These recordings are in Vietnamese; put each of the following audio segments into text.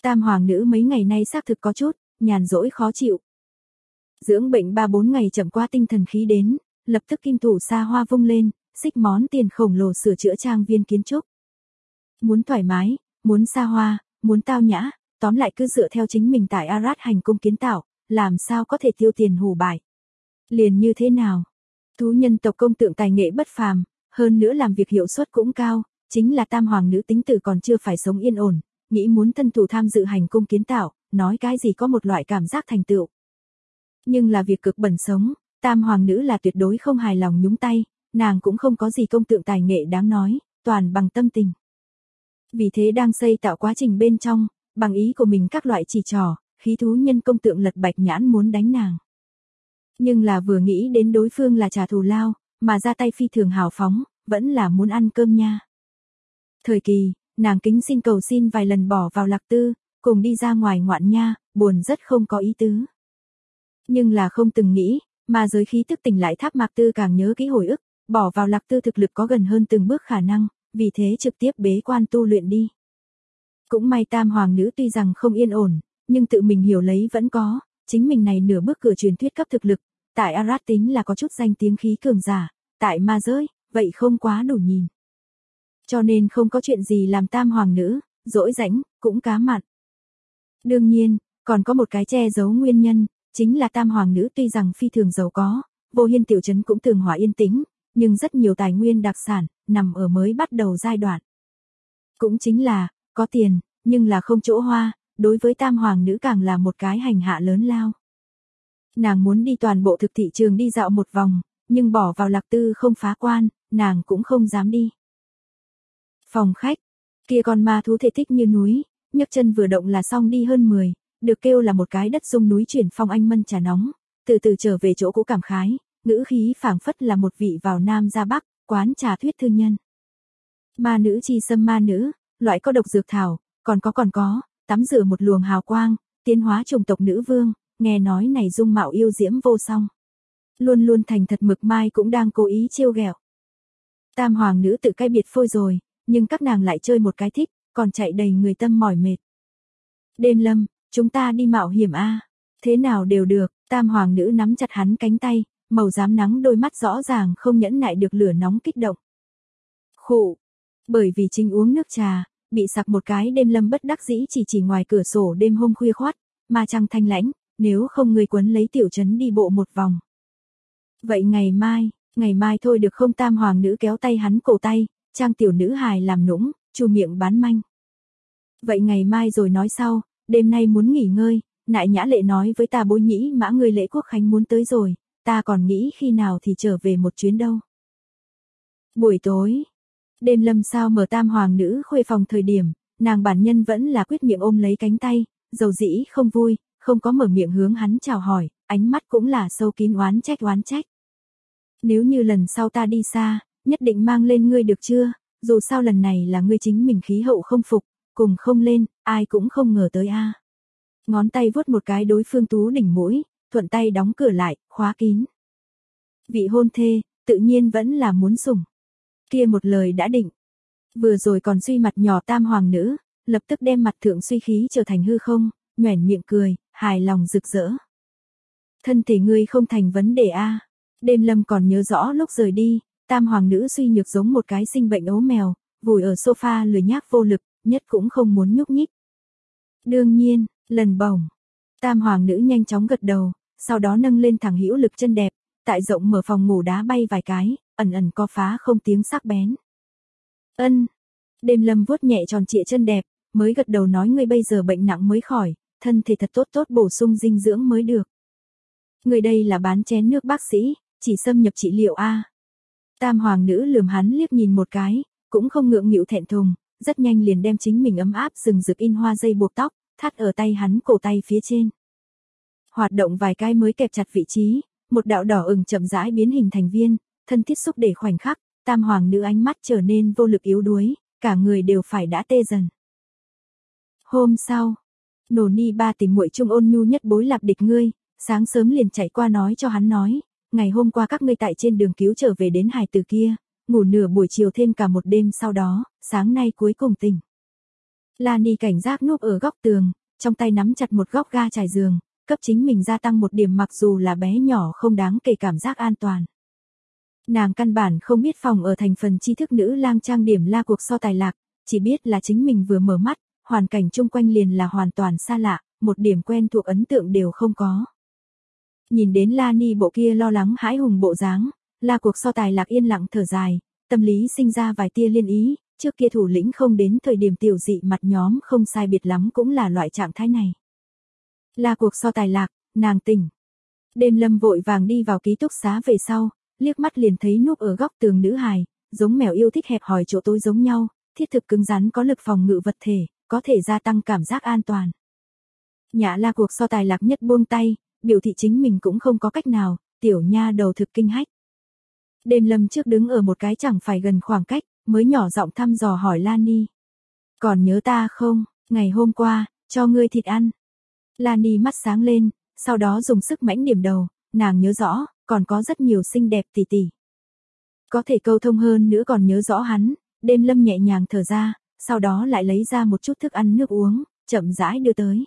Tam hoàng nữ mấy ngày nay xác thực có chút, nhàn rỗi khó chịu. Dưỡng bệnh 3-4 ngày chậm qua tinh thần khí đến, lập tức kim thủ xa hoa vung lên, xích món tiền khổng lồ sửa chữa trang viên kiến trúc. Muốn thoải mái, muốn xa hoa, muốn tao nhã, tóm lại cứ dựa theo chính mình tại Arad hành cung kiến tạo, làm sao có thể tiêu tiền hủ bại. Liền như thế nào? Thú nhân tộc công tượng tài nghệ bất phàm, hơn nữa làm việc hiệu suất cũng cao, chính là tam hoàng nữ tính tử còn chưa phải sống yên ổn, nghĩ muốn thân thủ tham dự hành cung kiến tạo, nói cái gì có một loại cảm giác thành tựu. Nhưng là việc cực bẩn sống, tam hoàng nữ là tuyệt đối không hài lòng nhúng tay, nàng cũng không có gì công tượng tài nghệ đáng nói, toàn bằng tâm tình. Vì thế đang xây tạo quá trình bên trong, bằng ý của mình các loại chỉ trỏ, khí thú nhân công tượng lật bạch nhãn muốn đánh nàng. Nhưng là vừa nghĩ đến đối phương là trả thù lao, mà ra tay phi thường hào phóng, vẫn là muốn ăn cơm nha. Thời kỳ, nàng kính xin cầu xin vài lần bỏ vào Lạc Tư, cùng đi ra ngoài ngoạn nha, buồn rất không có ý tứ. Nhưng là không từng nghĩ, mà giới khí thức tỉnh lại Tháp Mạc Tư càng nhớ kỹ hồi ức, bỏ vào Lạc Tư thực lực có gần hơn từng bước khả năng, vì thế trực tiếp bế quan tu luyện đi. Cũng may tam hoàng nữ tuy rằng không yên ổn, nhưng tự mình hiểu lấy vẫn có, chính mình này nửa bước cửa truyền thuyết cấp thực lực, tại Arad tính là có chút danh tiếng khí cường giả, tại ma giới, vậy không quá đủ nhìn. Cho nên không có chuyện gì làm tam hoàng nữ, dỗi rãnh, cũng cá mặn. Đương nhiên, còn có một cái che giấu nguyên nhân, chính là tam hoàng nữ tuy rằng phi thường giàu có, Vô Hiên tiểu trấn cũng thường hòa yên tĩnh, nhưng rất nhiều tài nguyên đặc sản, nằm ở mới bắt đầu giai đoạn. Cũng chính là, có tiền, nhưng là không chỗ hoa, đối với tam hoàng nữ càng là một cái hành hạ lớn lao. Nàng muốn đi toàn bộ thực thị trường đi dạo một vòng, nhưng bỏ vào Lạc Tư không phá quan, nàng cũng không dám đi. Phòng khách, kia con ma thú thể tích như núi, nhấc chân vừa động là xong đi hơn 10, được kêu là một cái đất rung núi chuyển phong anh mân trà nóng, từ từ trở về chỗ cũ cảm khái, ngữ khí phảng phất là một vị vào Nam ra Bắc, quán trà thuyết thương nhân. Ma nữ chi xâm ma nữ, loại có độc dược thảo, còn có, tắm rửa một luồng hào quang, tiến hóa chủng tộc nữ vương, nghe nói này dung mạo yêu diễm vô song. Luôn luôn thành thật mực mai cũng đang cố ý trêu ghẹo. Tam hoàng nữ tự cai biệt phôi rồi, nhưng các nàng lại chơi một cái thích, còn chạy đầy người tâm mỏi mệt. Đêm Lâm, chúng ta đi mạo hiểm a. Thế nào đều được, tam hoàng nữ nắm chặt hắn cánh tay, màu rám nắng đôi mắt rõ ràng không nhẫn nại được lửa nóng kích động. Khụ, bởi vì chính uống nước trà, bị sặc một cái Đêm Lâm bất đắc dĩ chỉ ngoài cửa sổ đêm hôm khuya khoắt, mà trăng thanh lãnh, nếu không người quấn lấy tiểu trấn đi bộ một vòng. Vậy ngày mai thôi được không? Tam hoàng nữ kéo tay hắn cổ tay, trang tiểu nữ hài làm nũng, chu miệng bán manh. Vậy ngày mai rồi nói sau, đêm nay muốn nghỉ ngơi, Nại Nhã Lệ nói với ta Bối Nhĩ Mã người lễ quốc khánh muốn tới rồi, ta còn nghĩ khi nào thì trở về một chuyến đâu. Buổi tối, Đêm Lâm sao mở tam hoàng nữ khuê phòng thời điểm, nàng bản nhân vẫn là quyết miệng ôm lấy cánh tay, dầu dĩ không vui, không có mở miệng hướng hắn chào hỏi, ánh mắt cũng là sâu kín oán trách. Nếu như lần sau ta đi xa, nhất định mang lên ngươi được chưa, dù sao lần này là ngươi chính mình khí hậu không phục, cùng không lên, ai cũng không ngờ tới a. Ngón tay vuốt một cái đối phương tú đỉnh mũi, thuận tay đóng cửa lại, khóa kín. Vị hôn thê, tự nhiên vẫn là muốn sủng. Kia một lời đã định. Vừa rồi còn suy mặt nhỏ tam hoàng nữ, lập tức đem mặt thượng suy khí trở thành hư không, nhoẻn miệng cười, hài lòng rực rỡ. Thân thể ngươi không thành vấn đề a. Đêm Lâm còn nhớ rõ lúc rời đi, tam hoàng nữ suy nhược giống một cái sinh bệnh ấu mèo, vùi ở sofa lười nhác vô lực, nhất cũng không muốn nhúc nhích. Đương nhiên, lần bổng. Tam hoàng nữ nhanh chóng gật đầu, sau đó nâng lên thẳng hữu lực chân đẹp, tại rộng mở phòng ngủ đá bay vài cái, ẩn co phá không tiếng sắc bén. Ân. Đêm Lâm vuốt nhẹ tròn trịa chân đẹp, mới gật đầu nói ngươi bây giờ bệnh nặng mới khỏi, thân thể thật tốt bổ sung dinh dưỡng mới được. Người đây là bán chén nước bác sĩ, chỉ xâm nhập trị liệu a. Tam hoàng nữ lườm hắn liếc nhìn một cái, cũng không ngượng nghịu thẹn thùng, rất nhanh liền đem chính mình ấm áp rừng rực in hoa dây buộc tóc, thắt ở tay hắn cổ tay phía trên. Hoạt động vài cái mới kẹp chặt vị trí, một đạo đỏ ửng chậm rãi biến hình thành viên, thân thiết xúc để khoảnh khắc, tam hoàng nữ ánh mắt trở nên vô lực yếu đuối, cả người đều phải đã tê dần. Hôm sau, Nổ Ni ba tìm muội trung ôn nhu nhất bối lạp địch ngươi, sáng sớm liền chạy qua nói cho hắn nói, ngày hôm qua các ngươi tại trên đường cứu trở về đến hài tử kia, ngủ nửa buổi chiều thêm cả một đêm sau đó, sáng nay cuối cùng tỉnh. Lani cảnh giác núp ở góc tường, trong tay nắm chặt một góc ga trải giường, cấp chính mình gia tăng một điểm mặc dù là bé nhỏ không đáng kể cảm giác an toàn. Nàng căn bản không biết phòng ở thành phần tri thức nữ lang trang điểm la cuộc so tài lạc, chỉ biết là chính mình vừa mở mắt, hoàn cảnh chung quanh liền là hoàn toàn xa lạ, một điểm quen thuộc ấn tượng đều không có. Nhìn đến Lani bộ kia lo lắng hãi hùng bộ dáng, la cuộc so tài lạc yên lặng thở dài, tâm lý sinh ra vài tia liên ý, trước kia thủ lĩnh không đến thời điểm tiểu dị mặt nhóm không sai biệt lắm cũng là loại trạng thái này. La cuộc so tài lạc, nàng tỉnh. Đêm Lâm vội vàng đi vào ký túc xá về sau, liếc mắt liền thấy núp ở góc tường nữ hài, giống mèo yêu thích hẹp hòi chỗ tối giống nhau, thiết thực cứng rắn có lực phòng ngự vật thể, có thể gia tăng cảm giác an toàn. Nhã la cuộc so tài lạc nhất buông tay, biểu thị chính mình cũng không có cách nào, tiểu nha đầu thực kinh hách. Đêm Lâm trước đứng ở một cái chẳng phải gần khoảng cách, mới nhỏ giọng thăm dò hỏi Lani. Còn nhớ ta không, ngày hôm qua, cho ngươi thịt ăn. Lani mắt sáng lên, sau đó dùng sức mãnh điểm đầu, nàng nhớ rõ, còn có rất nhiều xinh đẹp tỷ tỷ. Có thể câu thông hơn nữa còn nhớ rõ hắn, Đêm Lâm nhẹ nhàng thở ra, sau đó lại lấy ra một chút thức ăn nước uống, chậm rãi đưa tới.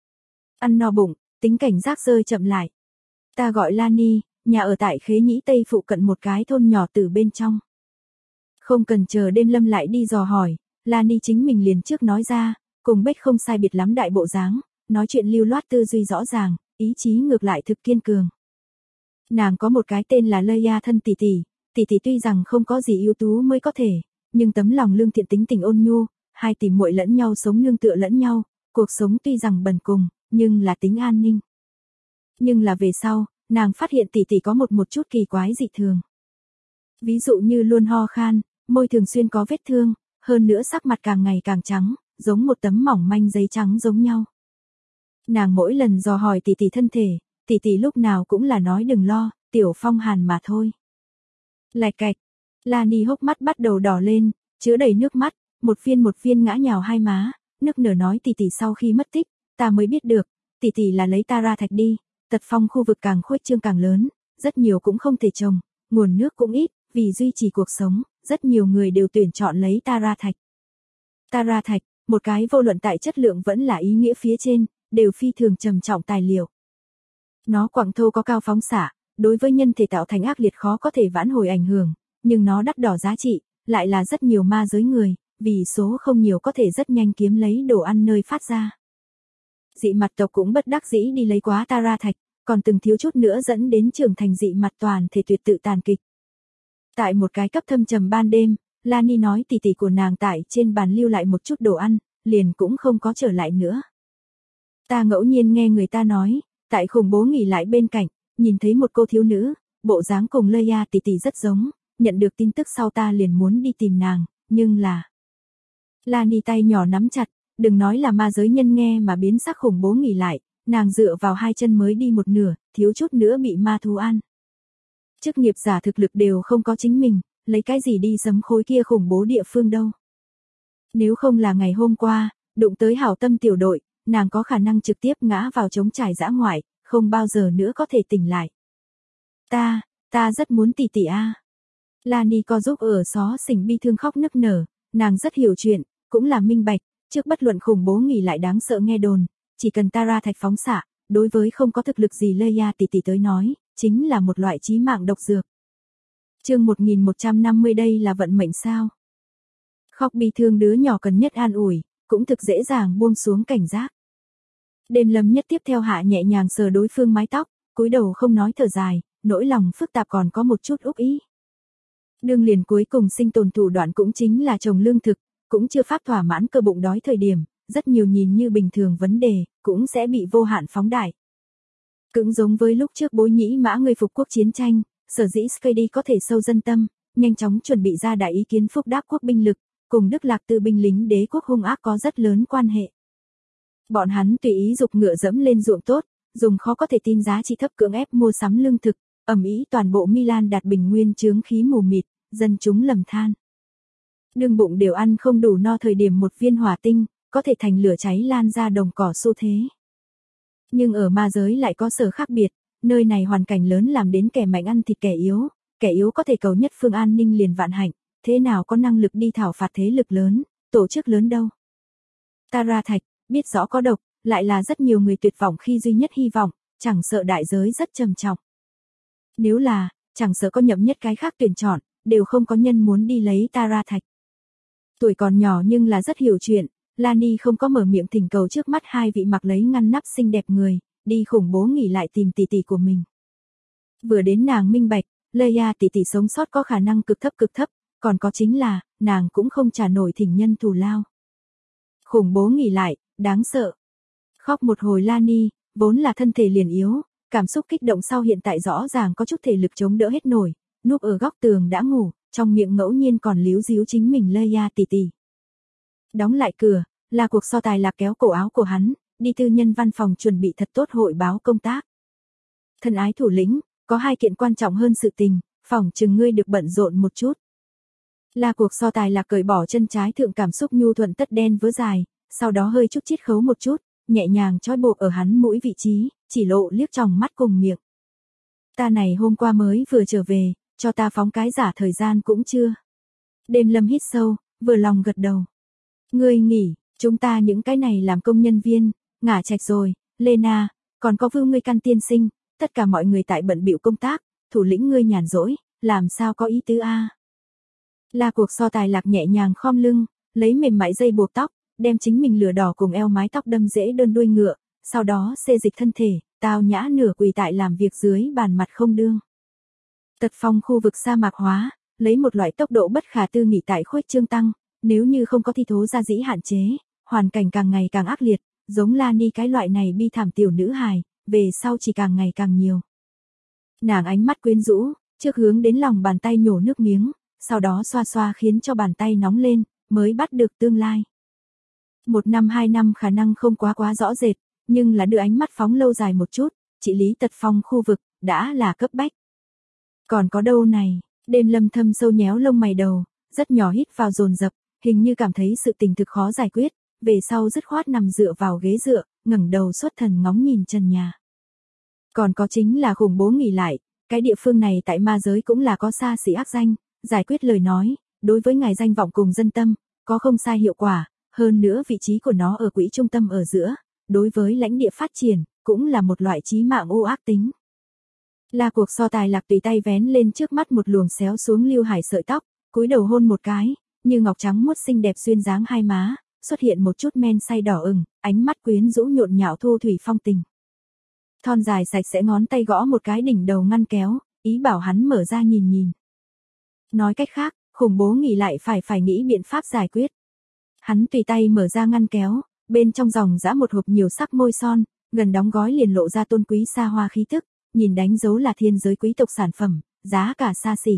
Ăn no bụng, tính cảnh giác rơi chậm lại. Ta gọi Lani, nhà ở tại Khế Nhĩ Tây phụ cận một cái thôn nhỏ từ bên trong. Không cần chờ Đêm Lâm lại đi dò hỏi, Lani chính mình liền trước nói ra, cùng Bách không sai biệt lắm đại bộ dáng, nói chuyện lưu loát tư duy rõ ràng, ý chí ngược lại thực kiên cường. Nàng có một cái tên là Leia thân tỷ tỷ tuy rằng không có gì ưu tú mới có thể, nhưng tấm lòng lương thiện tính tình ôn nhu, hai tỷ muội lẫn nhau sống nương tựa lẫn nhau, cuộc sống tuy rằng bần cùng, nhưng là tính an ninh. Nhưng là về sau, nàng phát hiện tỷ tỷ có một chút kỳ quái dị thường. Ví dụ như luôn ho khan, môi thường xuyên có vết thương, hơn nữa sắc mặt càng ngày càng trắng, giống một tấm mỏng manh giấy trắng giống nhau. Nàng mỗi lần dò hỏi tỷ tỷ thân thể, tỷ tỷ lúc nào cũng là nói đừng lo, tiểu phong hàn mà thôi. Lạch cạch, Lani hốc mắt bắt đầu đỏ lên, chứa đầy nước mắt, một viên ngã nhào hai má, nức nở nói tỷ tỷ sau khi mất tích, ta mới biết được, tỷ tỷ là lấy Tara thạch đi, tật phong khu vực càng khuếch trương càng lớn, rất nhiều cũng không thể trồng, nguồn nước cũng ít, vì duy trì cuộc sống, rất nhiều người đều tuyển chọn lấy Tara thạch. Tara thạch, một cái vô luận tại chất lượng vẫn là ý nghĩa phía trên, đều phi thường trầm trọng tài liệu. Nó quặng thô có cao phóng xạ, đối với nhân thể tạo thành ác liệt khó có thể vãn hồi ảnh hưởng, nhưng nó đắt đỏ giá trị, lại là rất nhiều ma giới người, vì số không nhiều có thể rất nhanh kiếm lấy đồ ăn nơi phát ra. Dị mặt tộc cũng bất đắc dĩ đi lấy quá Tara thạch, còn từng thiếu chút nữa dẫn đến trưởng thành dị mặt toàn thể tuyệt tự tàn kịch. Tại một cái cấp thâm trầm ban đêm, Lani nói tỷ tỷ của nàng tại trên bàn lưu lại một chút đồ ăn, liền cũng không có trở lại nữa. Ta ngẫu nhiên nghe người ta nói, tại khủng bố nghỉ lại bên cạnh, nhìn thấy một cô thiếu nữ, bộ dáng cùng Leia tỷ tỷ rất giống, nhận được tin tức sau ta liền muốn đi tìm nàng, nhưng là... Lani tay nhỏ nắm chặt, đừng nói là ma giới nhân nghe mà biến sắc khủng bố nghỉ lại, nàng dựa vào hai chân mới đi một nửa, thiếu chút nữa bị ma thú ăn. Chức nghiệp giả thực lực đều không có chính mình, lấy cái gì đi sấm khối kia khủng bố địa phương đâu. Nếu không là ngày hôm qua, đụng tới hảo tâm tiểu đội, nàng có khả năng trực tiếp ngã vào trống trải dã ngoại, không bao giờ nữa có thể tỉnh lại. Ta rất muốn tỷ tỷ a. Lani co giúp ở xó xỉnh bi thương khóc nức nở, nàng rất hiểu chuyện, cũng là minh bạch, trước bất luận khủng bố nghỉ lại đáng sợ nghe đồn, chỉ cần Tara thạch phóng xạ, đối với không có thực lực gì Leia tỷ tỷ tới nói, chính là một loại chí mạng độc dược. Chương 1150 đây là vận mệnh sao? Khóc bi thương đứa nhỏ cần nhất an ủi, cũng thực dễ dàng buông xuống cảnh giác. Đêm Lâm nhất tiếp theo hạ nhẹ nhàng sờ đối phương mái tóc, cúi đầu không nói thở dài, nỗi lòng phức tạp còn có một chút úc ý. Đương liền cuối cùng sinh tồn thủ đoạn cũng chính là trồng lương thực, cũng chưa pháp thỏa mãn cơ bụng đói thời điểm, rất nhiều nhìn như bình thường vấn đề, cũng sẽ bị vô hạn phóng đại. Cũng giống với lúc trước Bối Nhĩ Mã người phục quốc chiến tranh, sở dĩ Skady có thể sâu dân tâm, nhanh chóng chuẩn bị ra đại ý kiến phúc đáp quốc binh lực, cùng Đức Lạc Tư binh lính đế quốc hung ác có rất lớn quan hệ. Bọn hắn tùy ý dục ngựa dẫm lên ruộng tốt, dùng khó có thể tin giá trị thấp cưỡng ép mua sắm lương thực, ầm ĩ toàn bộ Milan đạt bình nguyên chướng khí mù mịt, dân chúng lầm than. Đương bụng đều ăn không đủ no thời điểm một viên hỏa tinh, có thể thành lửa cháy lan ra đồng cỏ xu thế. Nhưng ở ma giới lại có sở khác biệt, nơi này hoàn cảnh lớn làm đến kẻ mạnh ăn thịt kẻ yếu có thể cầu nhất phương an ninh liền vạn hạnh, thế nào có năng lực đi thảo phạt thế lực lớn, tổ chức lớn đâu. Tara thạch, biết rõ có độc, lại là rất nhiều người tuyệt vọng khi duy nhất hy vọng, chẳng sợ đại giới rất trầm trọng. Nếu là, chẳng sợ có nhậm nhất cái khác tuyển chọn, đều không có nhân muốn đi lấy Tara thạch. Tuổi còn nhỏ nhưng là rất hiểu chuyện, Lani không có mở miệng thỉnh cầu trước mắt hai vị mặc lấy ngăn nắp xinh đẹp người, đi khủng bố nghỉ lại tìm tỷ tỷ của mình. Vừa đến nàng minh bạch, Leia tỷ tỷ sống sót có khả năng cực thấp, còn có chính là, nàng cũng không trả nổi thỉnh nhân thù lao. Khủng bố nghỉ lại, đáng sợ. Khóc một hồi Lani, vốn là thân thể liền yếu, cảm xúc kích động sau hiện tại rõ ràng có chút thể lực chống đỡ hết nổi, núp ở góc tường đã ngủ, trong miệng ngẫu nhiên còn líu díu chính mình Leia tỷ tỷ. Đóng lại cửa, là cuộc so tài lạc kéo cổ áo của hắn, đi tư nhân văn phòng chuẩn bị thật tốt hội báo công tác. Thân ái thủ lĩnh, có hai kiện quan trọng hơn sự tình, phỏng chừng ngươi được bận rộn một chút. Là cuộc so tài lạc cởi bỏ chân trái thượng cảm xúc nhu thuận tất đen vớ dài, sau đó hơi chút chiết khấu một chút, nhẹ nhàng trói buộc ở hắn mũi vị trí, chỉ lộ liếc tròng mắt cùng miệng. Ta này hôm qua mới vừa trở về, cho ta phóng cái giả thời gian cũng chưa. Đêm Lâm hít sâu, vừa lòng gật đầu. Ngươi nghỉ, chúng ta những cái này làm công nhân viên, ngả trạch rồi, Lena, còn có Vưu ngươi căn tiên sinh, tất cả mọi người tại bận bịu công tác, thủ lĩnh ngươi nhàn rỗi, làm sao có ý tứ a? Là cuộc so tài lạc nhẹ nhàng khom lưng, lấy mềm mại dây buộc tóc, đem chính mình lửa đỏ cùng eo mái tóc đâm rễ đơn đuôi ngựa, sau đó xê dịch thân thể, tao nhã nửa quỳ tại làm việc dưới bàn mặt không đương. Tật phong khu vực sa mạc hóa, lấy một loại tốc độ bất khả tư nghị tại khuếch trương tăng, nếu như không có thi thố gia dĩ hạn chế, hoàn cảnh càng ngày càng ác liệt, giống Lani cái loại này bi thảm tiểu nữ hài, về sau chỉ càng ngày càng nhiều. Nàng ánh mắt quyến rũ, trước hướng đến lòng bàn tay nhổ nước miếng, sau đó xoa xoa khiến cho bàn tay nóng lên, mới bắt được tương lai. 1 năm 2 năm khả năng không quá rõ rệt, nhưng là đưa ánh mắt phóng lâu dài một chút, trị lý tật phong khu vực, đã là cấp bách. Còn có đâu này, đêm Lâm thâm sâu nhéo lông mày đầu, rất nhỏ hít vào dồn dập, hình như cảm thấy sự tình thực khó giải quyết, về sau dứt khoát nằm dựa vào ghế dựa, ngẩng đầu xuất thần ngóng nhìn trần nhà. Còn có chính là khủng bố nghỉ lại, cái địa phương này tại ma giới cũng là có xa xỉ ác danh, giải quyết lời nói, đối với ngài danh vọng cùng dân tâm, có không sai hiệu quả, hơn nữa vị trí của nó ở quỹ trung tâm ở giữa, đối với lãnh địa phát triển, cũng là một loại chí mạng u ác tính. Là cuộc so tài lạc tùy tay vén lên trước mắt một luồng xéo xuống Lưu Hải sợi tóc, cúi đầu hôn một cái, như ngọc trắng muốt xinh đẹp duyên dáng hai má, xuất hiện một chút men say đỏ ửng, ánh mắt quyến rũ nhộn nhạo thu thủy phong tình. Thon dài sạch sẽ ngón tay gõ một cái đỉnh đầu ngăn kéo, ý bảo hắn mở ra nhìn nhìn. Nói cách khác, khủng bố nghỉ lại phải nghĩ biện pháp giải quyết. Hắn tùy tay mở ra ngăn kéo, bên trong dòng dã một hộp nhiều sắc môi son, gần đóng gói liền lộ ra tôn quý xa hoa khí thức, nhìn đánh dấu là thiên giới quý tộc sản phẩm, giá cả xa xỉ.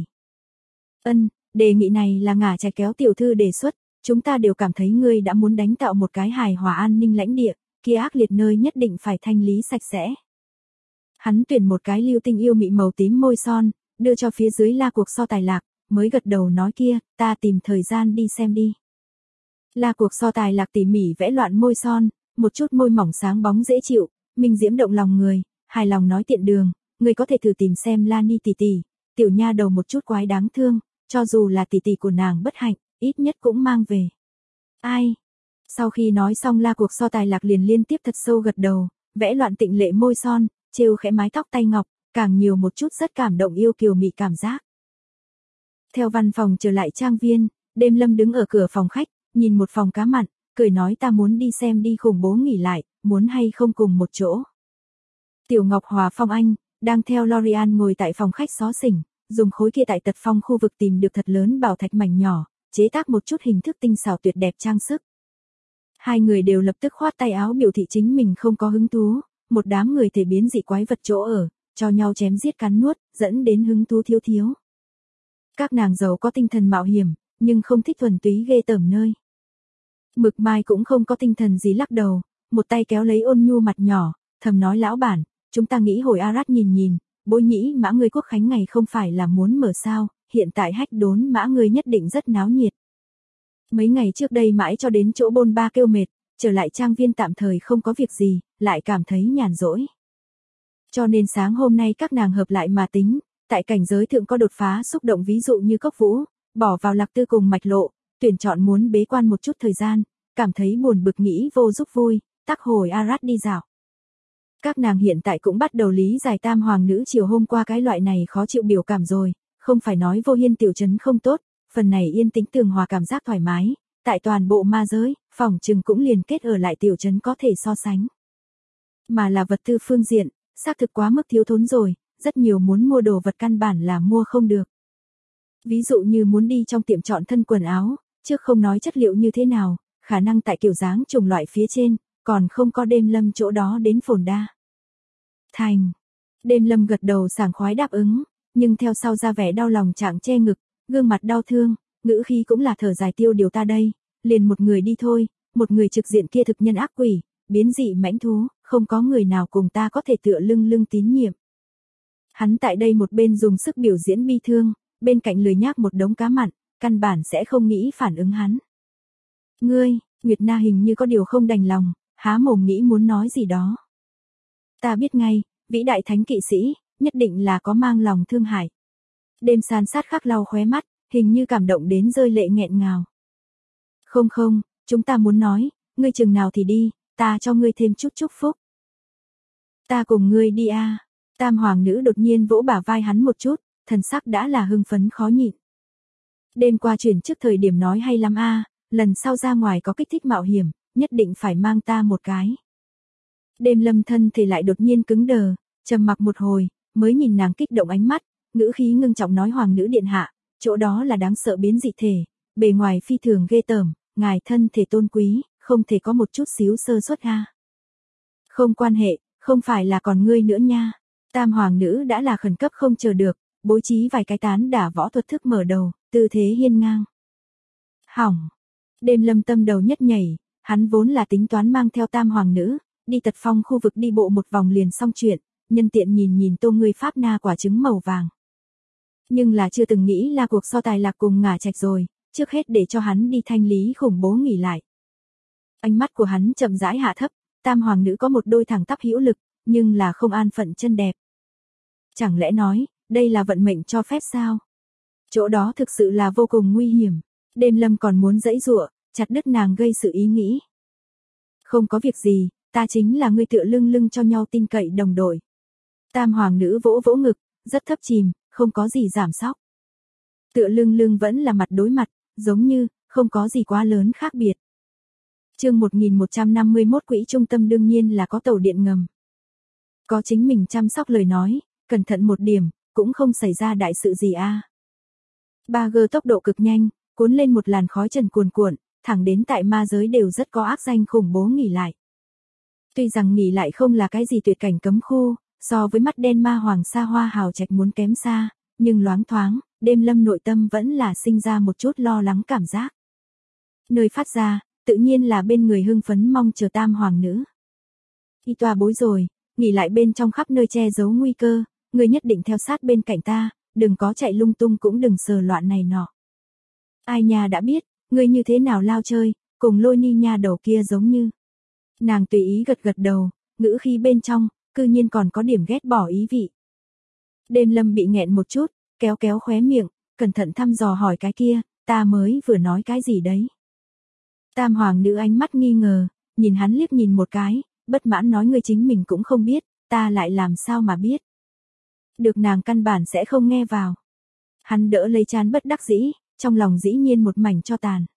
Đề nghị này là ngả trạch kéo tiểu thư đề xuất, chúng ta đều cảm thấy ngươi đã muốn đánh tạo một cái hài hòa an ninh lãnh địa, kia ác liệt nơi nhất định phải thanh lý sạch sẽ. Hắn tuyển một cái lưu tinh yêu mị màu tím môi son, đưa cho phía dưới la cuộc so tài lạc, mới gật đầu nói kia, ta tìm thời gian đi xem đi. La cuộc so tài lạc tỉ mỉ vẽ loạn môi son, một chút môi mỏng sáng bóng dễ chịu, minh diễm động lòng người, hài lòng nói tiện đường, người có thể thử tìm xem Lani tỷ tỷ, tiểu nha đầu một chút quái đáng thương, cho dù là tỷ tỷ của nàng bất hạnh, ít nhất cũng mang về. Ai? Sau khi nói xong la cuộc so tài lạc liền liên tiếp thật sâu gật đầu, vẽ loạn tịnh lệ môi son, trêu khẽ mái tóc tay ngọc, càng nhiều một chút rất cảm động yêu kiều mị cảm giác. Theo văn phòng trở lại trang viên, đêm Lâm đứng ở cửa phòng khách, nhìn một phòng cá mặn, cười nói ta muốn đi xem đi khủng bố nghỉ lại, muốn hay không cùng một chỗ. Tiểu Ngọc Hòa Phong Anh, đang theo Lorian ngồi tại phòng khách xó xỉnh, dùng khối kia tại tật phong khu vực tìm được thật lớn bảo thạch mảnh nhỏ, chế tác một chút hình thức tinh xảo tuyệt đẹp trang sức. Hai người đều lập tức khoát tay áo biểu thị chính mình không có hứng thú, một đám người thể biến dị quái vật chỗ ở, cho nhau chém giết cắn nuốt, dẫn đến hứng thú thiếu. Các nàng giàu có tinh thần mạo hiểm, nhưng không thích thuần túy ghê tởm nơi. Mực Mai cũng không có tinh thần gì lắc đầu, một tay kéo lấy Ôn Nhu mặt nhỏ, thầm nói lão bản, chúng ta nghĩ hồi Arad nhìn, Bối Nhĩ Mã ngươi quốc khánh ngày không phải là muốn mở sao, hiện tại hách đốn Mã ngươi nhất định rất náo nhiệt. Mấy ngày trước đây mãi cho đến chỗ bôn ba kêu mệt, trở lại trang viên tạm thời không có việc gì, lại cảm thấy nhàn rỗi. Cho nên sáng hôm nay các nàng hợp lại mà tính, tại cảnh giới thượng có đột phá xúc động ví dụ như Cốc Vũ, bỏ vào Lạc Tư cùng Mạch Lộ, tuyển chọn muốn bế quan một chút thời gian, cảm thấy buồn bực nghĩ vô giúp vui, tắc hồi Arad đi dạo. Các nàng hiện tại cũng bắt đầu lý giải tam hoàng nữ chiều hôm qua cái loại này khó chịu biểu cảm rồi, không phải nói Vô Hiên tiểu trấn không tốt, phần này yên tĩnh tường hòa cảm giác thoải mái, tại toàn bộ ma giới, phỏng chừng cũng liền kết ở lại tiểu trấn có thể so sánh. Mà là vật tư phương diện, xác thực quá mức thiếu thốn rồi, rất nhiều muốn mua đồ vật căn bản là mua không được. Ví dụ như muốn đi trong tiệm chọn thân quần áo, trước không nói chất liệu như thế nào, khả năng tại kiểu dáng chủng loại phía trên, còn không có Đêm Lâm chỗ đó đến phồn đa. Thành. Đêm Lâm gật đầu sảng khoái đáp ứng, nhưng theo sau ra vẻ đau lòng trạng che ngực, gương mặt đau thương, ngữ khí cũng là thở dài tiêu điều ta đây, liền một người đi thôi, một người trực diện kia thực nhân ác quỷ, biến dị mãnh thú, không có người nào cùng ta có thể tựa lưng tín nhiệm. Hắn tại đây một bên dùng sức biểu diễn bi thương, bên cạnh lười nhác một đống cá mặn, căn bản sẽ không nghĩ phản ứng hắn. Ngươi, Nguyệt Na hình như có điều không đành lòng, há mồm nghĩ muốn nói gì đó. Ta biết ngay, vĩ đại thánh kỵ sĩ, nhất định là có mang lòng thương hại. Đêm san sát khắc lau khóe mắt, hình như cảm động đến rơi lệ nghẹn ngào. Không không, chúng ta muốn nói, ngươi chừng nào thì đi, ta cho ngươi thêm chút chúc phúc. Ta cùng ngươi đi a. Tam hoàng nữ đột nhiên vỗ bả vai hắn một chút, thần sắc đã là hưng phấn khó nhịn. Đêm qua chuyển trước thời điểm nói hay lắm a, lần sau ra ngoài có kích thích mạo hiểm, nhất định phải mang ta một cái. Đêm Lâm thân thể lại đột nhiên cứng đờ, trầm mặc một hồi, mới nhìn nàng kích động ánh mắt, ngữ khí ngưng trọng nói hoàng nữ điện hạ, chỗ đó là đáng sợ biến dị thể, bề ngoài phi thường ghê tởm, ngài thân thể tôn quý, không thể có một chút xíu sơ suất ha. Không quan hệ, không phải là còn ngươi nữa nha. Tam hoàng nữ đã là khẩn cấp không chờ được, bố trí vài cái tán đả võ thuật thức mở đầu, tư thế hiên ngang. Hỏng. Đêm Lâm tâm đầu nhất nhảy, hắn vốn là tính toán mang theo tam hoàng nữ, đi Tật Phong khu vực đi bộ một vòng liền xong chuyện, nhân tiện nhìn tô ngươi pháp na quả trứng màu vàng. Nhưng là chưa từng nghĩ là cuộc so tài lạc cùng ngả trạch rồi, trước hết để cho hắn đi thanh lý khủng bố nghỉ lại. Ánh mắt của hắn chậm rãi hạ thấp, tam hoàng nữ có một đôi thẳng tắp hữu lực, nhưng là không an phận chân đẹp. Chẳng lẽ nói, đây là vận mệnh cho phép sao? Chỗ đó thực sự là vô cùng nguy hiểm, Đêm Lâm còn muốn giãy giụa, chặt đứt nàng gây sự ý nghĩ. Không có việc gì, ta chính là ngươi tựa lưng cho nhau tin cậy đồng đội. Tam hoàng nữ vỗ vỗ ngực, rất thấp chìm, không có gì giảm sóc. Tựa lưng vẫn là mặt đối mặt, giống như, không có gì quá lớn khác biệt. Chương 1151 quỹ trung tâm đương nhiên là có tàu điện ngầm. Có chính mình chăm sóc lời nói, cẩn thận một điểm, cũng không xảy ra đại sự gì a. 3G tốc độ cực nhanh, cuốn lên một làn khói trần cuồn cuộn, thẳng đến tại ma giới đều rất có ác danh khủng bố nghỉ lại. Tuy rằng nghỉ lại không là cái gì tuyệt cảnh cấm khu, so với mắt đen ma hoàng xa hoa hào trạch muốn kém xa, nhưng loáng thoáng, Đêm Lâm nội tâm vẫn là sinh ra một chút lo lắng cảm giác. Nơi phát ra, tự nhiên là bên người hưng phấn mong chờ tam hoàng nữ. Y toa bối rồi, nghỉ lại bên trong khắp nơi che giấu nguy cơ, người nhất định theo sát bên cạnh ta, đừng có chạy lung tung cũng đừng sờ loạn này nọ. Ai nha đã biết, ngươi như thế nào lao chơi, cùng Lôi Ni nha đầu kia giống như. Nàng tùy ý gật gật đầu, ngữ khí bên trong, cư nhiên còn có điểm ghét bỏ ý vị. Đêm Lâm bị nghẹn một chút, kéo kéo khóe miệng, cẩn thận thăm dò hỏi cái kia, ta mới vừa nói cái gì đấy. Tam hoàng nữ ánh mắt nghi ngờ, nhìn hắn liếc nhìn một cái, bất mãn nói ngươi chính mình cũng không biết, ta lại làm sao mà biết. Được nàng căn bản sẽ không nghe vào. Hắn đỡ lấy chán bất đắc dĩ, trong lòng dĩ nhiên một mảnh cho tàn.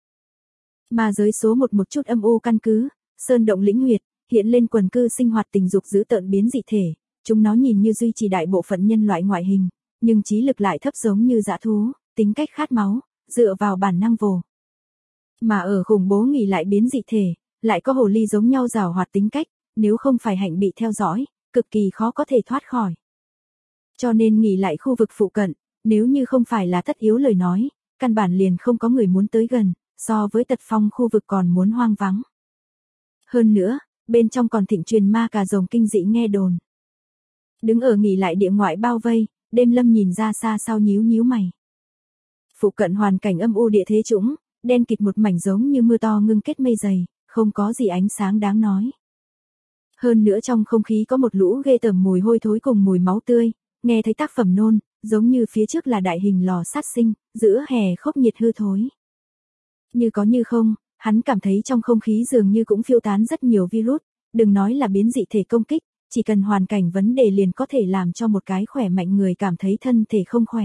Mà giới số một chút âm u căn cứ, sơn động lĩnh huyệt, hiện lên quần cư sinh hoạt tình dục dữ tợn biến dị thể, chúng nó nhìn như duy trì đại bộ phận nhân loại ngoại hình, nhưng trí lực lại thấp giống như dã thú, tính cách khát máu, dựa vào bản năng vồ. Mà ở khủng bố nghỉ lại biến dị thể, lại có hồ ly giống nhau giàu hoạt tính cách, nếu không phải hạnh bị theo dõi, cực kỳ khó có thể thoát khỏi. Cho nên nghỉ lại khu vực phụ cận, nếu như không phải là tất yếu lời nói, căn bản liền không có người muốn tới gần, so với Tật Phong khu vực còn muốn hoang vắng. Hơn nữa, bên trong còn thịnh truyền ma cà rồng kinh dị nghe đồn. Đứng ở nghỉ lại địa ngoại bao vây, Đêm Lâm nhìn ra xa sau nhíu mày. Phụ cận hoàn cảnh âm u địa thế trũng, đen kịt một mảnh giống như mưa to ngưng kết mây dày, không có gì ánh sáng đáng nói. Hơn nữa trong không khí có một lũ ghê tởm mùi hôi thối cùng mùi máu tươi, nghe thấy tác phẩm nôn, giống như phía trước là đại hình lò sát sinh, giữa hè khốc nhiệt hư thối. Như có như không, Hắn cảm thấy trong không khí dường như cũng phiêu tán rất nhiều virus, đừng nói là biến dị thể công kích, chỉ cần hoàn cảnh vấn đề liền có thể làm cho một cái khỏe mạnh người cảm thấy thân thể không khỏe.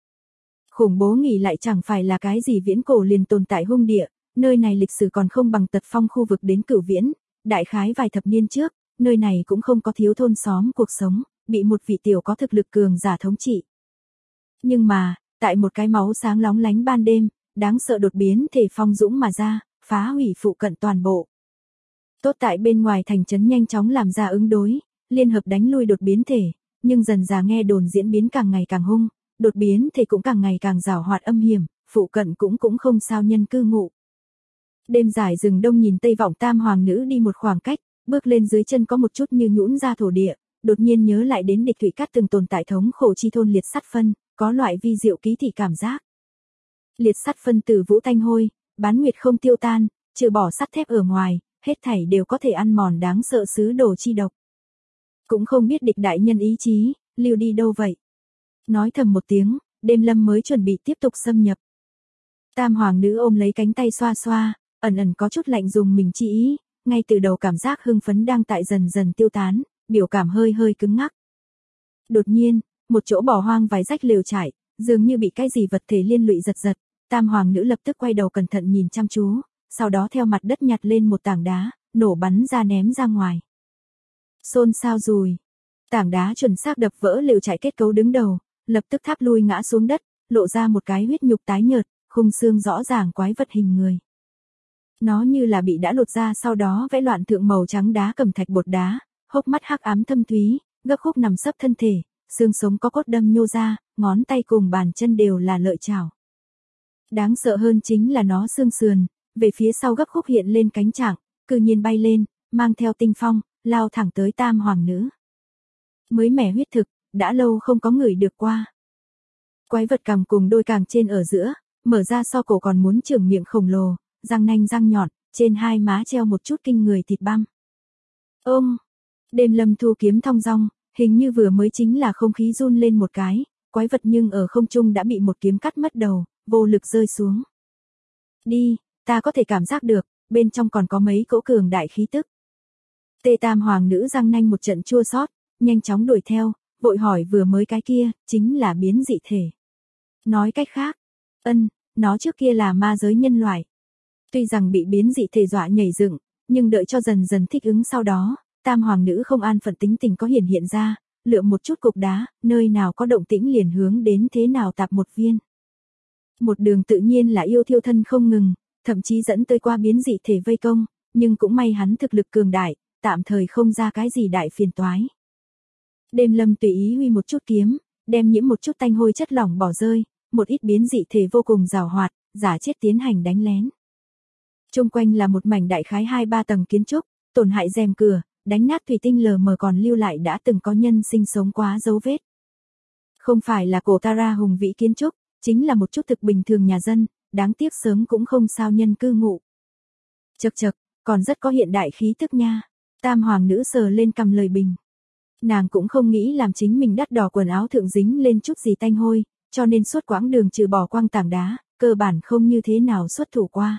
Khủng bố nghỉ lại chẳng phải là cái gì viễn cổ liền tồn tại hung địa, nơi này lịch sử còn không bằng Tật Phong khu vực đến Cửu Viễn, đại khái vài thập niên trước, nơi này cũng không có thiếu thôn xóm cuộc sống, bị một vị tiểu có thực lực cường giả thống trị. Nhưng mà, tại một cái máu sáng lóng lánh ban đêm, đáng sợ đột biến thể phong dũng mà ra, phá hủy phụ cận toàn bộ. Tốt tại bên ngoài thành trấn nhanh chóng làm ra ứng đối, liên hợp đánh lui đột biến thể, nhưng dần dà nghe đồn diễn biến càng ngày càng hung, đột biến thể cũng càng ngày càng giảo hoạt âm hiểm, phụ cận cũng không sao nhân cư ngụ. Đêm dài rừng đông nhìn tây vọng tam hoàng nữ đi một khoảng cách, bước lên dưới chân có một chút như nhũn ra thổ địa, đột nhiên nhớ lại đến địch thủy cát từng tồn tại thống khổ chi thôn liệt sắt phân, có loại vi diệu ký thị cảm giác. Liệt sắt phân từ vũ tanh hôi, bán nguyệt không tiêu tan, trừ bỏ sắt thép ở ngoài, hết thảy đều có thể ăn mòn đáng sợ xứ đồ chi độc. Cũng không biết địch đại nhân ý chí, lưu đi đâu vậy. Nói thầm một tiếng, đêm lâm mới chuẩn bị tiếp tục xâm nhập. Tam hoàng nữ ôm lấy cánh tay xoa xoa, ẩn ẩn có chút lạnh dùng mình chi ý, ngay từ đầu cảm giác hưng phấn đang tại dần dần tiêu tán, biểu cảm hơi cứng ngắc. Đột nhiên, một chỗ bỏ hoang vài rách lều trải, dường như bị cái gì vật thể liên lụy giật, tam hoàng nữ lập tức quay đầu cẩn thận nhìn chăm chú, sau đó theo mặt đất nhặt lên một tảng đá, nổ bắn ra ném ra ngoài. Xôn xao rùi, tảng đá chuẩn xác đập vỡ lều trải kết cấu đứng đầu, lập tức tháp lui ngã xuống đất, lộ ra một cái huyết nhục tái nhợt, khung xương rõ ràng quái vật hình người. Nó như là bị đã lột ra sau đó vẽ loạn thượng màu trắng đá cẩm thạch bột đá, hốc mắt hắc ám thâm thúy, gấp khúc nằm sấp thân thể, xương sống có cốt đâm nhô ra, ngón tay cùng bàn chân đều là lợi chảo. Đáng sợ hơn chính là nó xương sườn, về phía sau gấp khúc hiện lên cánh trạng, cư nhiên bay lên, mang theo tinh phong, lao thẳng tới tam hoàng nữ. Mới mẻ huyết thực, đã lâu không có người được qua. Quái vật cằm cùng đôi càng trên ở giữa, mở ra so cổ còn muốn trưởng miệng khổng lồ, răng nanh răng nhọn, trên hai má treo một chút kinh người thịt băm. Đêm lâm thu kiếm thong dong, hình như vừa mới chính là không khí run lên một cái, quái vật nhưng ở không trung đã bị một kiếm cắt mất đầu, vô lực rơi xuống. Đi, ta có thể cảm giác được, bên trong còn có mấy cỗ cường đại khí tức. Tê tam hoàng nữ răng nanh một trận chua xót, nhanh chóng đuổi theo, vội hỏi vừa mới cái kia, chính là biến dị thể. Nói cách khác, nó trước kia là ma giới nhân loại. Tuy rằng bị biến dị thể dọa nhảy dựng, nhưng đợi cho dần dần thích ứng sau đó, tam hoàng nữ không an phận tính tình có hiện ra, lựa một chút cục đá, nơi nào có động tĩnh liền hướng đến thế nào tạp một viên. Một đường tự nhiên là yêu thiêu thân không ngừng, thậm chí dẫn tới qua biến dị thể vây công, nhưng cũng may hắn thực lực cường đại, tạm thời không ra cái gì đại phiền toái. Đêm lâm tùy ý huy một chút kiếm, đem nhiễm một chút tanh hôi chất lỏng bỏ rơi, một ít biến dị thể vô cùng giàu hoạt, giả chết tiến hành đánh lén. Trung quanh là một mảnh đại khái 2-3 tầng kiến trúc, tổn hại rèm cửa, đánh nát thủy tinh lờ mờ còn lưu lại đã từng có nhân sinh sống quá dấu vết. Không phải là cổ Tara hùng vĩ kiến trúc, chính là một chút thực bình thường nhà dân, đáng tiếc sớm cũng không sao nhân cư ngụ. Chậc, còn rất có hiện đại khí tức nha. Tam hoàng nữ sờ lên cầm lời bình. Nàng cũng không nghĩ làm chính mình đắt đỏ quần áo thượng dính lên chút gì tanh hôi, cho nên suốt quãng đường trừ bỏ quang tảng đá, cơ bản không như thế nào xuất thủ qua.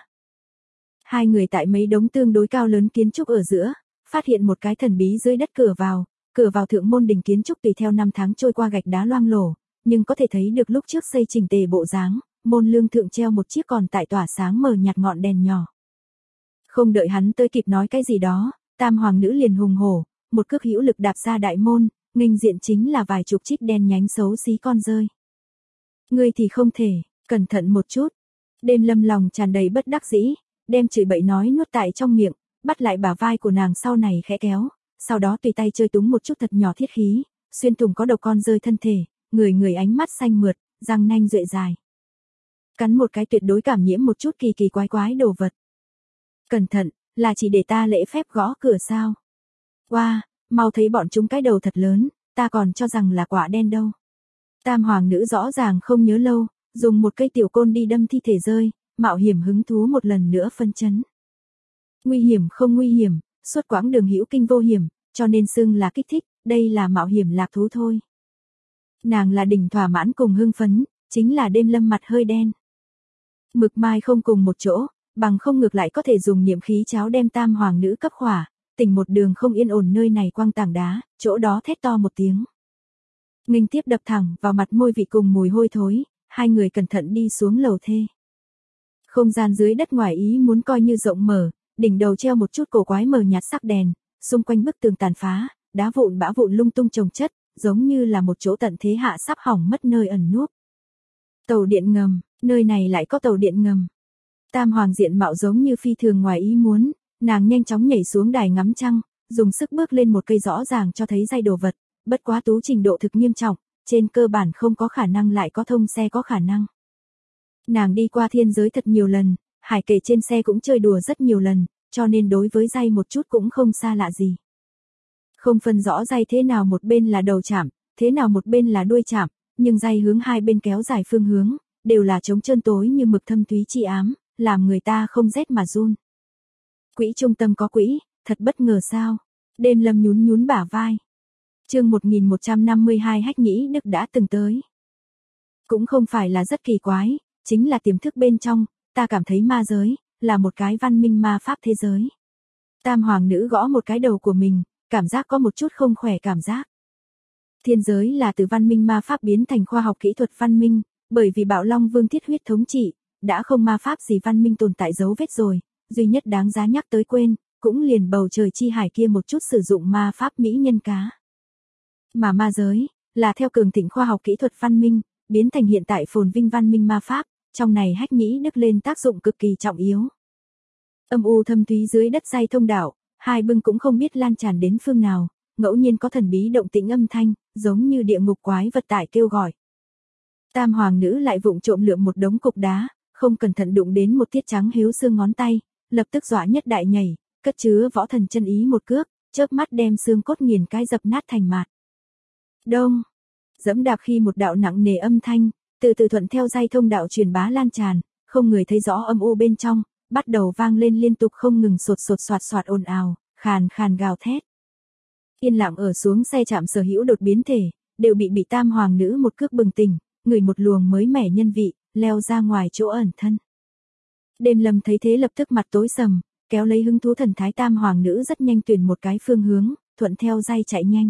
Hai người tại mấy đống tương đối cao lớn kiến trúc ở giữa, phát hiện một cái thần bí dưới đất cửa vào thượng môn đình kiến trúc tùy theo năm tháng trôi qua gạch đá loang lổ, nhưng có thể thấy được lúc trước xây chỉnh tề bộ dáng, môn lương thượng treo một chiếc còn tại tỏa sáng mờ nhạt ngọn đèn nhỏ. Không đợi hắn tới kịp nói cái gì đó, tam hoàng nữ liền hùng hổ, một cước hữu lực đạp ra đại môn, nghênh diện chính là vài chục trích đen nhánh xấu xí con rơi. Ngươi thì không thể, cẩn thận một chút. Đêm lâm lòng tràn đầy bất đắc dĩ, đem chửi bậy nói nuốt tại trong miệng, bắt lại bả vai của nàng sau này khẽ kéo, sau đó tùy tay chơi túng một chút thật nhỏ thiết khí, xuyên thủng có độc con rơi thân thể, người ánh mắt xanh mượt, răng nanh duệ dài. Cắn một cái tuyệt đối cảm nhiễm một chút kỳ kỳ quái đồ vật. Cẩn thận, là chỉ để ta lễ phép gõ cửa sao? Wow, mau thấy bọn chúng cái đầu thật lớn, ta còn cho rằng là quả đen đâu. Tam hoàng nữ rõ ràng không nhớ lâu, dùng một cây tiểu côn đi đâm thi thể rơi, mạo hiểm hứng thú một lần nữa phân chấn. Nguy hiểm không nguy hiểm, suốt quãng đường hữu kinh vô hiểm, cho nên xưng là kích thích, đây là mạo hiểm lạc thú thôi. Nàng là đỉnh thỏa mãn cùng hưng phấn, chính là đêm lâm mặt hơi đen. Mực mai không cùng một chỗ, bằng không ngược lại có thể dùng niệm khí cháo đem tam hoàng nữ cấp khỏa, tỉnh một đường không yên ổn nơi này quăng tảng đá, chỗ đó thét to một tiếng. Nghênh tiếp đập thẳng vào mặt môi vị cùng mùi hôi thối, hai người cẩn thận đi xuống lầu thê. Không gian dưới đất ngoài ý muốn coi như rộng mở, đỉnh đầu treo một chút cổ quái mờ nhạt sắc đèn, xung quanh bức tường tàn phá, đá vụn bã vụn lung tung chồng chất, giống như là một chỗ tận thế hạ sắp hỏng mất nơi ẩn núp. Tàu điện ngầm, nơi này lại có tàu điện ngầm. Tam hoàng diện mạo giống như phi thường ngoài ý muốn, nàng nhanh chóng nhảy xuống đài ngắm trăng, dùng sức bước lên một cây rõ ràng cho thấy dây đồ vật, bất quá tú trình độ thực nghiêm trọng, trên cơ bản không có khả năng lại có thông xe có khả năng. Nàng đi qua thiên giới thật nhiều lần, hải kể trên xe cũng chơi đùa rất nhiều lần, cho nên đối với dây một chút cũng không xa lạ gì. Không phân rõ dây thế nào một bên là đầu chạm, thế nào một bên là đuôi chạm, nhưng dây hướng hai bên kéo dài phương hướng, đều là trống trơn tối như mực thâm thúy chi ám, làm người ta không rét mà run. Quỹ trung tâm có quỹ, thật bất ngờ sao? Đêm Lâm nhún nhún bả vai. Chương 1152 Hách Nhĩ Đức đã từng tới. Cũng không phải là rất kỳ quái, chính là tiềm thức bên trong, ta cảm thấy ma giới là một cái văn minh ma pháp thế giới. Tam hoàng nữ gõ một cái đầu của mình, cảm giác có một chút không khỏe cảm giác. Thiên giới là từ văn minh ma pháp biến thành khoa học kỹ thuật văn minh, bởi vì Bạo Long Vương thiết huyết thống trị, đã không ma pháp gì văn minh tồn tại dấu vết rồi, duy nhất đáng giá nhắc tới quên, cũng liền bầu trời chi hải kia một chút sử dụng ma pháp mỹ nhân cá. Mà ma giới, là theo cường thịnh khoa học kỹ thuật văn minh, biến thành hiện tại phồn vinh văn minh ma pháp, trong này Hách Nhĩ Đức lên tác dụng cực kỳ trọng yếu. Âm u thâm thúy dưới đất dây thông đạo, hai bưng cũng không biết lan tràn đến phương nào, ngẫu nhiên có thần bí động tĩnh âm thanh, giống như địa ngục quái vật tại kêu gọi. Tam hoàng nữ lại vụng trộm lượm một đống cục đá, không cẩn thận đụng đến một tiết trắng hiếu xương ngón tay, lập tức dọa nhất đại nhảy, cất chứa võ thần chân ý một cước, chớp mắt đem xương cốt nghiền cái dập nát thành mạt. Đông, dẫm đạp khi một đạo nặng nề âm thanh, từ từ thuận theo dây thông đạo truyền bá lan tràn, không người thấy rõ âm u bên trong, bắt đầu vang lên liên tục không ngừng sột sột soạt soạt ồn ào, khàn khàn gào thét. Yên lặng ở xuống xe chạm sở hữu đột biến thể, đều bị tam hoàng nữ một cước bừng tỉnh, người một luồng mới mẻ nhân vị, leo ra ngoài chỗ ẩn thân. Đêm Lâm thấy thế lập tức mặt tối sầm, kéo lấy hứng thú thần thái tam hoàng nữ rất nhanh tuyển một cái phương hướng, thuận theo dây chạy nhanh.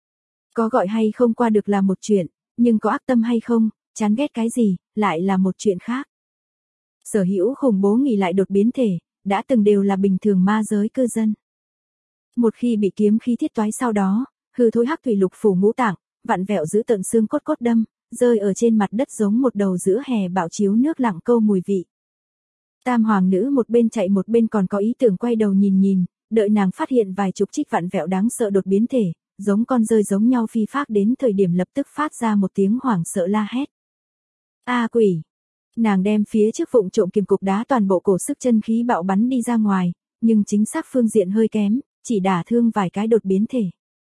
Có gọi hay không qua được là một chuyện, nhưng có ác tâm hay không, chán ghét cái gì, lại là một chuyện khác. Sở hữu khủng bố nghỉ lại đột biến thể, đã từng đều là bình thường ma giới cư dân. Một khi bị kiếm khí thiết toái sau đó, hư thối hắc thủy lục phủ ngũ tạng, vặn vẹo giữ tận xương cốt cốt đâm, rơi ở trên mặt đất giống một đầu giữa hè bạo chiếu nước lặng câu mùi vị. Tam hoàng nữ một bên chạy một bên còn có ý tưởng quay đầu nhìn nhìn, đợi nàng phát hiện vài chục trích vặn vẹo đáng sợ đột biến thể, giống con rơi giống nhau phi phác đến thời điểm lập tức phát ra một tiếng hoảng sợ la hét. A quỷ! Nàng đem phía trước vụng trộm kiềm cục đá toàn bộ cổ sức chân khí bạo bắn đi ra ngoài, nhưng chính xác phương diện hơi kém, chỉ đả thương vài cái đột biến thể.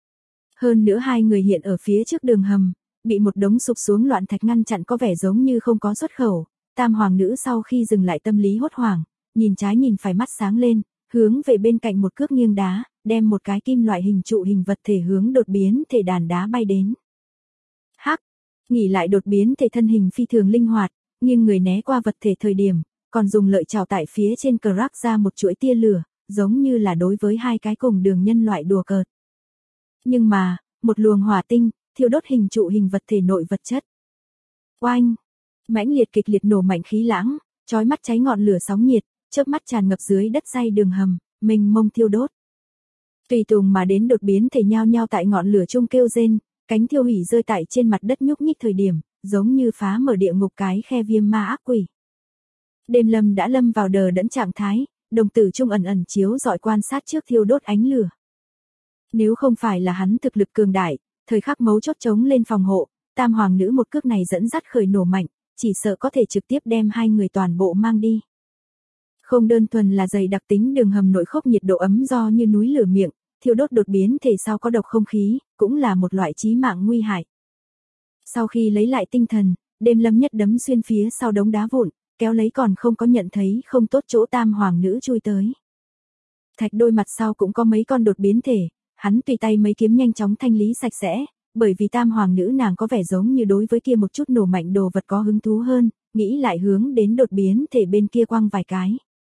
Hơn nữa hai người hiện ở phía trước đường hầm, bị một đống sụp xuống loạn thạch ngăn chặn có vẻ giống như không có xuất khẩu. Tam hoàng nữ sau khi dừng lại tâm lý hốt hoảng, nhìn trái nhìn phải mắt sáng lên, hướng về bên cạnh một cước nghiêng đá, đem một cái kim loại hình trụ hình vật thể hướng đột biến thể đàn đá bay đến. Hắc, nghỉ lại đột biến thể thân hình phi thường linh hoạt, nhưng người né qua vật thể thời điểm, còn dùng lợi chảo tại phía trên cờ rắc ra một chuỗi tia lửa, giống như là đối với hai cái cùng đường nhân loại đùa cợt. Nhưng mà, một luồng hỏa tinh, thiêu đốt hình trụ hình vật thể nội vật chất. Oanh! Mãnh liệt kịch liệt nổ mạnh khí lãng, chói mắt cháy ngọn lửa sóng nhiệt, chớp mắt tràn ngập dưới đất dây đường hầm, mênh mông thiêu đốt. Tùy tùng mà đến đột biến thể nhao nhao tại ngọn lửa chung kêu rên, cánh thiêu hủy rơi tại trên mặt đất nhúc nhích thời điểm, giống như phá mở địa ngục cái khe viêm ma ác quỷ. Đêm Lâm đã lâm vào đờ đẫn trạng thái, đồng tử trung ẩn ẩn chiếu dọi quan sát trước thiêu đốt ánh lửa. Nếu không phải là hắn thực lực cường đại, thời khắc mấu chốt chống lên phòng hộ, tam hoàng nữ một cước này dẫn dắt khởi nổ mạnh, chỉ sợ có thể trực tiếp đem hai người toàn bộ mang đi. Không đơn thuần là dày đặc tính đường hầm nội khốc nhiệt độ ấm do như núi lửa miệng, thiêu đốt đột biến thể sau có độc không khí, cũng là một loại chí mạng nguy hại. Sau khi lấy lại tinh thần, Đêm Lâm nhất đấm xuyên phía sau đống đá vụn, kéo lấy còn không có nhận thấy không tốt chỗ tam hoàng nữ chui tới. Thạch đôi mặt sau cũng có mấy con đột biến thể, hắn tùy tay mấy kiếm nhanh chóng thanh lý sạch sẽ, bởi vì tam hoàng nữ nàng có vẻ giống như đối với kia một chút nổ mạnh đồ vật có hứng thú hơn, nghĩ lại hướng đến đột biến thể bên kia quăng vài cái.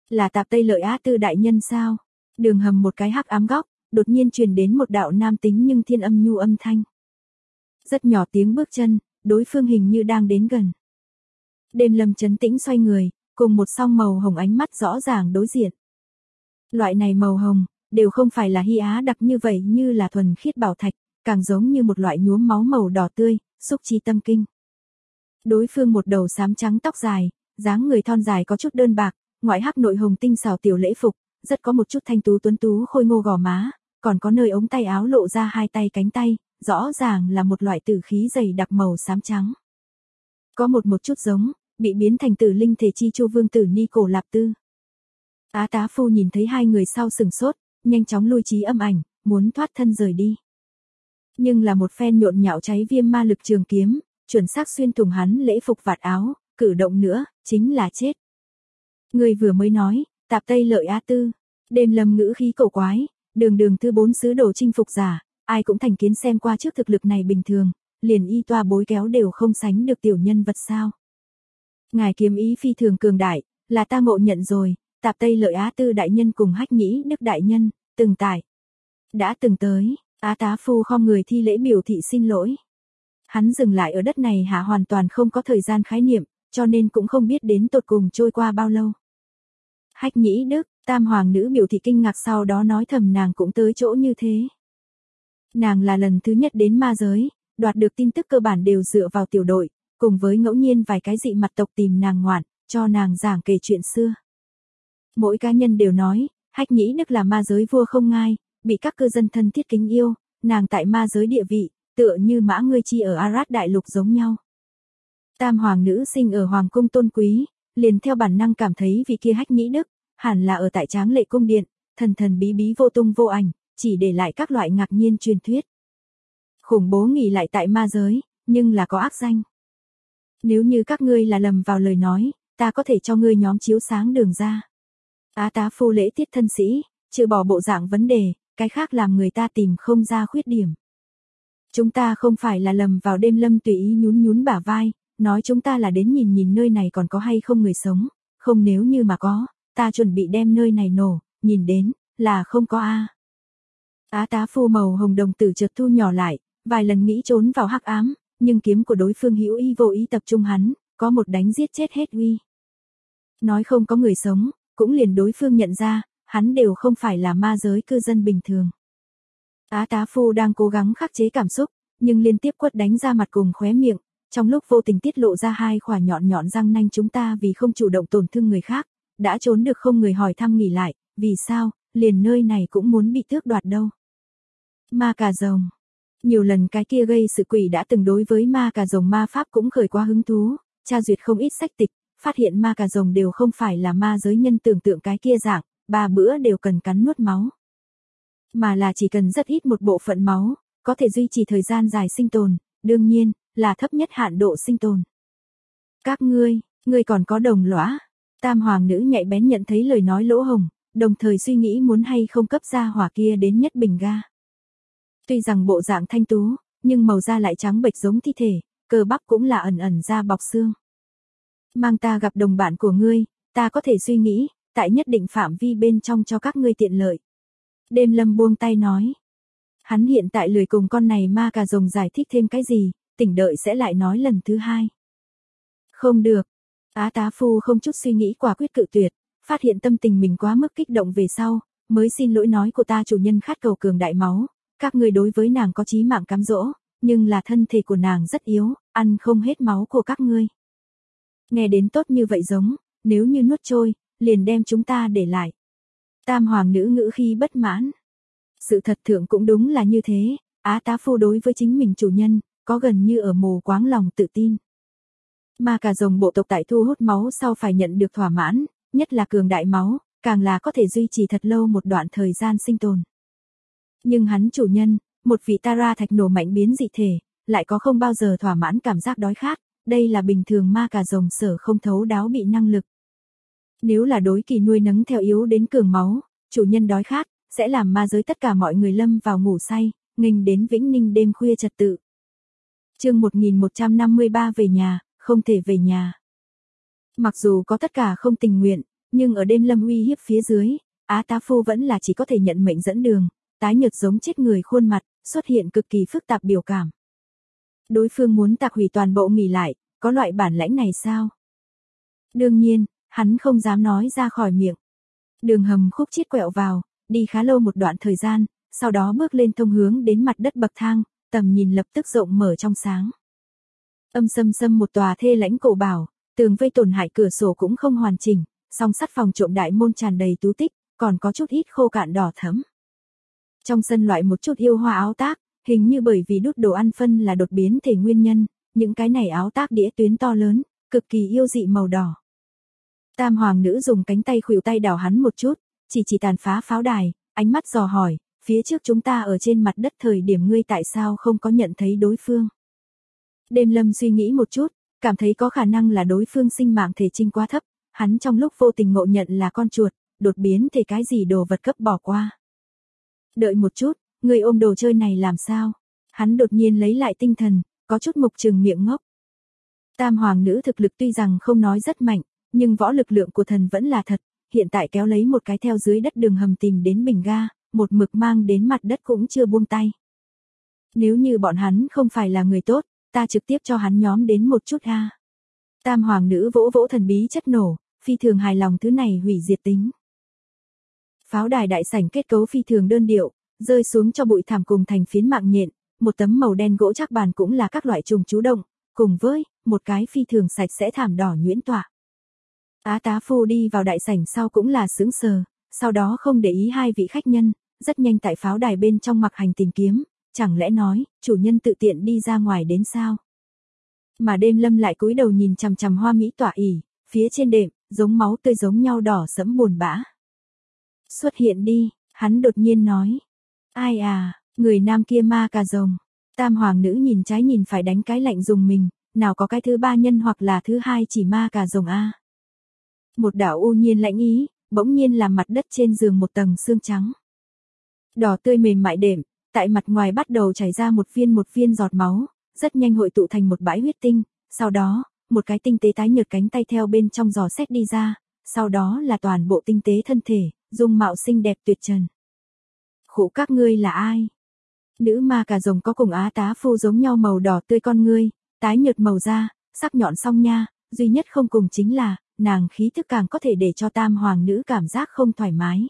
Là Tạp Tây Lợi Á Tư đại nhân sao? Đường hầm một cái hắc ám góc, đột nhiên truyền đến một đạo nam tính nhưng thiên âm nhu âm thanh. Rất nhỏ tiếng bước chân, đối phương hình như đang đến gần. Đêm Lâm trấn tĩnh xoay người, cùng một song màu hồng ánh mắt rõ ràng đối diện. Loại này màu hồng, đều không phải là hy á đặc như vậy như là thuần khiết bảo thạch, càng giống như một loại nhuốm máu màu đỏ tươi, xúc chi tâm kinh. Đối phương một đầu xám trắng tóc dài, dáng người thon dài có chút đơn bạc, ngoại hắc nội hồng tinh xảo tiểu lễ phục, rất có một chút thanh tú tuấn tú khôi ngô gò má, còn có nơi ống tay áo lộ ra hai tay cánh tay, rõ ràng là một loại tử khí dày đặc màu xám trắng. Có một chút giống, bị biến thành tử linh thể chi chu vương tử Ni Cổ Lạp Tư. Á tá phu nhìn thấy hai người sau sừng sốt, nhanh chóng lui trí âm ảnh, muốn thoát thân rời đi. Nhưng là một phen nhộn nhạo cháy viêm ma lực trường kiếm, chuẩn xác xuyên thủng hắn lễ phục vạt áo, cử động nữa, chính là chết. Người vừa mới nói, Tạp Tây Lợi Á Tư, Đêm Lâm ngữ khí cổ quái, đường thứ 4 sứ đồ chinh phục giả, ai cũng thành kiến xem qua trước thực lực này bình thường, liền y toa bối kéo đều không sánh được tiểu nhân vật sao. Ngài kiếm ý phi thường cường đại, là ta ngộ nhận rồi, Tạp Tây Lợi Á Tư đại nhân cùng Hách Nhĩ Đức đại nhân, đã từng tới, Á tá phu khom người thi lễ biểu thị xin lỗi. Hắn dừng lại ở đất này hạ hoàn toàn không có thời gian khái niệm, cho nên cũng không biết đến tột cùng trôi qua bao lâu. Hách Nhĩ Đức, tam hoàng nữ biểu thị kinh ngạc sau đó nói thầm nàng cũng tới chỗ như thế. Nàng là lần thứ nhất đến ma giới, đoạt được tin tức cơ bản đều dựa vào tiểu đội, cùng với ngẫu nhiên vài cái dị mặt tộc tìm nàng ngoạn, cho nàng giảng kể chuyện xưa. Mỗi cá nhân đều nói, Hách Nhĩ Đức là ma giới vua không ngai, bị các cư dân thân thiết kính yêu, nàng tại ma giới địa vị, tựa như Mã Ngươi Chi ở Arad đại lục giống nhau. Tam hoàng nữ sinh ở hoàng cung tôn quý, liền theo bản năng cảm thấy vị kia Hách Nhĩ Đức, hẳn là ở tại Tráng Lệ cung điện, thần bí bí vô tung vô ảnh, chỉ để lại các loại ngạc nhiên truyền thuyết. Khủng bố nghỉ lại tại ma giới, nhưng là có ác danh. Nếu như các ngươi là lầm vào lời nói, ta có thể cho ngươi nhóm chiếu sáng đường ra. Á tá phu lễ tiết thân sĩ, trừ bỏ bộ dạng vấn đề, cái khác làm người ta tìm không ra khuyết điểm. Chúng ta không phải là lầm vào Đêm Lâm tùy ý nhún bả vai, nói chúng ta là đến nhìn nơi này còn có hay không người sống, không nếu như mà có, ta chuẩn bị đem nơi này nổ, nhìn đến, là không có a. Á tá phu màu hồng đồng tử chợt thu nhỏ lại, vài lần nghĩ trốn vào hắc ám, nhưng kiếm của đối phương hữu ý vô ý tập trung hắn, có một đánh giết chết hết uy. Nói không có người sống, cũng liền đối phương nhận ra, hắn đều không phải là ma giới cư dân bình thường. Á tá phu đang cố gắng khắc chế cảm xúc, nhưng liên tiếp quất đánh ra mặt cùng khóe miệng, trong lúc vô tình tiết lộ ra hai khỏa nhọn răng nanh chúng ta vì không chủ động tổn thương người khác, đã trốn được không người hỏi thăm nghỉ lại, vì sao, liền nơi này cũng muốn bị tước đoạt đâu. Ma cà rồng. Nhiều lần cái kia gây sự quỷ đã từng đối với ma cà rồng ma pháp cũng khởi quá hứng thú, tra duyệt không ít sách tịch, phát hiện ma cà rồng đều không phải là ma giới nhân tưởng tượng cái kia dạng, 3 bữa đều cần cắn nuốt máu. Mà là chỉ cần rất ít một bộ phận máu, có thể duy trì thời gian dài sinh tồn, đương nhiên, là thấp nhất hạn độ sinh tồn. Các ngươi còn có đồng lõa. Tam hoàng nữ nhạy bén nhận thấy lời nói lỗ hổng, đồng thời suy nghĩ muốn hay không cấp ra hỏa kia đến nhất bình ga. Tuy rằng bộ dạng thanh tú, nhưng màu da lại trắng bệch giống thi thể, cơ bắp cũng là ẩn da bọc xương. Mang ta gặp đồng bạn của ngươi, ta có thể suy nghĩ, tại nhất định phạm vi bên trong cho các ngươi tiện lợi. Đêm Lâm buông tay nói. Hắn hiện tại lười cùng con này ma cà rồng giải thích thêm cái gì, tỉnh đợi sẽ lại nói lần thứ hai. Không được. Á tá phu không chút suy nghĩ quả quyết cự tuyệt, phát hiện tâm tình mình quá mức kích động về sau, mới xin lỗi nói của ta chủ nhân khát cầu cường đại máu, các ngươi đối với nàng có chí mạng cám dỗ, nhưng là thân thể của nàng rất yếu, ăn không hết máu của các ngươi. Nghe đến tốt như vậy giống, nếu như nuốt trôi, liền đem chúng ta để lại. Tam hoàng nữ ngữ khi bất mãn. Sự thật thượng cũng đúng là như thế, Á tá phu đối với chính mình chủ nhân, có gần như ở mù quáng lòng tự tin. Ma cà rồng bộ tộc tại thu hút máu sau phải nhận được thỏa mãn, nhất là cường đại máu, càng là có thể duy trì thật lâu một đoạn thời gian sinh tồn. Nhưng hắn chủ nhân, một vị Tara thạch nổ mạnh biến dị thể, lại có không bao giờ thỏa mãn cảm giác đói khát, đây là bình thường ma cà rồng sở không thấu đáo bị năng lực. Nếu là đối kỳ nuôi nấng theo yếu đến cường máu, chủ nhân đói khát, sẽ làm ma giới tất cả mọi người lâm vào ngủ say, nghênh đến vĩnh ninh đêm khuya trật tự. Chương 1153 về nhà, không thể về nhà. Mặc dù có tất cả không tình nguyện, Nhưng ở đêm lâm uy hiếp phía dưới, Á tá phu vẫn là chỉ có thể nhận mệnh dẫn đường, tái nhợt giống chết người khuôn mặt, xuất hiện cực kỳ phức tạp biểu cảm. Đối phương muốn tạc hủy toàn bộ nghỉ lại, có loại bản lãnh này sao? Đương nhiên, hắn không dám nói ra khỏi miệng. Đường hầm khúc chiết quẹo vào, đi khá lâu một đoạn thời gian, sau đó bước lên thông hướng đến mặt đất bậc thang, tầm nhìn lập tức rộng mở trong sáng. Âm sâm sâm một tòa thê lãnh cổ bảo, tường vây tổn hại cửa sổ cũng không hoàn chỉnh, song sắt phòng trộm đại môn tràn đầy tú tích, còn có chút ít khô cạn đỏ thẫm. Trong sân loại một chút yêu hoa áo tác, hình như bởi vì đút đồ ăn phân là đột biến thể nguyên nhân, những cái này áo tác đĩa tuyến to lớn, cực kỳ yêu dị màu đỏ. Tam hoàng nữ dùng cánh tay khuỷu tay đảo hắn một chút, chỉ tàn phá pháo đài, ánh mắt dò hỏi, phía trước chúng ta ở trên mặt đất thời điểm ngươi tại sao không có nhận thấy đối phương. Đêm lâm suy nghĩ một chút, cảm thấy có khả năng là đối phương sinh mạng thể trinh quá thấp, hắn trong lúc vô tình ngộ nhận là con chuột, đột biến thể cái gì đồ vật cấp bỏ qua. Đợi một chút, ngươi ôm đồ chơi này làm sao? Hắn đột nhiên lấy lại tinh thần, có chút mục trừng miệng ngốc. Tam hoàng nữ thực lực tuy rằng không nói rất mạnh, nhưng võ lực lượng của thần vẫn là thật, hiện tại kéo lấy một cái theo dưới đất đường hầm tìm đến bình ga, một mực mang đến mặt đất cũng chưa buông tay. Nếu như bọn hắn không phải là người tốt, ta trực tiếp cho hắn nhóm đến một chút ha. Tam hoàng nữ vỗ vỗ thần bí chất nổ, phi thường hài lòng thứ này hủy diệt tính. Pháo đài đại sảnh kết cấu phi thường đơn điệu, rơi xuống cho bụi thảm cùng thành phiến mạng nhện, một tấm màu đen gỗ chắc bàn cũng là các loại trùng trú động, cùng với một cái phi thường sạch sẽ thảm đỏ nhuyễn tọa. Á tá phu đi vào đại sảnh sau cũng là sững sờ, sau đó không để ý hai vị khách nhân, rất nhanh tại pháo đài bên trong mặc hành tìm kiếm, chẳng lẽ nói, chủ nhân tự tiện đi ra ngoài đến sao? Mà đêm lâm lại cúi đầu nhìn chằm chằm hoa mỹ tọa ỉ, phía trên đệm, giống máu tươi giống nhau đỏ sẫm buồn bã. Xuất hiện đi, hắn đột nhiên nói. Ai à, người nam kia ma cà rồng. Tam hoàng nữ nhìn trái nhìn phải đánh cái lạnh dùng mình, nào có cái thứ ba nhân hoặc là thứ hai chỉ ma cà rồng a. Một đạo u nhiên lãnh ý, bỗng nhiên làm mặt đất trên giường một tầng xương trắng. Đỏ tươi mềm mại đệm, tại mặt ngoài bắt đầu chảy ra một viên giọt máu, rất nhanh hội tụ thành một bãi huyết tinh, sau đó, một cái tinh tế tái nhợt cánh tay theo bên trong giò xét đi ra, sau đó là toàn bộ tinh tế thân thể, dung mạo xinh đẹp tuyệt trần. Khụ các ngươi là ai? Nữ ma cà rồng có cùng Á tá phu giống nhau màu đỏ tươi con ngươi, tái nhợt màu da, sắc nhọn song nha, duy nhất không cùng chính là, nàng khí thức càng có thể để cho tam hoàng nữ cảm giác không thoải mái.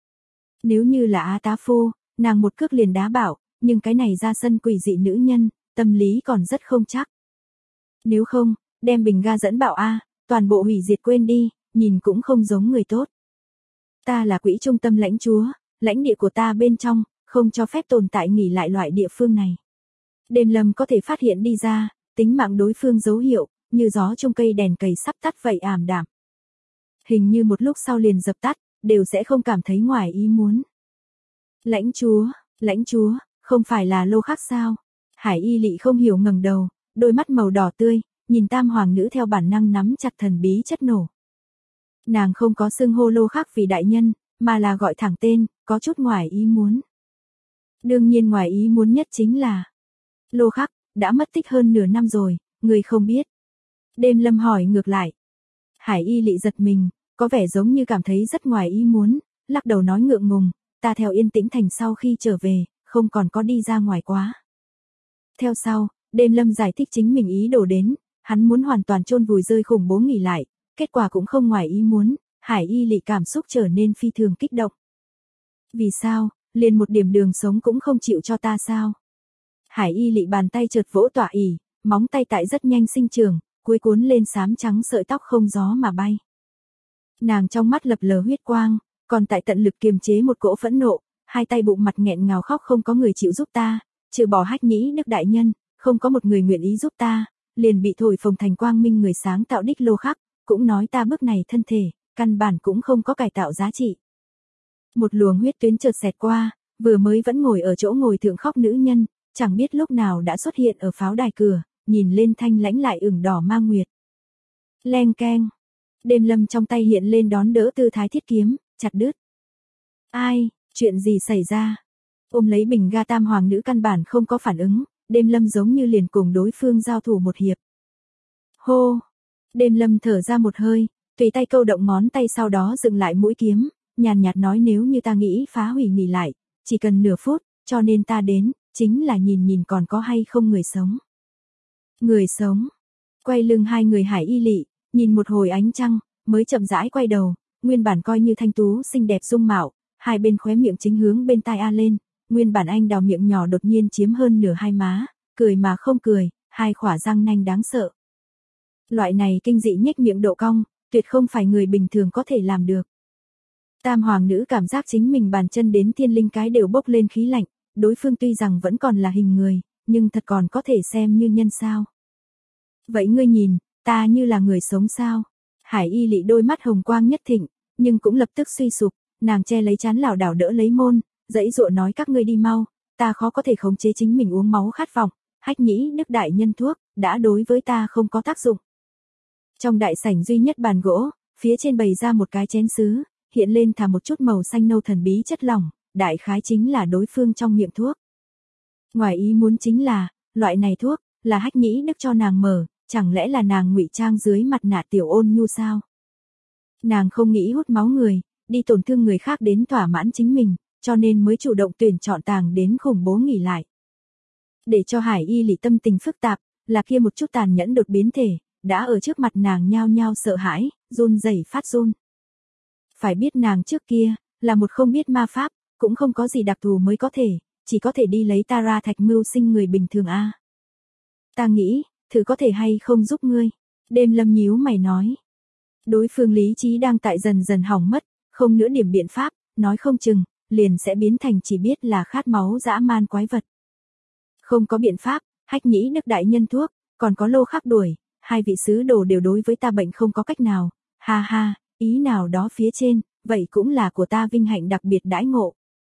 Nếu như là Á tá phu, nàng một cước liền đá bảo, nhưng cái này ra sân quỷ dị nữ nhân, tâm lý còn rất không chắc. Nếu không, đem bình ga dẫn bảo a, toàn bộ hủy diệt quên đi, nhìn cũng không giống người tốt. Ta là quỹ trung tâm lãnh chúa, lãnh địa của ta bên trong, không cho phép tồn tại nghỉ lại loại địa phương này. Đêm lâm có thể phát hiện đi ra, tính mạng đối phương dấu hiệu, như gió trong cây đèn cầy sắp tắt vậy ảm đạm. Hình như một lúc sau liền dập tắt, đều sẽ không cảm thấy ngoài ý muốn. Lãnh chúa, không phải là Lô Khắc sao? Hải Y Lị không hiểu ngẩng đầu, đôi mắt màu đỏ tươi, nhìn tam hoàng nữ theo bản năng nắm chặt thần bí chất nổ. Nàng không có xưng hô Lô Khắc vì đại nhân, mà là gọi thẳng tên, có chút ngoài ý muốn. Đương nhiên ngoài ý muốn nhất chính là Lô Khắc, đã mất tích hơn nửa năm rồi, người không biết. Đêm lâm hỏi ngược lại. Hải Y Lị giật mình, có vẻ giống như cảm thấy rất ngoài ý muốn, lắc đầu nói ngượng ngùng, ta theo Yên Tĩnh Thành sau khi trở về, không còn có đi ra ngoài quá. Theo sau, đêm lâm giải thích chính mình ý đồ đến, hắn muốn hoàn toàn chôn vùi rơi khủng bố nghỉ lại, kết quả cũng không ngoài ý muốn, Hải Y Lị cảm xúc trở nên phi thường kích động. Vì sao, liền một điểm đường sống cũng không chịu cho ta sao? Hải Y Lị bàn tay chợt vỗ tọa ỉ, móng tay tại rất nhanh sinh trưởng, cuối cuốn lên xám trắng sợi tóc không gió mà bay. Nàng trong mắt lập lờ huyết quang, còn tại tận lực kiềm chế một cỗ phẫn nộ, hai tay bụng mặt nghẹn ngào khóc không có người chịu giúp ta, trừ bỏ Hách Nhĩ Đức đại nhân, không có một người nguyện ý giúp ta, liền bị thổi phồng thành quang minh người sáng tạo đích Lô Khắc, cũng nói ta bước này thân thể, căn bản cũng không có cải tạo giá trị. Một luồng huyết tuyến chợt xẹt qua, vừa mới vẫn ngồi ở chỗ ngồi thượng khóc nữ nhân, chẳng biết lúc nào đã xuất hiện ở pháo đài cửa, nhìn lên thanh lãnh lại ửng đỏ ma nguyệt. Leng keng, đêm lâm trong tay hiện lên đón đỡ tư thái thiết kiếm, chặt đứt. Ai, chuyện gì xảy ra? Ôm lấy bình ga tam hoàng nữ căn bản không có phản ứng, đêm lâm giống như liền cùng đối phương giao thủ một hiệp. Hô, đêm lâm thở ra một hơi, tùy tay câu động ngón tay sau đó dựng lại mũi kiếm, nhàn nhạt nói nếu như ta nghĩ phá hủy nghỉ lại, chỉ cần nửa phút, cho nên ta đến, chính là nhìn nhìn còn có hay không người sống. Người sống. Quay lưng hai người Hải Y Lị, nhìn một hồi ánh trăng, mới chậm rãi quay đầu, nguyên bản coi như thanh tú xinh đẹp dung mạo, hai bên khóe miệng chính hướng bên tai a lên, nguyên bản anh đào miệng nhỏ đột nhiên chiếm hơn nửa hai má, cười mà không cười, hai khỏa răng nanh đáng sợ. Loại này kinh dị nhếch miệng độ cong, tuyệt không phải người bình thường có thể làm được. Tam hoàng nữ cảm giác chính mình bàn chân đến thiên linh cái đều bốc lên khí lạnh, đối phương tuy rằng vẫn còn là hình người, nhưng thật còn có thể xem như nhân sao. Vậy ngươi nhìn, ta như là người sống sao? Hải Y Lị đôi mắt hồng quang nhất thịnh, nhưng cũng lập tức suy sụp, nàng che lấy trán lảo đảo đỡ lấy môn, dãy dụa nói các ngươi đi mau, ta khó có thể khống chế chính mình uống máu khát vọng, Hách Nhĩ Đức đại nhân thuốc, đã đối với ta không có tác dụng. Trong đại sảnh duy nhất bàn gỗ, phía trên bày ra một cái chén sứ, hiện lên thả một chút màu xanh nâu thần bí chất lỏng, đại khái chính là đối phương trong miệng thuốc. Ngoài ý muốn chính là, loại này thuốc, là Hách Nhĩ Đức cho nàng mở, chẳng lẽ là nàng ngụy trang dưới mặt nạ tiểu ôn nhu sao? Nàng không nghĩ hút máu người, đi tổn thương người khác đến thỏa mãn chính mình, cho nên mới chủ động tuyển chọn tàng đến khủng bố nghỉ lại. Để cho Hải Y Lị tâm tình phức tạp, là kia một chút tàn nhẫn đột biến thể, đã ở trước mặt nàng nhao nhao sợ hãi, run rẩy phát run. Phải biết nàng trước kia, là một không biết ma pháp, cũng không có gì đặc thù mới có thể, chỉ có thể đi lấy Tara thạch mưu sinh người bình thường a. Ta nghĩ, thử có thể hay không giúp ngươi. Đêm Lâm nhíu mày nói. Đối phương lý trí đang tại dần dần hỏng mất, không nữa điểm biện pháp, nói không chừng, liền sẽ biến thành chỉ biết là khát máu dã man quái vật. Không có biện pháp, Hách Nhĩ Đức đại nhân thuốc, còn có Lô Khắc đuổi, hai vị sứ đồ đều đối với ta bệnh không có cách nào, ha ha, ý nào đó phía trên, vậy cũng là của ta vinh hạnh đặc biệt đãi ngộ.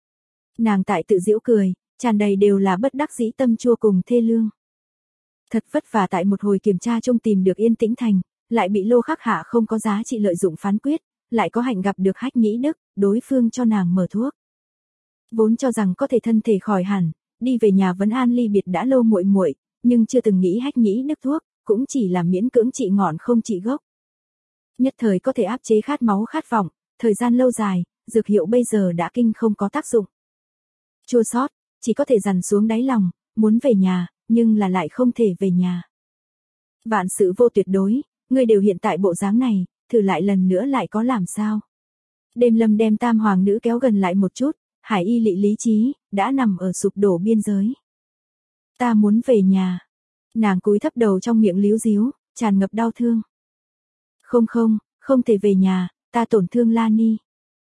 Nàng tại tự giễu cười, tràn đầy đều là bất đắc dĩ tâm chua cùng thê lương. Thật vất vả tại một hồi kiểm tra chung tìm được yên tĩnh thành, lại bị Lô Khắc hạ không có giá trị lợi dụng phán quyết, lại có hạnh gặp được Hách Nhĩ Đức, đối phương cho nàng mở thuốc. Vốn cho rằng có thể thân thể khỏi hẳn, đi về nhà vấn an ly biệt đã lâu muội muội, nhưng chưa từng nghĩ Hách Nhĩ Đức thuốc, cũng chỉ là miễn cưỡng trị ngọn không trị gốc. Nhất thời có thể áp chế khát máu khát vọng, thời gian lâu dài, dược hiệu bây giờ đã kinh không có tác dụng. Chua xót, chỉ có thể dằn xuống đáy lòng, muốn về nhà, nhưng là lại không thể về nhà. Vạn sự vô tuyệt đối, ngươi đều hiện tại bộ dáng này, thử lại lần nữa lại có làm sao. Đêm Lâm đem Tam hoàng nữ kéo gần lại một chút, Hải Y Lị lý trí, đã nằm ở sụp đổ biên giới. Ta muốn về nhà. Nàng cúi thấp đầu trong miệng líu díu, tràn ngập đau thương. Không thể về nhà, ta tổn thương Lani.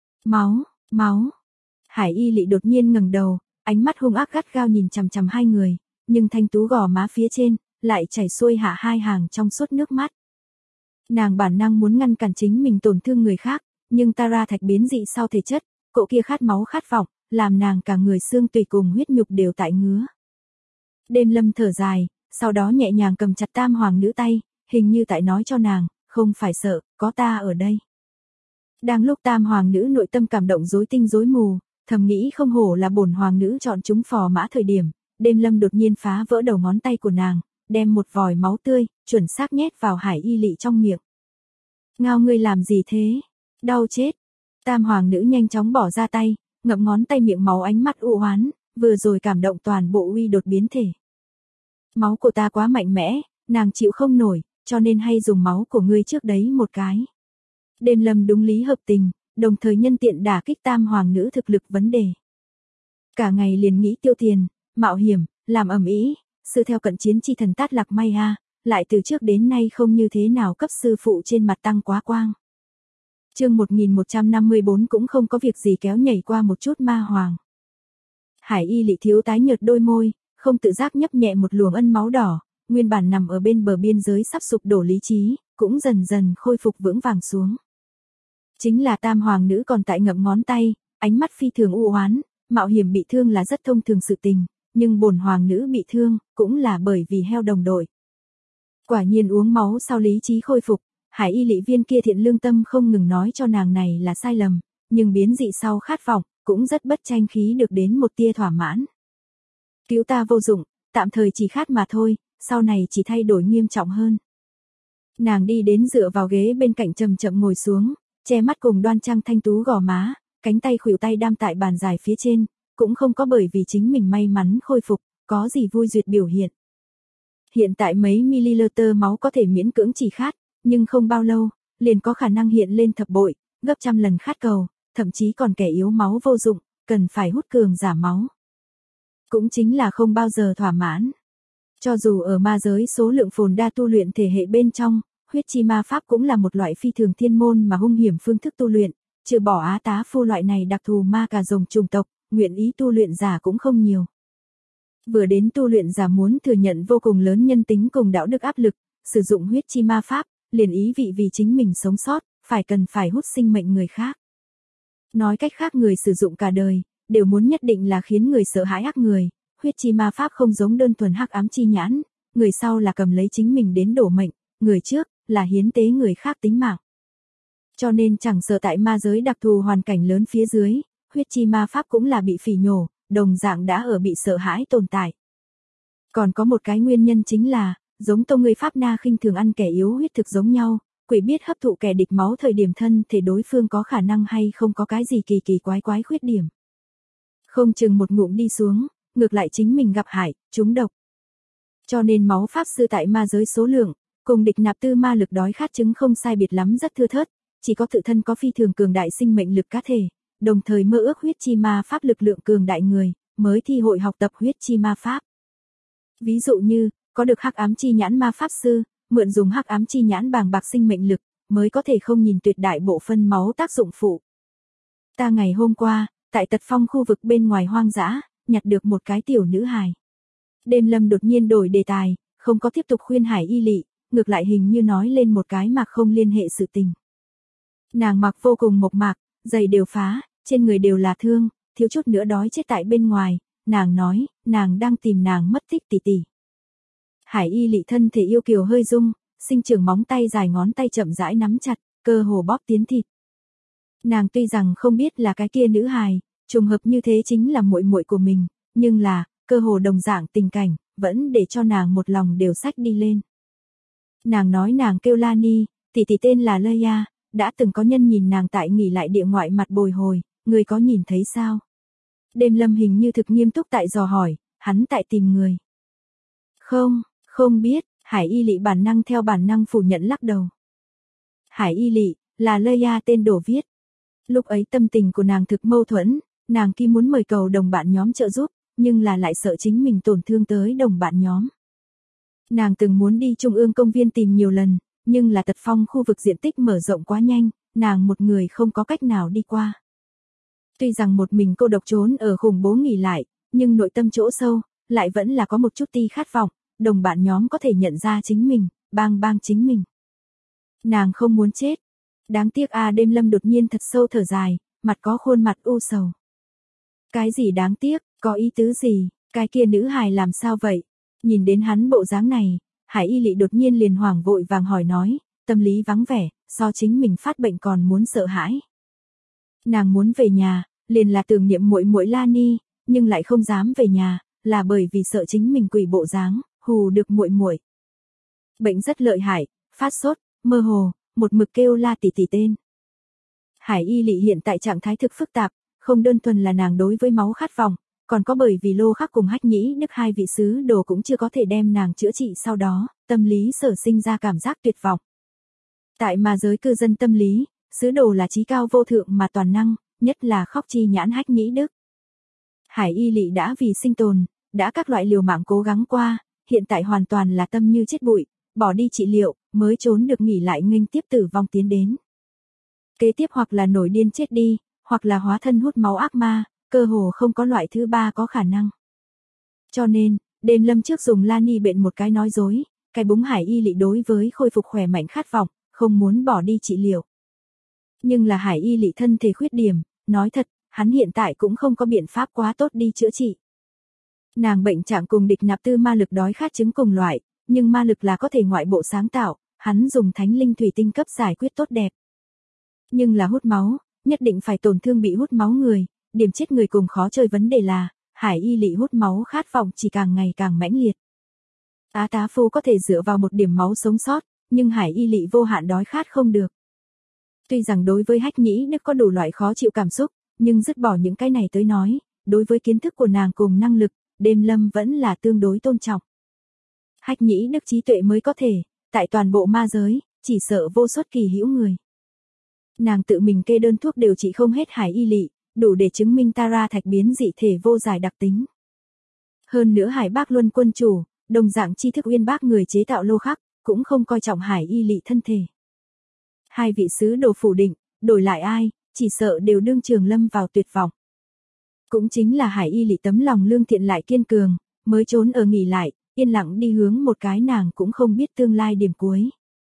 Máu. Hải Y Lị đột nhiên ngẩng đầu, ánh mắt hung ác gắt gao nhìn chằm chằm hai người, nhưng thanh tú gò má phía trên, lại chảy xuôi hạ hai hàng trong suốt nước mắt. Nàng bản năng muốn ngăn cản chính mình tổn thương người khác, nhưng Tara thạch biến dị sau thể chất, cỗ kia khát máu khát vọng, làm nàng cả người xương tùy cùng huyết nhục đều tại ngứa. Đêm Lâm thở dài, sau đó nhẹ nhàng cầm chặt Tam hoàng nữ tay, hình như tại nói cho nàng, không phải sợ, có ta ở đây. Đang lúc Tam hoàng nữ nội tâm cảm động rối tinh rối mù, thầm nghĩ không hổ là bổn hoàng nữ chọn chúng phò mã thời điểm, Đêm Lâm đột nhiên phá vỡ đầu ngón tay của nàng, đem một vòi máu tươi, chuẩn xác nhét vào Hải Y Lị trong miệng. Ngao ngươi làm gì thế? Đau chết. Tam hoàng nữ nhanh chóng bỏ ra tay, ngậm ngón tay miệng máu ánh mắt u oán, vừa rồi cảm động toàn bộ uy đột biến thể. Máu của ta quá mạnh mẽ, nàng chịu không nổi, cho nên hay dùng máu của ngươi trước đấy một cái. Đêm Lâm đúng lý hợp tình, đồng thời nhân tiện đả kích Tam hoàng nữ thực lực vấn đề. Cả ngày liền nghĩ tiêu tiền, mạo hiểm, làm ầm ĩ, sư theo cận chiến chi thần Tát Lạc May ha, lại từ trước đến nay không như thế nào cấp sư phụ trên mặt tăng quá quang. Chương 1154 cũng không có việc gì kéo nhảy qua một chút ma hoàng. Hải Y Lị thiếu tái nhợt đôi môi, không tự giác nhấp nhẹ một luồng ân máu đỏ, nguyên bản nằm ở bên bờ biên giới sắp sụp đổ lý trí, cũng dần dần khôi phục vững vàng xuống. Chính là Tam hoàng nữ còn tại ngậm ngón tay, ánh mắt phi thường u oán, mạo hiểm bị thương là rất thông thường sự tình, nhưng bổn hoàng nữ bị thương, cũng là bởi vì heo đồng đội. Quả nhiên uống máu sau lý trí khôi phục, Hải Y Lị viên kia thiện lương tâm không ngừng nói cho nàng này là sai lầm, nhưng biến dị sau khát vọng, cũng rất bất tranh khí được đến một tia thỏa mãn. Cứu ta vô dụng, tạm thời chỉ khát mà thôi, sau này chỉ thay đổi nghiêm trọng hơn. Nàng đi đến dựa vào ghế bên cạnh chậm chậm ngồi xuống, che mắt cùng đoan trang thanh tú gò má, cánh tay khuỷu tay đam tại bàn dài phía trên, cũng không có bởi vì chính mình may mắn khôi phục, có gì vui duyệt biểu hiện. Hiện tại mấy ml máu có thể miễn cưỡng chỉ khát, nhưng không bao lâu, liền có khả năng hiện lên thập bội, gấp trăm lần khát cầu, thậm chí còn kẻ yếu máu vô dụng, cần phải hút cường giả máu. Cũng chính là không bao giờ thỏa mãn. Cho dù ở ma giới số lượng phồn đa tu luyện thể hệ bên trong, huyết chi ma pháp cũng là một loại phi thường thiên môn mà hung hiểm phương thức tu luyện, trừ bỏ Á Tá Phu loại này đặc thù ma cà rồng chủng tộc, nguyện ý tu luyện giả cũng không nhiều. Vừa đến tu luyện giả muốn thừa nhận vô cùng lớn nhân tính cùng đạo đức áp lực, sử dụng huyết chi ma pháp, liền ý vị vì chính mình sống sót, cần phải hút sinh mệnh người khác. Nói cách khác người sử dụng cả đời, đều muốn nhất định là khiến người sợ hãi ác người, huyết chi ma pháp không giống đơn thuần hắc ám chi nhãn, người sau là cầm lấy chính mình đến đổ mệnh, người trước là hiến tế người khác tính mạng. Cho nên chẳng sợ tại ma giới đặc thù hoàn cảnh lớn phía dưới, huyết chi ma pháp cũng là bị phỉ nhổ, đồng dạng đã ở bị sợ hãi tồn tại. Còn có một cái nguyên nhân chính là, giống tông người Pháp Na khinh thường ăn kẻ yếu huyết thực giống nhau, quỷ biết hấp thụ kẻ địch máu thời điểm thân thể đối phương có khả năng hay không có cái gì kỳ kỳ quái quái khuyết điểm. Không chừng một ngụm đi xuống, ngược lại chính mình gặp hại, trúng độc. Cho nên máu pháp sư tại ma giới số lượng, cùng địch nạp tư ma lực đói khát chứng không sai biệt lắm rất thưa thớt, chỉ có tự thân có phi thường cường đại sinh mệnh lực cá thể, đồng thời mơ ước huyết chi ma pháp lực lượng cường đại người, mới thi hội học tập huyết chi ma pháp. Ví dụ như, có được hắc ám chi nhãn ma pháp sư, mượn dùng hắc ám chi nhãn bàng bạc sinh mệnh lực, mới có thể không nhìn tuyệt đại bộ phân máu tác dụng phụ. Ta ngày hôm qua, tại Tật Phong khu vực bên ngoài hoang dã, nhặt được một cái tiểu nữ hài. Đêm Lâm đột nhiên đổi đề tài, không có tiếp tục khuyên Hải Y Lị, ngược lại hình như nói lên một cái mà không liên hệ sự tình. Nàng mặc vô cùng mộc mạc, giày đều phá, trên người đều là thương, thiếu chút nữa đói chết tại bên ngoài, nàng nói, nàng đang tìm nàng mất tích tỷ tỷ. Hải Y Lị thân thể yêu kiều hơi rung, sinh trưởng móng tay dài ngón tay chậm rãi nắm chặt, cơ hồ bóp tiến thịt. Nàng tuy rằng không biết là cái kia nữ hài, trùng hợp như thế chính là muội muội của mình, nhưng là, cơ hồ đồng dạng tình cảnh, vẫn để cho nàng một lòng đều xách đi lên. Nàng nói nàng kêu Lani, tỷ tỷ tên là Leia, đã từng có nhân nhìn nàng tại nghỉ lại địa ngoại mặt bồi hồi, người có nhìn thấy sao? Đêm Lâm hình như thực nghiêm túc tại dò hỏi, hắn tại tìm người. Không biết, Hải Y Lị bản năng theo bản năng phủ nhận lắc đầu. Hải Y Lị, là Leia tên đổ viết. Lúc ấy tâm tình của nàng thực mâu thuẫn, nàng khi muốn mời cầu đồng bạn nhóm trợ giúp, nhưng là lại sợ chính mình tổn thương tới đồng bạn nhóm. Nàng từng muốn đi Trung ương công viên tìm nhiều lần, nhưng là Tật Phong khu vực diện tích mở rộng quá nhanh, nàng một người không có cách nào đi qua. Tuy rằng một mình cô độc trốn ở khủng bố nghỉ lại, nhưng nội tâm chỗ sâu, lại vẫn là có một chút ti khát vọng, đồng bạn nhóm có thể nhận ra chính mình, bang chính mình. Nàng không muốn chết. Đáng tiếc Đêm Lâm đột nhiên thật sâu thở dài, mặt có khuôn mặt u sầu. Cái gì đáng tiếc, có ý tứ gì, cái kia nữ hài làm sao vậy? Nhìn đến hắn bộ dáng này, Hải Y Lị đột nhiên liền hoảng vội vàng hỏi nói, tâm lý vắng vẻ, so chính mình phát bệnh còn muốn sợ hãi. Nàng muốn về nhà, liền là tưởng niệm muội muội Lani, nhưng lại không dám về nhà, là bởi vì sợ chính mình quỷ bộ dáng, hù được muội muội. Bệnh rất lợi hại, phát sốt, mơ hồ, một mực kêu la tỷ tỷ tên. Hải Y Lị hiện tại trạng thái thực phức tạp, không đơn thuần là nàng đối với máu khát vọng, còn có bởi vì Lô Khắc cùng Hách Nhĩ Đức hai vị sứ đồ cũng chưa có thể đem nàng chữa trị sau đó, tâm lý sở sinh ra cảm giác tuyệt vọng. Tại ma giới cư dân tâm lý, sứ đồ là trí cao vô thượng mà toàn năng, nhất là khóc chi nhãn Hách Nhĩ Đức. Hải Y Lị đã vì sinh tồn, đã các loại liều mạng cố gắng qua, hiện tại hoàn toàn là tâm như chết bụi, bỏ đi trị liệu, mới trốn được nghỉ lại nghênh tiếp tử vong tiến đến. Kế tiếp hoặc là nổi điên chết đi, hoặc là hóa thân hút máu ác ma, cơ hồ không có loại thứ ba có khả năng. Cho nên, Đêm Lâm trước dùng Lani bệnh một cái nói dối, cái búng Hải Y Lị đối với khôi phục khỏe mạnh khát vọng, không muốn bỏ đi trị liệu. Nhưng là Hải Y Lị thân thể khuyết điểm, nói thật, hắn hiện tại cũng không có biện pháp quá tốt đi chữa trị. Nàng bệnh trạng cùng địch nạp tư ma lực đói khát chứng cùng loại, nhưng ma lực là có thể ngoại bộ sáng tạo, hắn dùng thánh linh thủy tinh cấp giải quyết tốt đẹp. Nhưng là hút máu, nhất định phải tổn thương bị hút máu người, điểm chết người cùng khó chơi vấn đề là, Hải Y Lị hút máu khát vọng chỉ càng ngày càng mãnh liệt. Á Tá Phu có thể dựa vào một điểm máu sống sót, nhưng Hải Y Lị vô hạn đói khát không được. Tuy rằng đối với Hách Nhĩ Đức có đủ loại khó chịu cảm xúc, nhưng dứt bỏ những cái này tới nói, đối với kiến thức của nàng cùng năng lực, Đêm Lâm vẫn là tương đối tôn trọng. Hách Nhĩ Đức trí tuệ mới có thể, tại toàn bộ ma giới, chỉ sợ vô xuất kỳ hữu người. Nàng tự mình kê đơn thuốc điều trị không hết Hải Y Lị, đủ để chứng minh Tara thạch biến dị thể vô giải đặc tính. Hơn nữa Hải Bác Luân quân chủ, đồng dạng tri thức uyên bác người chế tạo lô khắc, cũng không coi trọng Hải Y Lị thân thể. Hai vị sứ đồ phủ định, đổi lại ai, chỉ sợ đều đương trường lâm vào tuyệt vọng. Cũng chính là Hải Y Lị tấm lòng lương thiện lại kiên cường, mới trốn ở nghỉ lại, yên lặng đi hướng một cái nàng cũng không biết tương lai điểm cuối.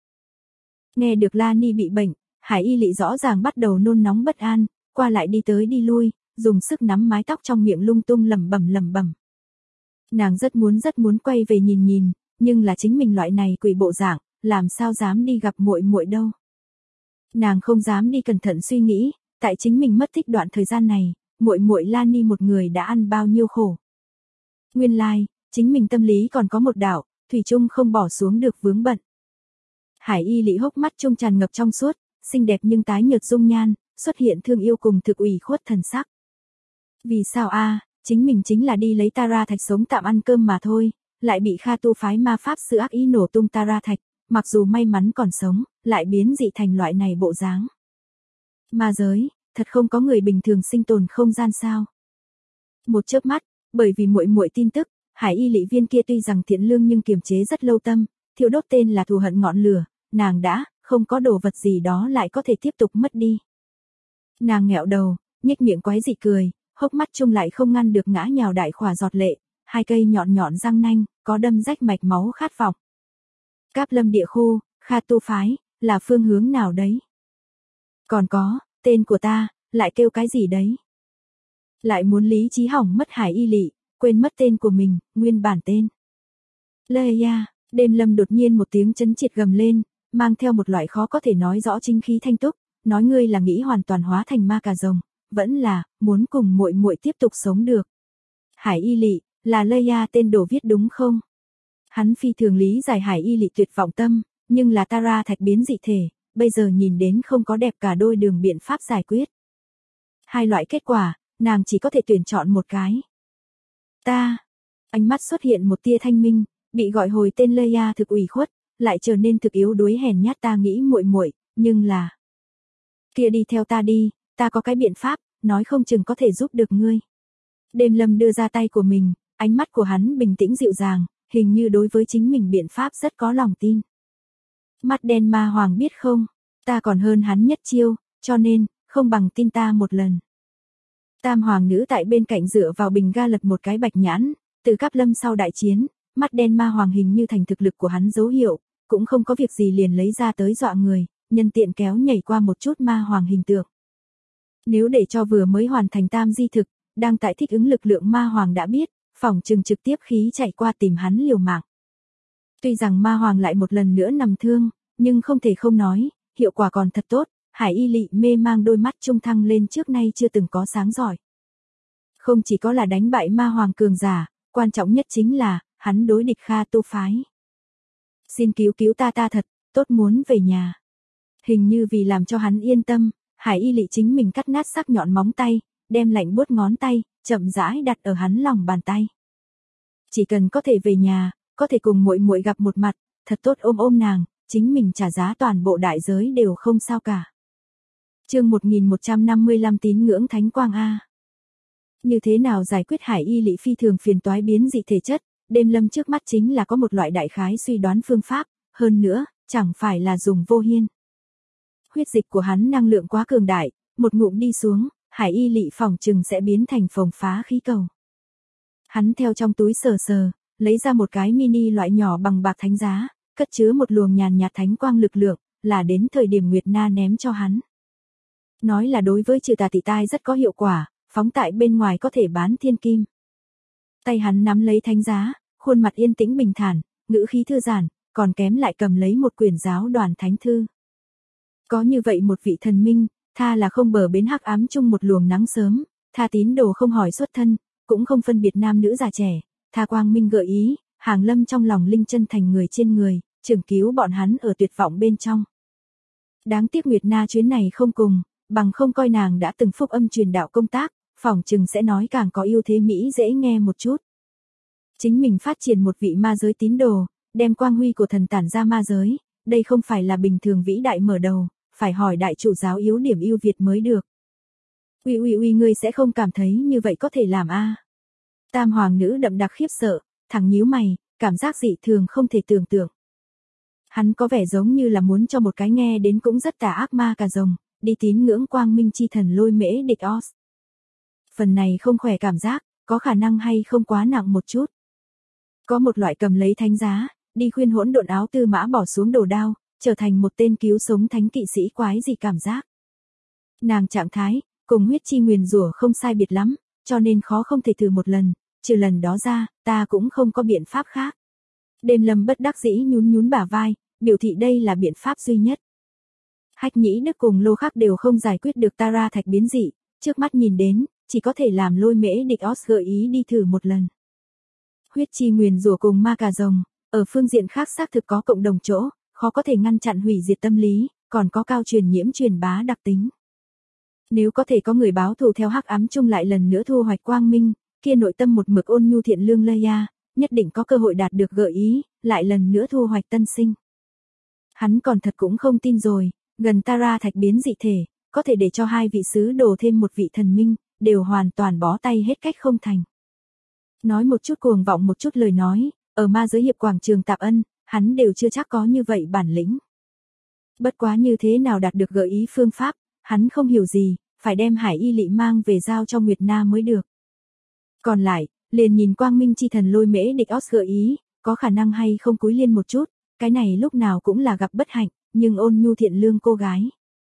Nghe được La Ni bị bệnh, Hải Y Lị rõ ràng bắt đầu nôn nóng bất an, qua lại đi tới đi lui, dùng sức nắm mái tóc trong miệng lung tung lẩm bẩm. Nàng rất muốn quay về nhìn nhìn, nhưng là chính mình loại này quỷ bộ dạng, làm sao dám đi gặp muội muội đâu. Nàng không dám đi cẩn thận suy nghĩ, tại chính mình mất tích đoạn thời gian này, muội muội La Ni một người đã ăn bao nhiêu khổ. Nguyên lai, chính mình tâm lý còn có một đạo, thủy chung không bỏ xuống được vướng bận. Hải Y Lị hốc mắt trung tràn ngập trong suốt, xinh đẹp nhưng tái nhợt dung nhan, xuất hiện thương yêu cùng thực ủy khuất thần sắc. Vì sao a, chính mình chính là đi lấy Tara thạch sống tạm ăn cơm mà thôi, lại bị Kha Tu phái ma pháp sư ác ý nổ tung Tara thạch, mặc dù may mắn còn sống, lại biến dị thành loại này bộ dáng. Ma giới, thật không có người bình thường sinh tồn không gian sao? Một chớp mắt, bởi vì muội muội tin tức, Hải Y Lị viên kia tuy rằng thiện lương nhưng kiềm chế rất lâu tâm, thiêu đốt tên là thù hận ngọn lửa, nàng đã không có đồ vật gì đó lại có thể tiếp tục mất đi. Nàng nghẹo đầu, nhếch miệng quái dị cười, hốc mắt chung lại không ngăn được ngã nhào đại khỏa giọt lệ, hai cây nhọn nhọn răng nanh, có đâm rách mạch máu khát vọng. Cáp Lâm địa khu, Kha Tu phái, là phương hướng nào đấy? Còn có, tên của ta, lại kêu cái gì đấy? Lại muốn lý trí hỏng mất Hải Y Lị, quên mất tên của mình, nguyên bản tên. Leia, Đêm Lâm đột nhiên một tiếng chấn triệt gầm lên, mang theo một loại khó có thể nói rõ chính khí thanh túc, nói ngươi là nghĩ hoàn toàn hóa thành ma cà rồng, vẫn là muốn cùng muội muội tiếp tục sống được. Hải Y Lị, là Leia tên đồ viết đúng không? Hắn phi thường lý giải Hải Y Lị tuyệt vọng tâm, nhưng là Tara thạch biến dị thể, bây giờ nhìn đến không có đẹp cả đôi đường biện pháp giải quyết. Hai loại kết quả, nàng chỉ có thể tuyển chọn một cái. Ánh mắt xuất hiện một tia thanh minh, bị gọi hồi tên Leia thực ủy khuất, lại trở nên thực yếu đuối hèn nhát ta nghĩ muội muội, nhưng là kia đi theo ta đi, ta có cái biện pháp, nói không chừng có thể giúp được ngươi. Đêm Lâm đưa ra tay của mình, ánh mắt của hắn bình tĩnh dịu dàng, hình như đối với chính mình biện pháp rất có lòng tin. Mắt đen ma hoàng biết không, ta còn hơn hắn nhất chiêu, cho nên, không bằng tin ta một lần. Tam hoàng nữ tại bên cạnh dựa vào bình ga lật một cái bạch nhãn, từ Cáp Lâm sau đại chiến, mắt đen ma hoàng hình như thành thực lực của hắn dấu hiệu, cũng không có việc gì liền lấy ra tới dọa người, nhân tiện kéo nhảy qua một chút ma hoàng hình tượng. Nếu để cho vừa mới hoàn thành tam di thực, đang tại thích ứng lực lượng ma hoàng đã biết, phỏng chừng trực tiếp khí chạy qua tìm hắn liều mạng. Tuy rằng ma hoàng lại một lần nữa nằm thương, nhưng không thể không nói, hiệu quả còn thật tốt, Hải Y Lị mê mang đôi mắt trung thăng lên trước nay chưa từng có sáng giỏi. Không chỉ có là đánh bại ma hoàng cường giả, quan trọng nhất chính là, hắn đối địch Kha Tu phái. Xin cứu cứu ta thật, tốt muốn về nhà. Hình như vì làm cho hắn yên tâm, Hải Y Lị chính mình cắt nát sắc nhọn móng tay, đem lạnh buốt ngón tay, chậm rãi đặt ở hắn lòng bàn tay. Chỉ cần có thể về nhà, có thể cùng muội muội gặp một mặt, thật tốt ôm nàng, chính mình trả giá toàn bộ đại giới đều không sao cả. Chương 1155 tín ngưỡng thánh quang a. Như thế nào giải quyết Hải Y Lị phi thường phiền toái biến dị thể chất, Đêm Lâm trước mắt chính là có một loại đại khái suy đoán phương pháp, hơn nữa, chẳng phải là dùng vô hiên. Huyết dịch của hắn năng lượng quá cường đại, một ngụm đi xuống, Hải Y Lị phỏng chừng sẽ biến thành phồng phá khí cầu. Hắn theo trong túi sờ, lấy ra một cái mini loại nhỏ bằng bạc thánh giá, cất chứa một luồng nhàn nhạt thánh quang lực lượng, là đến thời điểm Nguyệt Na ném cho hắn. Nói là đối với trừ tà tị tai rất có hiệu quả, phóng tại bên ngoài có thể bán thiên kim. Tay hắn nắm lấy thánh giá, khuôn mặt yên tĩnh bình thản, ngữ khí thư giãn, còn kém lại cầm lấy một quyển giáo đoàn thánh thư. Có như vậy một vị thần minh, tha là không bờ bến hắc ám chung một luồng nắng sớm, tha tín đồ không hỏi xuất thân, cũng không phân biệt nam nữ già trẻ, tha quang minh gợi ý, hàng lâm trong lòng linh chân thành người trên người, chừng cứu bọn hắn ở tuyệt vọng bên trong. Đáng tiếc Nguyệt Na chuyến này không cùng, bằng không coi nàng đã từng phúc âm truyền đạo công tác, phỏng chừng sẽ nói càng có ưu thế Mỹ dễ nghe một chút. Chính mình phát triển một vị ma giới tín đồ, đem quang huy của thần tản ra ma giới, đây không phải là bình thường vĩ đại mở đầu, phải hỏi đại chủ giáo yếu điểm ưu việt mới được. Uy ngươi sẽ không cảm thấy như vậy có thể làm a? Tam hoàng nữ đậm đặc khiếp sợ, thẳng nhíu mày, cảm giác dị thường không thể tưởng tượng. Hắn có vẻ giống như là muốn cho một cái nghe đến cũng rất tà ác ma cà rồng, đi tín ngưỡng quang minh chi thần Lôi Mễ Địch Os. Phần này không khỏe cảm giác, có khả năng hay không quá nặng một chút. Có một loại cầm lấy thánh giá, đi khuyên hỗn độn áo tư mã bỏ xuống đồ đao, trở thành một tên cứu sống thánh kỵ sĩ quái gì cảm giác. Nàng trạng thái, cùng huyết chi nguyền rủa không sai biệt lắm, cho nên khó không thể thử một lần, trừ lần đó ra, ta cũng không có biện pháp khác. Đêm Lâm bất đắc dĩ nhún bả vai, biểu thị đây là biện pháp duy nhất. Hách Nhĩ Đức cùng Lô Khắc đều không giải quyết được Tara thạch biến dị, trước mắt nhìn đến, chỉ có thể làm Lôi Mễ Địch Os gợi ý đi thử một lần. Huyết chi nguyền rủa cùng ma cà rồng, ở phương diện khác xác thực có cộng đồng chỗ, khó có thể ngăn chặn hủy diệt tâm lý, còn có cao truyền nhiễm truyền bá đặc tính. Nếu có thể có người báo thù theo hắc ám chung lại lần nữa thu hoạch quang minh, kia nội tâm một mực ôn nhu thiện lương Leia, nhất định có cơ hội đạt được gợi ý, lại lần nữa thu hoạch tân sinh. Hắn còn thật cũng không tin rồi, gần Tara thạch biến dị thể, có thể để cho hai vị sứ đồ thêm một vị thần minh, đều hoàn toàn bó tay hết cách không thành. Nói một chút cuồng vọng một chút lời nói, ở ma giới hiệp quảng trường Tạp Ân, hắn đều chưa chắc có như vậy bản lĩnh. Bất quá như thế nào đạt được gợi ý phương pháp, hắn không hiểu gì, phải đem Hải Y Lị mang về giao cho Nguyệt Na mới được. Còn lại, liền nhìn quang minh chi thần Lôi Mễ Địch Os gợi ý, có khả năng hay không cúi liên một chút, cái này lúc nào cũng là gặp bất hạnh, nhưng ôn nhu thiện lương cô gái.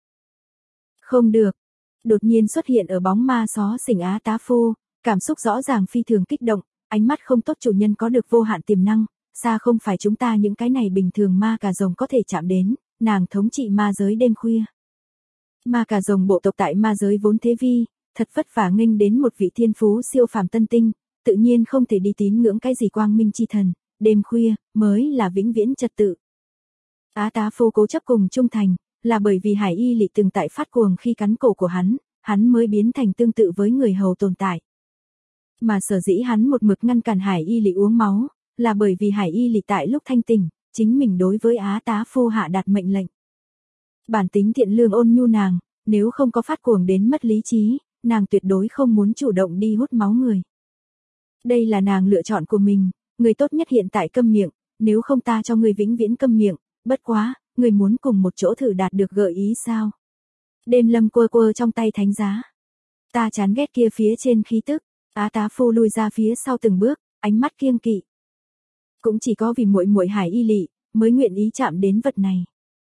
Không được. Đột nhiên xuất hiện ở bóng ma xó xỉnh Á Tá Phu, cảm xúc rõ ràng phi thường kích động, ánh mắt không tốt chủ nhân có được vô hạn tiềm năng, xa không phải chúng ta những cái này bình thường ma cà rồng có thể chạm đến, nàng thống trị ma giới đêm khuya. Ma cà rồng bộ tộc tại ma giới vốn thế vi, thật vất vả nghênh đến một vị thiên phú siêu phàm tân tinh, tự nhiên không thể đi tín ngưỡng cái gì quang minh chi thần, đêm khuya mới là vĩnh viễn trật tự. Á Tá Phu cố chấp cùng trung thành, là bởi vì Hải Y Lị từng tại phát cuồng khi cắn cổ của hắn mới biến thành tương tự với người hầu tồn tại. Mà sở dĩ hắn một mực ngăn cản Hải Y Lị uống máu, là bởi vì Hải Y Lị tại lúc thanh tỉnh, chính mình đối với Á Tá Phu hạ đạt mệnh lệnh. Bản tính thiện lương ôn nhu nàng, nếu không có phát cuồng đến mất lý trí, nàng tuyệt đối không muốn chủ động đi hút máu người. Đây là nàng lựa chọn của mình, người tốt nhất hiện tại câm miệng, nếu không ta cho người vĩnh viễn câm miệng, bất quá, người muốn cùng một chỗ thử đạt được gợi ý sao? Đêm Lâm quơ trong tay thánh giá. Ta chán ghét kia phía trên khí tức, Á Tá Phu lui ra phía sau từng bước, ánh mắt kiêng kỵ. Cũng chỉ có vì muội Hải Y Lị mới nguyện ý chạm đến vật này.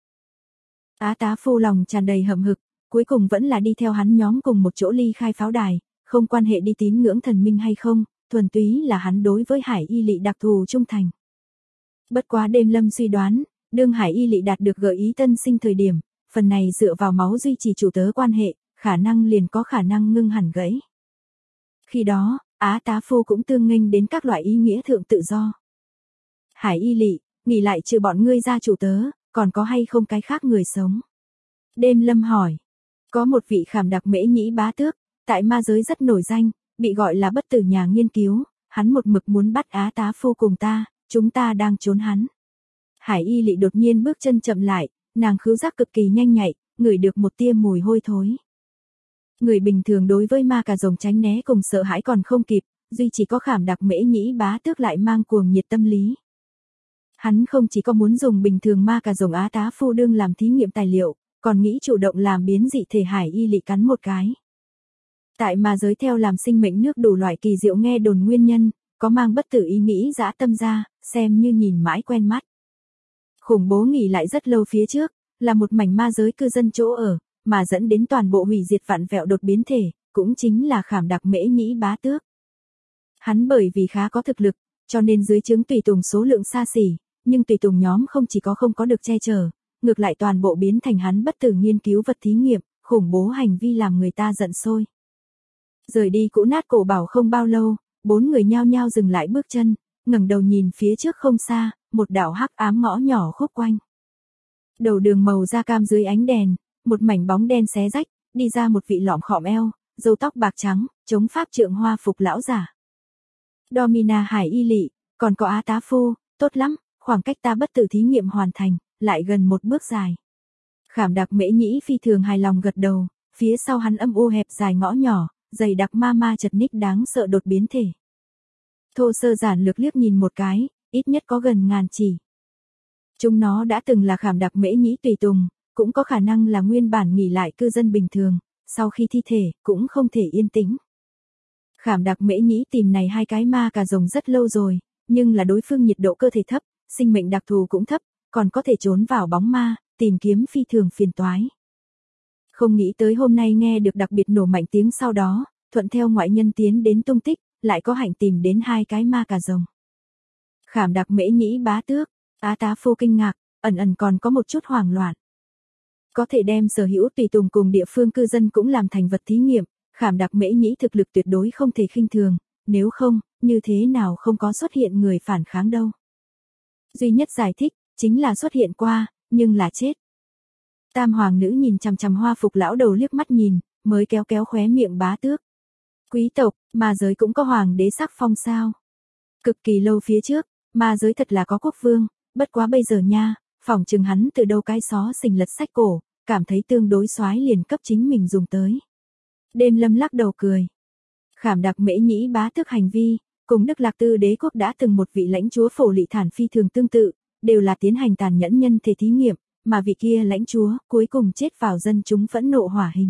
Á Tá Phu lòng tràn đầy hậm hực, cuối cùng vẫn là đi theo hắn nhóm cùng một chỗ ly khai pháo đài, không quan hệ đi tín ngưỡng thần minh hay không, thuần túy là hắn đối với Hải Y Lị đặc thù trung thành. Bất quá Đêm Lâm suy đoán, đương Hải Y Lị đạt được gợi ý tân sinh thời điểm, phần này dựa vào máu duy trì chủ tớ quan hệ, khả năng liền có khả năng ngưng hẳn gãy. Khi đó, Á Tá Phu cũng tương nghênh đến các loại ý nghĩa thượng tự do. Hải Y Lị, nghỉ lại trừ bọn ngươi ra chủ tớ, còn có hay không cái khác người sống? Đêm Lâm hỏi. Có một vị khảm đặc Mễ Nhĩ bá tước, tại ma giới rất nổi danh, bị gọi là bất tử nhà nghiên cứu, hắn một mực muốn bắt Á Tá Phu cùng ta, chúng ta đang trốn hắn. Hải Y Lị đột nhiên bước chân chậm lại, nàng khứu giác cực kỳ nhanh nhạy, ngửi được một tia mùi hôi thối. Người bình thường đối với ma cà rồng tránh né cùng sợ hãi còn không kịp, duy chỉ có khảm đặc Mễ Nhĩ bá tước lại mang cuồng nhiệt tâm lý. Hắn không chỉ có muốn dùng bình thường ma cà rồng Á Tá Phu đương làm thí nghiệm tài liệu, còn nghĩ chủ động làm biến dị thể Hải Y Lị cắn một cái. Tại ma giới theo làm sinh mệnh nước đủ loại kỳ diệu nghe đồn nguyên nhân, có mang bất tử ý nghĩ dã tâm ra, xem như nhìn mãi quen mắt. Khủng bố nghỉ lại rất lâu phía trước, là một mảnh ma giới cư dân chỗ ở, mà dẫn đến toàn bộ hủy diệt vạn vẹo đột biến thể, cũng chính là khảm đặc Mễ Nhĩ bá tước. Hắn bởi vì khá có thực lực, cho nên dưới trướng tùy tùng số lượng xa xỉ, nhưng tùy tùng nhóm không chỉ không có được che chở, ngược lại toàn bộ biến thành hắn bất tử nghiên cứu vật thí nghiệm, khủng bố hành vi làm người ta giận sôi. Rời đi cũ nát cổ bảo không bao lâu, bốn người nhao nhao dừng lại bước chân, ngẩng đầu nhìn phía trước không xa, một đạo hắc ám ngõ nhỏ khúc quanh. Đầu đường màu da cam dưới ánh đèn, một mảnh bóng đen xé rách, đi ra một vị lọm khọm eo, râu tóc bạc trắng, chống pháp trượng hoa phục lão giả. Domina Hải Y Lị, còn có Á Tá Phu, tốt lắm, khoảng cách ta bất tử thí nghiệm hoàn thành, lại gần một bước dài. Khảm Đặc Mễ Nhĩ phi thường hài lòng gật đầu, phía sau hắn âm u hẹp dài ngõ nhỏ, dày đặc ma chật ních đáng sợ đột biến thể. Thô sơ giản lược liếc nhìn một cái, ít nhất có gần ngàn chỉ. Chúng nó đã từng là Khảm Đặc Mễ Nhĩ tùy tùng, cũng có khả năng là nguyên bản nghỉ lại cư dân bình thường, sau khi thi thể cũng không thể yên tĩnh. Khảm Đặc Mễ Nhĩ tìm này hai cái ma cà rồng rất lâu rồi, nhưng là đối phương nhiệt độ cơ thể thấp, sinh mệnh đặc thù cũng thấp, còn có thể trốn vào bóng ma, tìm kiếm phi thường phiền toái. Không nghĩ tới hôm nay nghe được đặc biệt nổ mạnh tiếng sau đó, thuận theo ngoại nhân tiến đến tung tích, lại có hạnh tìm đến hai cái ma cà rồng. Khảm Đặc Mễ Nhĩ bá tước, Á Tá Phu kinh ngạc, ẩn còn có một chút hoảng loạn. Có thể đem sở hữu tùy tùng cùng địa phương cư dân cũng làm thành vật thí nghiệm, Khảm Đặc Mễ Nhĩ thực lực tuyệt đối không thể khinh thường, nếu không, như thế nào không có xuất hiện người phản kháng đâu. Duy nhất giải thích, chính là xuất hiện qua, nhưng là chết. Tam hoàng nữ nhìn chằm chằm hoa phục lão đầu liếc mắt nhìn, mới kéo khóe miệng bá tước. Quý tộc, ma giới cũng có hoàng đế sắc phong sao. Cực kỳ lâu phía trước, ma giới thật là có quốc vương, bất quá bây giờ nha, phỏng chừng hắn từ đâu cái xó xình lật sách cổ, cảm thấy tương đối soái liền cấp chính mình dùng tới. Đêm Lâm lắc đầu cười. Khảm Đặc Mễ Nhĩ bá tước hành vi, cùng Đức Lạc Tư đế quốc đã từng một vị lãnh chúa Phổ Lị Thản phi thường tương tự, đều là tiến hành tàn nhẫn nhân thể thí nghiệm, mà vị kia lãnh chúa cuối cùng chết vào dân chúng phẫn nộ hỏa hình.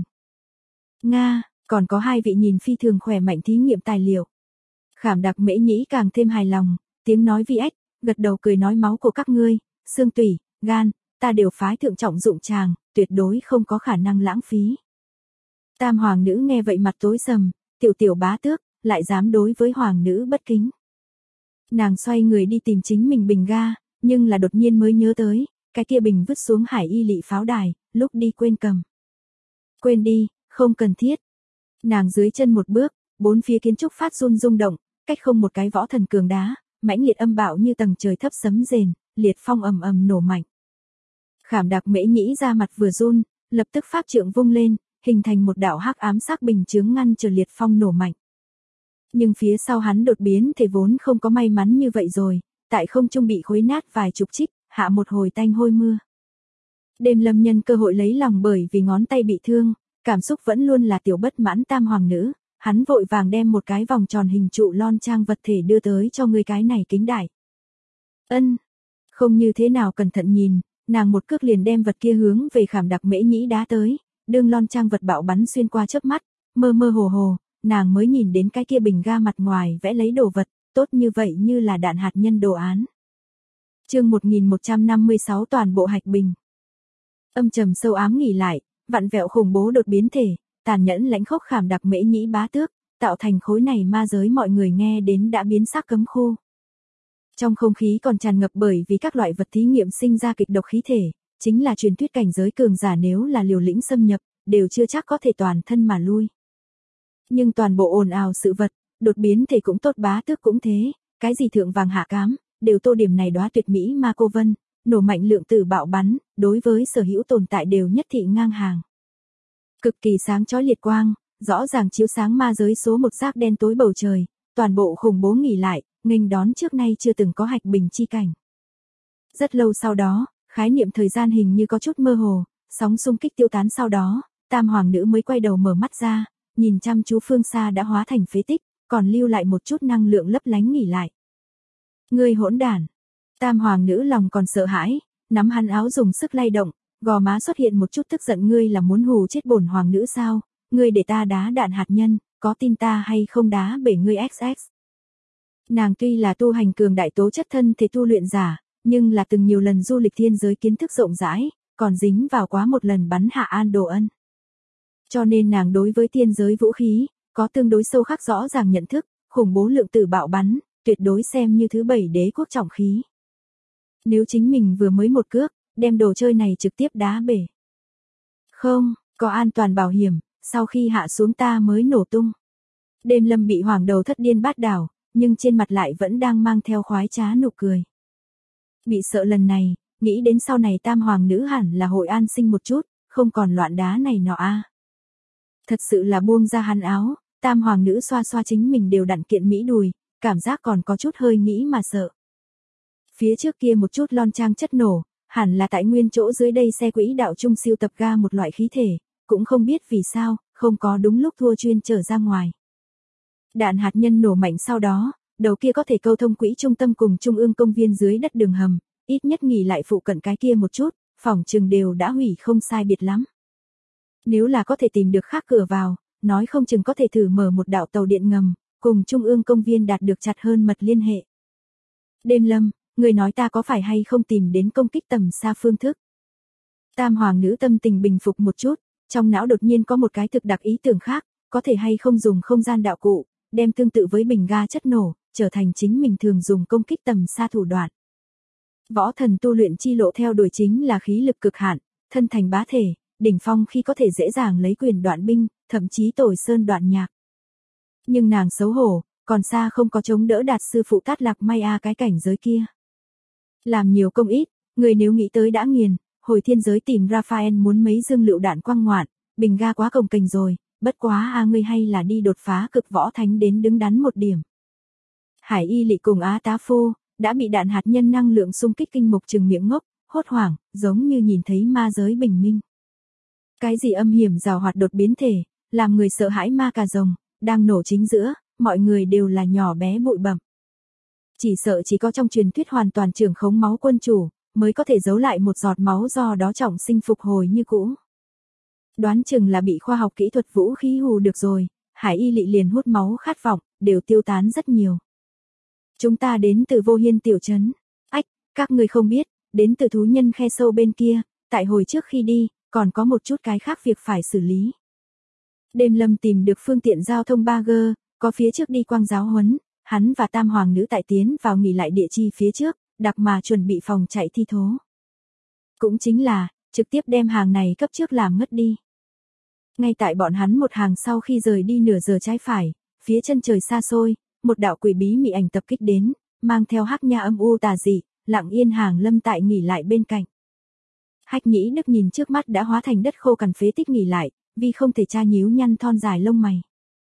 Nga, còn có hai vị nhìn phi thường khỏe mạnh thí nghiệm tài liệu. Khảm Đặc Mễ Nhĩ càng thêm hài lòng, tiếng nói vi ếch, gật đầu cười nói máu của các ngươi, xương tủy, gan, ta đều phái thượng trọng dụng tràng, tuyệt đối không có khả năng lãng phí. Tam hoàng nữ nghe vậy mặt tối sầm, tiểu bá tước, lại dám đối với hoàng nữ bất kính. Nàng xoay người đi tìm chính mình bình ga, nhưng là đột nhiên mới nhớ tới, cái kia bình vứt xuống Hải Y Lị pháo đài, lúc đi quên cầm. Quên đi, không cần thiết. Nàng dưới chân một bước, bốn phía kiến trúc phát run rung động, cách không một cái võ thần cường đá, mãnh liệt âm bạo như tầng trời thấp sấm rền, liệt phong ầm nổ mạnh. Khảm Đặc Mễ Nhĩ ra mặt vừa run, lập tức pháp trượng vung lên, hình thành một đạo hắc ám sắc bình chướng ngăn trở liệt phong nổ mạnh. Nhưng phía sau hắn đột biến thể vốn không có may mắn như vậy rồi, tại không trung bị khối nát vài chục trích, hạ một hồi tanh hôi mưa. Đêm Lâm nhân cơ hội lấy lòng bởi vì ngón tay bị thương, cảm xúc vẫn luôn là tiểu bất mãn tam hoàng nữ, hắn vội vàng đem một cái vòng tròn hình trụ lon trang vật thể đưa tới cho người cái này kính đại. Không như thế nào cẩn thận nhìn, nàng một cước liền đem vật kia hướng về Khảm Đặc Mễ Nhĩ đá tới, đương lon trang vật bạo bắn xuyên qua chớp mắt, mơ hồ, nàng mới nhìn đến cái kia bình ga mặt ngoài vẽ lấy đồ vật, tốt như vậy như là đạn hạt nhân đồ án. Chương 1156 toàn bộ hạch bình. Âm trầm sâu ám nghỉ lại, vặn vẹo khủng bố đột biến thể, tàn nhẫn lãnh khốc Khảm Đặc Mễ Nhĩ bá tước, tạo thành khối này ma giới mọi người nghe đến đã biến sắc cấm khu. Trong không khí còn tràn ngập bởi vì các loại vật thí nghiệm sinh ra kịch độc khí thể, chính là truyền thuyết cảnh giới cường giả nếu là liều lĩnh xâm nhập, đều chưa chắc có thể toàn thân mà lui. Nhưng toàn bộ ồn ào sự vật, đột biến thể cũng tốt bá tước cũng thế, cái gì thượng vàng hạ cám, đều tô điểm này đóa tuyệt mỹ ma cô vân, nổ mạnh lượng tử bạo bắn, đối với sở hữu tồn tại đều nhất thị ngang hàng. Cực kỳ sáng chói liệt quang, rõ ràng chiếu sáng ma giới số một rác đen tối bầu trời, toàn bộ khủng bố nghỉ lại, nghênh đón trước nay chưa từng có hạch bình chi cảnh. Rất lâu sau đó, khái niệm thời gian hình như có chút mơ hồ, sóng xung kích tiêu tán sau đó, tam hoàng nữ mới quay đầu mở mắt ra, nhìn chăm chú phương xa đã hóa thành phế tích, còn lưu lại một chút năng lượng lấp lánh nghỉ lại. Ngươi hỗn đản. Tam hoàng nữ lòng còn sợ hãi, nắm hắn áo dùng sức lay động, gò má xuất hiện một chút tức giận, ngươi là muốn hù chết bổn hoàng nữ sao? Ngươi để ta đá đạn hạt nhân, có tin ta hay không đá bể ngươi XX. Nàng tuy là tu hành cường đại tố chất thân thể tu luyện giả, nhưng là từng nhiều lần du lịch thiên giới kiến thức rộng rãi, còn dính vào quá một lần bắn hạ An Đồ Ân. Cho nên nàng đối với thiên giới vũ khí, có tương đối sâu khắc rõ ràng nhận thức, khủng bố lượng tử bạo bắn, tuyệt đối xem như thứ 7 đế quốc trọng khí. Nếu chính mình vừa mới một cước, đem đồ chơi này trực tiếp đá bể. Không, có an toàn bảo hiểm, sau khi hạ xuống ta mới nổ tung. Đêm Lâm bị hoàng đầu thất điên bát đảo, nhưng trên mặt lại vẫn đang mang theo khoái trá nụ cười. Bị sợ lần này, nghĩ đến sau này tam hoàng nữ hẳn là hội an sinh một chút, không còn loạn đá này nọ a. Thật sự là buông ra hắn áo, tam hoàng nữ xoa xoa chính mình đều đặn kiện mỹ đùi, cảm giác còn có chút hơi nghĩ mà sợ. Phía trước kia một chút lon trang chất nổ, hẳn là tại nguyên chỗ dưới đây xe quỹ đạo trung siêu tập ga một loại khí thể, cũng không biết vì sao, không có đúng lúc thua chuyên trở ra ngoài. Đạn hạt nhân nổ mạnh sau đó, đầu kia có thể câu thông quỹ trung tâm cùng trung ương công viên dưới đất đường hầm, ít nhất nghỉ lại phụ cận cái kia một chút, phòng trường đều đã hủy không sai biệt lắm. Nếu là có thể tìm được khác cửa vào, nói không chừng có thể thử mở một đạo tàu điện ngầm, cùng trung ương công viên đạt được chặt hơn mật liên hệ. Đêm Lâm, người nói ta có phải hay không tìm đến công kích tầm xa phương thức? Tam hoàng nữ tâm tình bình phục một chút, trong não đột nhiên có một cái thực đặc ý tưởng khác, có thể hay không dùng không gian đạo cụ, đem tương tự với bình ga chất nổ, trở thành chính mình thường dùng công kích tầm xa thủ đoạn. Võ thần tu luyện chi lộ theo đuổi chính là khí lực cực hạn, thân thành bá thể, đỉnh phong khi có thể dễ dàng lấy quyền đoạn binh, thậm chí tồi sơn đoạn nhạc. Nhưng nàng xấu hổ, còn xa không có chống đỡ đạt sư phụ Tát Lạc May cái cảnh giới kia. Làm nhiều công ít, người nếu nghĩ tới đã nghiền, hồi thiên giới tìm Raphael muốn mấy dương lựu đạn quang ngoạn, bình ga quá cồng kềnh rồi, bất quá ngươi hay là đi đột phá cực võ thánh đến đứng đắn một điểm. Hải Y Lị cùng Á Tá Phu đã bị đạn hạt nhân năng lượng xung kích kinh mục trừng miệng ngốc, hốt hoảng, giống như nhìn thấy ma giới bình minh. Cái gì âm hiểm rào hoạt đột biến thể, làm người sợ hãi ma cà rồng, đang nổ chính giữa, mọi người đều là nhỏ bé bụi bặm. Chỉ sợ chỉ có trong truyền thuyết hoàn toàn trưởng khống máu quân chủ, mới có thể giấu lại một giọt máu do đó trọng sinh phục hồi như cũ. Đoán chừng là bị khoa học kỹ thuật vũ khí hù được rồi, Hải Y Lị liền hút máu khát vọng, đều tiêu tán rất nhiều. Chúng ta đến từ Vô Hiên tiểu trấn. Ách, các người không biết, đến từ thú nhân khe sâu bên kia, tại hồi trước khi đi, còn có một chút cái khác việc phải xử lý. Đêm Lâm tìm được phương tiện giao thông 3G, có phía trước đi quang giáo huấn, hắn và tam hoàng nữ tại tiến vào nghỉ lại địa chi phía trước, đặc mà chuẩn bị phòng chạy thi thố. Cũng chính là, trực tiếp đem hàng này cấp trước làm ngất đi. Ngay tại bọn hắn một hàng sau khi rời đi nửa giờ trái phải, phía chân trời xa xôi, một đạo quỷ bí mị ảnh tập kích đến, mang theo hắc nha âm u tà dị, lặng yên hàng lâm tại nghỉ lại bên cạnh. Hách Nhĩ Đức nhìn trước mắt đã hóa thành đất khô cằn phế tích nghỉ lại, vì không thể tra nhíu nhăn thon dài lông mày.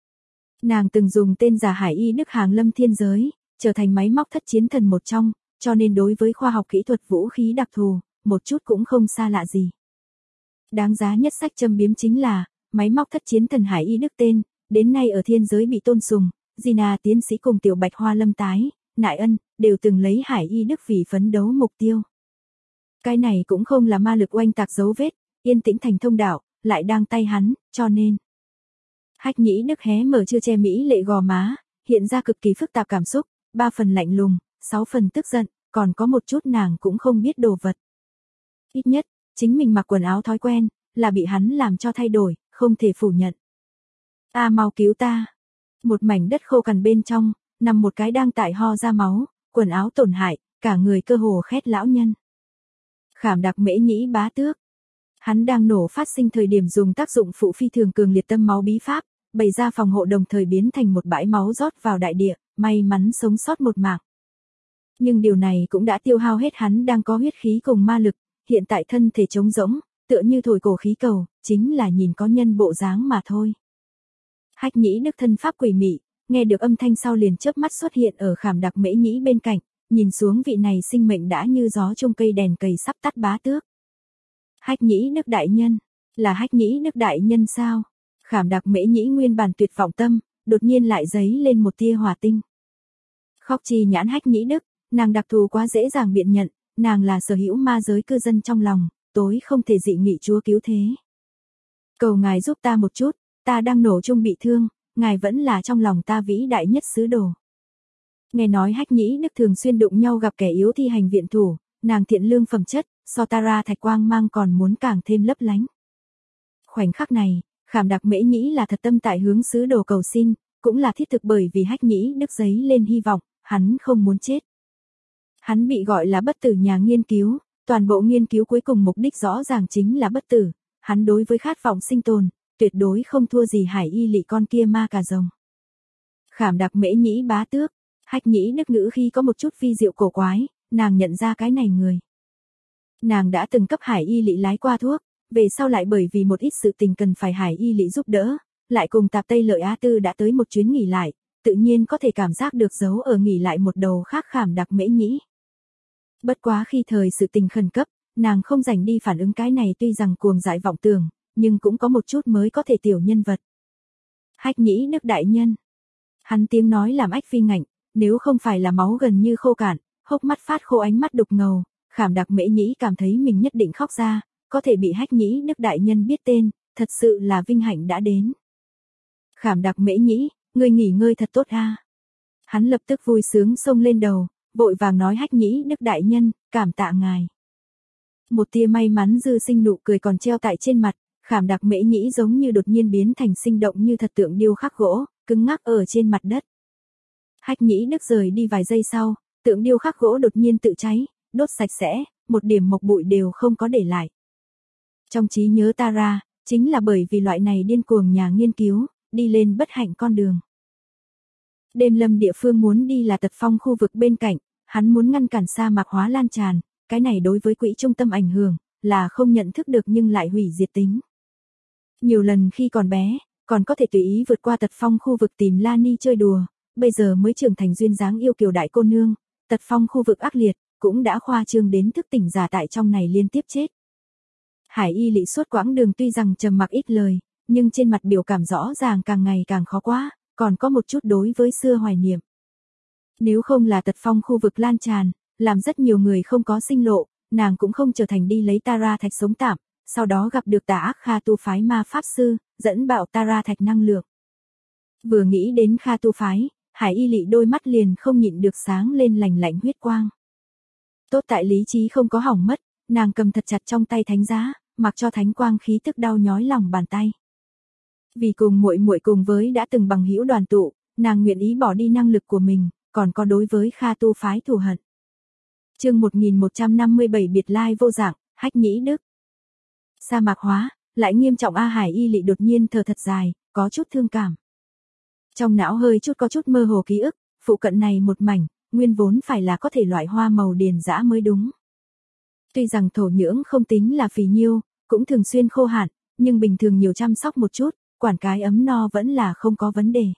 Nàng từng dùng tên giả Hải Y Đức hàng lâm thiên giới, trở thành máy móc thất chiến thần một trong, cho nên đối với khoa học kỹ thuật vũ khí đặc thù, một chút cũng không xa lạ gì. Đáng giá nhất sách châm biếm chính là, máy móc thất chiến thần Hải Y Đức tên, đến nay ở thiên giới bị tôn sùng, Gina tiến sĩ cùng Tiểu Bạch Hoa Lâm Tái, Nại Ân, đều từng lấy Hải Y Đức vì phấn đấu mục tiêu. Cái này cũng không là ma lực oanh tạc dấu vết, yên tĩnh thành thông đạo, lại đang tay hắn, cho nên. Hách Nhĩ Đức hé mở chưa che mỹ lệ gò má, hiện ra cực kỳ phức tạp cảm xúc, 3 phần lạnh lùng, 6 phần tức giận, còn có một chút nàng cũng không biết đồ vật. Ít nhất, chính mình mặc quần áo thói quen, là bị hắn làm cho thay đổi, không thể phủ nhận. Ta mau cứu ta. Một mảnh đất khô cằn bên trong, nằm một cái đang tại ho ra máu, quần áo tổn hại, cả người cơ hồ khét lão nhân. Khảm Đặc Mễ Nhĩ bá tước. Hắn đang nổ phát sinh thời điểm dùng tác dụng phụ phi thường cường liệt tâm máu bí pháp, bày ra phòng hộ đồng thời biến thành một bãi máu rót vào đại địa, may mắn sống sót một mạng. Nhưng điều này cũng đã tiêu hao hết hắn đang có huyết khí cùng ma lực, hiện tại thân thể trống rỗng, tựa như thổi cổ khí cầu, chính là nhìn có nhân bộ dáng mà thôi. Hách Nhĩ Đức thân pháp quỷ mị, nghe được âm thanh sau liền chớp mắt xuất hiện ở Khảm Đặc Mễ Nhĩ bên cạnh, nhìn xuống vị này sinh mệnh đã như gió trong cây đèn cầy sắp tắt bá tước. Hách Nhĩ Đức đại nhân, là Hách Nhĩ Đức đại nhân sao? Khảm Đặc Mễ Nhĩ nguyên bản tuyệt vọng tâm, đột nhiên lại giấy lên một tia hỏa tinh. Khóc chi nhãn Hách Nhĩ Đức, nàng đặc thù quá dễ dàng biện nhận, nàng là sở hữu ma giới cư dân trong lòng, tối không thể dị nghị Chúa cứu thế. Cầu ngài giúp ta một chút, ta đang nổ chung bị thương, ngài vẫn là trong lòng ta vĩ đại nhất sứ đồ. Nghe nói Hách Nhĩ Đức thường xuyên đụng nhau gặp kẻ yếu thi hành viện thủ, nàng thiện lương phẩm chất, so Tara thạch quang mang còn muốn càng thêm lấp lánh. Khoảnh khắc này, Khảm Đặc Mễ Nhĩ là thật tâm tại hướng sứ đồ cầu xin, cũng là thiết thực bởi vì Hách Nhĩ Đức giấy lên hy vọng, hắn không muốn chết. Hắn bị gọi là bất tử nhà nghiên cứu, toàn bộ nghiên cứu cuối cùng mục đích rõ ràng chính là bất tử, hắn đối với khát vọng sinh tồn, tuyệt đối không thua gì Hải Y Lị con kia ma cà rồng. Khảm Đặc Mễ Nhĩ bá tước, Hách Nhĩ Đức ngữ khi có một chút phi diệu cổ quái, nàng nhận ra cái này người. Nàng đã từng cấp Hải Y Lị lái qua thuốc, về sau lại bởi vì một ít sự tình cần phải Hải Y Lị giúp đỡ, lại cùng Tạp Tây Lợi Á Tư đã tới một chuyến nghỉ lại, tự nhiên có thể cảm giác được giấu ở nghỉ lại một đầu khác Khảm Đặc Mễ Nhĩ. Bất quá khi thời sự tình khẩn cấp, nàng không rảnh đi phản ứng cái này tuy rằng cuồng dại vọng tưởng, nhưng cũng có một chút mới có thể tiểu nhân vật. Hách Nhĩ Đức đại nhân. Hắn tiếng nói làm ách phi ngạnh, nếu không phải là máu gần như khô cạn, hốc mắt phát khô ánh mắt đục ngầu, Khảm Đặc Mễ Nhĩ cảm thấy mình nhất định khóc ra, có thể bị Hách Nhĩ Đức đại nhân biết tên, thật sự là vinh hạnh đã đến. Khảm Đặc Mễ Nhĩ, ngươi nghỉ ngơi thật tốt a. Hắn lập tức vui sướng xông lên đầu, vội vàng nói Hách Nhĩ Đức đại nhân, cảm tạ ngài. Một tia may mắn dư sinh nụ cười còn treo tại trên mặt, Khảm Đặc Mễ Nhĩ giống như đột nhiên biến thành sinh động như thật tượng điêu khắc gỗ, cứng ngắc ở trên mặt đất. Hách Nhĩ Đức rời đi vài giây sau, tượng điêu khắc gỗ đột nhiên tự cháy, đốt sạch sẽ, một điểm mộc bụi đều không có để lại. Trong trí nhớ Tara, chính là bởi vì loại này điên cuồng nhà nghiên cứu, đi lên bất hạnh con đường. Đêm Lâm địa phương muốn đi là Tật Phong khu vực bên cạnh, hắn muốn ngăn cản sa mạc hóa lan tràn, cái này đối với quỹ trung tâm ảnh hưởng, là không nhận thức được nhưng lại hủy diệt tính. Nhiều lần khi còn bé, còn có thể tùy ý vượt qua Tật Phong khu vực tìm Lani chơi đùa, bây giờ mới trưởng thành duyên dáng yêu kiều đại cô nương, Tật Phong khu vực ác liệt, cũng đã khoa trương đến thức tỉnh giả tại trong này liên tiếp chết. Hải Y Lị suốt quãng đường tuy rằng trầm mặc ít lời, nhưng trên mặt biểu cảm rõ ràng càng ngày càng khó quá, còn có một chút đối với xưa hoài niệm. Nếu không là Tật Phong khu vực lan tràn, làm rất nhiều người không có sinh lộ, nàng cũng không trở thành đi lấy Tara thạch sống tạm, sau đó gặp được Tà Ác Kha Tu phái ma pháp sư, dẫn bạo Tara thạch năng lượng. Vừa nghĩ đến Kha Tu phái, Hải Y Lị đôi mắt liền không nhịn được sáng lên lành lạnh huyết quang. Tốt tại lý trí không có hỏng mất, nàng cầm thật chặt trong tay thánh giá, mặc cho thánh quang khí tức đau nhói lòng bàn tay. Vì cùng muội muội cùng với đã từng bằng hữu đoàn tụ, nàng nguyện ý bỏ đi năng lực của mình, còn có đối với Kha Tu phái thù hận. Chương 1157 biệt lai vô dạng, Hách Nhĩ Đức. Sa mạc hóa, lại nghiêm trọng Hải Y Lị đột nhiên thở thật dài, có chút thương cảm. Trong não hơi chút có chút mơ hồ ký ức, phụ cận này một mảnh, nguyên vốn phải là có thể loại hoa màu điền dã mới đúng. Tuy rằng thổ nhưỡng không tính là phì nhiêu, cũng thường xuyên khô hạn, nhưng bình thường nhiều chăm sóc một chút, quản cái ấm no vẫn là không có vấn đề.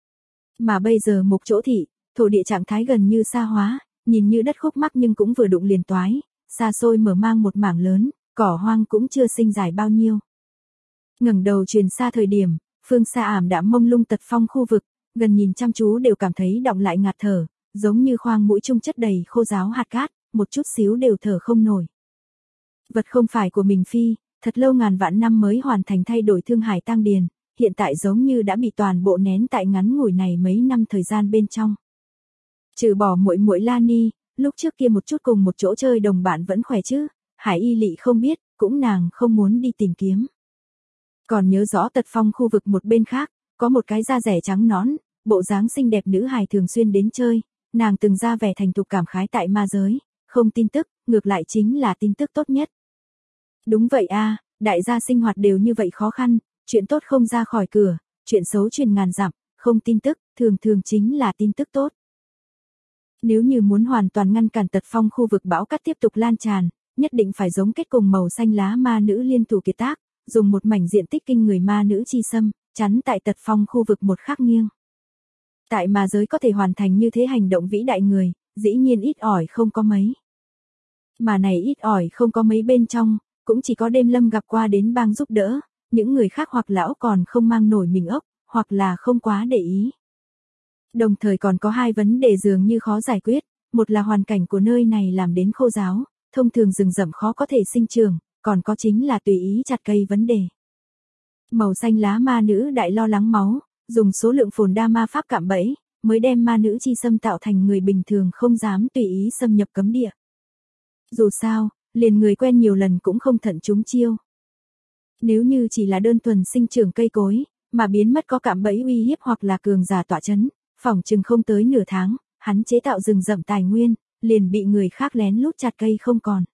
Mà bây giờ mục chỗ thị, thổ địa trạng thái gần như sa hóa, nhìn như đất khúc mắc nhưng cũng vừa đụng liền toái, xa xôi mở mang một mảng lớn, cỏ hoang cũng chưa sinh dài bao nhiêu. Ngẩng đầu truyền xa thời điểm, phương xa ảm đạm mông lung Tật Phong khu vực, gần nhìn chăm chú đều cảm thấy đọng lại ngạt thở, giống như khoang mũi trung chất đầy khô ráo hạt cát, một chút xíu đều thở không nổi. Vật không phải của mình phi, thật lâu ngàn vạn năm mới hoàn thành thay đổi Thương Hải Tăng Điền, hiện tại giống như đã bị toàn bộ nén tại ngắn ngủi này mấy năm thời gian bên trong. Trừ bỏ muội muội Lani, lúc trước kia một chút cùng một chỗ chơi đồng bạn vẫn khỏe chứ, Hải Y Lị không biết, cũng nàng không muốn đi tìm kiếm. Còn nhớ rõ Tật Phong khu vực một bên khác, có một cái da rẻ trắng nõn, bộ dáng xinh đẹp nữ hài thường xuyên đến chơi, nàng từng ra vẻ thành thục cảm khái tại ma giới, không tin tức, ngược lại chính là tin tức tốt nhất. Đúng vậy a, đại gia sinh hoạt đều như vậy khó khăn, chuyện tốt không ra khỏi cửa, chuyện xấu truyền ngàn dặm, không tin tức, thường thường chính là tin tức tốt. Nếu như muốn hoàn toàn ngăn cản Tật Phong khu vực bão cát tiếp tục lan tràn, nhất định phải giống kết cùng màu xanh lá ma nữ liên thủ kiệt tác, dùng một mảnh diện tích kinh người ma nữ chi xâm, chắn tại Tật Phong khu vực một khắc nghiêng. Tại ma giới có thể hoàn thành như thế hành động vĩ đại người, dĩ nhiên ít ỏi không có mấy. Mà này ít ỏi không có mấy bên trong, cũng chỉ có Đêm Lâm gặp qua đến bang giúp đỡ, những người khác hoặc lão còn không mang nổi mình ốc, hoặc là không quá để ý. Đồng thời còn có hai vấn đề dường như khó giải quyết, một là hoàn cảnh của nơi này làm đến khô ráo, thông thường rừng rậm khó có thể sinh trưởng, còn có chính là tùy ý chặt cây vấn đề. Màu xanh lá ma nữ đại lo lắng máu, dùng số lượng phồn đa ma pháp cạm bẫy, mới đem ma nữ chi xâm tạo thành người bình thường không dám tùy ý xâm nhập cấm địa. Dù sao, liền người quen nhiều lần cũng không thận trúng chiêu. Nếu như chỉ là đơn thuần sinh trưởng cây cối, mà biến mất có cạm bẫy uy hiếp hoặc là cường giả tọa chấn, phỏng chừng không tới nửa tháng, hắn chế tạo rừng rậm tài nguyên, liền bị người khác lén lút chặt cây không còn.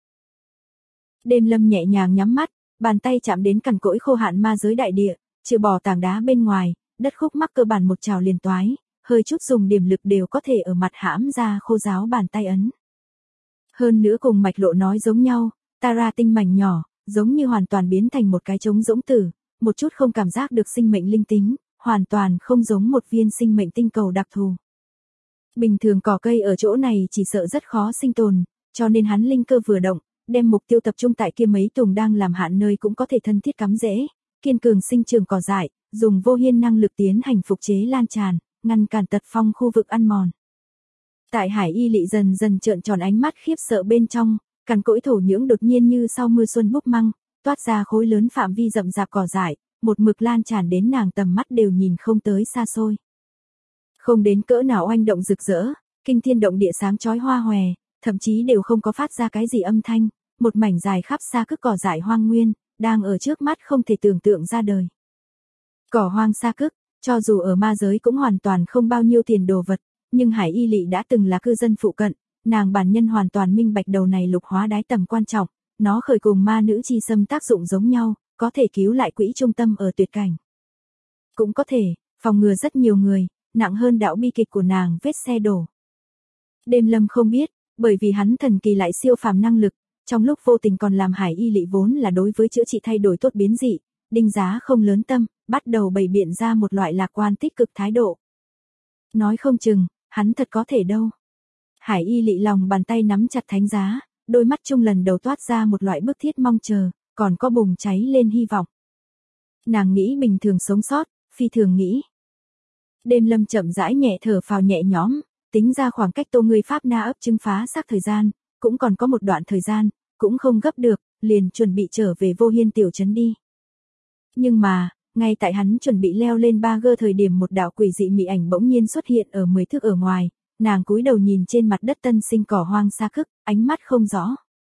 Đêm Lâm nhẹ nhàng nhắm mắt, bàn tay chạm đến cằn cỗi khô hạn ma giới đại địa, trừ bỏ tảng đá bên ngoài, đất khúc mắc cơ bản một trào liền toái, hơi chút dùng điểm lực đều có thể ở mặt hãm ra khô ráo bàn tay ấn. Hơn nữa cùng mạch lộ nói giống nhau, Tara tinh mảnh nhỏ, giống như hoàn toàn biến thành một cái trống rỗng tử, một chút không cảm giác được sinh mệnh linh tính, hoàn toàn không giống một viên sinh mệnh tinh cầu đặc thù. Bình thường cỏ cây ở chỗ này chỉ sợ rất khó sinh tồn, cho nên hắn linh cơ vừa động, đem mục tiêu tập trung tại kia mấy tùng đang làm hạn nơi cũng có thể thân thiết cắm rễ, kiên cường sinh trưởng cỏ dại, dùng vô hiên năng lực tiến hành phục chế lan tràn, ngăn cản tật phong khu vực ăn mòn. Tại Hải Y Lị dần dần trợn tròn ánh mắt khiếp sợ bên trong, cằn cỗi thổ nhưỡng đột nhiên như sau mưa xuân bốc măng, toát ra khối lớn phạm vi rậm rạp cỏ dại, một mực lan tràn đến nàng tầm mắt đều nhìn không tới xa xôi. Không đến cỡ nào oanh động rực rỡ, kinh thiên động địa sáng chói hoa hòe, thậm chí đều không có phát ra cái gì âm thanh, một mảnh dài khắp xa cức cỏ dại hoang nguyên, đang ở trước mắt không thể tưởng tượng ra đời. Cỏ hoang xa cức, cho dù ở ma giới cũng hoàn toàn không bao nhiêu tiền đồ vật, nhưng Hải Y Lị đã từng là cư dân phụ cận, nàng bản nhân hoàn toàn minh bạch đầu này lục hóa đái tầm quan trọng, nó khởi cùng ma nữ chi xâm tác dụng giống nhau, có thể cứu lại quỹ trung tâm ở tuyệt cảnh. Cũng có thể, phòng ngừa rất nhiều người, nặng hơn đạo bi kịch của nàng vết xe đổ. Đêm Lâm không biết, bởi vì hắn thần kỳ lại siêu phàm năng lực, trong lúc vô tình còn làm Hải Y Lị vốn là đối với chữa trị thay đổi tốt biến dị, đinh giá không lớn tâm, bắt đầu bày biện ra một loại lạc quan tích cực thái độ. Nói không chừng, hắn thật có thể đâu. Hải Y Lị lòng bàn tay nắm chặt thánh giá, đôi mắt chung lần đầu toát ra một loại bức thiết mong chờ, còn có bùng cháy lên hy vọng. Nàng nghĩ bình thường sống sót, phi thường nghĩ. Đêm Lâm chậm rãi nhẹ thở phào nhẹ nhõm, tính ra khoảng cách Tô người Pháp Na ấp trứng phá xác thời gian, cũng còn có một đoạn thời gian, cũng không gấp được, liền chuẩn bị trở về Vô Hiên tiểu trấn đi. Nhưng mà, ngay tại hắn chuẩn bị leo lên ba gơ thời điểm một đạo quỷ dị mị ảnh bỗng nhiên xuất hiện ở 10 thước ở ngoài, nàng cúi đầu nhìn trên mặt đất tân sinh cỏ hoang xa cức, ánh mắt không rõ.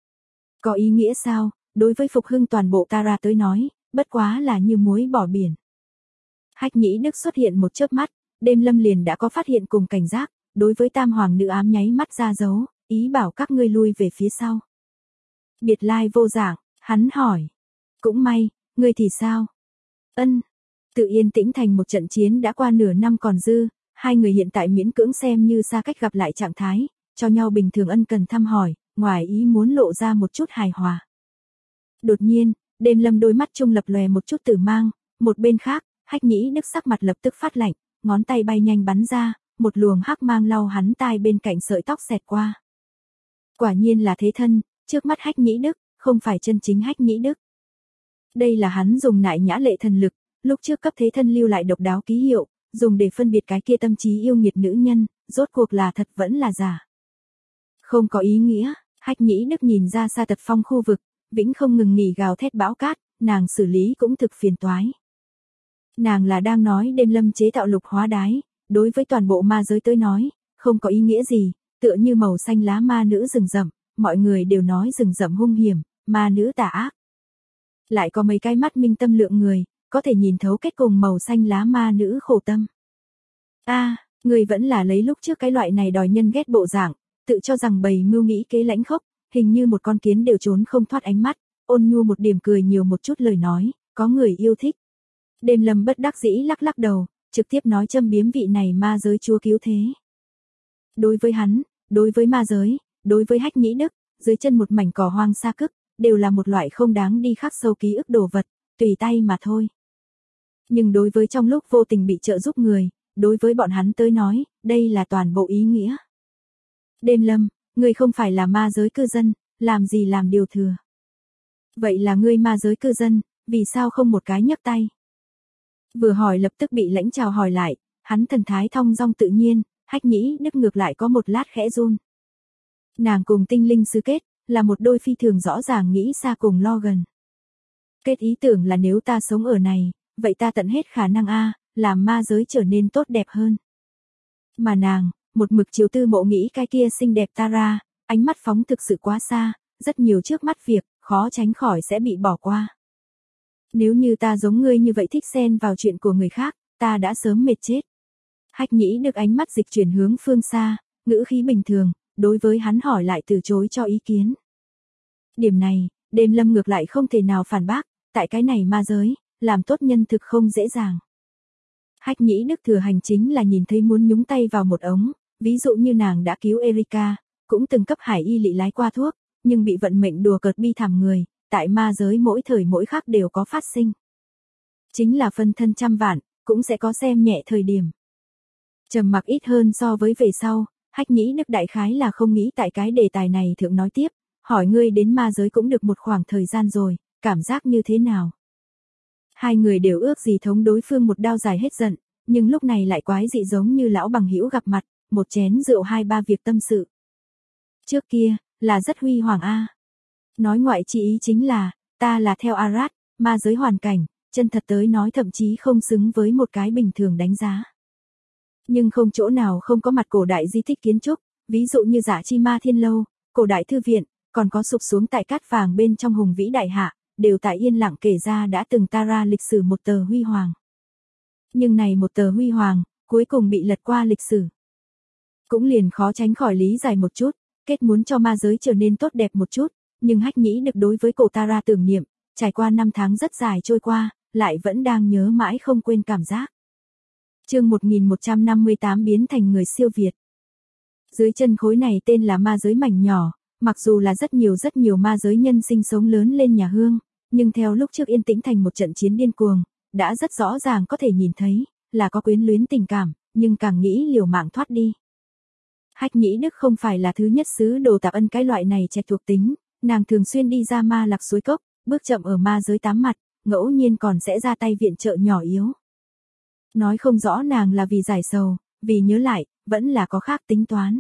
Có ý nghĩa sao, đối với phục hưng toàn bộ Tara tới nói, bất quá là như muối bỏ biển. Hách Nhĩ Đức xuất hiện một chớp mắt, Đêm Lâm liền đã có phát hiện cùng cảnh giác, đối với tam hoàng nữ ám nháy mắt ra dấu, ý bảo các ngươi lui về phía sau. Biệt lai vô dạng, hắn hỏi. Cũng may, ngươi thì sao? Ân. Tự yên tĩnh thành một trận chiến đã qua nửa năm còn dư, hai người hiện tại miễn cưỡng xem như xa cách gặp lại trạng thái, cho nhau bình thường ân cần thăm hỏi, ngoài ý muốn lộ ra một chút hài hòa. Đột nhiên, Đêm Lâm đôi mắt trung lập lòe một chút tử mang, một bên khác, Hách Nhĩ Đức sắc mặt lập tức phát lạnh, ngón tay bay nhanh bắn ra, một luồng hắc mang lau hắn tai bên cạnh sợi tóc xẹt qua. Quả nhiên là thế thân, trước mắt Hách Nhĩ Đức, không phải chân chính Hách Nhĩ Đức. Đây là hắn dùng nại nhã lệ thần lực, lúc trước cấp thế thân lưu lại độc đáo ký hiệu, dùng để phân biệt cái kia tâm trí yêu nghiệt nữ nhân, rốt cuộc là thật vẫn là giả. Không có ý nghĩa, Hách Nhĩ Đức nhìn ra xa tật phong khu vực, vĩnh không ngừng nghỉ gào thét bão cát, nàng xử lý cũng thực phiền toái. Nàng là đang nói Đêm Lâm chế tạo lục hóa đái, đối với toàn bộ ma giới tới nói, không có ý nghĩa gì, tựa như màu xanh lá ma nữ rừng rậm, mọi người đều nói rừng rậm hung hiểm, ma nữ tà ác. Lại có mấy cái mắt minh tâm lượng người, có thể nhìn thấu kết cùng màu xanh lá ma nữ khổ tâm. Người vẫn là lấy lúc trước cái loại này đòi nhân ghét bộ dạng, tự cho rằng bầy mưu nghĩ kế lãnh khốc, hình như một con kiến đều trốn không thoát ánh mắt, ôn nhu một điểm cười nhiều một chút lời nói, có người yêu thích. Đêm Lâm bất đắc dĩ lắc lắc đầu, trực tiếp nói châm biếm vị này ma giới chúa cứu thế. Đối với hắn, đối với ma giới, đối với Hách Nhĩ Đức, dưới chân một mảnh cỏ hoang xa cức, đều là một loại không đáng đi khắc sâu ký ức đồ vật, tùy tay mà thôi. Nhưng đối với trong lúc vô tình bị trợ giúp người, đối với bọn hắn tới nói, đây là toàn bộ ý nghĩa. Đêm Lâm, ngươi không phải là ma giới cư dân, làm gì làm điều thừa. Vậy là ngươi ma giới cư dân, vì sao không một cái nhấc tay? Vừa hỏi lập tức bị lãnh chào hỏi lại, hắn thần thái thong dong tự nhiên, Hách Nhĩ Đức ngược lại có một lát khẽ run. Nàng cùng tinh linh sứ kết, là một đôi phi thường rõ ràng nghĩ xa cùng lo gần. Kết ý tưởng là nếu ta sống ở này, vậy ta tận hết khả năng làm ma giới trở nên tốt đẹp hơn. Mà nàng, một mực chiếu tư mộ nghĩ cái kia xinh đẹp Tara, ánh mắt phóng thực sự quá xa, rất nhiều trước mắt việc, khó tránh khỏi sẽ bị bỏ qua. Nếu như ta giống ngươi như vậy thích xen vào chuyện của người khác, ta đã sớm mệt chết. Hách Nhĩ Đức ánh mắt dịch chuyển hướng phương xa, ngữ khí bình thường, đối với hắn hỏi lại từ chối cho ý kiến. Điểm này, Đêm Lâm ngược lại không thể nào phản bác, tại cái này ma giới, làm tốt nhân thực không dễ dàng. Hách Nhĩ Đức thừa hành chính là nhìn thấy muốn nhúng tay vào một ống, ví dụ như nàng đã cứu Erika, cũng từng cấp Hải Y Lị lái qua thuốc, nhưng bị vận mệnh đùa cợt bi thảm người, tại ma giới mỗi thời mỗi khắc đều có phát sinh. Chính là phân thân trăm vạn, cũng sẽ có xem nhẹ thời điểm. Trầm mặc ít hơn so với về sau, Hách Nhĩ Đức đại khái là không nghĩ tại cái đề tài này thượng nói tiếp, hỏi ngươi đến ma giới cũng được một khoảng thời gian rồi, cảm giác như thế nào? Hai người đều ước gì thống đối phương một đao dài hết giận, nhưng lúc này lại quái dị giống như lão bằng hữu gặp mặt, một chén rượu hai ba việc tâm sự. Trước kia, là rất huy hoàng a. Nói ngoại chi ý chính là, ta là theo Arad, ma giới hoàn cảnh, chân thật tới nói thậm chí không xứng với một cái bình thường đánh giá. Nhưng không chỗ nào không có mặt cổ đại di tích kiến trúc, ví dụ như Dạ Chi Ma Thiên Lâu, cổ đại thư viện, còn có sụp xuống tại cát vàng bên trong hùng vĩ đại hạ, đều tại yên lặng kể ra đã từng ta ra lịch sử một tờ huy hoàng. Nhưng này một tờ huy hoàng, cuối cùng bị lật qua lịch sử. Cũng liền khó tránh khỏi lý giải một chút, kết muốn cho ma giới trở nên tốt đẹp một chút, nhưng Hách Nhĩ Đức đối với cổ Tara tưởng niệm, trải qua 5 tháng rất dài trôi qua, lại vẫn đang nhớ mãi không quên cảm giác. Chương 1158 biến thành người siêu việt. Dưới chân khối này tên là ma giới mảnh nhỏ, mặc dù là rất nhiều ma giới nhân sinh sống lớn lên nhà hương, nhưng theo lúc trước yên tĩnh thành một trận chiến điên cuồng, đã rất rõ ràng có thể nhìn thấy, là có quyến luyến tình cảm, nhưng càng nghĩ liều mạng thoát đi. Hách Nhĩ Đức không phải là thứ nhất sứ đồ Tạp Ân cái loại này trẻ thuộc tính, nàng thường xuyên đi ra ma lạc suối cốc, bước chậm ở ma giới tám mặt, ngẫu nhiên còn sẽ ra tay viện trợ nhỏ yếu. Nói không rõ nàng là vì giải sầu, vì nhớ lại, vẫn là có khác tính toán.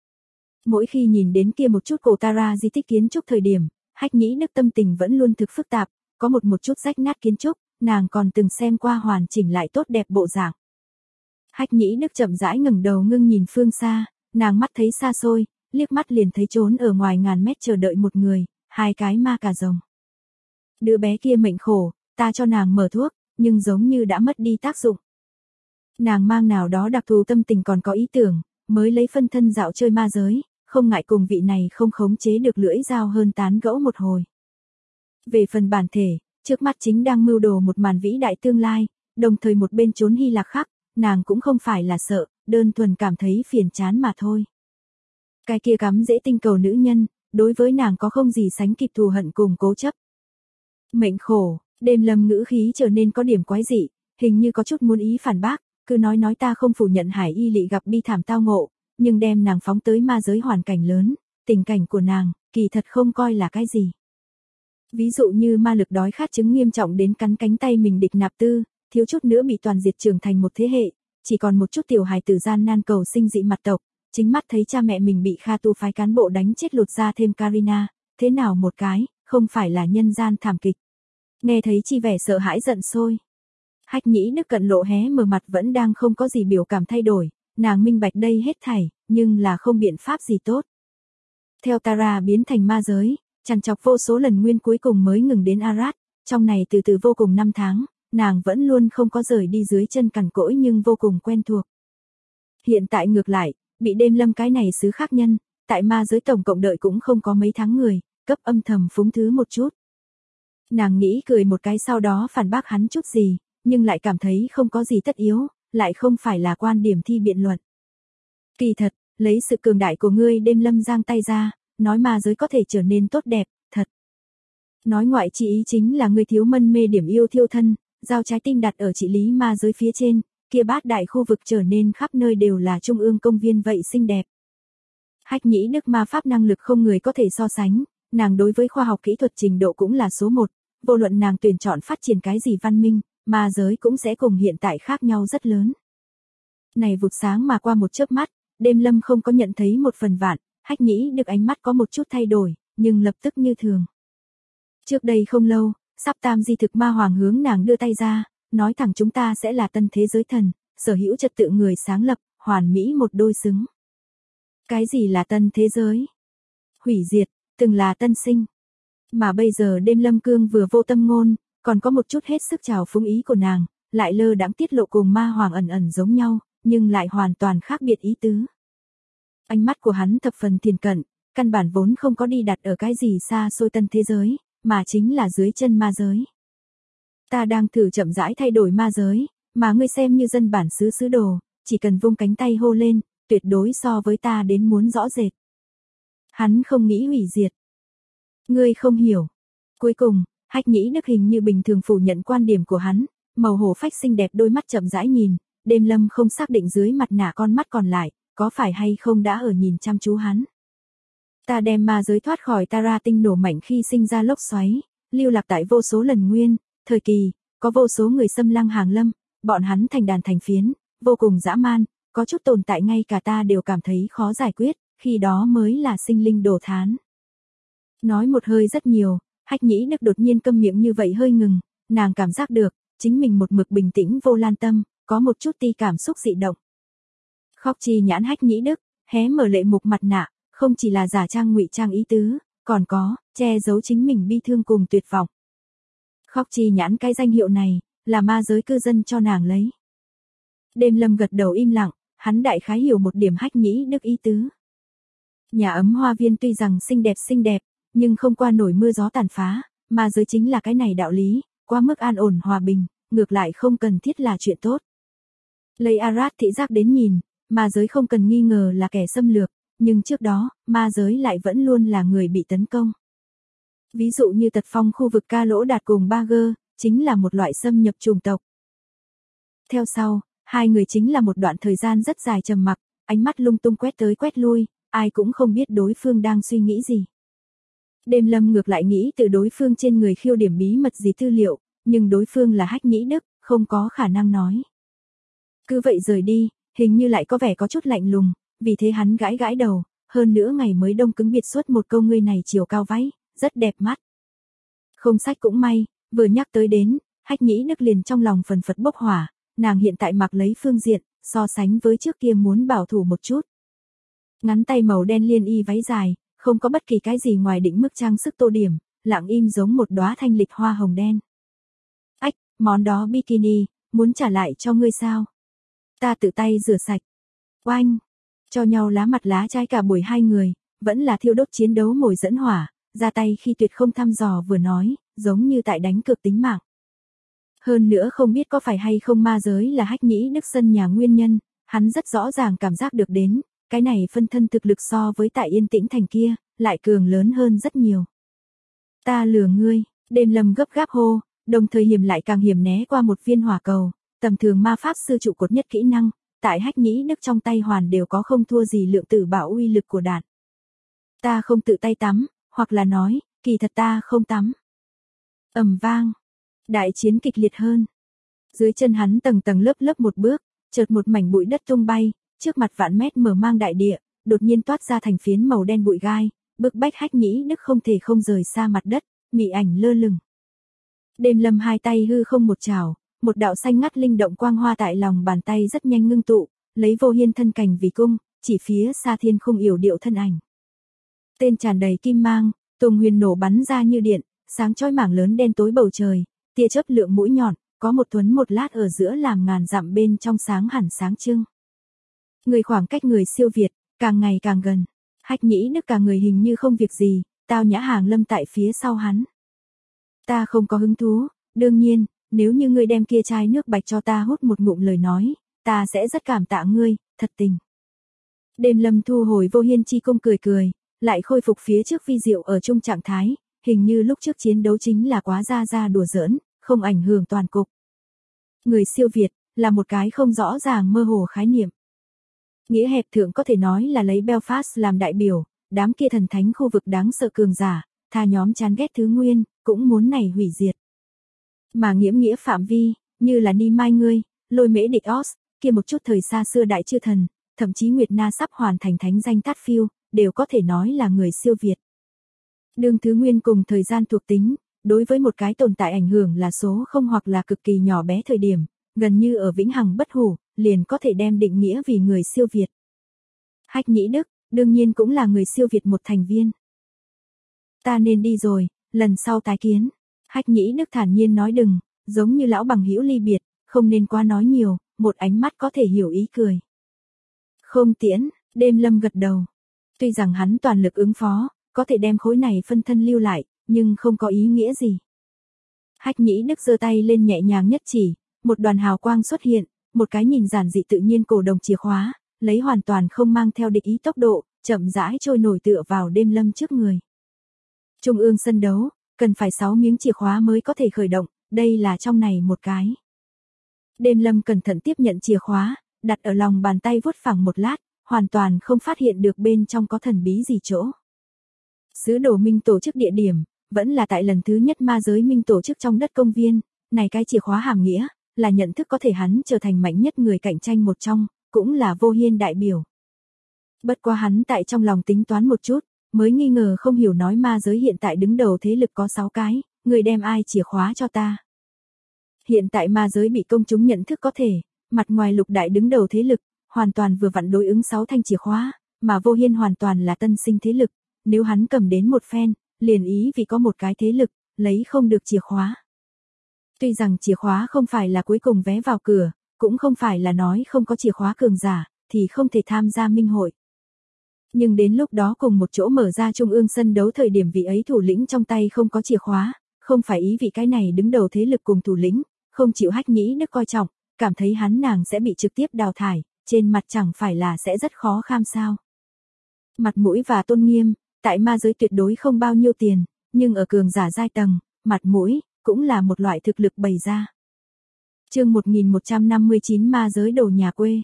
Mỗi khi nhìn đến kia một chút cổ Tara di tích kiến trúc thời điểm, Hách Nhĩ Đức tâm tình vẫn luôn thực phức tạp, có một chút rách nát kiến trúc, nàng còn từng xem qua hoàn chỉnh lại tốt đẹp bộ dạng. Hách Nhĩ Đức chậm rãi ngẩng đầu ngưng nhìn phương xa, nàng mắt thấy xa xôi, liếc mắt liền thấy trốn ở ngoài ngàn mét chờ đợi một người, hai cái ma cà rồng. Đứa bé kia mệnh khổ, ta cho nàng mở thuốc, nhưng giống như đã mất đi tác dụng. Nàng mang nào đó đặc thù tâm tình còn có ý tưởng, mới lấy phân thân dạo chơi ma giới, không ngại cùng vị này không khống chế được lưỡi dao hơn tán gẫu một hồi. Về phần bản thể, trước mắt chính đang mưu đồ một màn vĩ đại tương lai, đồng thời một bên trốn Hy Lạc khác, nàng cũng không phải là sợ, đơn thuần cảm thấy phiền chán mà thôi. Cái kia cắm dễ tinh cầu nữ nhân, đối với nàng có không gì sánh kịp thù hận cùng cố chấp. Mệnh khổ, Đêm Lâm ngữ khí trở nên có điểm quái dị, hình như có chút muốn ý phản bác, cứ nói ta không phủ nhận Hải Y Lị gặp bi thảm tao ngộ, nhưng đem nàng phóng tới ma giới hoàn cảnh lớn, tình cảnh của nàng, kỳ thật không coi là cái gì. Ví dụ như ma lực đói khát chứng nghiêm trọng đến cắn cánh tay mình địch nạp tư, thiếu chút nữa bị toàn diệt trưởng thành một thế hệ, chỉ còn một chút tiểu hài tử gian nan cầu sinh dị mặt tộc, chính mắt thấy cha mẹ mình bị Kha Tu phái cán bộ đánh chết lột ra thêm Karina, thế nào một cái, không phải là nhân gian thảm kịch. Nghe thấy chi vẻ sợ hãi giận sôi. Hách Nhĩ Đức cận lộ hé mở mặt vẫn đang không có gì biểu cảm thay đổi, nàng minh bạch đây hết thảy, nhưng là không biện pháp gì tốt. Theo Tara biến thành ma giới, trằn trọc vô số lần nguyên cuối cùng mới ngừng đến Arad, trong này từ từ vô cùng 5 tháng, nàng vẫn luôn không có rời đi dưới chân cằn cỗi nhưng vô cùng quen thuộc. Hiện tại ngược lại, bị Đêm Lâm cái này xứ khác nhân, tại ma giới tổng cộng đợi cũng không có mấy tháng người, cấp âm thầm phúng thứ một chút. Nàng nghĩ cười một cái sau đó phản bác hắn chút gì, nhưng lại cảm thấy không có gì tất yếu, lại không phải là quan điểm thi biện luận. Kỳ thật, lấy sự cường đại của ngươi Đêm Lâm giang tay ra, nói ma giới có thể trở nên tốt đẹp, thật. Nói ngoại chỉ ý chính là ngươi thiếu mân mê điểm yêu thiêu thân, giao trái tim đặt ở trị lý ma giới phía trên, kia bát đại khu vực trở nên khắp nơi đều là trung ương công viên vậy xinh đẹp. Hách Nhĩ Đức ma pháp năng lực không người có thể so sánh, nàng đối với khoa học kỹ thuật trình độ cũng là số 1, vô luận nàng tuyển chọn phát triển cái gì văn minh, ma giới cũng sẽ cùng hiện tại khác nhau rất lớn. Này vụt sáng mà qua một chớp mắt, Đêm Lâm không có nhận thấy một phần vạn, Hách Nhĩ Đức ánh mắt có một chút thay đổi, nhưng lập tức như thường. Trước đây không lâu, sắp tam di thực ma hoàng hướng nàng đưa tay ra, nói thẳng chúng ta sẽ là tân thế giới thần, sở hữu trật tự người sáng lập, hoàn mỹ một đôi xứng. Cái gì là tân thế giới? Hủy diệt, từng là tân sinh. Mà bây giờ Đêm Lâm cương vừa vô tâm ngôn, còn có một chút hết sức trào phúng ý của nàng, lại lơ đãng tiết lộ cùng ma hoàng ẩn ẩn giống nhau, nhưng lại hoàn toàn khác biệt ý tứ. Ánh mắt của hắn thập phần thiền cận, căn bản vốn không có đi đặt ở cái gì xa xôi tân thế giới, mà chính là dưới chân ma giới. Ta đang thử chậm rãi thay đổi ma giới, mà ngươi xem như dân bản xứ sứ đồ, chỉ cần vung cánh tay hô lên, tuyệt đối so với ta đến muốn rõ rệt. Hắn không nghĩ hủy diệt. Ngươi không hiểu. Cuối cùng, Hách Nhĩ Đức hình như bình thường phủ nhận quan điểm của hắn, màu hổ phách xinh đẹp đôi mắt chậm rãi nhìn, Đêm Lâm không xác định dưới mặt nạ con mắt còn lại, có phải hay không đã ở nhìn chăm chú hắn. Ta đem ma giới thoát khỏi Tara tinh nổ mạnh khi sinh ra lốc xoáy, lưu lạc tại vô số lần nguyên, thời kỳ, có vô số người xâm lăng hàng lâm, bọn hắn thành đàn thành phiến, vô cùng dã man, có chút tồn tại ngay cả ta đều cảm thấy khó giải quyết, khi đó mới là sinh linh đổ thán. Nói một hơi rất nhiều, Hách Nhĩ Đức đột nhiên câm miệng như vậy hơi ngừng, nàng cảm giác được, chính mình một mực bình tĩnh vô lan tâm, có một chút ti cảm xúc dị động. Khóc chi nhãn Hách Nhĩ Đức, hé mở lệ mục mặt nạ, không chỉ là giả trang ngụy trang ý tứ, còn có, che giấu chính mình bi thương cùng tuyệt vọng. Khóc chi nhãn cái danh hiệu này, là ma giới cư dân cho nàng lấy. Đêm Lâm gật đầu im lặng, hắn đại khái hiểu một điểm Hách Nhĩ Đức ý tứ. Nhà ấm hoa viên tuy rằng xinh đẹp, nhưng không qua nổi mưa gió tàn phá, ma giới chính là cái này đạo lý, quá mức an ổn hòa bình, ngược lại không cần thiết là chuyện tốt. Lấy Arad thị giác đến nhìn, ma giới không cần nghi ngờ là kẻ xâm lược, nhưng trước đó, ma giới lại vẫn luôn là người bị tấn công. Ví dụ như Tật Phong khu vực Ca Lỗ Đạt cùng Bagger, chính là một loại xâm nhập chủng tộc. Theo sau, hai người chính là một đoạn thời gian rất dài trầm mặc, ánh mắt lung tung quét tới quét lui, ai cũng không biết đối phương đang suy nghĩ gì. Đêm Lâm ngược lại nghĩ từ đối phương trên người khiêu điểm bí mật gì tư liệu, nhưng đối phương là Hách Nhĩ Đức, không có khả năng nói. Cứ vậy rời đi, hình như lại có vẻ có chút lạnh lùng, vì thế hắn gãi gãi đầu, hơn nữa ngày mới đông cứng biệt suốt một câu ngươi này chiều cao váy, rất đẹp mắt. Không sách cũng may, vừa nhắc tới đến, Hách Nhĩ Đức liền trong lòng phần phật bốc hỏa, nàng hiện tại mặc lấy phương diện, so sánh với trước kia muốn bảo thủ một chút. Ngắn tay màu đen liên y váy dài, không có bất kỳ cái gì ngoài định mức trang sức tô điểm, lặng im giống một đóa thanh lịch hoa hồng đen. Ách, món đó bikini, muốn trả lại cho ngươi sao? Ta tự tay rửa sạch. Oanh, cho nhau lá mặt lá trái cả buổi hai người, vẫn là thiêu đốt chiến đấu mồi dẫn hỏa, ra tay khi tuyệt không thăm dò vừa nói, giống như tại đánh cược tính mạng. Hơn nữa không biết có phải hay không ma giới là Hách Nhĩ Đức sân nhà nguyên nhân, hắn rất rõ ràng cảm giác được đến, cái này phân thân thực lực so với tại Yên Tĩnh Thành kia, lại cường lớn hơn rất nhiều. Ta lừa ngươi, Đêm Lâm gấp gáp hô, đồng thời hiểm lại càng hiểm né qua một viên hỏa cầu, tầm thường ma pháp sư trụ cột nhất kỹ năng, tại Hách Nhĩ Đức trong tay hoàn đều có không thua gì lượng tử bảo uy lực của đạn. Ta không tự tay tắm, hoặc là nói, kỳ thật ta không tắm. Ầm vang, đại chiến kịch liệt hơn. Dưới chân hắn tầng tầng lớp lớp một bước, chợt một mảnh bụi đất tung bay, trước mặt vạn mét mở mang đại địa, đột nhiên toát ra thành phiến màu đen bụi gai, bức bách Hách Nhĩ Đức không thể không rời xa mặt đất, mị ảnh lơ lửng. Đêm Lâm hai tay hư không một chảo, một đạo xanh ngắt linh động quang hoa tại lòng bàn tay rất nhanh ngưng tụ, lấy Vô Hiên thân cảnh vì cung, chỉ phía xa thiên không yểu điệu thân ảnh. Tên tràn đầy kim mang, Tùng Huyền nổ bắn ra như điện, sáng chói mảng lớn đen tối bầu trời, tia chớp lượng mũi nhọn, có một thuấn một lát ở giữa làm ngàn dặm bên trong sáng hẳn sáng trưng. Người khoảng cách người siêu việt, càng ngày càng gần. Hách Nhĩ Đức cả người hình như không việc gì, tao nhã hàng lâm tại phía sau hắn. Ta không có hứng thú, đương nhiên, nếu như ngươi đem kia chai nước bạch cho ta hút một ngụm lời nói, ta sẽ rất cảm tạ ngươi, thật tình. Đêm Lâm thu hồi Vô Hiên chi cung cười cười, lại khôi phục phía trước vi diệu ở chung trạng thái, hình như lúc trước chiến đấu chính là quá ra đùa giỡn, không ảnh hưởng toàn cục. Người siêu việt, là một cái không rõ ràng mơ hồ khái niệm. Nghĩa hẹp thượng có thể nói là lấy Belfast làm đại biểu, đám kia thần thánh khu vực đáng sợ cường giả, tha nhóm chán ghét thứ nguyên, cũng muốn này hủy diệt. Mà nghĩa phạm vi, như là Ni Mai ngươi, Lôi Mễ Địch Os, kia một chút thời xa xưa đại chư thần, thậm chí Nguyệt Na sắp hoàn thành thánh danh Tát Phiêu, đều có thể nói là người siêu việt. Đương thứ nguyên cùng thời gian thuộc tính, đối với một cái tồn tại ảnh hưởng là số không hoặc là cực kỳ nhỏ bé thời điểm, gần như ở vĩnh hằng bất hủ, liền có thể đem định nghĩa vì người siêu việt. Hách Nhĩ Đức, đương nhiên cũng là người siêu việt một thành viên. Ta nên đi rồi, lần sau tái kiến. Hách Nhĩ Đức thản nhiên nói đừng, giống như lão bằng hữu ly biệt, không nên quá nói nhiều, một ánh mắt có thể hiểu ý cười. Không tiễn, Đêm Lâm gật đầu. Tuy rằng hắn toàn lực ứng phó, có thể đem khối này phân thân lưu lại, nhưng không có ý nghĩa gì. Hách Nhĩ Đức giơ tay lên nhẹ nhàng nhất chỉ, một đoàn hào quang xuất hiện, một cái nhìn giản dị tự nhiên cổ đồng chìa khóa, lấy hoàn toàn không mang theo địch ý tốc độ, chậm rãi trôi nổi tựa vào Đêm Lâm trước người. Trung ương sân đấu, cần phải 6 miếng chìa khóa mới có thể khởi động, đây là trong này một cái. Đêm Lâm cẩn thận tiếp nhận chìa khóa, đặt ở lòng bàn tay vuốt phẳng một lát, hoàn toàn không phát hiện được bên trong có thần bí gì chỗ. Sứ đồ minh tổ chức địa điểm, vẫn là tại lần thứ nhất ma giới minh tổ chức trong đất công viên, này cái chìa khóa hàm nghĩa, là nhận thức có thể hắn trở thành mạnh nhất người cạnh tranh một trong, cũng là Vô Hiên đại biểu. Bất quá hắn tại trong lòng tính toán một chút, mới nghi ngờ không hiểu nói ma giới hiện tại đứng đầu thế lực có 6 cái, người đem ai chìa khóa cho ta. Hiện tại ma giới bị công chúng nhận thức có thể, mặt ngoài lục đại đứng đầu thế lực, hoàn toàn vừa vặn đối ứng 6 thanh chìa khóa, mà Vô Hiên hoàn toàn là tân sinh thế lực, nếu hắn cầm đến một phen, liền ý vì có một cái thế lực, lấy không được chìa khóa. Tuy rằng chìa khóa không phải là cuối cùng vé vào cửa, cũng không phải là nói không có chìa khóa cường giả, thì không thể tham gia minh hội. Nhưng đến lúc đó cùng một chỗ mở ra trung ương sân đấu thời điểm vị ấy thủ lĩnh trong tay không có chìa khóa, không phải ý vị cái này đứng đầu thế lực cùng thủ lĩnh, không chịu Hách Nhĩ Đức coi trọng, cảm thấy hắn nàng sẽ bị trực tiếp đào thải, trên mặt chẳng phải là sẽ rất khó kham sao. Mặt mũi và tôn nghiêm, tại ma giới tuyệt đối không bao nhiêu tiền, nhưng ở cường giả giai tầng, mặt mũi, cũng là một loại thực lực bày ra. Chương 1159 ma giới đồ nhà quê.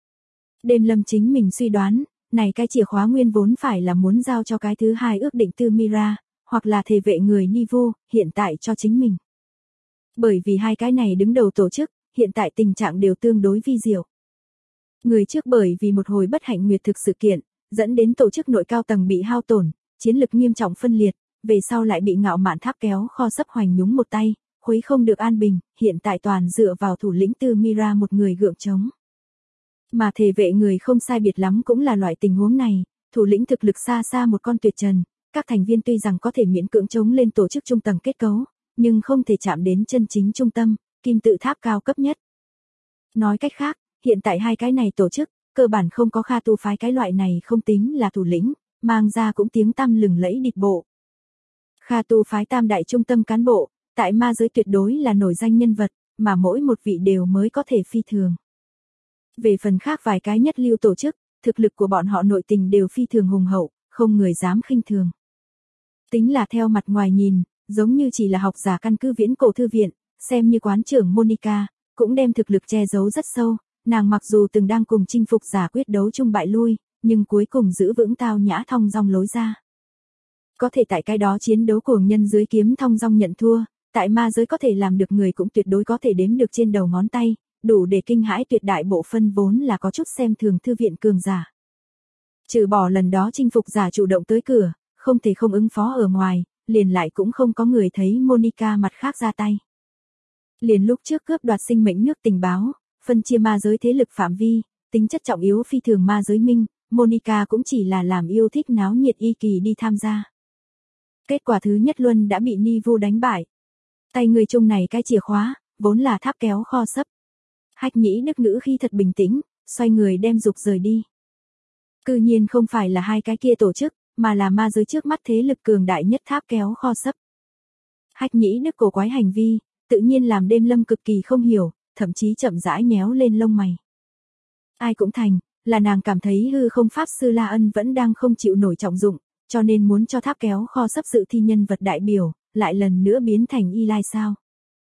Đêm Lâm chính mình suy đoán, này cái chìa khóa nguyên vốn phải là muốn giao cho cái thứ hai ước định Tư Mira, hoặc là thể vệ người Nivu, hiện tại cho chính mình. Bởi vì hai cái này đứng đầu tổ chức, hiện tại tình trạng đều tương đối vi diệu. Người trước bởi vì một hồi bất hạnh nguyệt thực sự kiện, dẫn đến tổ chức nội cao tầng bị hao tổn, chiến lực nghiêm trọng phân liệt, về sau lại bị ngạo mạn tháp kéo kho sấp hoành nhúng một tay, khuấy không được an bình, hiện tại toàn dựa vào thủ lĩnh Tư Mira một người gượng chống. Mà thể vệ người không sai biệt lắm cũng là loại tình huống này, thủ lĩnh thực lực xa xa một con tuyệt trần, các thành viên tuy rằng có thể miễn cưỡng chống lên tổ chức trung tầng kết cấu, nhưng không thể chạm đến chân chính trung tâm, kim tự tháp cao cấp nhất. Nói cách khác, hiện tại hai cái này tổ chức, cơ bản không có Kha Tu phái cái loại này không tính là thủ lĩnh, mang ra cũng tiếng tăm lừng lẫy địch bộ. Kha Tu phái tam đại trung tâm cán bộ, tại ma giới tuyệt đối là nổi danh nhân vật, mà mỗi một vị đều mới có thể phi thường. Về phần khác vài cái nhất lưu tổ chức, thực lực của bọn họ nội tình đều phi thường hùng hậu, không người dám khinh thường. Tính là theo mặt ngoài nhìn, giống như chỉ là học giả căn cứ viễn cổ thư viện, xem như quán trưởng Monica, cũng đem thực lực che giấu rất sâu, nàng mặc dù từng đang cùng chinh phục giả quyết đấu chung bại lui, nhưng cuối cùng giữ vững tao nhã thong dong lối ra. Có thể tại cái đó chiến đấu cuồng nhân dưới kiếm thong dong nhận thua, tại ma giới có thể làm được người cũng tuyệt đối có thể đếm được trên đầu ngón tay, đủ để kinh hãi tuyệt đại bộ phân vốn là có chút xem thường thư viện cường giả. Trừ bỏ lần đó chinh phục giả chủ động tới cửa, không thể không ứng phó ở ngoài, liền lại cũng không có người thấy Monica mặt khác ra tay. Liền lúc trước cướp đoạt sinh mệnh nước tình báo, phân chia ma giới thế lực phạm vi, tính chất trọng yếu phi thường ma giới minh, Monica cũng chỉ là làm yêu thích náo nhiệt y kỳ đi tham gia. Kết quả thứ nhất luân đã bị Nivu đánh bại. Tay người chung này cái chìa khóa, vốn là tháp kéo kho sấp. Hách Nhĩ Đức ngữ khi thật bình tĩnh, xoay người đem dục rời đi. Cư nhiên không phải là hai cái kia tổ chức, mà là ma giới trước mắt thế lực cường đại nhất tháp kéo kho sấp. Hách Nhĩ Đức cổ quái hành vi, tự nhiên làm Đêm Lâm cực kỳ không hiểu, thậm chí chậm rãi nhéo lên lông mày. Ai cũng thành, là nàng cảm thấy hư không pháp sư La Ân vẫn đang không chịu nổi trọng dụng, cho nên muốn cho tháp kéo kho sấp sự thi nhân vật đại biểu, lại lần nữa biến thành Y Lai sao.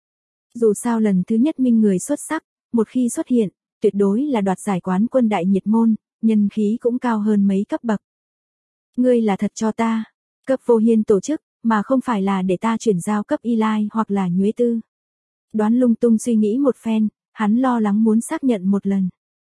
Dù sao lần thứ nhất minh người xuất sắc, một khi xuất hiện, tuyệt đối là đoạt giải quán quân đại nhiệt môn, nhân khí cũng cao hơn mấy cấp bậc. Ngươi là thật cho ta, cấp Vô Hiên tổ chức, mà không phải là để ta chuyển giao cấp Y Lai hoặc là Nhuế Tư. Đoán lung tung suy nghĩ một phen, hắn lo lắng muốn xác nhận một lần.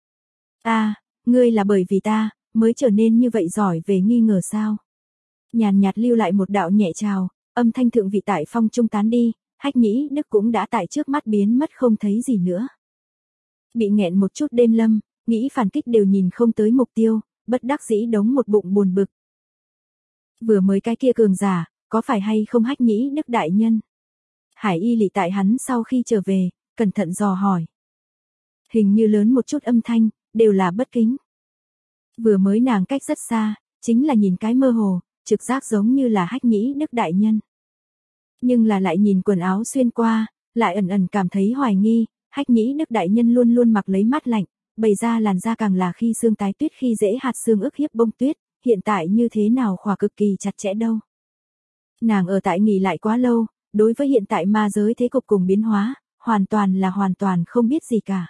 Ngươi là bởi vì ta, mới trở nên như vậy giỏi về nghi ngờ sao. Nhàn nhạt lưu lại một đạo nhẹ chào, âm thanh thượng vị tại phong trung tán đi, Hách Nhĩ Đức cũng đã tại trước mắt biến mất không thấy gì nữa. Bị nghẹn một chút Đêm Lâm, nghĩ phản kích đều nhìn không tới mục tiêu, bất đắc dĩ đống một bụng buồn bực. Vừa mới cái kia cường giả, có phải hay không Hách Nhĩ Đức đại nhân? Hải Y lì tại hắn sau khi trở về, cẩn thận dò hỏi. Hình như lớn một chút âm thanh, đều là bất kính. Vừa mới nàng cách rất xa, chính là nhìn cái mơ hồ, trực giác giống như là Hách Nhĩ Đức đại nhân. Nhưng là lại nhìn quần áo xuyên qua, lại ẩn ẩn cảm thấy hoài nghi, Hách Nhĩ Đức đại nhân luôn luôn mặc lấy mát lạnh, bày ra làn da càng là khi xương tái tuyết khi dễ hạt xương ức hiếp bông tuyết, hiện tại như thế nào khỏa cực kỳ chặt chẽ đâu. Nàng ở tại nghỉ lại quá lâu, đối với hiện tại ma giới thế cục cùng biến hóa, hoàn toàn không biết gì cả.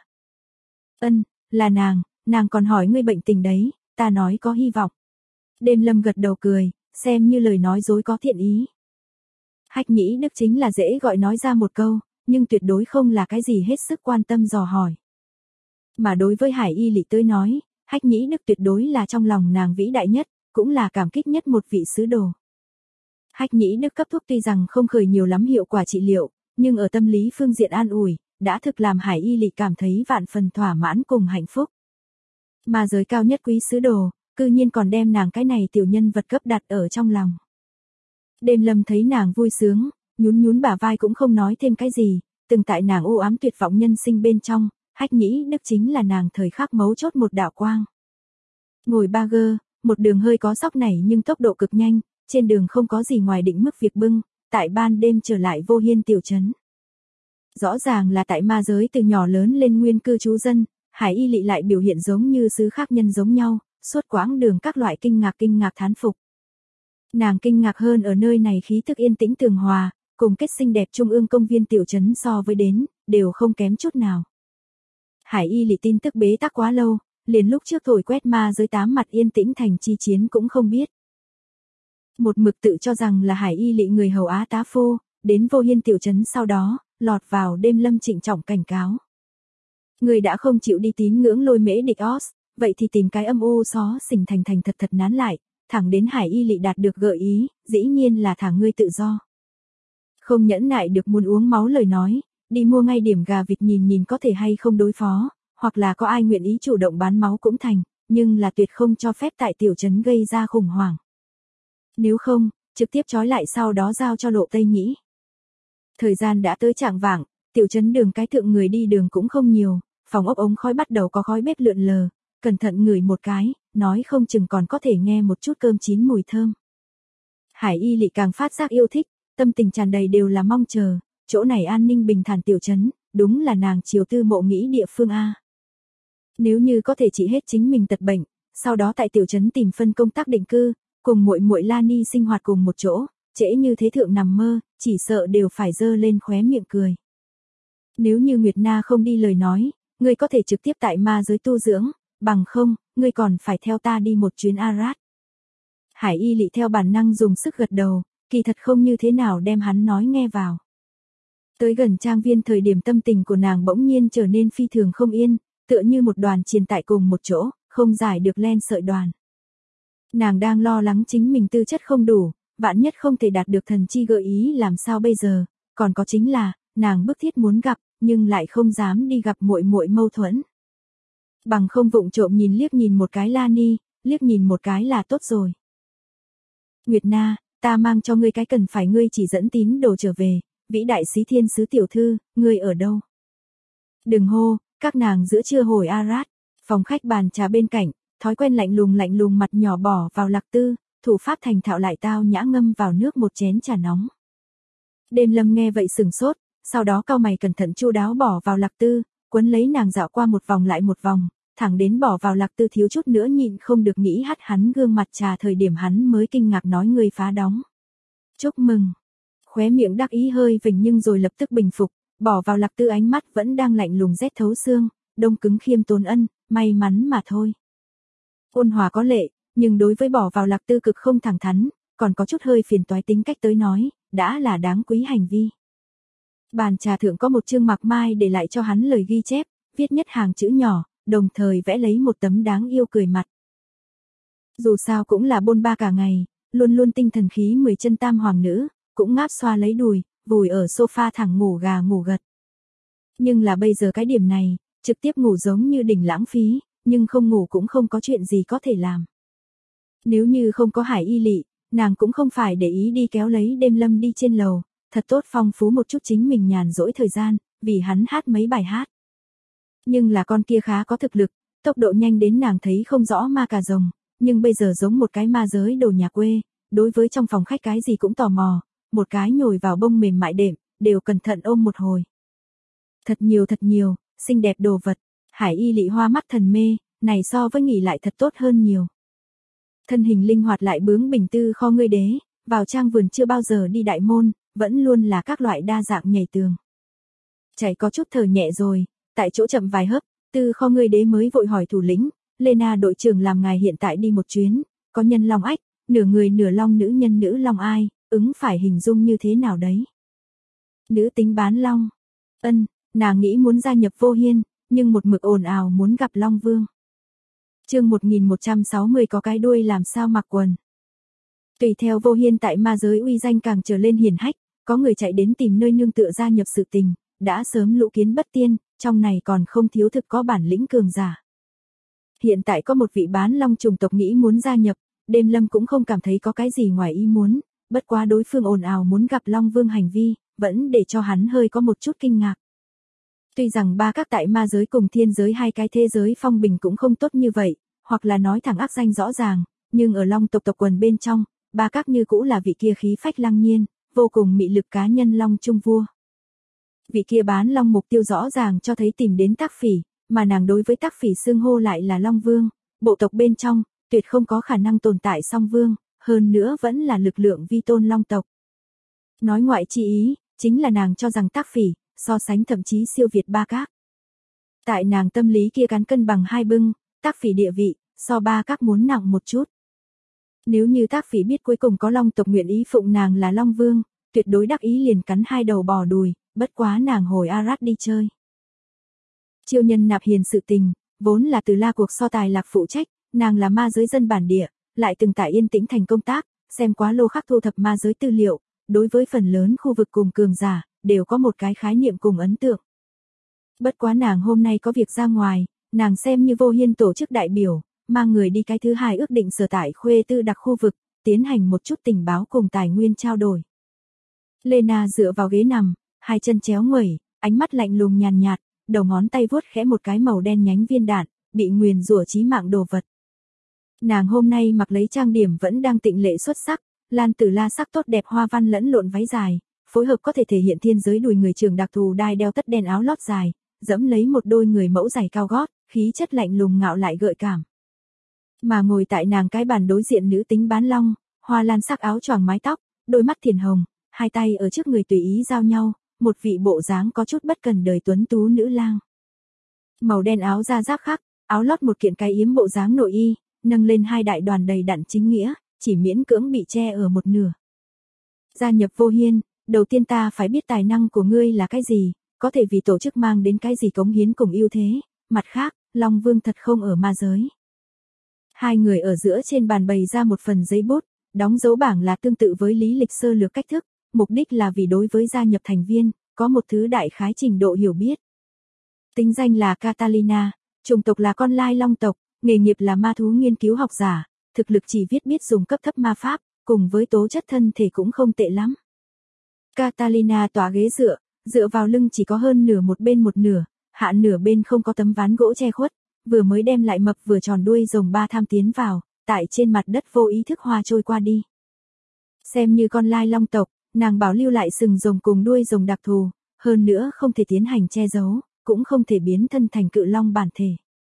Là nàng còn hỏi ngươi bệnh tình đấy, ta nói có hy vọng. Đêm Lâm gật đầu cười, xem như lời nói dối có thiện ý. Hách Nhĩ Đức chính là dễ gọi nói ra một câu, nhưng tuyệt đối không là cái gì hết sức quan tâm dò hỏi. Mà đối với Hải Y Lị tới nói, Hách Nhĩ Đức tuyệt đối là trong lòng nàng vĩ đại nhất, cũng là cảm kích nhất một vị sứ đồ. Hách Nhĩ Đức cấp thuốc tuy rằng không khởi nhiều lắm hiệu quả trị liệu, nhưng ở tâm lý phương diện an ủi, đã thực làm Hải Y Lị cảm thấy vạn phần thỏa mãn cùng hạnh phúc. Mà giới cao nhất quý sứ đồ, cư nhiên còn đem nàng cái này tiểu nhân vật cấp đặt ở trong lòng. Đêm Lâm thấy nàng vui sướng, nhún bả vai cũng không nói thêm cái gì, từng tại nàng u ám tuyệt vọng nhân sinh bên trong, Hách Nhĩ Đức chính là nàng thời khắc mấu chốt một đạo quang. Ngồi ba gơ, một đường hơi có sóc nảy nhưng tốc độ cực nhanh, trên đường không có gì ngoài định mức việc bưng, tại ban đêm trở lại Vô Hiên tiểu trấn. Rõ ràng là tại ma giới từ nhỏ lớn lên nguyên cư trú dân, Hải Y Lị lại biểu hiện giống như sứ khác nhân giống nhau, suốt quãng đường các loại kinh ngạc thán phục. Nàng kinh ngạc hơn ở nơi này khí thức yên tĩnh tường hòa, cùng kết xinh đẹp trung ương công viên tiểu trấn so với đến, đều không kém chút nào. Hải Y Lị tin tức bế tắc quá lâu, liền lúc trước thổi quét ma giới 8 mặt yên tĩnh thành chi chiến cũng không biết. Một mực tự cho rằng là Hải Y Lị người hầu Á tá phu, đến Vô Hiên tiểu trấn sau đó, lọt vào Đêm Lâm trịnh trọng cảnh cáo. Người đã không chịu đi tín ngưỡng lôi mễ địch Os, vậy thì tìm cái âm u xó xỉnh thành thật nán lại, thẳng đến Hải Y Lị đạt được gợi ý, dĩ nhiên là thả ngươi tự do. Không nhẫn nại được muốn uống máu lời nói, đi mua ngay điểm gà vịt nhìn có thể hay không đối phó, hoặc là có ai nguyện ý chủ động bán máu cũng thành, nhưng là tuyệt không cho phép tại tiểu trấn gây ra khủng hoảng. Nếu không, trực tiếp trói lại sau đó giao cho Lộ Tây Nhĩ. Thời gian đã tới chạng vạng, tiểu trấn đường cái thượng người đi đường cũng không nhiều, phòng ốc ống khói bắt đầu có khói bếp lượn lờ, cẩn thận ngửi một cái, nói không chừng còn có thể nghe một chút cơm chín mùi thơm. Hải Y Lị càng phát giác yêu thích, tâm tình tràn đầy đều là mong chờ, chỗ này an ninh bình thản tiểu trấn, đúng là nàng chiều tư mộ nghĩ địa phương A. Nếu như có thể trị hết chính mình tật bệnh, sau đó tại tiểu trấn tìm phân công tác định cư, cùng muội Lani sinh hoạt cùng một chỗ, trễ như thế thượng nằm mơ, chỉ sợ đều phải giơ lên khóe miệng cười. Nếu như Nguyệt Na không đi lời nói, ngươi có thể trực tiếp tại ma giới tu dưỡng, bằng không, ngươi còn phải theo ta đi một chuyến Arad. Hải Y Lị theo bản năng dùng sức gật đầu, kỳ thật không như thế nào đem hắn nói nghe vào. Tới gần trang viên thời điểm tâm tình của nàng bỗng nhiên trở nên phi thường không yên, tựa như một đoàn triền tại cùng một chỗ, không giải được len sợi đoàn. Nàng đang lo lắng chính mình tư chất không đủ, vạn nhất không thể đạt được thần chi gợi ý làm sao bây giờ, còn có chính là, nàng bức thiết muốn gặp, nhưng lại không dám đi gặp muội mâu thuẫn. Bằng không vụng trộm liếc nhìn một cái Lani, liếc nhìn một cái là tốt rồi. Nguyệt Na, ta mang cho ngươi cái cần phải ngươi chỉ dẫn tín đồ trở về, vĩ đại sĩ thiên sứ tiểu thư, ngươi ở đâu? Đừng hô, các nàng giữa trưa hồi Arad, phòng khách bàn trà bên cạnh, thói quen lạnh lùng mặt nhỏ bỏ vào lạc tư, thủ pháp thành thạo lại tao nhã ngâm vào nước một chén trà nóng. Đêm Lâm nghe vậy sừng sốt, sau đó cau mày cẩn thận chu đáo bỏ vào lạc tư, quấn lấy nàng dạo qua một vòng lại một vòng, thẳng đến bỏ vào lạc tư thiếu chút nữa nhịn không được nghĩ hắt hắn gương mặt trà thời điểm hắn mới kinh ngạc nói người phá đóng. Chúc mừng. Khóe miệng đắc ý hơi vểnh nhưng rồi lập tức bình phục, bỏ vào lạc tư ánh mắt vẫn đang lạnh lùng rét thấu xương, đông cứng khiêm tốn ân, may mắn mà thôi. Ôn hòa có lệ, nhưng đối với bỏ vào lạc tư cực không thẳng thắn, còn có chút hơi phiền toái tính cách tới nói, đã là đáng quý hành vi. Bàn trà thượng có một chương mạc mai để lại cho hắn lời ghi chép, viết nhất hàng chữ nhỏ, đồng thời vẽ lấy một tấm đáng yêu cười mặt. Dù sao cũng là bôn ba cả ngày, luôn tinh thần khí 10 chân tam hoàng nữ, cũng ngáp xoa lấy đùi, vùi ở sofa thẳng ngủ gà ngủ gật. Nhưng là bây giờ cái điểm này, trực tiếp ngủ giống như đỉnh lãng phí, nhưng không ngủ cũng không có chuyện gì có thể làm. Nếu như không có Hải Y Lị, nàng cũng không phải để ý đi kéo lấy Đêm Lâm đi trên lầu, thật tốt phong phú một chút chính mình nhàn rỗi thời gian, vì hắn hát mấy bài hát. Nhưng là con kia khá có thực lực, tốc độ nhanh đến nàng thấy không rõ ma cà rồng, nhưng bây giờ giống một cái ma giới đồ nhà quê, đối với trong phòng khách cái gì cũng tò mò, một cái nhồi vào bông mềm mại đệm, đều cẩn thận ôm một hồi. Thật nhiều, xinh đẹp đồ vật, Hải Y Lị hoa mắt thần mê, này so với nghỉ lại thật tốt hơn nhiều. Thân hình linh hoạt lại bướng bỉnh Tư Kho ngươi đế, vào trang vườn chưa bao giờ đi đại môn, vẫn luôn là các loại đa dạng nhảy tường. Chạy có chút thở nhẹ rồi, tại chỗ chậm vài hớp, Tư Kho ngươi đế mới vội hỏi thủ lĩnh, Lena đội trưởng làm ngài hiện tại đi một chuyến, có nhân long ách, nửa người nửa long nữ nhân nữ long ai, ứng phải hình dung như thế nào đấy. Nữ tính bán long. Nàng nghĩ muốn gia nhập Vô Hiên, nhưng một mực ồn ào muốn gặp Long Vương. Chương 1160 có cái đuôi làm sao mặc quần. Tùy theo Vô Hiên tại ma giới uy danh càng trở lên hiển hách, có người chạy đến tìm nơi nương tựa gia nhập sự tình, đã sớm lũ kiến bất tiên, trong này còn không thiếu thực có bản lĩnh cường giả. Hiện tại có một vị bán long chủng tộc nghĩ muốn gia nhập, Đêm Lâm cũng không cảm thấy có cái gì ngoài ý muốn, bất quá đối phương ồn ào muốn gặp Long Vương hành vi, vẫn để cho hắn hơi có một chút kinh ngạc. Tuy rằng ba các tại ma giới cùng thiên giới hai cái thế giới phong bình cũng không tốt như vậy, hoặc là nói thẳng ác danh rõ ràng, nhưng ở long tộc tộc quần bên trong, ba các như cũ là vị kia khí phách lăng nhiên, vô cùng mị lực cá nhân long trung vua. Vị kia bán long mục tiêu rõ ràng cho thấy tìm đến Tác Phỉ, mà nàng đối với Tác Phỉ xưng hô lại là Long Vương, bộ tộc bên trong, tuyệt không có khả năng tồn tại song vương, hơn nữa vẫn là lực lượng vi tôn long tộc. Nói ngoại chi ý, chính là nàng cho rằng Tác Phỉ, so sánh thậm chí siêu việt ba các. Tại nàng tâm lý kia cán cân bằng hai bưng, Tác Phỉ địa vị, so ba các muốn nặng một chút. Nếu như Tác Phỉ biết cuối cùng có long tộc nguyện ý phụng nàng là Long Vương, tuyệt đối đắc ý liền cắn hai đầu bò đùi, bất quá nàng hồi Arad đi chơi. Chiêu nhân nạp hiền sự tình, vốn là từ La cuộc so tài lạc phụ trách, nàng là ma giới dân bản địa, lại từng tại Yên Tĩnh thành công tác, xem quá lô khắc thu thập ma giới tư liệu, đối với phần lớn khu vực cùng cường giả, đều có một cái khái niệm cùng ấn tượng. Bất quá nàng hôm nay có việc ra ngoài, nàng xem như Vô Hiên tổ chức đại biểu, mang người đi cái thứ hai ước định sở tại Khuê Tư đặc khu vực, tiến hành một chút tình báo cùng tài nguyên trao đổi. Lena dựa vào ghế nằm, hai chân chéo nguẩy, ánh mắt lạnh lùng nhàn nhạt, đầu ngón tay vuốt khẽ một cái màu đen nhánh viên đạn, bị nguyền rủa chí mạng đồ vật. Nàng hôm nay mặc lấy trang điểm vẫn đang tịnh lệ xuất sắc, lan tử la sắc tốt đẹp hoa văn lẫn lộn váy dài, phối hợp có thể thể hiện thiên giới đùi người trường đặc thù đai đeo tất đen áo lót dài, dẫm lấy một đôi người mẫu giày cao gót, khí chất lạnh lùng ngạo lại gợi cảm. Mà ngồi tại nàng cái bàn đối diện nữ tính bán long, hoa lan sắc áo choàng mái tóc, đôi mắt thiền hồng, hai tay ở trước người tùy ý giao nhau, một vị bộ dáng có chút bất cần đời tuấn tú nữ lang. Màu đen áo da giáp khắc, áo lót một kiện cái yếm bộ dáng nội y, nâng lên hai đại đoàn đầy đặn chính nghĩa, chỉ miễn cưỡng bị che ở một nửa. Gia nhập Vô Hiên, đầu tiên ta phải biết tài năng của ngươi là cái gì, có thể vì tổ chức mang đến cái gì cống hiến cùng ưu thế, mặt khác, Long Vương thật không ở ma giới. Hai người ở giữa trên bàn bày ra một phần giấy bút, đóng dấu bảng là tương tự với lý lịch sơ lược cách thức, mục đích là vì đối với gia nhập thành viên, có một thứ đại khái trình độ hiểu biết. Tính danh là Catalina, chủng tộc là con lai long tộc, nghề nghiệp là ma thú nghiên cứu học giả, thực lực chỉ biết dùng cấp thấp ma pháp, cùng với tố chất thân thể cũng không tệ lắm. Catalina tỏa ghế dựa vào lưng chỉ có hơn nửa một nửa, hạ nửa bên không có tấm ván gỗ che khuất, vừa mới đem lại mập vừa tròn đuôi rồng ba tham tiến vào, tại trên mặt đất vô ý thức hoa trôi qua đi. Xem như con lai long tộc, nàng bảo lưu lại sừng rồng cùng đuôi rồng đặc thù, hơn nữa không thể tiến hành che giấu, cũng không thể biến thân thành cự long bản thể.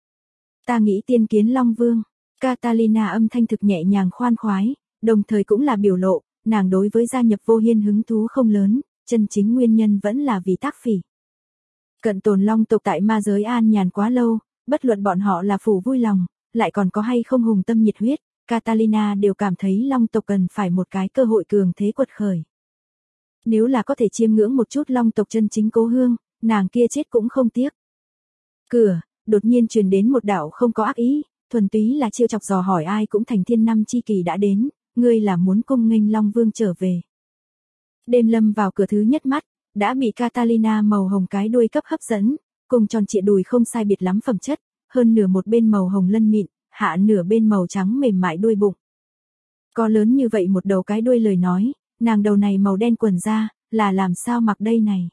Ta nghĩ tiên kiến Long Vương, Catalina âm thanh thực nhẹ nhàng khoan khoái, đồng thời cũng là biểu lộ, nàng đối với gia nhập Vô Hiên hứng thú không lớn, chân chính nguyên nhân vẫn là vì Tác Phỉ. Cận tồn long tộc tại ma giới an nhàn quá lâu, bất luận bọn họ là phủ vui lòng, lại còn có hay không hùng tâm nhiệt huyết, Catalina đều cảm thấy long tộc cần phải một cái cơ hội cường thế quật khởi. Nếu là có thể chiêm ngưỡng một chút long tộc chân chính cố hương, nàng kia chết cũng không tiếc. Cửa, đột nhiên truyền đến một đạo không có ác ý, thuần túy là chiêu chọc dò hỏi ai cũng thành thiên năm chi kỳ đã đến, ngươi là muốn cung nghênh Long Vương trở về. Đêm Lâm vào cửa thứ nhất mắt, đã bị Catalina màu hồng cái đuôi cấp hấp dẫn, cùng tròn trịa đùi không sai biệt lắm phẩm chất, hơn nửa một bên màu hồng lân mịn, hạ nửa bên màu trắng mềm mại đuôi bụng. Có lớn như vậy một đầu cái đuôi lời nói, nàng đầu này màu đen quần da, là làm sao mặc đây này.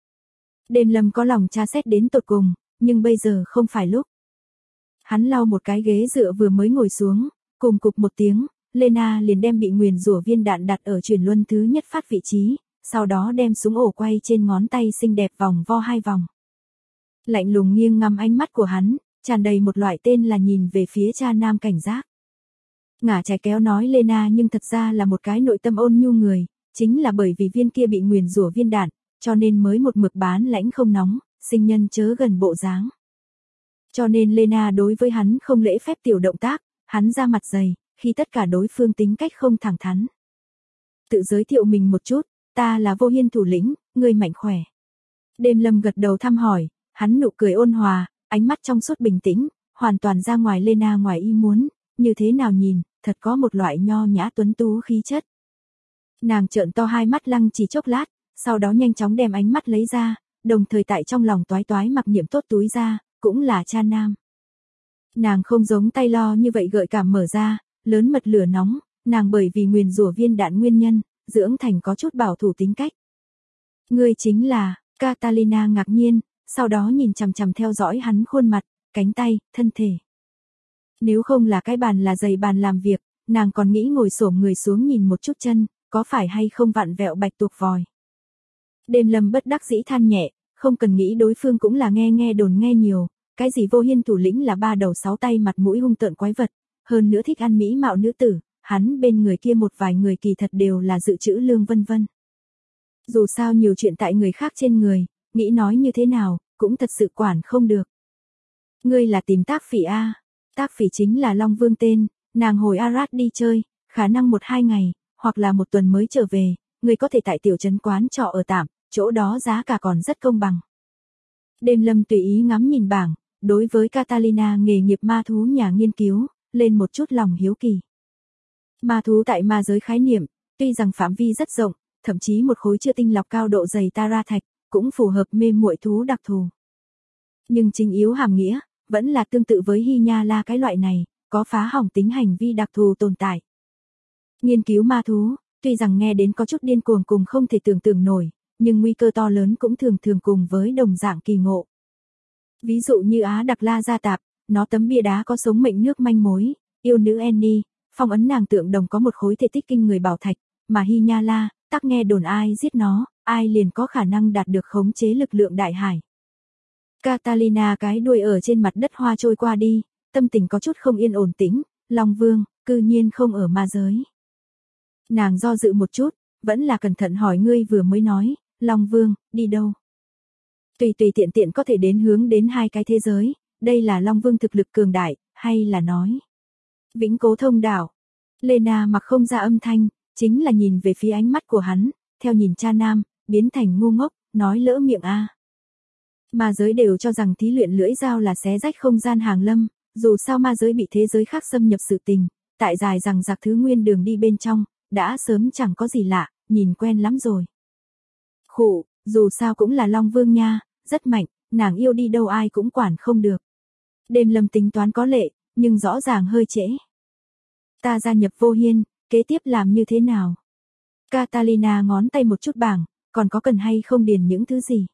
Đêm Lâm có lòng tra xét đến tột cùng, nhưng bây giờ không phải lúc. Hắn lau một cái ghế dựa vừa mới ngồi xuống, cùng cục một tiếng, Lena liền đem bị nguyền rủa viên đạn đặt ở chuyển luân thứ nhất phát vị trí, sau đó đem súng ổ quay trên ngón tay xinh đẹp vòng vo hai vòng. Lạnh lùng nghiêng ngắm ánh mắt của hắn, tràn đầy một loại tên là nhìn về phía cha nam cảnh giác. Ngả trái kéo nói Lena nhưng thật ra là một cái nội tâm ôn nhu người, chính là bởi vì viên kia bị nguyền rủa viên đạn, cho nên mới một mực bán lãnh không nóng, sinh nhân chớ gần bộ dáng. Cho nên Lena đối với hắn không lễ phép tiểu động tác, hắn ra mặt dày, khi tất cả đối phương tính cách không thẳng thắn. Tự giới thiệu mình một chút, ta là Vô Hiên thủ lĩnh, người mạnh khỏe. Đêm Lâm gật đầu thăm hỏi, hắn nụ cười ôn hòa, ánh mắt trong suốt bình tĩnh, hoàn toàn ra ngoài Lena ngoài ý muốn, như thế nào nhìn, thật có một loại nho nhã tuấn tú khí chất. Nàng trợn to hai mắt lăng chỉ chốc lát, sau đó nhanh chóng đem ánh mắt lấy ra, đồng thời tại trong lòng toái toái mặc niệm tốt túi ra, cũng là cha nam. Nàng không giống tay lo như vậy gợi cảm mở ra, lớn mật lửa nóng, nàng bởi vì nguyền rủa viên đạn nguyên nhân, dưỡng thành có chút bảo thủ tính cách. Ngươi chính là, Catalina ngạc nhiên, sau đó nhìn chằm chằm theo dõi hắn khuôn mặt, cánh tay, thân thể. Nếu không là cái bàn là giày bàn làm việc, nàng còn nghĩ ngồi xổm người xuống nhìn một chút chân, có phải hay không vặn vẹo bạch tuộc vòi. Đêm Lâm bất đắc dĩ than nhẹ, không cần nghĩ đối phương cũng là nghe đồn nghe nhiều, cái gì Vô Hiên thủ lĩnh là 3 đầu 6 tay mặt mũi hung tợn quái vật, hơn nữa thích ăn mỹ mạo nữ tử, hắn bên người kia một vài người kỳ thật đều là dự trữ lương vân vân. Dù sao nhiều chuyện tại người khác trên người, nghĩ nói như thế nào, cũng thật sự quản không được. Ngươi là tìm Tác Phỉ a? Tác Phỉ chính là Long Vương tên, nàng hồi Arad đi chơi, khả năng 1-2 ngày, hoặc là 1 tuần mới trở về, ngươi có thể tại tiểu trấn quán trọ ở tạm, chỗ đó giá cả còn rất công bằng. Đêm Lâm tùy ý ngắm nhìn bảng, đối với Catalina nghề nghiệp ma thú nhà nghiên cứu, lên một chút lòng hiếu kỳ. Ma thú tại ma giới khái niệm, tuy rằng phạm vi rất rộng, thậm chí một khối chưa tinh lọc cao độ dày Tara thạch, cũng phù hợp mê muội thú đặc thù. Nhưng chính yếu hàm nghĩa, vẫn là tương tự với Hy Nha La cái loại này, có phá hỏng tính hành vi đặc thù tồn tại. Nghiên cứu ma thú, tuy rằng nghe đến có chút điên cuồng cùng không thể tưởng tượng nổi, nhưng nguy cơ to lớn cũng thường thường cùng với đồng dạng kỳ ngộ. Ví dụ như Á Đặc La Gia Tạp, nó tấm bia đá có sống mệnh nước manh mối, yêu nữ Annie, phong ấn nàng tượng đồng có một khối thể tích kinh người bảo thạch, mà Hy Nha La, tắc nghe đồn ai giết nó, ai liền có khả năng đạt được khống chế lực lượng đại hải. Catalina cái đuôi ở trên mặt đất hoa trôi qua đi, tâm tình có chút không yên ổn tĩnh, Long Vương, cư nhiên không ở ma giới. Nàng do dự một chút, vẫn là cẩn thận hỏi ngươi vừa mới nói, Long Vương, đi đâu? Tùy tiện tiện có thể đến hướng đến 2 cái thế giới, đây là Long Vương thực lực cường đại, hay là nói Vĩnh Cố Thông đảo. Lena mặc không ra âm thanh, chính là nhìn về phía ánh mắt của hắn, theo nhìn cha nam, biến thành ngu ngốc, nói lỡ miệng a. Ma giới đều cho rằng thí luyện lưỡi dao là xé rách không gian hàng lâm, dù sao ma giới bị thế giới khác xâm nhập sự tình, tại dài rằng giặc thứ nguyên đường đi bên trong, đã sớm chẳng có gì lạ, nhìn quen lắm rồi. Khụ, dù sao cũng là Long Vương nha, rất mạnh, nàng yêu đi đâu ai cũng quản không được. Đêm Lâm tính toán có lệ, nhưng rõ ràng hơi trễ. Ta gia nhập Vô Hiên, kế tiếp làm như thế nào? Catalina ngón tay một chút bảng, còn có cần hay không điền những thứ gì?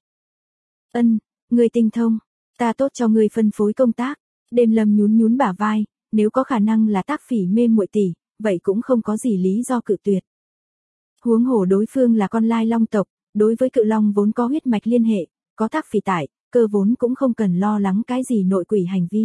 Người tinh thông, ta tốt cho người phân phối công tác. Đêm Lâm nhún bả vai, nếu có khả năng là Tác Phỉ mê muội tỷ, vậy cũng không có gì lý do cự tuyệt. Huống hồ đối phương là con lai long tộc, đối với cự long vốn có huyết mạch liên hệ, có Tác Phỉ tại, cơ vốn cũng không cần lo lắng cái gì nội quỷ hành vi.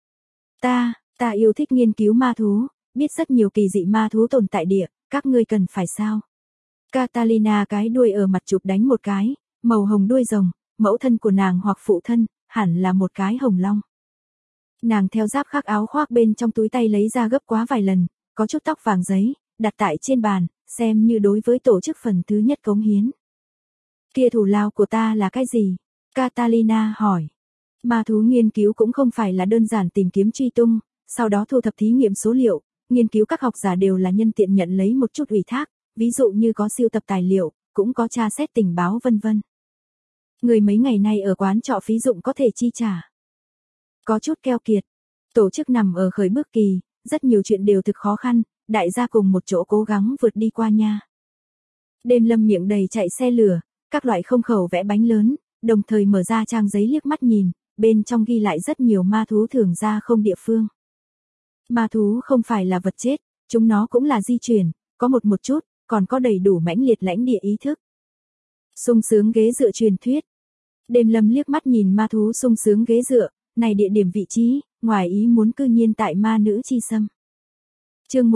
Ta yêu thích nghiên cứu ma thú, biết rất nhiều kỳ dị ma thú tồn tại địa, các ngươi cần phải sao? Catalina cái đuôi ở mặt chụp đánh một cái, màu hồng đuôi rồng, mẫu thân của nàng hoặc phụ thân, hẳn là một cái hồng long. Nàng theo giáp khắc áo khoác bên trong túi tay lấy ra gấp quá vài lần, có chút tóc vàng giấy, đặt tại trên bàn, xem như đối với tổ chức phần thứ nhất cống hiến. Kia thủ lao của ta là cái gì? Catalina hỏi. Ma thú nghiên cứu cũng không phải là đơn giản tìm kiếm truy tung, sau đó thu thập thí nghiệm số liệu, nghiên cứu các học giả đều là nhân tiện nhận lấy một chút ủy thác, ví dụ như có siêu tập tài liệu, cũng có tra xét tình báo vân vân. Người mấy ngày nay ở quán trọ phí dụng có thể chi trả. Có chút keo kiệt. Tổ chức nằm ở khởi bước kỳ, rất nhiều chuyện đều thực khó khăn, đại gia cùng một chỗ cố gắng vượt đi qua nha. Đêm Lâm miệng đầy chạy xe lửa, các loại không khẩu vẽ bánh lớn, đồng thời mở ra trang giấy liếc mắt nhìn, bên trong ghi lại rất nhiều ma thú thường ra không địa phương. Ma thú không phải là vật chết, chúng nó cũng là di chuyển, có một chút, còn có đầy đủ mãnh liệt lãnh địa ý thức. Sung sướng ghế dựa truyền thuyết. Đêm Lâm liếc mắt nhìn ma thú sung sướng ghế dựa, này địa điểm vị trí, ngoài ý muốn cư nhiên tại ma nữ chi sâm. Chương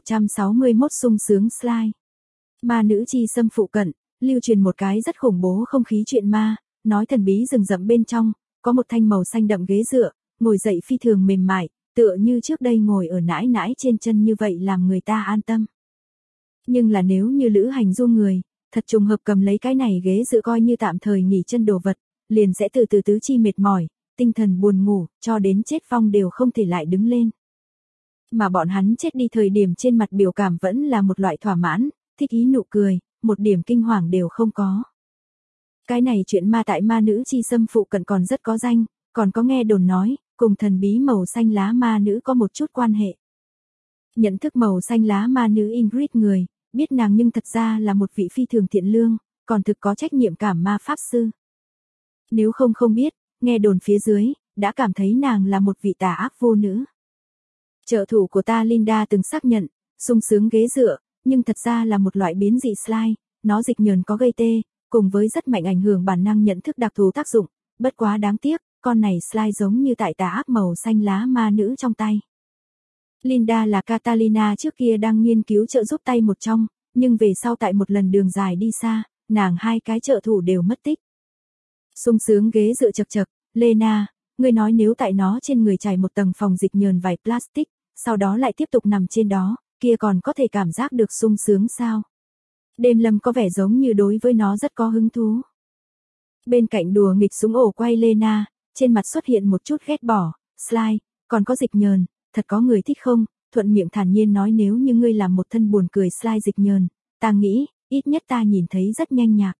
1161 sung sướng slide. Ma nữ chi xâm phụ cận, lưu truyền một cái rất khủng bố không khí chuyện ma, nói thần bí rừng rậm bên trong, có một thanh màu xanh đậm ghế dựa, ngồi dậy phi thường mềm mại, tựa như trước đây ngồi ở nãi nãi trên chân như vậy làm người ta an tâm. Nhưng là nếu như lữ hành du người, thật trùng hợp cầm lấy cái này ghế dựa coi như tạm thời nghỉ chân đồ vật, liền sẽ từ từ tứ chi mệt mỏi, tinh thần buồn ngủ, cho đến chết vong đều không thể lại đứng lên. Mà bọn hắn chết đi thời điểm trên mặt biểu cảm vẫn là một loại thỏa mãn, thích ý nụ cười, một điểm kinh hoàng đều không có. Cái này chuyện ma tại ma nữ chi xâm phụ cận còn rất có danh, còn có nghe đồn nói, cùng thần bí màu xanh lá ma nữ có một chút quan hệ. Nhận thức màu xanh lá ma nữ Ingrid người, biết nàng nhưng thật ra là một vị phi thường thiện lương, còn thực có trách nhiệm cảm ma pháp sư. Nếu không biết, nghe đồn phía dưới, đã cảm thấy nàng là một vị tà ác vô nữ. Trợ thủ của ta Linda từng xác nhận, sung sướng ghế dựa, nhưng thật ra là một loại biến dị slide, nó dịch nhờn có gây tê, cùng với rất mạnh ảnh hưởng bản năng nhận thức đặc thù tác dụng, bất quá đáng tiếc, con này slide giống như tại tà ác màu xanh lá ma nữ trong tay. Linda là Catalina trước kia đang nghiên cứu trợ giúp tay một trong, nhưng về sau tại một lần đường dài đi xa, nàng hai cái trợ thủ đều mất tích. Sung sướng ghế dựa chật chật, Lena, ngươi nói nếu tại nó trên người trải một tầng phòng dịch nhờn vải plastic, sau đó lại tiếp tục nằm trên đó, kia còn có thể cảm giác được sung sướng sao? Đêm Lâm có vẻ giống như đối với nó rất có hứng thú. Bên cạnh đùa nghịch súng ổ quay Lena, trên mặt xuất hiện một chút ghét bỏ, slide, còn có dịch nhờn, thật có người thích không? Thuận miệng thản nhiên nói nếu như ngươi làm một thân buồn cười slide dịch nhờn, ta nghĩ, ít nhất ta nhìn thấy rất nhanh nhạc.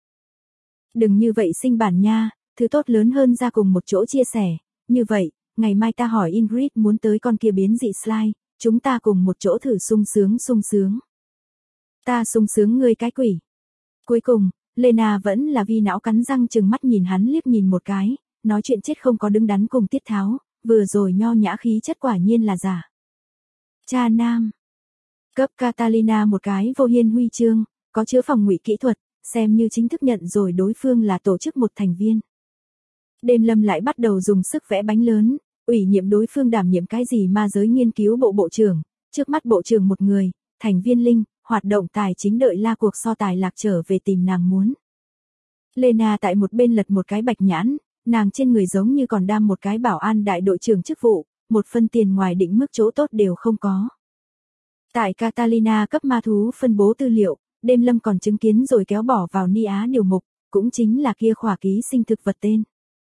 Đừng như vậy sinh bản nha, thứ tốt lớn hơn ra cùng một chỗ chia sẻ, như vậy, ngày mai ta hỏi Ingrid muốn tới con kia biến dị slide, chúng ta cùng một chỗ thử sung sướng. Ta sung sướng ngươi cái quỷ. Cuối cùng, Lena vẫn là vi não cắn răng chừng mắt nhìn hắn liếc nhìn một cái, nói chuyện chết không có đứng đắn cùng tiết tháo, vừa rồi nho nhã khí chất quả nhiên là giả. Cha nam. Cấp Catalina một cái vô hiên huy chương, có chứa phòng ngụy kỹ thuật, xem như chính thức nhận rồi đối phương là tổ chức một thành viên. Đêm Lâm lại bắt đầu dùng sức vẽ bánh lớn, ủy nhiệm đối phương đảm nhiệm cái gì ma giới nghiên cứu bộ trưởng, trước mắt bộ trưởng một người, thành viên linh, hoạt động tài chính đợi la cuộc so tài lạc trở về tìm nàng muốn. Lena tại một bên lật một cái bạch nhãn, nàng trên người giống như còn đam một cái bảo an đại đội trưởng chức vụ, một phân tiền ngoài định mức chỗ tốt đều không có. Tại Catalina cấp ma thú phân bố tư liệu, Đêm Lâm còn chứng kiến rồi kéo bỏ vào ni á điều mục, cũng chính là kia khỏa ký sinh thực vật tên.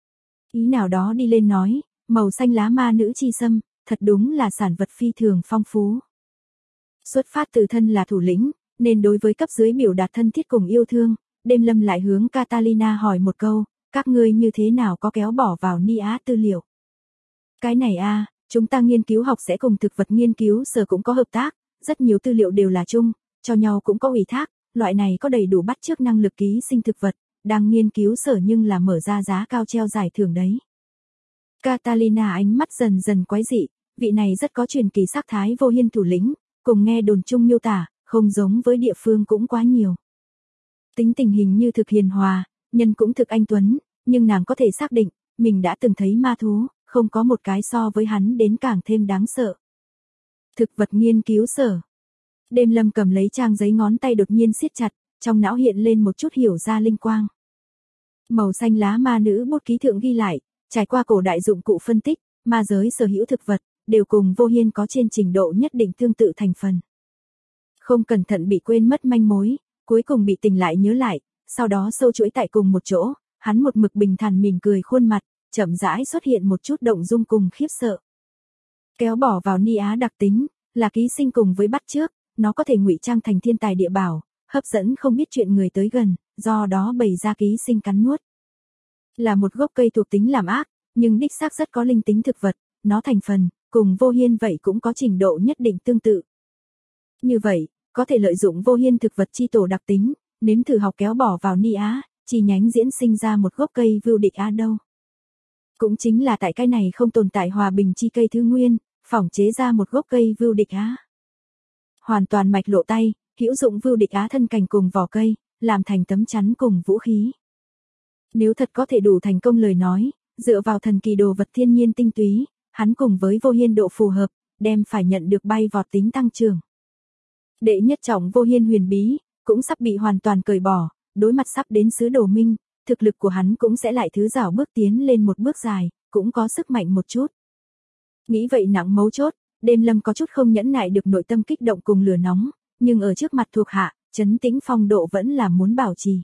Ý nào đó đi lên nói, màu xanh lá ma nữ chi xâm, thật đúng là sản vật phi thường phong phú. Xuất phát từ thân là thủ lĩnh, nên đối với cấp dưới biểu đạt thân thiết cùng yêu thương, Đêm Lâm lại hướng Catalina hỏi một câu, các ngươi như thế nào có kéo bỏ vào ni á tư liệu? Cái này a, chúng ta nghiên cứu học sẽ cùng thực vật nghiên cứu sở cũng có hợp tác, rất nhiều tư liệu đều là chung, cho nhau cũng có ủy thác, loại này có đầy đủ bắt chước năng lực ký sinh thực vật, đang nghiên cứu sở nhưng là mở ra giá cao treo giải thưởng đấy. Catalina ánh mắt dần dần quái dị, vị này rất có truyền kỳ sắc thái vô hiên thủ lĩnh, cùng nghe đồn chung miêu tả, không giống với địa phương cũng quá nhiều. Tính tình hình như thực hiền hòa, nhân cũng thực anh tuấn, nhưng nàng có thể xác định, mình đã từng thấy ma thú, không có một cái so với hắn đến càng thêm đáng sợ. Thực vật nghiên cứu sở. Đêm Lâm cầm lấy trang giấy ngón tay đột nhiên siết chặt, trong não hiện lên một chút hiểu ra linh quang. Màu xanh lá ma nữ bút ký thượng ghi lại, trải qua cổ đại dụng cụ phân tích, ma giới sở hữu thực vật, đều cùng vô hiên có trên trình độ nhất định tương tự thành phần. Không cẩn thận bị quên mất manh mối, cuối cùng bị tỉnh lại nhớ lại, sau đó sâu chuỗi tại cùng một chỗ, hắn một mực bình thản mỉm cười khuôn mặt, chậm rãi xuất hiện một chút động dung cùng khiếp sợ. Kéo bỏ vào ni á đặc tính, là ký sinh cùng với bắt chước, nó có thể ngụy trang thành thiên tài địa bảo, hấp dẫn không biết chuyện người tới gần, do đó bày ra ký sinh cắn nuốt. Là một gốc cây thuộc tính làm ác, nhưng đích xác rất có linh tính thực vật, nó thành phần, cùng vô hiên vậy cũng có trình độ nhất định tương tự. Như vậy, có thể lợi dụng vô hiên thực vật chi tổ đặc tính, nếm thử học kéo bỏ vào ni á, chi nhánh diễn sinh ra một gốc cây vưu địch á đâu. Cũng chính là tại cái này không tồn tại hòa bình chi cây thứ nguyên, phỏng chế ra một gốc cây vưu địch á. Hoàn toàn mạch lộ tay, hữu dụng vưu địch á thân cành cùng vỏ cây, làm thành tấm chắn cùng vũ khí. Nếu thật có thể đủ thành công lời nói, dựa vào thần kỳ đồ vật thiên nhiên tinh túy, hắn cùng với vô hiên độ phù hợp, đem phải nhận được bay vọt tính tăng trưởng. Đệ nhất trọng Vô Hiên huyền bí, cũng sắp bị hoàn toàn cởi bỏ, đối mặt sắp đến sứ đồ minh, thực lực của hắn cũng sẽ lại thứ rảo bước tiến lên một bước dài, cũng có sức mạnh một chút. Nghĩ vậy nặng mấu chốt, Đêm Lâm có chút không nhẫn nại được nội tâm kích động cùng lửa nóng, nhưng ở trước mặt thuộc hạ, trấn tĩnh phong độ vẫn là muốn bảo trì.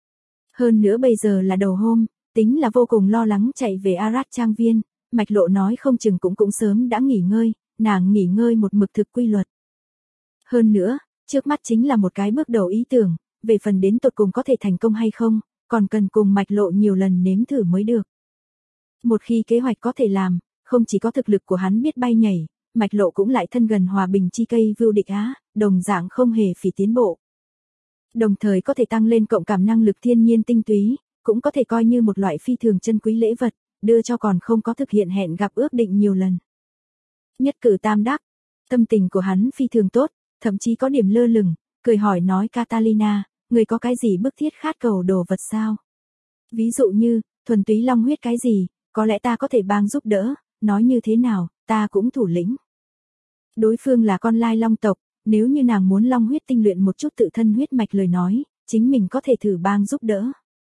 Hơn nữa bây giờ là đầu hôm, tính là vô cùng lo lắng chạy về Arat Trang Viên, Mạch Lộ nói không chừng cũng sớm đã nghỉ ngơi, nàng nghỉ ngơi một mực thực quy luật. Hơn nữa, trước mắt chính là một cái bước đầu ý tưởng, về phần đến tột cùng có thể thành công hay không, còn cần cùng Mạch Lộ nhiều lần nếm thử mới được. Một khi kế hoạch có thể làm, không chỉ có thực lực của hắn biết bay nhảy, Mạch Lộ cũng lại thân gần hòa bình chi cây vưu địch á, đồng dạng không hề phỉ tiến bộ. Đồng thời có thể tăng lên cộng cảm năng lực thiên nhiên tinh túy, cũng có thể coi như một loại phi thường chân quý lễ vật, đưa cho còn không có thực hiện hẹn gặp ước định nhiều lần. Nhất cử tam đắc, tâm tình của hắn phi thường tốt, thậm chí có điểm lơ lửng, cười hỏi nói Catalina, người có cái gì bức thiết khát cầu đồ vật sao? Ví dụ như, thuần túy long huyết cái gì, có lẽ ta có thể bang giúp đỡ, nói như thế nào, ta cũng thủ lĩnh. Đối phương là con lai long tộc, nếu như nàng muốn long huyết tinh luyện một chút tự thân huyết mạch lời nói, chính mình có thể thử bang giúp đỡ.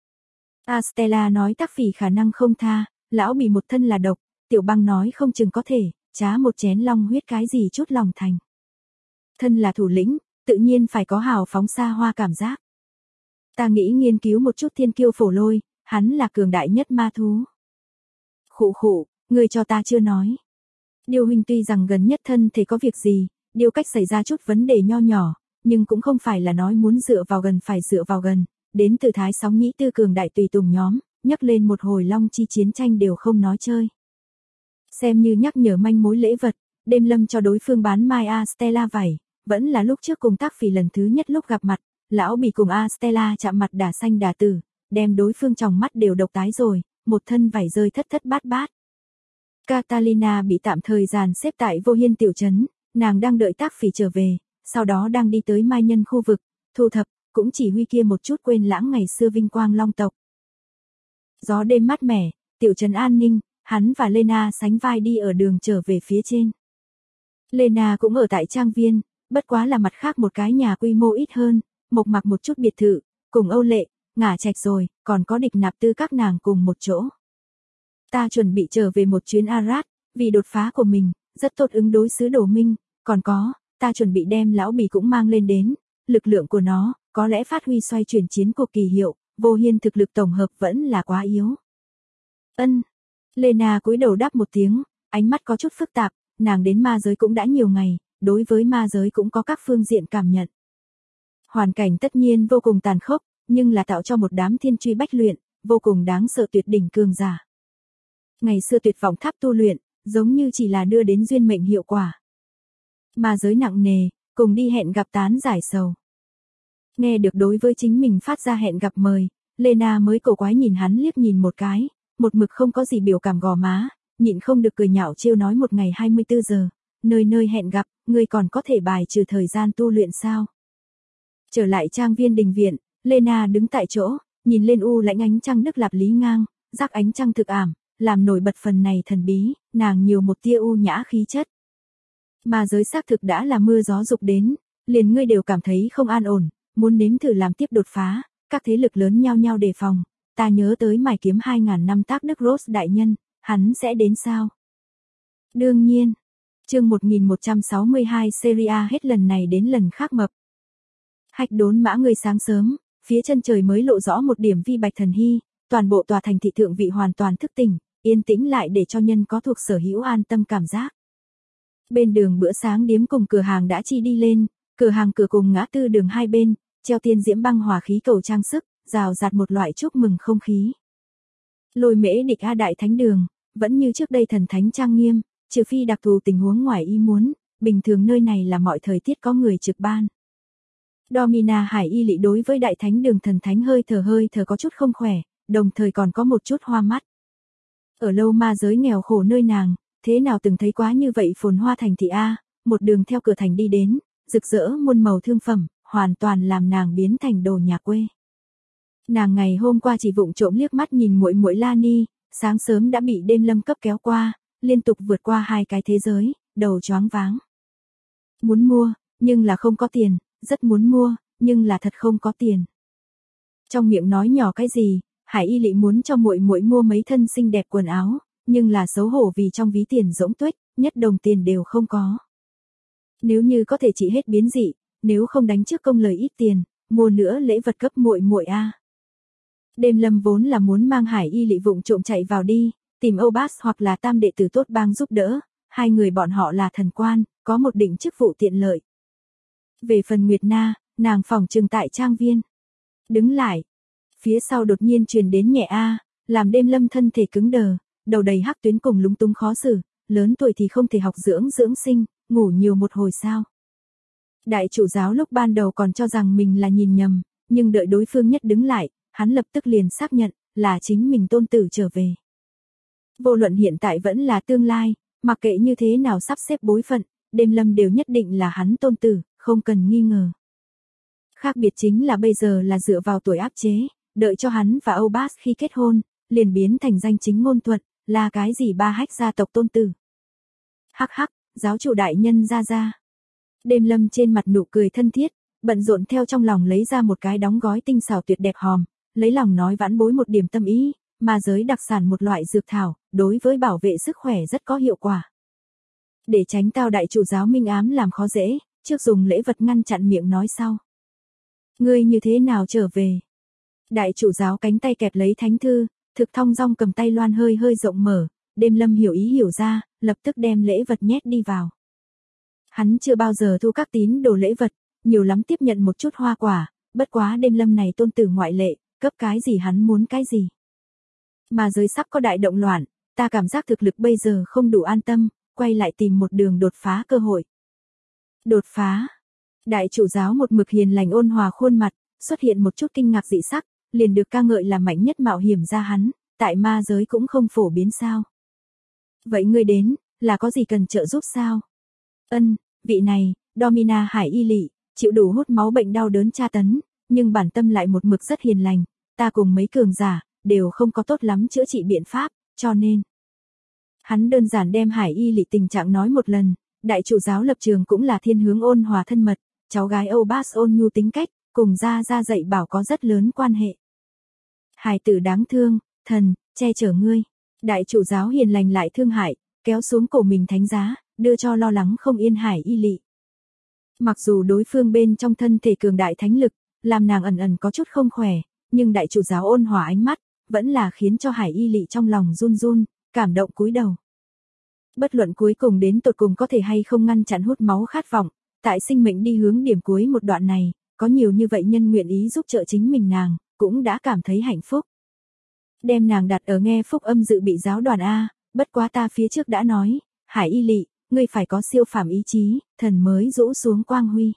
Astella nói Tắc Phỉ khả năng không tha, lão bị một thân là độc, Tiểu Băng nói không chừng có thể, trá một chén long huyết cái gì chút lòng thành. Thân là thủ lĩnh, tự nhiên phải có hào phóng xa hoa cảm giác. Ta nghĩ nghiên cứu một chút thiên kiêu phổ lôi, hắn là cường đại nhất ma thú. Khụ khụ, người cho ta chưa nói. Điêu huynh tuy rằng gần nhất thân thể có việc gì, Điêu cách xảy ra chút vấn đề nho nhỏ, nhưng cũng không phải là nói muốn dựa vào gần phải dựa vào gần, đến từ Thái Sóng Nhĩ Tư cường đại tùy tùng nhóm, nhắc lên một hồi long chi chiến tranh đều không nói chơi. Xem như nhắc nhở manh mối lễ vật, Đêm Lâm cho đối phương bán mai Astella vảy, vẫn là lúc trước cùng Tắc Phỉ lần thứ nhất lúc gặp mặt, lão bị cùng Astella chạm mặt đả xanh đả tử, đem đối phương tròng mắt đều độc tái rồi, một thân vảy rơi thất thất bát bát. Catalina bị tạm thời dàn xếp tại Vô Hiên tiểu trấn, nàng đang đợi Tắc Phỉ trở về, sau đó đang đi tới Mai Nhân khu vực, thu thập, cũng chỉ huy kia một chút quên lãng ngày xưa vinh quang long tộc. Gió đêm mát mẻ, tiểu trấn an ninh, hắn và Lena sánh vai đi ở đường trở về phía trên. Lena cũng ở tại trang viên, bất quá là mặt khác một cái nhà quy mô ít hơn, mộc mặc một chút biệt thự, cùng Âu Lệ, Ngả Trạch rồi, còn có Địch Nạp Tư các nàng cùng một chỗ. Ta chuẩn bị trở về một chuyến Arat, vì đột phá của mình, rất tốt ứng đối sứ đồ minh, còn có, ta chuẩn bị đem lão bì cũng mang lên đến, lực lượng của nó, có lẽ phát huy xoay chuyển chiến cuộc kỳ hiệu, Vô Hiên thực lực tổng hợp vẫn là quá yếu. Ân. Lena cúi đầu đáp một tiếng, ánh mắt có chút phức tạp, nàng đến ma giới cũng đã nhiều ngày, đối với ma giới cũng có các phương diện cảm nhận. Hoàn cảnh tất nhiên vô cùng tàn khốc, nhưng là tạo cho một đám thiên truy bách luyện, vô cùng đáng sợ tuyệt đỉnh cường giả. Ngày xưa tuyệt vọng tháp tu luyện, giống như chỉ là đưa đến duyên mệnh hiệu quả. Ma giới nặng nề, cùng đi hẹn gặp tán giải sầu. Nghe được đối với chính mình phát ra hẹn gặp mời, Lena mới cổ quái nhìn hắn liếc nhìn một cái, một mực không có gì biểu cảm gò má, nhịn không được cười nhạo trêu nói một ngày 24 giờ, nơi nơi hẹn gặp, ngươi còn có thể bài trừ thời gian tu luyện sao? Trở lại trang viên đình viện, Lena đứng tại chỗ, nhìn lên u lãnh ánh trăng đức lạp lý ngang, rắc ánh trăng thực ảm, làm nổi bật phần này thần bí, nàng nhiều một tia u nhã khí chất. Mà giới xác thực đã là mưa gió dục đến, liền ngươi đều cảm thấy không an ổn, muốn nếm thử làm tiếp đột phá, các thế lực lớn nhao nhao đề phòng, ta nhớ tới mài kiếm 2000 năm tác đức Rose đại nhân, hắn sẽ đến sao? Đương nhiên, chương 1162 series A hết lần này đến lần khác mập. Hạch đốn mã người sáng sớm, phía chân trời mới lộ rõ một điểm vi bạch thần hy, toàn bộ tòa thành thị thượng vị hoàn toàn thức tỉnh, yên tĩnh lại để cho nhân có thuộc sở hữu an tâm cảm giác. Bên đường bữa sáng điếm cùng cửa hàng đã chi đi lên, cửa hàng cửa cùng ngã tư đường hai bên, treo tiên diễm băng hòa khí cầu trang sức, rào rạt một loại chúc mừng không khí. Lôi Mễ Địch A Đại Thánh Đường, vẫn như trước đây thần thánh trang nghiêm, trừ phi đặc thù tình huống ngoài ý muốn, bình thường nơi này là mọi thời tiết có người trực ban. Domina Hải Y Lị đối với Đại Thánh Đường thần thánh hơi thở có chút không khỏe, đồng thời còn có một chút hoa mắt. Ở lâu ma giới nghèo khổ nơi nàng, thế nào từng thấy quá như vậy phồn hoa thành thị A, một đường theo cửa thành đi đến, rực rỡ muôn màu thương phẩm, hoàn toàn làm nàng biến thành đồ nhà quê. Nàng ngày hôm qua chỉ vụng trộm liếc mắt nhìn muội muội Lani, sáng sớm đã bị Đêm Lâm cấp kéo qua, liên tục vượt qua hai cái thế giới, đầu choáng váng. Muốn mua, nhưng là không có tiền, rất muốn mua, nhưng là thật không có tiền. Trong miệng nói nhỏ cái gì, Hải Y Lị muốn cho muội muội mua mấy thân xinh đẹp quần áo, nhưng là xấu hổ vì trong ví tiền rỗng tuếch, nhất đồng tiền đều không có. Nếu như có thể trị hết biến dị, nếu không đánh trước công lời ít tiền, mua nữa lễ vật cấp muội muội a. Đêm Lâm vốn là muốn mang Hải Y Lị vụng trộm chạy vào đi, tìm Âu Bác hoặc là Tam đệ tử tốt bang giúp đỡ, hai người bọn họ là thần quan, có một định chức vụ tiện lợi. Về phần Nguyệt Na, nàng phòng trừng tại trang viên. Đứng lại. Phía sau đột nhiên truyền đến nhẹ a, làm Đêm Lâm thân thể cứng đờ, đầu đầy hắc tuyến cùng lúng túng khó xử, lớn tuổi thì không thể học dưỡng sinh, ngủ nhiều một hồi sao. Đại chủ giáo lúc ban đầu còn cho rằng mình là nhìn nhầm, nhưng đợi đối phương nhất đứng lại, hắn lập tức liền xác nhận, là chính mình tôn tử trở về. Vô luận hiện tại vẫn là tương lai, mặc kệ như thế nào sắp xếp bối phận, Đêm Lâm đều nhất định là hắn tôn tử, không cần nghi ngờ. Khác biệt chính là bây giờ là dựa vào tuổi áp chế, đợi cho hắn và Âu Bác khi kết hôn, liền biến thành danh chính ngôn thuận, là cái gì ba hách gia tộc tôn tử. Hắc hắc, giáo chủ đại nhân ra. Đêm Lâm trên mặt nụ cười thân thiết, bận rộn theo trong lòng lấy ra một cái đóng gói tinh xảo tuyệt đẹp hòm, lấy lòng nói vãn bối một điểm tâm ý, mà giới đặc sản một loại dược thảo, đối với bảo vệ sức khỏe rất có hiệu quả. Để tránh tao đại chủ giáo minh ám làm khó dễ, trước dùng lễ vật ngăn chặn miệng nói sau. Ngươi như thế nào trở về? Đại chủ giáo cánh tay kẹp lấy thánh thư, thực thong dong cầm tay loan hơi rộng mở, Đêm Lâm hiểu ý hiểu ra, lập tức đem lễ vật nhét đi vào. Hắn chưa bao giờ thu các tín đồ lễ vật, nhiều lắm tiếp nhận một chút hoa quả, bất quá Đêm Lâm này tôn tử ngoại lệ, cấp cái gì hắn muốn cái gì. Mà giới sắp có đại động loạn, ta cảm giác thực lực bây giờ không đủ an tâm, quay lại tìm một đường đột phá cơ hội. Đột phá. Đại chủ giáo một mực hiền lành ôn hòa khuôn mặt, xuất hiện một chút kinh ngạc dị sắc, liền được ca ngợi là mạnh nhất mạo hiểm ra hắn, tại ma giới cũng không phổ biến sao. Vậy ngươi đến, là có gì cần trợ giúp sao? Ân, vị này, Domina Hải Y Lị, chịu đủ hút máu bệnh đau đớn tra tấn, nhưng bản tâm lại một mực rất hiền lành, ta cùng mấy cường giả, đều không có tốt lắm chữa trị biện pháp, cho nên. Hắn đơn giản đem Hải Y Lị tình trạng nói một lần, đại chủ giáo lập trường cũng là thiên hướng ôn hòa thân mật, cháu gái Âu Bác ôn nhu tính cách, cùng ra dạy bảo có rất lớn quan hệ. Hài tử đáng thương, thần, che chở ngươi. Đại chủ giáo hiền lành lại thương hại, kéo xuống cổ mình thánh giá, đưa cho lo lắng không yên Hải Y Lị. Mặc dù đối phương bên trong thân thể cường đại thánh lực, làm nàng ẩn có chút không khỏe, nhưng đại chủ giáo ôn hòa ánh mắt, vẫn là khiến cho Hải Y Lị trong lòng run, cảm động cúi đầu. Bất luận cuối cùng đến tột cùng có thể hay không ngăn chặn hút máu khát vọng, tại sinh mệnh đi hướng điểm cuối một đoạn này, có nhiều như vậy nhân nguyện ý giúp trợ chính mình nàng, cũng đã cảm thấy hạnh phúc. Đem nàng đặt ở nghe phúc âm dự bị giáo đoàn A, bất quá ta phía trước đã nói, Hải Y Lị, ngươi phải có siêu phàm ý chí, thần mới rũ xuống quang huy.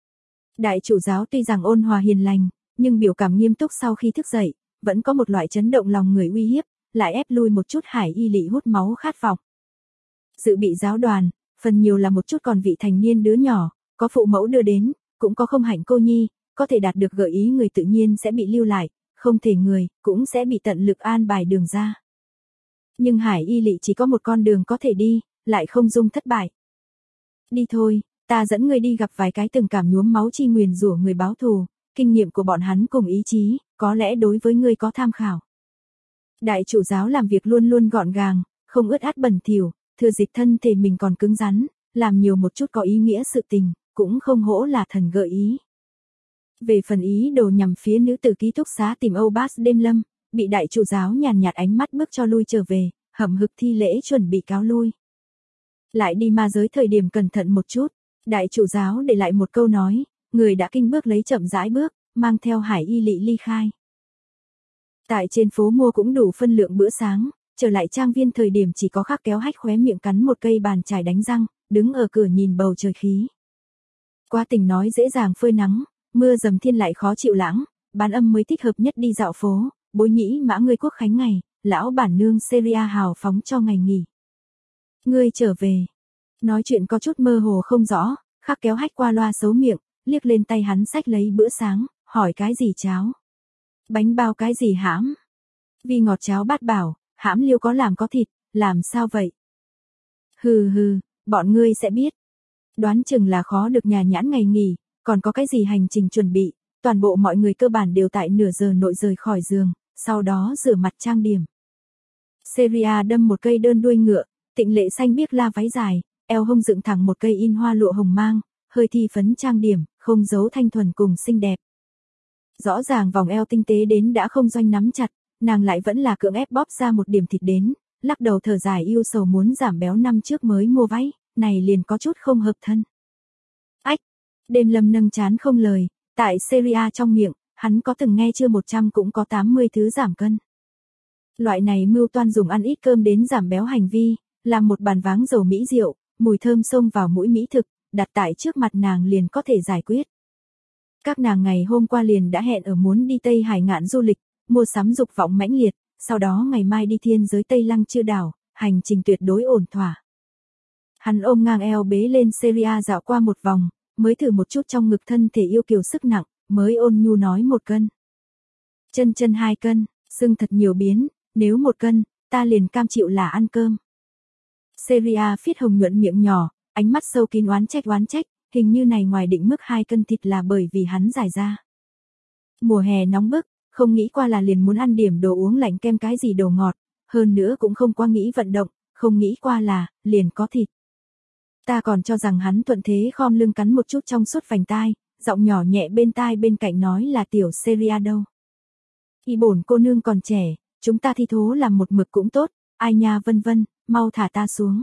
Đại chủ giáo tuy rằng ôn hòa hiền lành, nhưng biểu cảm nghiêm túc sau khi thức dậy, vẫn có một loại chấn động lòng người uy hiếp, lại ép lui một chút Hải Y Lị hút máu khát vọng. Dự bị giáo đoàn, phần nhiều là một chút còn vị thành niên đứa nhỏ, có phụ mẫu đưa đến, cũng có không hạnh cô nhi, có thể đạt được gợi ý người tự nhiên sẽ bị lưu lại, không thể người, cũng sẽ bị tận lực an bài đường ra. Nhưng Hải Y Lị chỉ có một con đường có thể đi, lại không dung thất bại. Đi thôi, ta dẫn ngươi đi gặp vài cái từng cảm nhuốm máu chi nguyền rủa người báo thù, kinh nghiệm của bọn hắn cùng ý chí, có lẽ đối với ngươi có tham khảo. Đại chủ giáo làm việc luôn gọn gàng, không ướt át bẩn thỉu, thừa dịp thân thể mình còn cứng rắn, làm nhiều một chút có ý nghĩa sự tình, cũng không hổ là thần gợi ý. Về phần ý đồ nhằm phía nữ tử ký túc xá tìm Âu Bác Đêm Lâm, bị đại chủ giáo nhàn nhạt ánh mắt bước cho lui trở về, hậm hực thi lễ chuẩn bị cáo lui. Lại đi ma giới thời điểm cẩn thận một chút, đại chủ giáo để lại một câu nói, người đã kinh bước lấy chậm rãi bước, mang theo Hải Y Lị ly khai. Tại trên phố mua cũng đủ phân lượng bữa sáng, trở lại trang viên thời điểm chỉ có Khắc Kéo Hách khóe miệng cắn một cây bàn chải đánh răng, đứng ở cửa nhìn bầu trời khí. Qua tình nói dễ dàng phơi nắng, mưa dầm thiên lại khó chịu lãng, bán âm mới thích hợp nhất đi dạo phố, bối nhĩ mã ngươi quốc khánh ngày, lão bản nương Seria hào phóng cho ngày nghỉ. Ngươi trở về. Nói chuyện có chút mơ hồ không rõ, Khắc Kéo Hách qua loa xấu miệng, liếc lên tay hắn xách lấy bữa sáng, hỏi cái gì cháo? Bánh bao cái gì hãm? Vì ngọt cháo bát bảo, hãm liêu có làm có thịt, làm sao vậy? Hừ, Bọn ngươi sẽ biết. Đoán chừng là khó được nhà nhãn ngày nghỉ, còn có cái gì hành trình chuẩn bị, toàn bộ mọi người cơ bản đều tại nửa giờ nội rời khỏi giường, sau đó rửa mặt trang điểm. Seria đâm một cây đơn đuôi ngựa, tịnh lệ xanh biếc la váy dài, eo hông dựng thẳng một cây in hoa lụa hồng mang, hơi thi phấn trang điểm, không giấu thanh thuần cùng xinh đẹp. Rõ ràng vòng eo tinh tế đến đã không doanh nắm chặt, nàng lại vẫn là cưỡng ép bóp ra một điểm thịt đến, lắc đầu thở dài yêu sầu muốn giảm béo năm trước mới mua váy, này liền có chút không hợp thân. Ách, Đêm Lâm nâng chán không lời, tại Seria trong miệng, hắn có từng nghe chưa 100 cũng có 80 thứ giảm cân. Loại này mưu toan dùng ăn ít cơm đến giảm béo hành vi, làm một bàn váng dầu mỹ rượu, mùi thơm xông vào mũi mỹ thực, đặt tại trước mặt nàng liền có thể giải quyết. Các nàng ngày hôm qua liền đã hẹn ở muốn đi Tây Hải ngạn du lịch, mua sắm dục vọng mãnh liệt, sau đó ngày mai đi thiên giới Tây Lăng Chư đảo, hành trình tuyệt đối ổn thỏa. Hắn ôm ngang eo bế lên Seria dạo qua một vòng, mới thử một chút trong ngực thân thể yêu kiều sức nặng, mới ôn nhu nói 1 cân. Chân 2 cân, xương thật nhiều biến, nếu 1 cân, ta liền cam chịu là ăn cơm. Seria phít hồng nhuận miệng nhỏ, ánh mắt sâu kín oán trách, hình như này ngoài định mức 2 cân thịt là bởi vì hắn giải ra. Mùa hè nóng bức, không nghĩ qua là liền muốn ăn điểm đồ uống lạnh kem cái gì đồ ngọt, hơn nữa cũng không qua nghĩ vận động, không nghĩ qua là, liền có thịt. Ta còn cho rằng hắn thuận thế khom lưng cắn một chút trong suốt vành tai, giọng nhỏ nhẹ bên tai bên cạnh nói là tiểu Seria đâu. Y bổn cô nương còn trẻ, chúng ta thi thố làm một mực cũng tốt, ai nha vân vân, mau thả ta xuống.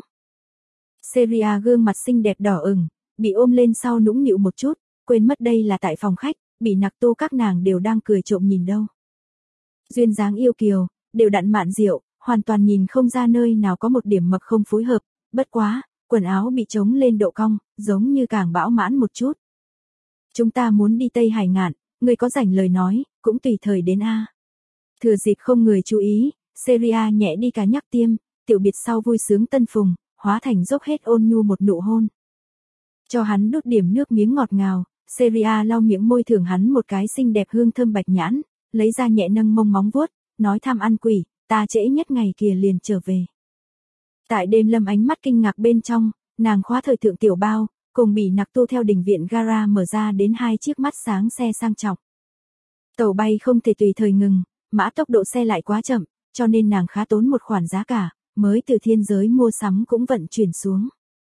Seria gương mặt xinh đẹp đỏ ửng, bị ôm lên sau nũng nịu một chút, quên mất đây là tại phòng khách, bị nặc tu các nàng đều đang cười trộm nhìn đâu. Duyên dáng yêu kiều, đều đặn mạn diệu, hoàn toàn nhìn không ra nơi nào có một điểm mập không phối hợp, bất quá, quần áo bị trống lên độ cong, giống như càng bão mãn một chút. Chúng ta muốn đi Tây Hải ngạn, người có rảnh lời nói, cũng tùy thời đến a. Thừa dịp không người chú ý, Seria nhẹ đi cả nhắc tiêm, tiểu biệt sau vui sướng tân phùng, hóa thành dốc hết ôn nhu một nụ hôn. Cho hắn đút điểm nước miếng ngọt ngào, Seria lau miệng môi thưởng hắn một cái xinh đẹp hương thơm bạch nhãn, lấy ra nhẹ nâng mông móng vuốt, nói tham ăn quỷ, ta trễ nhất ngày kia liền trở về. Tại Đêm Lâm ánh mắt kinh ngạc bên trong, nàng khóa thời thượng tiểu bao, cùng bị nặc tu theo đình viện gara mở ra đến 2 chiếc mắt sáng xe sang trọng. Tàu bay không thể tùy thời ngừng, mã tốc độ xe lại quá chậm, cho nên nàng khá tốn một khoản giá cả, mới từ thiên giới mua sắm cũng vận chuyển xuống.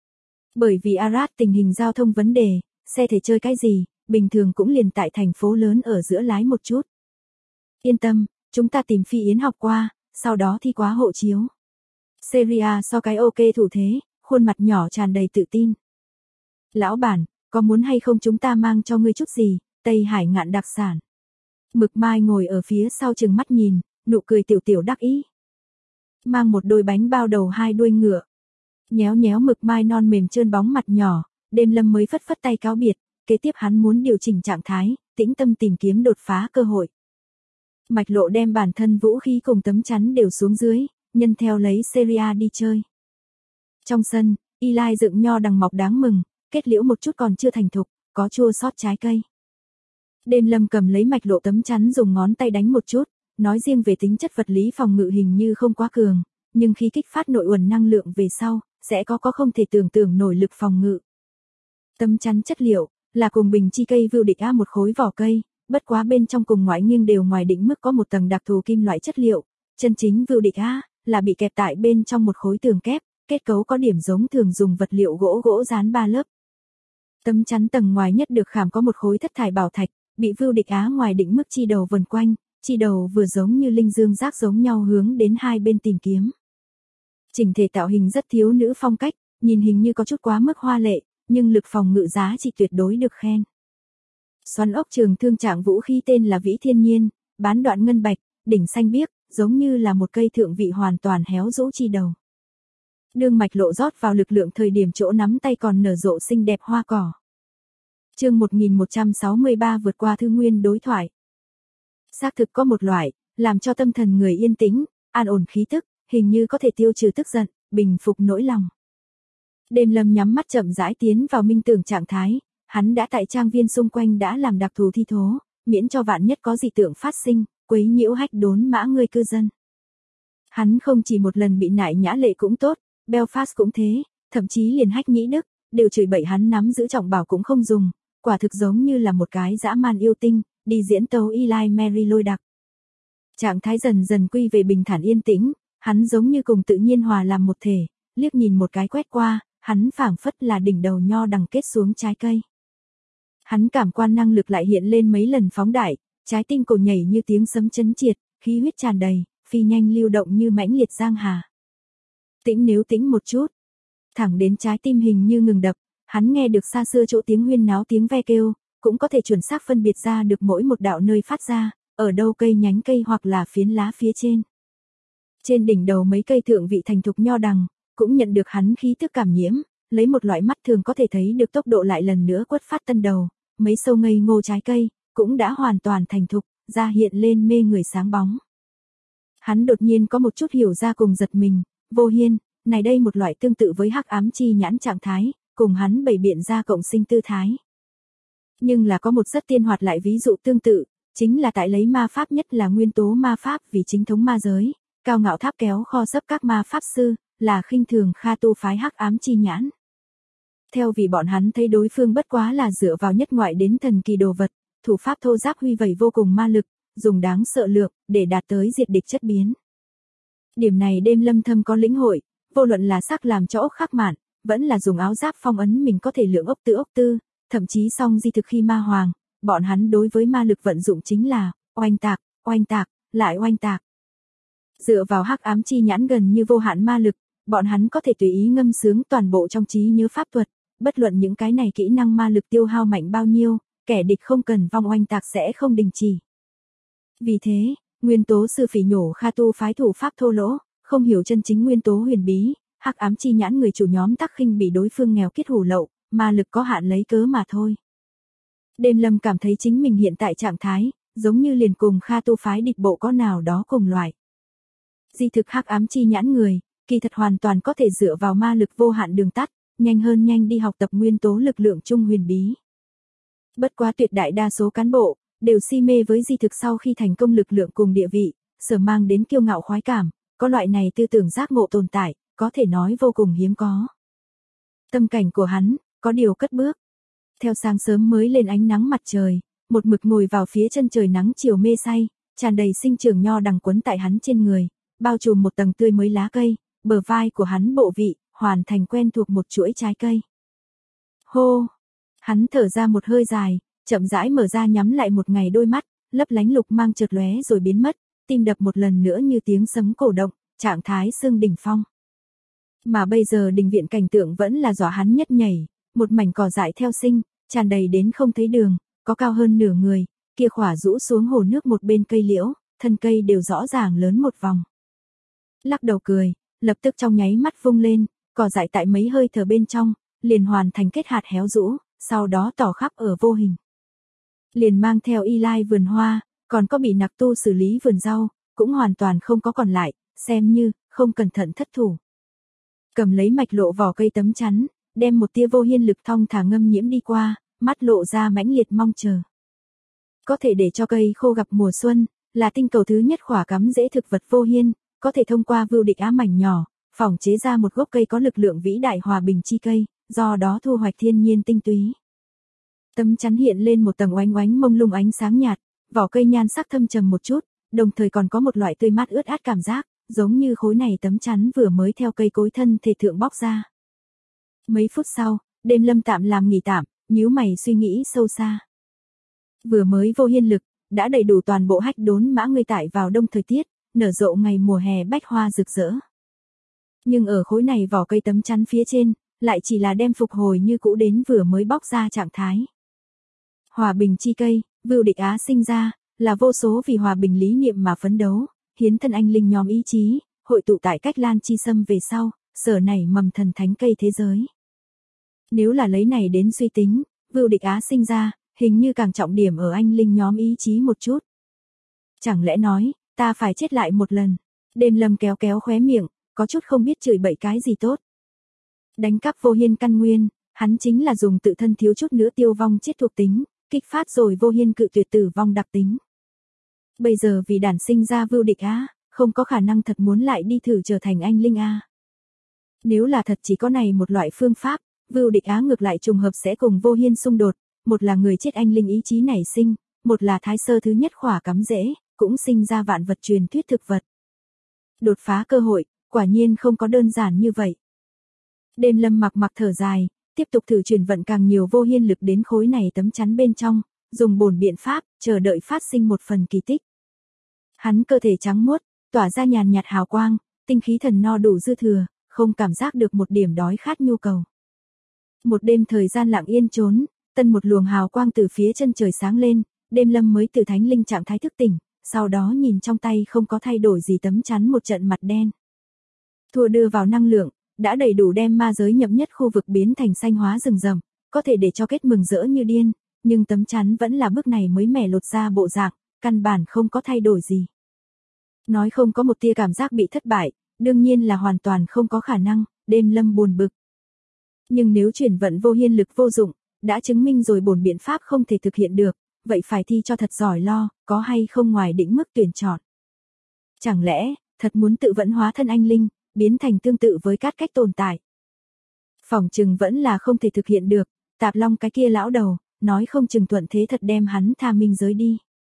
Bởi vì Arad tình hình giao thông vấn đề, xe thể chơi cái gì, bình thường cũng liền tại thành phố lớn ở giữa lái một chút. Yên tâm, chúng ta tìm Phi Yến học qua, sau đó thi quá hộ chiếu. Seria so cái ok thủ thế, khuôn mặt nhỏ tràn đầy tự tin. Lão bản, có muốn hay không chúng ta mang cho ngươi chút gì, Tây Hải ngạn đặc sản. Mực Mai ngồi ở phía sau chừng mắt nhìn, nụ cười tiểu tiểu đắc ý. Mang một đôi bánh bao đầu 2 đuôi ngựa. Nhéo nhéo Mực Mai non mềm trơn bóng mặt nhỏ, Đêm Lâm mới phất phất tay cáo biệt, kế tiếp hắn muốn điều chỉnh trạng thái, tĩnh tâm tìm kiếm đột phá cơ hội. Mạch Lộ đem bản thân vũ khí cùng tấm chắn đều xuống dưới, nhân theo lấy Seria đi chơi. Trong sân, Eli dựng nho đằng mọc đáng mừng, kết liễu một chút còn chưa thành thục, có chua sót trái cây. Đêm Lâm cầm lấy Mạch Lộ tấm chắn dùng ngón tay đánh một chút, nói riêng về tính chất vật lý phòng ngự hình như không quá cường, nhưng khi kích phát nội uẩn năng lượng về sau, sẽ có không thể tưởng tượng nổi lực phòng ngự. Tấm chắn chất liệu là cùng bình chi cây vưu địch A một khối vỏ cây, bất quá bên trong cùng ngoại nghiêng đều ngoài định mức có một tầng đặc thù kim loại chất liệu, chân chính vưu địch A là bị kẹp tại bên trong một khối tường kép, kết cấu có điểm giống thường dùng vật liệu gỗ dán 3 lớp. Tấm chắn tầng ngoài nhất được khảm có một khối thất thải bảo thạch, bị vưu địch Á ngoài định mức chi đầu vần quanh, chi đầu vừa giống như linh dương giác giống nhau hướng đến hai bên tìm kiếm. Chỉnh thể tạo hình rất thiếu nữ phong cách, nhìn hình như có chút quá mức hoa lệ, nhưng lực phòng ngự giá trị tuyệt đối được khen. Xoắn ốc trường thương trạng vũ khí tên là Vĩ Thiên Nhiên, bán đoạn ngân bạch, đỉnh xanh biếc, giống như là một cây thượng vị hoàn toàn héo rũ chi đầu. Đương Mạch Lộ rót vào lực lượng thời điểm chỗ nắm tay còn nở rộ xinh đẹp hoa cỏ. Chương 1163 vượt qua thư nguyên đối thoại. Xác thực có một loại, làm cho tâm thần người yên tĩnh, an ổn khí tức, hình như có thể tiêu trừ tức giận, bình phục nỗi lòng. Đêm Lâm nhắm mắt chậm rãi tiến vào minh tưởng trạng thái, hắn đã tại trang viên xung quanh đã làm đặc thù thi thố, miễn cho vạn nhất có dị tượng phát sinh, quấy nhiễu hách đốn mã người cư dân. Hắn không chỉ một lần bị nại nhã lệ cũng tốt, Belfast cũng thế, thậm chí liền Hách Nhĩ Đức, đều chửi bậy hắn nắm giữ trọng bảo cũng không dùng, quả thực giống như là một cái dã man yêu tinh, đi diễn tấu Eli Mary lôi đặc. Trạng thái dần dần quy về bình thản yên tĩnh, hắn giống như cùng tự nhiên hòa làm một thể, liếc nhìn một cái quét qua, hắn phảng phất là đỉnh đầu nho đằng kết xuống trái cây. Hắn cảm quan năng lực lại hiện lên mấy lần phóng đại, trái tim cổ nhảy như tiếng sấm chấn triệt, khí huyết tràn đầy, phi nhanh lưu động như mãnh liệt giang hà. Tĩnh nếu tĩnh một chút, thẳng đến trái tim hình như ngừng đập, hắn nghe được xa xưa chỗ tiếng huyên náo tiếng ve kêu, cũng có thể chuẩn xác phân biệt ra được mỗi một đạo nơi phát ra, ở đâu cây nhánh cây hoặc là phiến lá phía trên. Trên đỉnh đầu mấy cây thượng vị thành thục nho đằng, cũng nhận được hắn khí tức cảm nhiễm, lấy một loại mắt thường có thể thấy được tốc độ lại lần nữa quất phát tân đầu, mấy sâu ngây ngô trái cây, cũng đã hoàn toàn thành thục, ra hiện lên mê người sáng bóng. Hắn đột nhiên có một chút hiểu ra cùng giật mình, Vô Hiên, này đây một loại tương tự với hắc ám chi nhãn trạng thái, cùng hắn bày biện ra cộng sinh tư thái. Nhưng là có một rất tiên hoạt lại ví dụ tương tự, chính là tại lấy ma pháp nhất là nguyên tố ma pháp vì chính thống ma giới, cao ngạo tháp kéo kho sấp các ma pháp sư, là khinh thường Kha tu phái hắc ám chi nhãn. Theo vì bọn hắn thấy đối phương bất quá là dựa vào nhất ngoại đến thần kỳ đồ vật, thủ pháp thô giáp huy vẩy vô cùng ma lực, dùng đáng sợ lược, để đạt tới diệt địch chất biến. Điểm này Đêm Lâm thâm có lĩnh hội, vô luận là sắc làm cho ốc khắc mạn, vẫn là dùng áo giáp phong ấn mình có thể lượng ốc tư, thậm chí song di thực khi ma hoàng, bọn hắn đối với ma lực vận dụng chính là, oanh tạc, lại oanh tạc. Dựa vào hắc ám chi nhãn gần như vô hạn ma lực, bọn hắn có thể tùy ý ngâm sướng toàn bộ trong trí nhớ pháp thuật, bất luận những cái này kỹ năng ma lực tiêu hao mạnh bao nhiêu, kẻ địch không cần vong oanh tạc sẽ không đình chỉ. Vì thế, nguyên tố sư phỉ nhổ Kha tu phái thủ pháp thô lỗ, không hiểu chân chính nguyên tố huyền bí, hắc ám chi nhãn người chủ nhóm tắc khinh bị đối phương nghèo kiết hủ lậu, ma lực có hạn lấy cớ mà thôi. Đêm Lâm cảm thấy chính mình hiện tại trạng thái, giống như liền cùng Kha tu phái địch bộ có nào đó cùng loại. Di thực hắc ám chi nhãn người, kỳ thật hoàn toàn có thể dựa vào ma lực vô hạn đường tắt, nhanh đi học tập nguyên tố lực lượng chung huyền bí. Bất quá tuyệt đại đa số cán bộ, đều si mê với di thực sau khi thành công lực lượng cùng địa vị, sở mang đến kiêu ngạo khoái cảm, có loại này tư tưởng giác ngộ tồn tại, có thể nói vô cùng hiếm có. Tâm cảnh của hắn, có điều cất bước. Theo sáng sớm mới lên ánh nắng mặt trời, một mực ngồi vào phía chân trời nắng chiều mê say, tràn đầy sinh trưởng nho đằng quấn tại hắn trên người, bao trùm một tầng tươi mới lá cây, bờ vai của hắn bộ vị, hoàn thành quen thuộc một chuỗi trái cây. Hô! Hắn thở ra một hơi dài, chậm rãi mở ra nhắm lại một ngày đôi mắt, lấp lánh lục mang chợt lóe rồi biến mất, tim đập một lần nữa như tiếng sấm cổ động, trạng thái xương đỉnh phong. Mà bây giờ đình viện cảnh tượng vẫn là dọa hắn nhất nhảy, một mảnh cỏ dại theo sinh, tràn đầy đến không thấy đường, có cao hơn nửa người, kia khỏa rũ xuống hồ nước một bên cây liễu, thân cây đều rõ ràng lớn một vòng. Lắc đầu cười, lập tức trong nháy mắt vung lên, cỏ dại tại mấy hơi thở bên trong, liền hoàn thành kết hạt héo rũ, sau đó tỏ khắp ở vô hình. Liền mang theo Eli vườn hoa, còn có bị nặc tu xử lý vườn rau, cũng hoàn toàn không có còn lại, xem như, không cẩn thận thất thủ. Cầm lấy mạch lộ vỏ cây tấm chắn, đem một tia Vô Hiên lực thong thả ngâm nhiễm đi qua, mắt lộ ra mãnh liệt mong chờ. Có thể để cho cây khô gặp mùa xuân, là tinh cầu thứ nhất khỏa cắm rễ thực vật Vô Hiên, có thể thông qua vưu địch á mảnh nhỏ, phỏng chế ra một gốc cây có lực lượng vĩ đại hòa bình chi cây, do đó thu hoạch thiên nhiên tinh túy. Tấm chắn hiện lên một tầng oánh oánh mông lung ánh sáng nhạt, vỏ cây nhan sắc thâm trầm một chút, đồng thời còn có một loại tươi mát ướt át cảm giác, giống như khối này tấm chắn vừa mới theo cây cối thân thể thượng bóc ra. Mấy phút sau, Đêm Lâm tạm làm nghỉ tạm, nhíu mày suy nghĩ sâu xa. Vừa mới Vô Hiên lực, đã đầy đủ toàn bộ Hách Đốn Mã ngươi tại vào đông thời tiết, nở rộ ngày mùa hè bách hoa rực rỡ. Nhưng ở khối này vỏ cây tấm chắn phía trên, lại chỉ là đem phục hồi như cũ đến vừa mới bóc ra trạng thái. Hòa bình chi cây, vưu địch á sinh ra, là vô số vì hòa bình lý niệm mà phấn đấu, hiến thân anh linh nhóm ý chí, hội tụ tại cách lan chi sâm về sau, sở nảy mầm thần thánh cây thế giới. Nếu là lấy này đến suy tính, vưu địch á sinh ra, hình như càng trọng điểm ở anh linh nhóm ý chí một chút. Chẳng lẽ nói, ta phải chết lại một lần. Đêm Lâm kéo kéo khóe miệng, có chút không biết chửi bậy cái gì tốt. Đánh cắp Vô Hiên căn nguyên, hắn chính là dùng tự thân thiếu chút nữa tiêu vong chết thuộc tính, kích phát rồi Vô Hiên cự tuyệt tử vong đặc tính. Bây giờ vì đản sinh ra vưu địch á, không có khả năng thật muốn lại đi thử trở thành anh linh a. Nếu là thật chỉ có này một loại phương pháp, Vưu Địch Á ngược lại trùng hợp sẽ cùng Vô Hiên xung đột, một là người chết anh linh ý chí nảy sinh, một là Thái Sơ thứ nhất khỏa cắm rễ, cũng sinh ra vạn vật truyền thuyết thực vật. Đột phá cơ hội, quả nhiên không có đơn giản như vậy. Đêm Lâm mặc thở dài, tiếp tục thử truyền vận càng nhiều Vô Hiên lực đến khối này tấm chắn bên trong, dùng bổn biện pháp, chờ đợi phát sinh một phần kỳ tích. Hắn cơ thể trắng muốt, tỏa ra nhàn nhạt hào quang, tinh khí thần no đủ dư thừa, không cảm giác được một điểm đói khát nhu cầu. Một đêm thời gian lặng yên trốn, tân một luồng hào quang từ phía chân trời sáng lên, Đêm Lâm mới từ thánh linh trạng thái thức tỉnh, sau đó nhìn trong tay không có thay đổi gì tấm chắn một trận mặt đen. Thua đưa vào năng lượng, đã đầy đủ đem ma giới nhập nhất khu vực biến thành xanh hóa rừng rậm, có thể để cho kết mừng rỡ như điên, nhưng tấm chắn vẫn là bước này mới mẻ lột ra bộ dạng, căn bản không có thay đổi gì. Nói không có một tia cảm giác bị thất bại, đương nhiên là hoàn toàn không có khả năng, Đêm Lâm buồn bực. Nhưng nếu chuyển vận Vô Hiên lực vô dụng, đã chứng minh rồi bổn biện pháp không thể thực hiện được, vậy phải thi cho thật giỏi lo, có hay không ngoài định mức tuyển chọn. Chẳng lẽ, thật muốn tự vẫn hóa thân anh linh, biến thành tương tự với các cách tồn tại. Phỏng chừng vẫn là không thể thực hiện được, Tạp Long cái kia lão đầu, nói không chừng thuận thế thật đem hắn tha minh giới đi.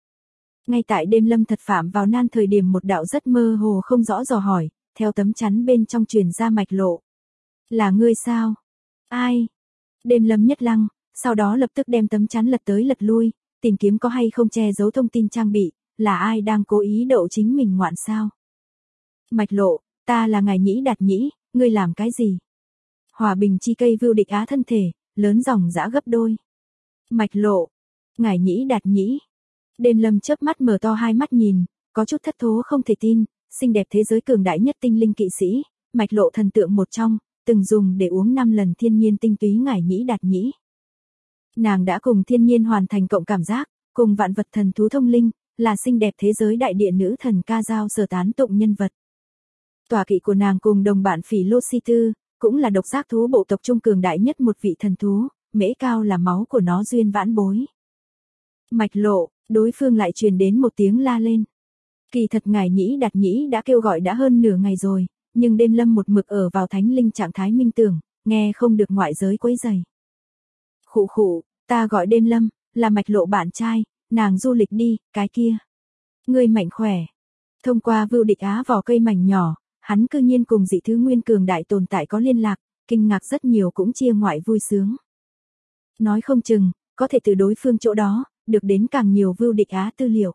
Ngay tại Đêm Lâm thật phạm vào nan thời điểm một đạo rất mơ hồ không rõ dò hỏi, theo tấm chắn bên trong truyền ra mạch lộ. Là ngươi sao? Ai? Đêm Lâm nhất lăng, sau đó lập tức đem tấm chắn lật tới lật lui, tìm kiếm có hay không che giấu thông tin trang bị, là ai đang cố ý đậu chính mình ngoạn sao? Mạch lộ, ta là ngài Nhĩ Đạt Nhĩ, ngươi làm cái gì? Hòa bình chi cây Vưu Địch Á thân thể, lớn dòng dã gấp đôi. Mạch lộ, ngài Nhĩ Đạt Nhĩ. Đêm Lâm chớp mắt mở to hai mắt nhìn, có chút thất thố không thể tin, xinh đẹp thế giới cường đại nhất tinh linh kỵ sĩ, mạch lộ thần tượng một trong, từng dùng để uống 5 lần thiên nhiên tinh túy ngải Nhĩ Đạt Nhĩ. Nàng đã cùng thiên nhiên hoàn thành cộng cảm giác, cùng vạn vật thần thú thông linh, là xinh đẹp thế giới đại địa nữ thần ca dao sở tán tụng nhân vật. Tọa kỵ của nàng cùng đồng bạn Phỉ Lô Si Tư, cũng là độc giác thú bộ tộc trung cường đại nhất một vị thần thú, mễ cao là máu của nó duyên vãn bối. Mạch lộ, đối phương lại truyền đến một tiếng la lên. Kỳ thật ngài Nhĩ Đạt Nhĩ đã kêu gọi đã hơn nửa ngày rồi, nhưng Đêm Lâm một mực ở vào thánh linh trạng thái minh tưởng, nghe không được ngoại giới quấy rầy. Khụ khụ, ta gọi Đêm Lâm, là mạch lộ bạn trai, nàng du lịch đi, cái kia. Ngươi mạnh khỏe. Thông qua Vưu Địch Á vỏ cây mảnh nhỏ, hắn cư nhiên cùng dị thứ nguyên cường đại tồn tại có liên lạc, kinh ngạc rất nhiều cũng chia ngoại vui sướng. Nói không chừng, có thể từ đối phương chỗ đó, được đến càng nhiều Vưu Địch Á tư liệu.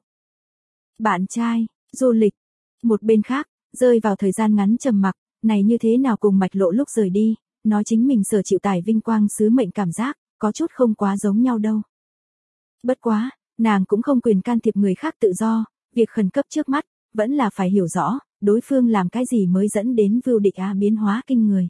Bạn trai, du lịch. Một bên khác, rơi vào thời gian ngắn trầm mặc, này như thế nào cùng mạch lộ lúc rời đi, nói chính mình sở chịu tải vinh quang sứ mệnh cảm giác, có chút không quá giống nhau đâu. Bất quá, nàng cũng không quyền can thiệp người khác tự do, việc khẩn cấp trước mắt, vẫn là phải hiểu rõ, đối phương làm cái gì mới dẫn đến Vưu Địch Á biến hóa kinh người.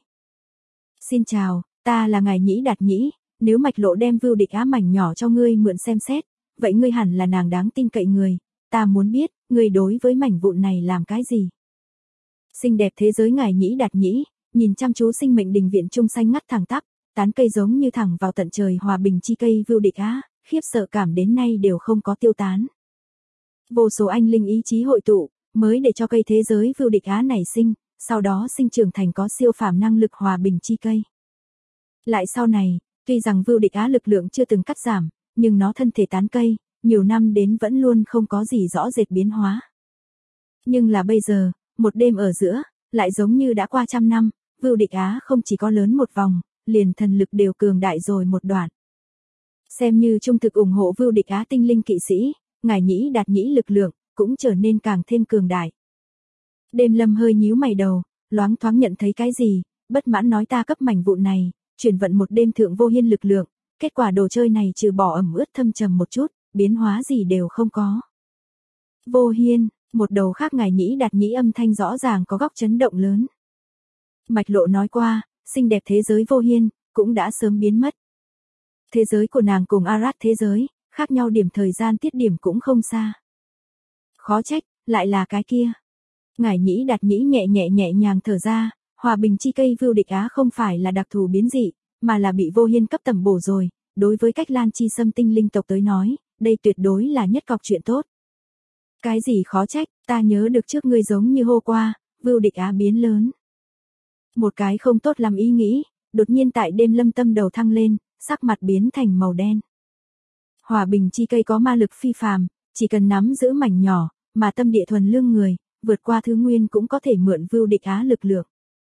Xin chào, ta là ngài Nhĩ Đạt Nhĩ, nếu mạch lộ đem Vưu Địch Á mảnh nhỏ cho ngươi mượn xem xét, vậy ngươi hẳn là nàng đáng tin cậy người, ta muốn biết, ngươi đối với mảnh vụn này làm cái gì? Xinh đẹp thế giới ngài Nhĩ Đạt Nhĩ, nhìn chăm chú sinh mệnh đình viện trung xanh ngắt thẳng tắp, tán cây giống như thẳng vào tận trời hòa bình chi cây Vưu Địch Á, khiếp sợ cảm đến nay đều không có tiêu tán. Vô số anh linh ý chí hội tụ, mới để cho cây thế giới Vưu Địch Á nảy sinh, sau đó sinh trưởng thành có siêu phàm năng lực hòa bình chi cây. Lại sau này, tuy rằng Vưu Địch Á lực lượng chưa từng cắt giảm, nhưng nó thân thể tán cây, nhiều năm đến vẫn luôn không có gì rõ rệt biến hóa. Nhưng là bây giờ, một đêm ở giữa, lại giống như đã qua 100 năm, Vưu Địch Á không chỉ có lớn một vòng, liền thần lực đều cường đại rồi một đoạn. Xem như trung thực ủng hộ Vưu Địch Á tinh linh kỵ sĩ, ngài Nhĩ Đạt Nhĩ lực lượng, cũng trở nên càng thêm cường đại. Đêm Lâm hơi nhíu mày đầu, loáng thoáng nhận thấy cái gì, bất mãn nói ta cấp mảnh vụn này, chuyển vận một đêm thượng vô hiên lực lượng, kết quả đồ chơi này trừ bỏ ẩm ướt thâm trầm một chút, biến hóa gì đều không có. Vô hiên, một đầu khác ngài Nhĩ Đạt Nhĩ âm thanh rõ ràng có góc chấn động lớn. Mạch lộ nói qua, xinh đẹp thế giới vô hiên, cũng đã sớm biến mất. Thế giới của nàng cùng Arad thế giới, khác nhau điểm thời gian tiết điểm cũng không xa. Khó trách, lại là cái kia. Ngải Nhĩ Đạt Nhĩ nhẹ nhàng thở ra, hòa bình chi cây Vưu Địch Á không phải là đặc thù biến dị, mà là bị vô hiên cấp tầm bổ rồi, đối với cách Lan Chi Sâm tinh linh tộc tới nói, đây tuyệt đối là nhất cọc chuyện tốt. Cái gì khó trách, ta nhớ được trước ngươi giống như hô qua, Vưu Địch Á biến lớn. Một cái không tốt lắm ý nghĩ, đột nhiên tại đêm lâm tâm đầu thăng lên, sắc mặt biến thành màu đen. Hòa bình chi cây có ma lực phi phàm, chỉ cần nắm giữ mảnh nhỏ, mà tâm địa thuần lương người, vượt qua thứ nguyên cũng có thể mượn vưu địch á lực lượng.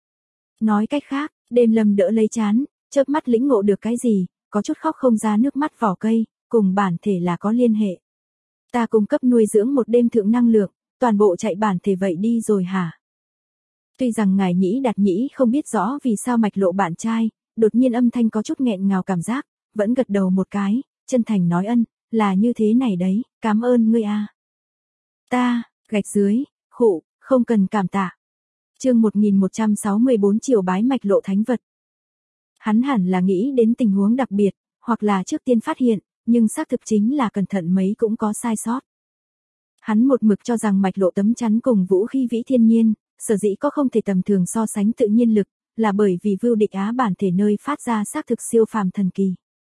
Nói cách khác, đêm lâm đỡ lấy chán, chớp mắt lĩnh ngộ được cái gì, có chút khóc không ra nước mắt vỏ cây, cùng bản thể là có liên hệ. Ta cung cấp nuôi dưỡng một đêm thượng năng lượng, toàn bộ chạy bản thể vậy đi rồi hả? Tuy rằng ngài Nhĩ Đạt Nhĩ không biết rõ vì sao mạch lộ bạn trai, đột nhiên âm thanh có chút nghẹn ngào cảm giác, vẫn gật đầu một cái, chân thành nói ân, là như thế này đấy, cảm ơn ngươi a. Ta, gạch dưới, khụ, không cần cảm tạ. Chương 1164 chiều bái mạch lộ thánh vật. Hắn hẳn là nghĩ đến tình huống đặc biệt, hoặc là trước tiên phát hiện, nhưng xác thực chính là cẩn thận mấy cũng có sai sót. Hắn một mực cho rằng mạch lộ tấm chắn cùng vũ khí vĩ thiên nhiên, sở dĩ có không thể tầm thường so sánh tự nhiên lực, là bởi vì vưu địch á bản thể nơi phát ra xác thực siêu phàm thần kỳ.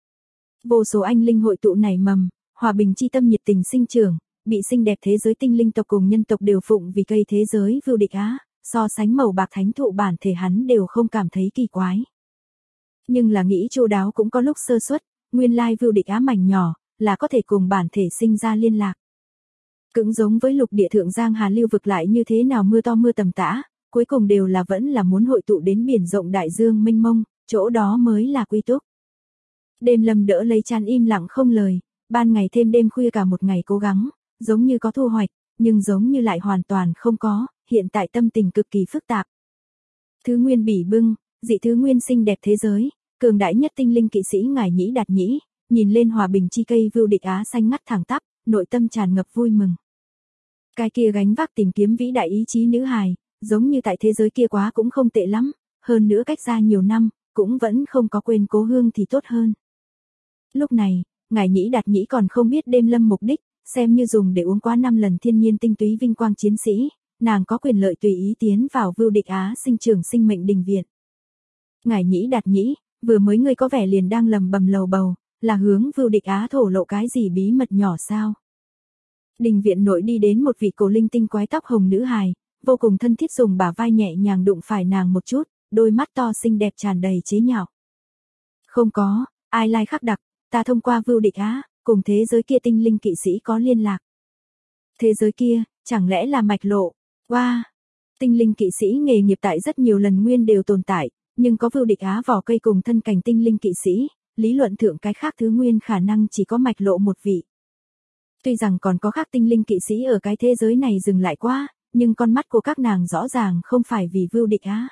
Vô số anh linh hội tụ nảy mầm, hòa bình chi tâm nhiệt tình sinh trưởng, bị xinh đẹp thế giới tinh linh tộc cùng nhân tộc đều phụng vì cây thế giới vưu địch á, so sánh màu bạc thánh thụ bản thể hắn đều không cảm thấy kỳ quái. Nhưng là nghĩ chu đáo cũng có lúc sơ suất, nguyên lai vưu địch á mảnh nhỏ, là có thể cùng bản thể sinh ra liên lạc. Cũng giống với lục địa thượng giang hà lưu vực lại như thế nào mưa to mưa tầm tã, cuối cùng đều là vẫn là muốn hội tụ đến biển rộng đại dương mênh mông, chỗ đó mới là quy túc. Đêm lâm đỡ lấy chán im lặng không lời, ban ngày thêm đêm khuya cả một ngày cố gắng, giống như có thu hoạch, nhưng giống như lại hoàn toàn không có, hiện tại tâm tình cực kỳ phức tạp. Thứ nguyên bỉ bưng, dị thứ nguyên xinh đẹp thế giới, cường đại nhất tinh linh kỵ sĩ ngài Nhĩ Đạt Nhĩ, nhìn lên hòa bình chi cây vưu địch á xanh ngắt thẳng tắp, nội tâm tràn ngập vui mừng. Cái kia gánh vác tìm kiếm vĩ đại ý chí nữ hài, giống như tại thế giới kia quá cũng không tệ lắm, hơn nữa cách ra nhiều năm, cũng vẫn không có quên cố hương thì tốt hơn. Lúc này, ngài Nhĩ Đạt Nhĩ còn không biết đêm lâm mục đích, xem như dùng để uống quá 5 lần thiên nhiên tinh túy vinh quang chiến sĩ, nàng có quyền lợi tùy ý tiến vào vưu địch á sinh trưởng sinh mệnh đình viện. Ngài Nhĩ Đạt Nhĩ, vừa mới ngươi có vẻ liền đang lầm bầm lầu bầu, là hướng vưu địch á thổ lộ cái gì bí mật nhỏ sao? Đình viện nội đi đến một vị cổ linh tinh quái tóc hồng nữ hài, vô cùng thân thiết dùng bả vai nhẹ nhàng đụng phải nàng một chút, đôi mắt to xinh đẹp tràn đầy chế nhạo. Không có, ai lai khắc đặc, ta thông qua vưu địch á, cùng thế giới kia tinh linh kỵ sĩ có liên lạc. Thế giới kia, chẳng lẽ là mạch lộ? Wow! Tinh linh kỵ sĩ nghề nghiệp tại rất nhiều lần nguyên đều tồn tại, nhưng có vưu địch á vỏ cây cùng thân cảnh tinh linh kỵ sĩ, lý luận thượng cái khác thứ nguyên khả năng chỉ có mạch lộ một vị. Tuy rằng còn có khác tinh linh kỵ sĩ ở cái thế giới này dừng lại quá, nhưng con mắt của các nàng rõ ràng không phải vì vưu địch á.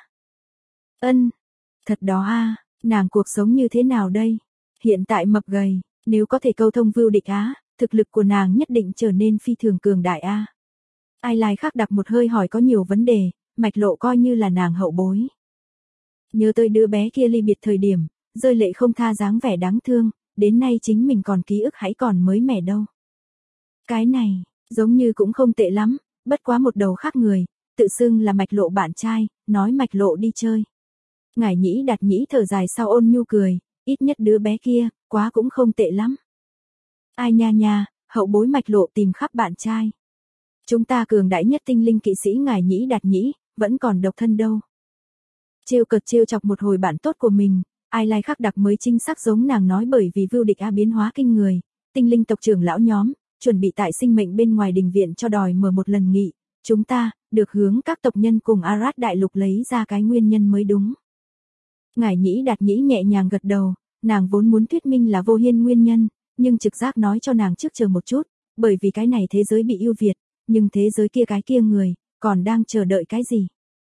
Ân, thật đó a, nàng cuộc sống như thế nào đây? Hiện tại mập gầy, nếu có thể câu thông vưu địch á, thực lực của nàng nhất định trở nên phi thường cường đại a. Ai lai khác đặt một hơi hỏi có nhiều vấn đề, mạch lộ coi như là nàng hậu bối. Nhớ tới đứa bé kia ly biệt thời điểm, rơi lệ không tha dáng vẻ đáng thương, đến nay chính mình còn ký ức hãy còn mới mẻ đâu. Cái này, giống như cũng không tệ lắm, bất quá một đầu khác người, tự xưng là mạch lộ bạn trai, nói mạch lộ đi chơi. Ngải Nhĩ Đạt Nhĩ thở dài sau ôn nhu cười, ít nhất đứa bé kia, quá cũng không tệ lắm. Ai nha nha, hậu bối mạch lộ tìm khắp bạn trai. Chúng ta cường đại nhất tinh linh kỵ sĩ Ngải Nhĩ Đạt Nhĩ, vẫn còn độc thân đâu. Trêu cợt trêu chọc một hồi bạn tốt của mình, ai lai khắc đặc mới chính xác giống nàng nói bởi vì vưu địch á biến hóa kinh người, tinh linh tộc trưởng lão nhóm, chuẩn bị tại sinh mệnh bên ngoài đình viện cho đòi mở một lần nghị, chúng ta, được hướng các tộc nhân cùng Arad đại lục lấy ra cái nguyên nhân mới đúng. Ngải Nhĩ Đạt Nhĩ nhẹ nhàng gật đầu, nàng vốn muốn thuyết minh là vô hiên nguyên nhân, nhưng trực giác nói cho nàng trước chờ một chút, bởi vì cái này thế giới bị ưu việt, nhưng thế giới kia cái kia người, còn đang chờ đợi cái gì?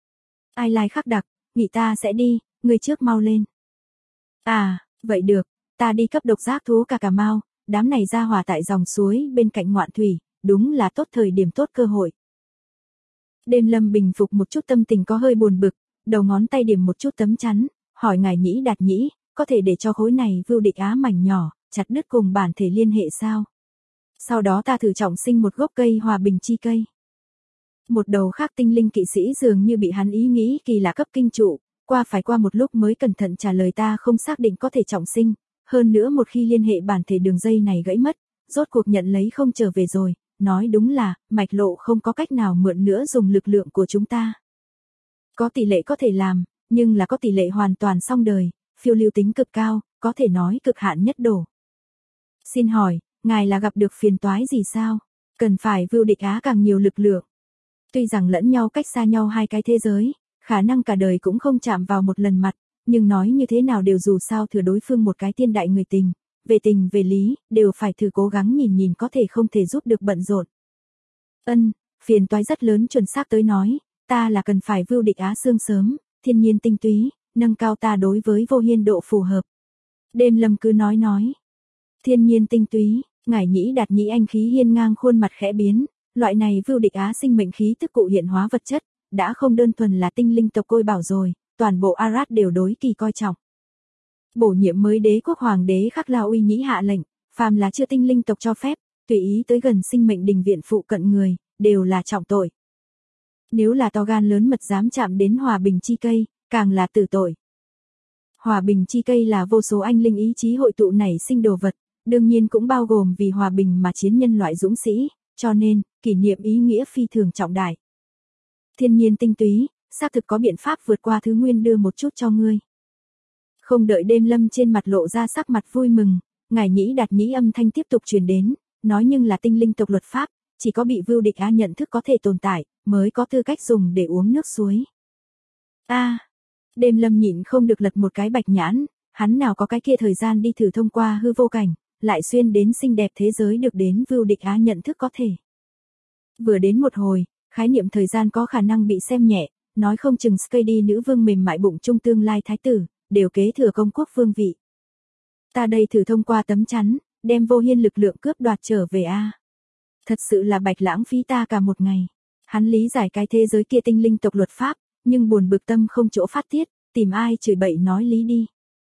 Ai lai khắc đặc, nghĩ ta sẽ đi, người trước mau lên. À, vậy được, ta đi cấp độc giác thú Cà Mau, đám này ra hỏa tại dòng suối bên cạnh ngoạn thủy, đúng là tốt thời điểm tốt cơ hội. Đêm lâm bình phục một chút tâm tình có hơi buồn bực, đầu ngón tay điểm một chút tấm chắn, hỏi Ngải Nhĩ Đạt Nhĩ, có thể để cho khối này vưu địch á mảnh nhỏ, chặt đứt cùng bản thể liên hệ sao? Sau đó ta thử trọng sinh một gốc cây hòa bình chi cây. Một đầu khác tinh linh kỵ sĩ dường như bị hắn ý nghĩ kỳ lạ cấp kinh trụ, phải qua một lúc mới cẩn thận trả lời ta không xác định có thể trọng sinh, hơn nữa một khi liên hệ bản thể đường dây này gãy mất, rốt cuộc nhận lấy không trở về rồi, nói đúng là, mạch lộ không có cách nào mượn nữa dùng lực lượng của chúng ta. Có tỷ lệ có thể làm, nhưng là có tỷ lệ hoàn toàn xong đời, phiêu lưu tính cực cao, có thể nói cực hạn nhất đổ. Xin hỏi, ngài là gặp được phiền toái gì sao? Cần phải vưu địch Á càng nhiều lực lượng. Tuy rằng lẫn nhau cách xa nhau hai cái thế giới, khả năng cả đời cũng không chạm vào một lần mặt, nhưng nói như thế nào đều dù sao thừa đối phương một cái tiên đại người tình về lý, đều phải thử cố gắng nhìn nhìn có thể không thể giúp được bận rộn. Phiền toái rất lớn, chuẩn xác tới nói, ta là cần phải vưu địch Á xương sớm, thiên nhiên tinh túy, nâng cao ta đối với Vô Hiên độ phù hợp. Đêm Lâm cứ nói. Thiên nhiên tinh túy, ngải nhĩ đạt nhĩ anh khí hiên ngang khuôn mặt khẽ biến, loại này vưu địch Á sinh mệnh khí tức cụ hiện hóa vật chất, đã không đơn thuần là tinh linh tộc côi bảo rồi, toàn bộ Arad đều đối kỳ coi trọng. Bổ nhiệm mới đế quốc hoàng đế Khắc La Uy nhĩ hạ lệnh, phàm là chưa tinh linh tộc cho phép, tùy ý tới gần sinh mệnh đình viện phụ cận người, đều là trọng tội. Nếu là to gan lớn mật dám chạm đến hòa bình chi cây, càng là tử tội. Hòa bình chi cây là vô số anh linh ý chí hội tụ nảy sinh đồ vật, đương nhiên cũng bao gồm vì hòa bình mà chiến nhân loại dũng sĩ, cho nên, kỷ niệm ý nghĩa phi thường trọng đại. Thiên nhiên tinh túy, xác thực có biện pháp vượt qua thứ nguyên đưa một chút cho ngươi. Không đợi Đêm Lâm trên mặt lộ ra sắc mặt vui mừng, ngải nhĩ đạt nhĩ âm thanh tiếp tục truyền đến, nói nhưng là tinh linh tộc luật pháp, chỉ có bị vưu địch Á nhận thức có thể tồn tại, mới có tư cách dùng để uống nước suối. Đêm Lâm nhịn không được lật một cái bạch nhãn, hắn nào có cái kia thời gian đi thử thông qua hư vô cảnh, lại xuyên đến xinh đẹp thế giới được đến vưu địch Á nhận thức có thể. Vừa đến một hồi, khái niệm thời gian có khả năng bị xem nhẹ, nói không chừng Skady nữ vương mềm mại bụng trung tương lai thái tử, đều kế thừa công quốc vương vị. Ta đây thử thông qua tấm chắn, đem Vô Hiên lực lượng cướp đoạt trở về a. Thật sự là bạch lãng phí ta cả một ngày. Hắn lý giải cái thế giới kia tinh linh tộc luật pháp, nhưng buồn bực tâm không chỗ phát tiết, tìm ai chửi bậy nói lý đi.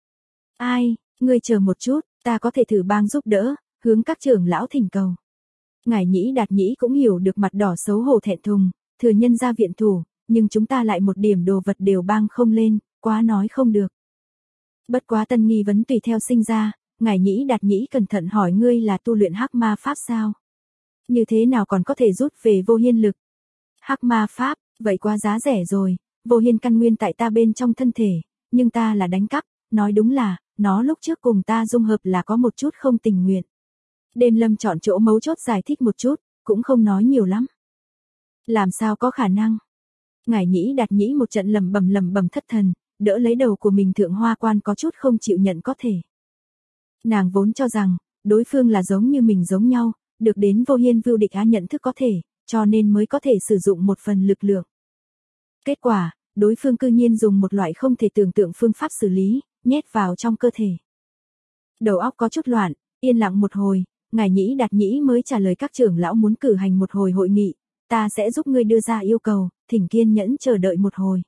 Ai, ngươi chờ một chút, ta có thể thử bang giúp đỡ, hướng các trưởng lão thỉnh cầu. Ngải nhĩ đạt nhĩ cũng hiểu được mặt đỏ xấu hổ thẹn thùng, thừa nhân ra viện thủ, nhưng chúng ta lại một điểm đồ vật đều bang không lên, quá nói không được. Bất quá tân nghi vấn tùy theo sinh ra, ngải nhĩ đạt nhĩ cẩn thận hỏi ngươi là tu luyện hắc ma pháp sao? Như thế nào còn có thể rút về Vô Hiên lực? Hắc ma pháp, vậy quá giá rẻ rồi, Vô Hiên căn nguyên tại ta bên trong thân thể, nhưng ta là đánh cắp, nói đúng là, nó lúc trước cùng ta dung hợp là có một chút không tình nguyện. Đêm Lâm chọn chỗ mấu chốt giải thích một chút, cũng không nói nhiều lắm. Làm sao có khả năng? Ngải nhĩ đạt nhĩ một trận lầm bầm thất thần, đỡ lấy đầu của mình thượng hoa quan có chút không chịu nhận có thể. Nàng vốn cho rằng, đối phương là giống như mình giống nhau, được đến Vô Hiên vưu địch Á nhận thức có thể, cho nên mới có thể sử dụng một phần lực lượng. Kết quả, đối phương cư nhiên dùng một loại không thể tưởng tượng phương pháp xử lý, nhét vào trong cơ thể. Đầu óc có chút loạn, yên lặng một hồi, ngải nhĩ đạt nhĩ mới trả lời các trưởng lão muốn cử hành một hồi hội nghị, ta sẽ giúp ngươi đưa ra yêu cầu, thỉnh kiên nhẫn chờ đợi một hồi.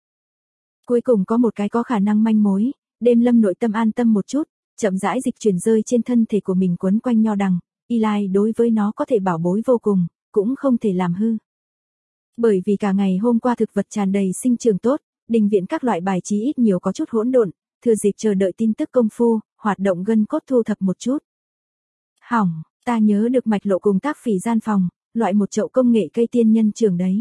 Cuối cùng có một cái có khả năng manh mối, Đêm Lâm nội tâm an tâm một chút, chậm rãi dịch chuyển rơi trên thân thể của mình quấn quanh nho đằng, Eli đối với nó có thể bảo bối vô cùng, cũng không thể làm hư. Bởi vì cả ngày hôm qua thực vật tràn đầy sinh trưởng tốt, đình viện các loại bài trí ít nhiều có chút hỗn độn, thừa dịp chờ đợi tin tức công phu, hoạt động gân cốt thu thập một chút. Hỏng, ta nhớ được mạch lộ cùng tác phỉ gian phòng, loại một chậu công nghệ cây tiên nhân trường đấy.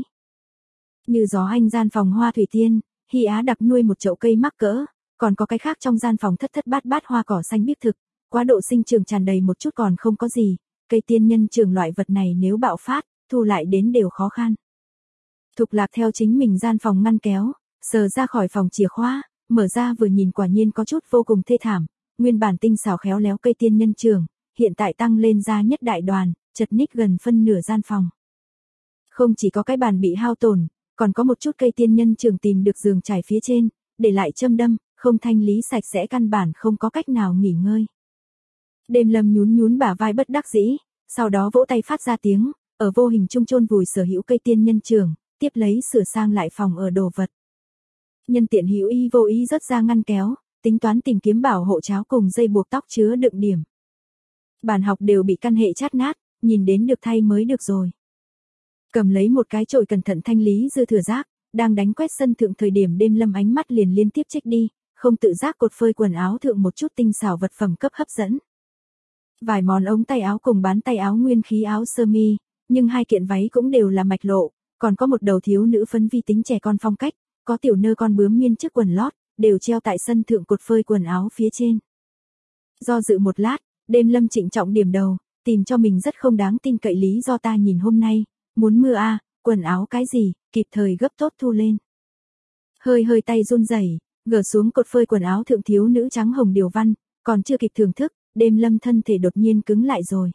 Như gió anh gian phòng hoa thủy tiên, Hy Á đặc nuôi một chậu cây mắc cỡ, còn có cái khác trong gian phòng thất bát hoa cỏ xanh biếc thực, quá độ sinh trưởng tràn đầy một chút còn không có gì, cây tiên nhân trường loại vật này nếu bạo phát, thu lại đến đều khó khăn. Thục Lạc theo chính mình gian phòng ngăn kéo, sờ ra khỏi phòng chìa khóa, mở ra vừa nhìn quả nhiên có chút vô cùng thê thảm, nguyên bản tinh xảo khéo léo cây tiên nhân trường, hiện tại tăng lên ra nhất đại đoàn, chật ních gần phân nửa gian phòng. Không chỉ có cái bàn bị hao tổn, còn có một chút cây tiên nhân trường tìm được giường trải phía trên, để lại châm đâm, không thanh lý sạch sẽ căn bản không có cách nào nghỉ ngơi. Đêm Lâm nhún bả vai bất đắc dĩ, sau đó vỗ tay phát ra tiếng, ở vô hình trung chôn vùi sở hữu cây tiên nhân trường, tiếp lấy sửa sang lại phòng ở đồ vật. Nhân tiện hữu ý vô ý rớt ra ngăn kéo, tính toán tìm kiếm bảo hộ cháo cùng dây buộc tóc chứa đựng điểm. Bàn học đều bị căn hệ chát nát, nhìn đến được thay mới được rồi. Cầm lấy một cái chổi cẩn thận thanh lý dư thừa rác, đang đánh quét sân thượng thời điểm Đêm Lâm ánh mắt liền liên tiếp trích đi, không tự giác cột phơi quần áo thượng một chút tinh xảo vật phẩm cấp hấp dẫn. Vài món ống tay áo cùng bán tay áo nguyên khí áo sơ mi, nhưng hai kiện váy cũng đều là mạch lộ, còn có một đầu thiếu nữ phấn vi tính trẻ con phong cách, có tiểu nơ con bướm miên chiếc quần lót, đều treo tại sân thượng cột phơi quần áo phía trên. Do dự một lát, Đêm Lâm trịnh trọng điểm đầu, tìm cho mình rất không đáng tin cậy lý do ta nhìn hôm nay, muốn mưa à, quần áo cái gì, kịp thời gấp tốt thu lên. Hơi hơi tay run rẩy, gỡ xuống cột phơi quần áo thượng thiếu nữ trắng hồng điều văn, còn chưa kịp thưởng thức, Đêm Lâm thân thể đột nhiên cứng lại rồi.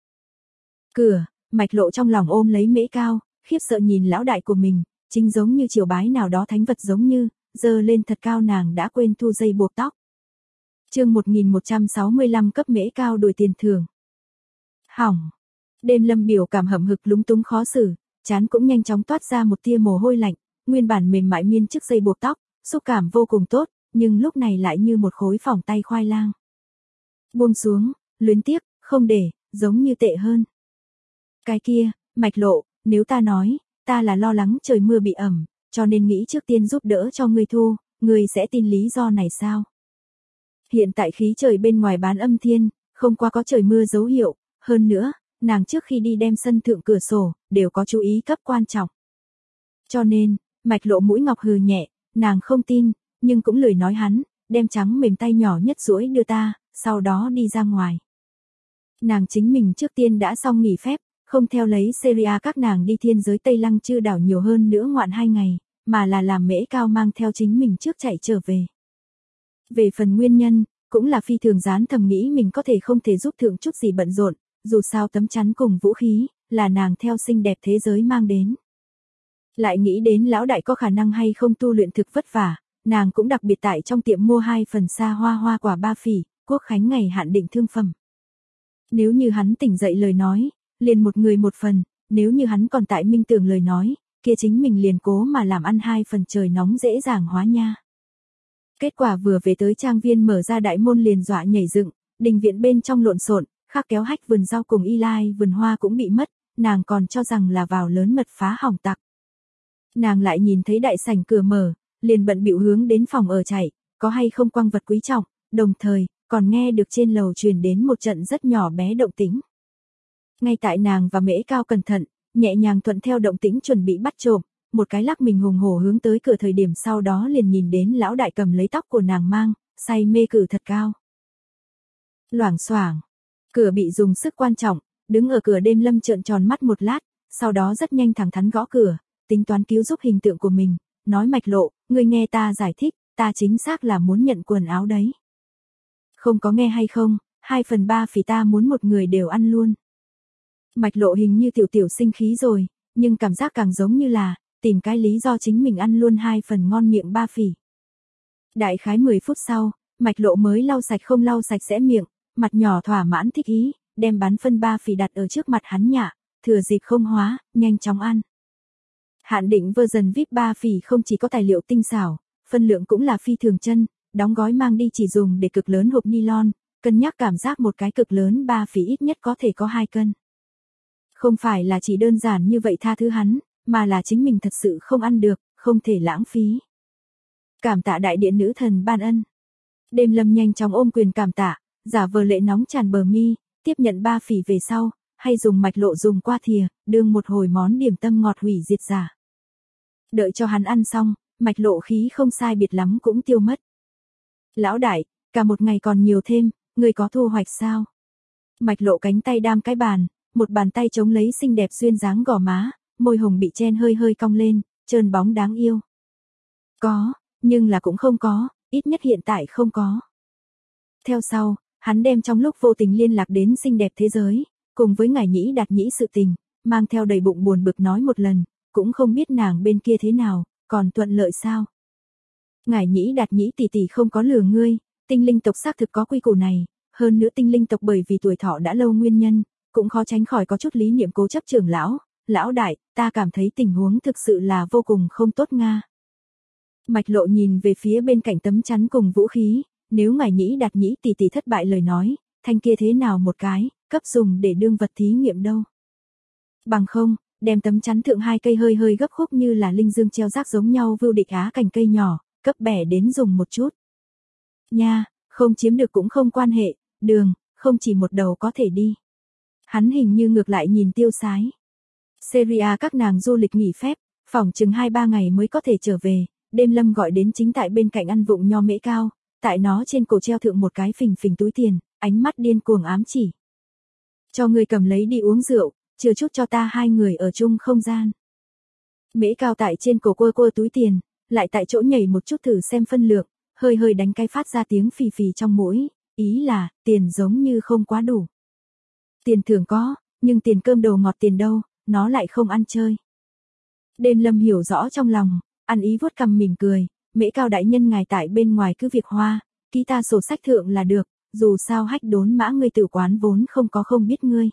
Cửa, Mạch Lộ trong lòng ôm lấy Mễ Cao, khiếp sợ nhìn lão đại của mình, chính giống như triều bái nào đó thánh vật giống như, giơ lên thật cao nàng đã quên thu dây buộc tóc. Chương 1165 cấp Mễ Cao đổi tiền thưởng. Hỏng. Đêm Lâm biểu cảm hậm hực lúng túng khó xử, trán cũng nhanh chóng toát ra một tia mồ hôi lạnh, nguyên bản mềm mại miên chiếc dây buộc tóc, xúc cảm vô cùng tốt, nhưng lúc này lại như một khối phỏng tay khoai lang. Buông xuống, luyến tiếc, không để, giống như tệ hơn. Cái kia, Mạch Lộ, nếu ta nói, ta là lo lắng trời mưa bị ẩm, cho nên nghĩ trước tiên giúp đỡ cho ngươi thu, ngươi sẽ tin lý do này sao? Hiện tại khí trời bên ngoài bán âm thiên, không qua có trời mưa dấu hiệu, hơn nữa, nàng trước khi đi đem sân thượng cửa sổ, đều có chú ý cấp quan trọng. Cho nên, Mạch Lộ mũi ngọc hừ nhẹ, nàng không tin, nhưng cũng lười nói hắn, đem trắng mềm tay nhỏ nhất duỗi đưa ta, sau đó đi ra ngoài. Nàng chính mình trước tiên đã xong nghỉ phép, không theo lấy Syria các nàng đi thiên giới Tây Lăng Chư đảo nhiều hơn nữa ngoạn 2 ngày, mà là làm Mễ Cao mang theo chính mình trước chạy trở về. Về phần nguyên nhân, cũng là phi thường gián thầm nghĩ mình có thể không thể giúp thượng chút gì bận rộn, dù sao tấm chắn cùng vũ khí, là nàng theo xinh đẹp thế giới mang đến. Lại nghĩ đến lão đại có khả năng hay không tu luyện thực vất vả, nàng cũng đặc biệt tại trong tiệm mua 2 phần xa hoa quả ba phỉ, quốc khánh ngày hạn định thương phẩm. Nếu như hắn tỉnh dậy lời nói, liền một người một phần, nếu như hắn còn tại minh tưởng lời nói, kia chính mình liền cố mà làm ăn 2 phần trời nóng dễ dàng hóa nha. Kết quả vừa về tới trang viên mở ra đại môn liền dọa nhảy dựng, đình viện bên trong lộn xộn, khác kéo hách vườn rau cùng y lai vườn hoa cũng bị mất, nàng còn cho rằng là vào lớn mật phá hỏng tặc. Nàng lại nhìn thấy đại sảnh cửa mở, liền bận bịu hướng đến phòng ở chạy, có hay không quăng vật quý trọng, đồng thời, còn nghe được trên lầu truyền đến một trận rất nhỏ bé động tĩnh. Ngay tại nàng và Mễ Cao cẩn thận, nhẹ nhàng thuận theo động tĩnh chuẩn bị bắt trộm, một cái lắc mình hùng hổ hướng tới cửa thời điểm sau đó liền nhìn đến lão đại cầm lấy tóc của nàng mang, say mê cử thật cao. Loảng xoảng, cửa bị dùng sức quan trọng, đứng ở cửa Đêm Lâm trợn tròn mắt một lát, sau đó rất nhanh thẳng thắn gõ cửa, tính toán cứu giúp hình tượng của mình, nói Mạch Lộ, ngươi nghe ta giải thích, ta chính xác là muốn nhận quần áo đấy. Không có nghe hay không, 2/3 phỉ ta muốn một người đều ăn luôn. Mạch Lộ hình như tiểu sinh khí rồi, nhưng cảm giác càng giống như là, tìm cái lý do chính mình ăn luôn 2 phần ngon miệng 3 phỉ. Đại khái 10 phút sau, Mạch Lộ mới lau sạch không lau sạch sẽ miệng, mặt nhỏ thỏa mãn thích ý, đem bán phân 3 phỉ đặt ở trước mặt hắn nhả, thừa dịp không hóa, nhanh chóng ăn. Hạn định version VIP 3 phỉ không chỉ có tài liệu tinh xảo, phân lượng cũng là phi thường chân, đóng gói mang đi chỉ dùng để cực lớn hộp nylon, cân nhắc cảm giác một cái cực lớn 3 phỉ ít nhất có thể có 2 cân. Không phải là chỉ đơn giản như vậy tha thứ hắn, mà là chính mình thật sự không ăn được, không thể lãng phí. Cảm tạ đại điện nữ thần ban ân. Đêm Lâm nhanh chóng ôm quyền cảm tạ, giả vờ lệ nóng tràn bờ mi, tiếp nhận 3 phỉ về sau, hay dùng Mạch Lộ dùng qua thìa, đương một hồi món điểm tâm ngọt hủy diệt giả. Đợi cho hắn ăn xong, Mạch Lộ khí không sai biệt lắm cũng tiêu mất. Lão đại, cả một ngày còn nhiều thêm, người có thu hoạch sao? Mạch Lộ cánh tay đam cái bàn, một bàn tay chống lấy xinh đẹp duyên dáng gò má, môi hồng bị chen hơi hơi cong lên, trơn bóng đáng yêu. Có, nhưng là cũng không có, ít nhất hiện tại không có. Theo sau, hắn đem trong lúc vô tình liên lạc đến xinh đẹp thế giới, cùng với ngải nhĩ đạt nhĩ sự tình, mang theo đầy bụng buồn bực nói một lần, cũng không biết nàng bên kia thế nào, còn thuận lợi sao. Ngải nhĩ đạt nhĩ tỷ tỷ không có lừa ngươi, tinh linh tộc xác thực có quy củ này, hơn nữa tinh linh tộc bởi vì tuổi thọ đã lâu nguyên nhân, cũng khó tránh khỏi có chút lý niệm cố chấp trưởng lão đại, ta cảm thấy tình huống thực sự là vô cùng không tốt nga. Mạch Lộ nhìn về phía bên cạnh tấm chắn cùng vũ khí, nếu ngải nhĩ đạt nhĩ tỷ tỷ thất bại lời nói, thanh kia thế nào một cái, cấp dùng để đương vật thí nghiệm đâu. Bằng không, đem tấm chắn thượng 2 cây hơi hơi gấp khúc như là linh dương treo rác giống nhau vưu địch á cành cây nhỏ, cấp bẻ đến dùng một chút. Nha, không chiếm được cũng không quan hệ, đường, không chỉ một đầu có thể đi. Hắn hình như ngược lại nhìn tiêu sái. Syria các nàng du lịch nghỉ phép, phỏng chừng 2-3 ngày mới có thể trở về, đêm lâm gọi đến chính tại bên cạnh ăn vụng nho mễ cao, tại nó trên cổ treo thượng một cái phình phình túi tiền, ánh mắt điên cuồng ám chỉ. Cho người cầm lấy đi uống rượu, chừa chút cho ta hai người ở chung không gian. Mễ cao tại trên cổ quơ quơ túi tiền, lại tại chỗ nhảy một chút thử xem phân lượng, hơi hơi đánh cái phát ra tiếng phì phì trong mũi, ý là, tiền giống như không quá đủ. Tiền thưởng có, nhưng tiền cơm đồ ngọt tiền đâu, nó lại không ăn chơi. Đêm lâm hiểu rõ trong lòng, ăn ý vuốt cằm mỉm cười, Mễ cao đại nhân ngài tại bên ngoài cứ việc hoa, ký ta sổ sách thượng là được, dù sao hách đốn mã ngươi tử quán vốn không có không biết ngươi.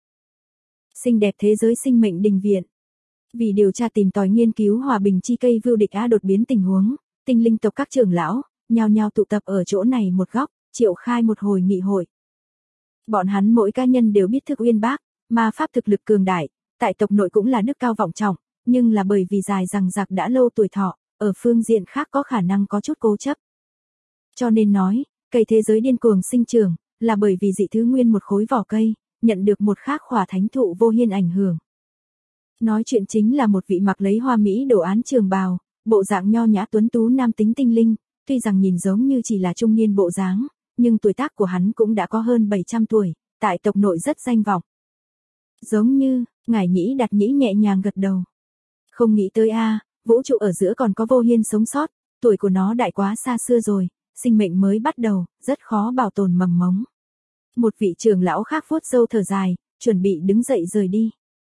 Xinh đẹp thế giới sinh mệnh đình viện. Vì điều tra tìm tòi nghiên cứu hòa bình chi cây vưu địch á đột biến tình huống, tinh linh tộc các trưởng lão, nhao nhao tụ tập ở chỗ này một góc, triệu khai một hồi nghị hội. Bọn hắn mỗi cá nhân đều biết thức uyên bác, ma pháp thực lực cường đại, tại tộc nội cũng là đức cao vọng trọng, nhưng là bởi vì dài rằng giặc đã lâu tuổi thọ, ở phương diện khác có khả năng có chút cố chấp. Cho nên nói, cây thế giới điên cuồng sinh trưởng, là bởi vì dị thứ nguyên một khối vỏ cây, nhận được một khác khỏa thánh thụ vô hiên ảnh hưởng. Nói chuyện chính là một vị mặc lấy hoa mỹ đồ án trường bào, bộ dạng nho nhã tuấn tú nam tính tinh linh, tuy rằng nhìn giống như chỉ là trung niên bộ dáng, nhưng tuổi tác của hắn cũng đã có hơn 700 tuổi, tại tộc nội rất danh vọng. Giống như, ngải nhĩ đặt nhĩ nhẹ nhàng gật đầu. Không nghĩ tới vũ trụ ở giữa còn có vô hiên sống sót, tuổi của nó đại quá xa xưa rồi, sinh mệnh mới bắt đầu, rất khó bảo tồn mầm mống. Một vị trưởng lão khác vuốt râu thở dài, chuẩn bị đứng dậy rời đi.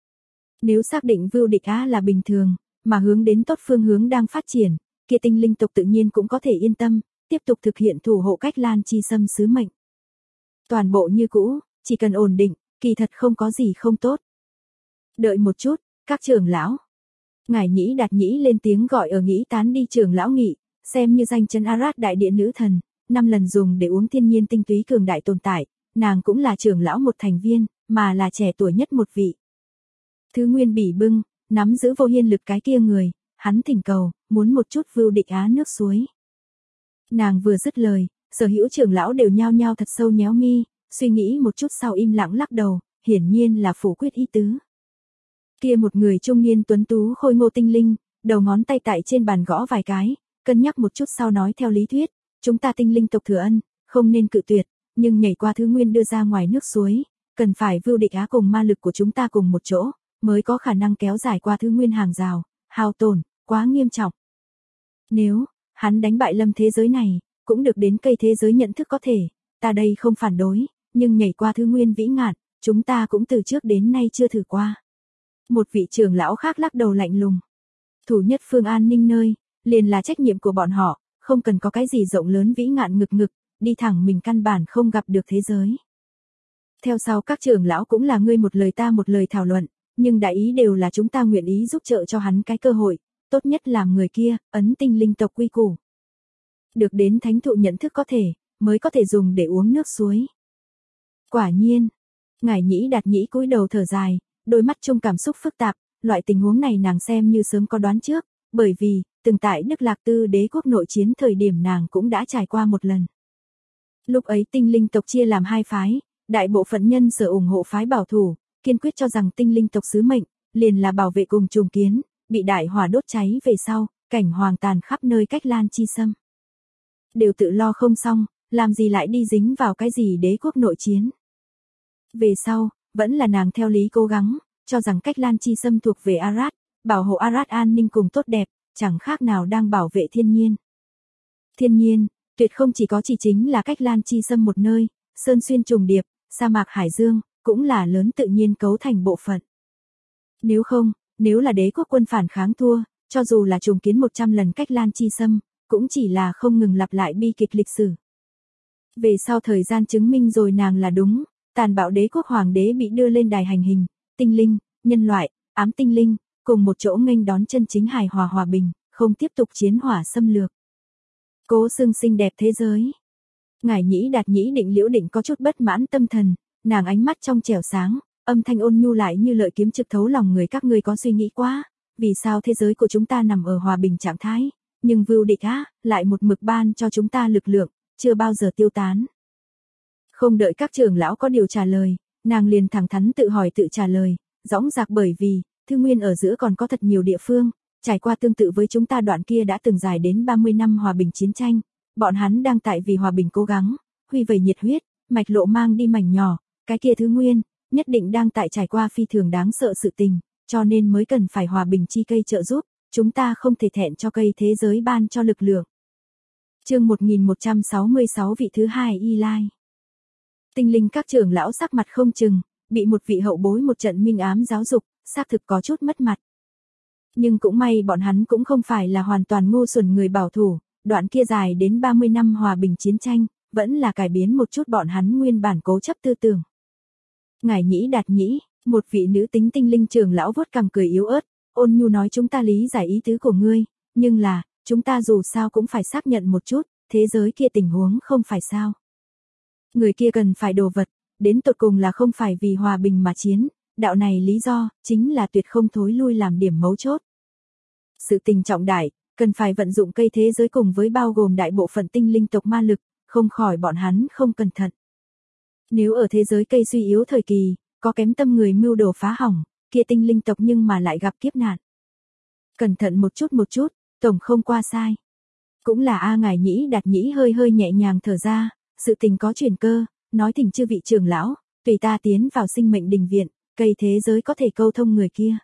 Nếu xác định vưu địch á là bình thường, mà hướng đến tốt phương hướng đang phát triển, kia tinh linh tộc tự nhiên cũng có thể yên tâm, tiếp tục thực hiện thủ hộ cách lan chi xâm sứ mệnh. Toàn bộ như cũ, chỉ cần ổn định, kỳ thật không có gì không tốt. Đợi một chút, các trưởng lão. Ngải nhĩ đạt nhĩ lên tiếng gọi ở nghĩ tán đi trưởng lão nghị, xem như danh chấn Arad đại địa nữ thần, 5 lần dùng để uống thiên nhiên tinh túy cường đại tồn tại, nàng cũng là trưởng lão một thành viên, mà là trẻ tuổi nhất một vị. Thứ nguyên bỉ bưng, nắm giữ vô hiên lực cái kia người, hắn thỉnh cầu, muốn một chút vưu địch á nước suối. Nàng vừa dứt lời, sở hữu trưởng lão đều nhao nhao thật sâu nhéo mi, suy nghĩ một chút sau im lặng lắc đầu, hiển nhiên là phủ quyết ý tứ. Kia một người trung niên tuấn tú khôi ngô tinh linh, đầu ngón tay tại trên bàn gõ vài cái, cân nhắc một chút sau nói theo lý thuyết, chúng ta tinh linh tộc thừa ân, không nên cự tuyệt, nhưng nhảy qua thứ nguyên đưa ra ngoài nước suối, cần phải vưu địch á cùng ma lực của chúng ta cùng một chỗ, mới có khả năng kéo dài qua thứ nguyên hàng rào, hao tổn, quá nghiêm trọng. Nếu, hắn đánh bại lâm thế giới này, cũng được đến cây thế giới nhận thức có thể, ta đây không phản đối, nhưng nhảy qua thứ nguyên vĩ ngạn, chúng ta cũng từ trước đến nay chưa thử qua. Một vị trưởng lão khác lắc đầu lạnh lùng. Thủ nhất phương an ninh nơi, liền là trách nhiệm của bọn họ, không cần có cái gì rộng lớn vĩ ngạn ngực, đi thẳng mình căn bản không gặp được thế giới. Theo sau các trưởng lão cũng là ngươi một lời ta một lời thảo luận, nhưng đại ý đều là chúng ta nguyện ý giúp trợ cho hắn cái cơ hội, tốt nhất làm người kia, ấn tinh linh tộc quy củ. Được đến thánh thụ nhận thức có thể, mới có thể dùng để uống nước suối. Quả nhiên, ngải nhĩ đạt nhĩ cúi đầu thở dài, đôi mắt chung cảm xúc phức tạp, loại tình huống này nàng xem như sớm có đoán trước, bởi vì, từng tại Đức Lạc Tư đế quốc nội chiến thời điểm nàng cũng đã trải qua một lần. Lúc ấy tinh linh tộc chia làm hai phái, đại bộ phận nhân sở ủng hộ phái bảo thủ, kiên quyết cho rằng tinh linh tộc sứ mệnh, liền là bảo vệ cùng trùng kiến, bị đại hỏa đốt cháy về sau, cảnh hoàng tàn khắp nơi cách lan chi xâm. Đều tự lo không xong, làm gì lại đi dính vào cái gì đế quốc nội chiến. Về sau, vẫn là nàng theo lý cố gắng, cho rằng cách lan chi xâm thuộc về Arad, bảo hộ Arad an ninh cùng tốt đẹp, chẳng khác nào đang bảo vệ thiên nhiên. Thiên nhiên, tuyệt không chỉ có chỉ chính là cách lan chi xâm một nơi, sơn xuyên trùng điệp, sa mạc hải dương, cũng là lớn tự nhiên cấu thành bộ phận. Nếu không, nếu là đế quốc quân phản kháng thua, cho dù là trùng kiến 100 lần cách lan chi xâm, cũng chỉ là không ngừng lặp lại bi kịch lịch sử. Về sau thời gian chứng minh rồi nàng là đúng, tàn bạo đế quốc hoàng đế bị đưa lên đài hành hình, tinh linh, nhân loại, ám tinh linh, cùng một chỗ nghênh đón chân chính hài hòa hòa bình, không tiếp tục chiến hỏa xâm lược. Cố xưng xinh đẹp thế giới. Ngải nhĩ đạt nhĩ định liễu định có chút bất mãn tâm thần, nàng ánh mắt trong trẻo sáng, âm thanh ôn nhu lại như lợi kiếm trực thấu lòng người các ngươi có suy nghĩ quá, vì sao thế giới của chúng ta nằm ở hòa bình trạng thái, nhưng vưu địch lại một mực ban cho chúng ta lực lượng, chưa bao giờ tiêu tán. Không đợi các trưởng lão có điều trả lời, nàng liền thẳng thắn tự hỏi tự trả lời, dõng dạc bởi vì, thư nguyên ở giữa còn có thật nhiều địa phương, trải qua tương tự với chúng ta đoạn kia đã từng dài đến 30 năm hòa bình chiến tranh, bọn hắn đang tại vì hòa bình cố gắng, huy vẩy nhiệt huyết, mạch lộ mang đi mảnh nhỏ, cái kia thứ nguyên, nhất định đang tại trải qua phi thường đáng sợ sự tình, cho nên mới cần phải hòa bình chi cây trợ giúp, chúng ta không thể thẹn cho cây thế giới ban cho lực lượng. Chương 1166 vị thứ hai Eli. Tinh linh các trưởng lão sắc mặt không chừng, bị một vị hậu bối một trận minh ám giáo dục, xác thực có chút mất mặt. Nhưng cũng may bọn hắn cũng không phải là hoàn toàn ngu xuẩn người bảo thủ, đoạn kia dài đến 30 năm hòa bình chiến tranh, vẫn là cải biến một chút bọn hắn nguyên bản cố chấp tư tưởng. Ngải Nhĩ Đạt Nhĩ, một vị nữ tính tinh linh trưởng lão vuốt cằm cười yếu ớt, ôn nhu nói chúng ta lý giải ý tứ của ngươi, nhưng là, chúng ta dù sao cũng phải xác nhận một chút, thế giới kia tình huống không phải sao. Người kia cần phải đồ vật, đến tột cùng là không phải vì hòa bình mà chiến, đạo này lý do, chính là tuyệt không thối lui làm điểm mấu chốt. Sự tình trọng đại, cần phải vận dụng cây thế giới cùng với bao gồm đại bộ phận tinh linh tộc ma lực, không khỏi bọn hắn không cẩn thận. Nếu ở thế giới cây suy yếu thời kỳ, có kém tâm người mưu đồ phá hỏng, kia tinh linh tộc nhưng mà lại gặp kiếp nạn. Cẩn thận một chút, tổng không qua sai. Cũng là Ngải Nhĩ Đạt Nhĩ hơi hơi nhẹ nhàng thở ra, sự tình có chuyển cơ, nói thỉnh chư vị trưởng lão, tùy ta tiến vào sinh mệnh đình viện, cây thế giới có thể câu thông người kia.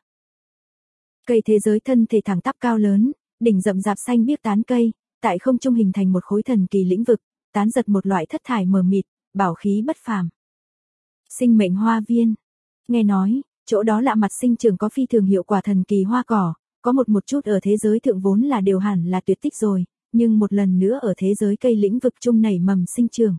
Cây thế giới thân thể thẳng tắp cao lớn, đỉnh rậm rạp xanh biếc tán cây, tại không trung hình thành một khối thần kỳ lĩnh vực, tán giật một loại thất thải mờ mịt, bảo khí bất phàm. Sinh mệnh hoa viên. Nghe nói, chỗ đó lạ mặt sinh trưởng có phi thường hiệu quả thần kỳ hoa cỏ, có một chút ở thế giới thượng vốn là đều hẳn là tuyệt tích rồi, nhưng một lần nữa ở thế giới cây lĩnh vực chung nảy mầm sinh trưởng.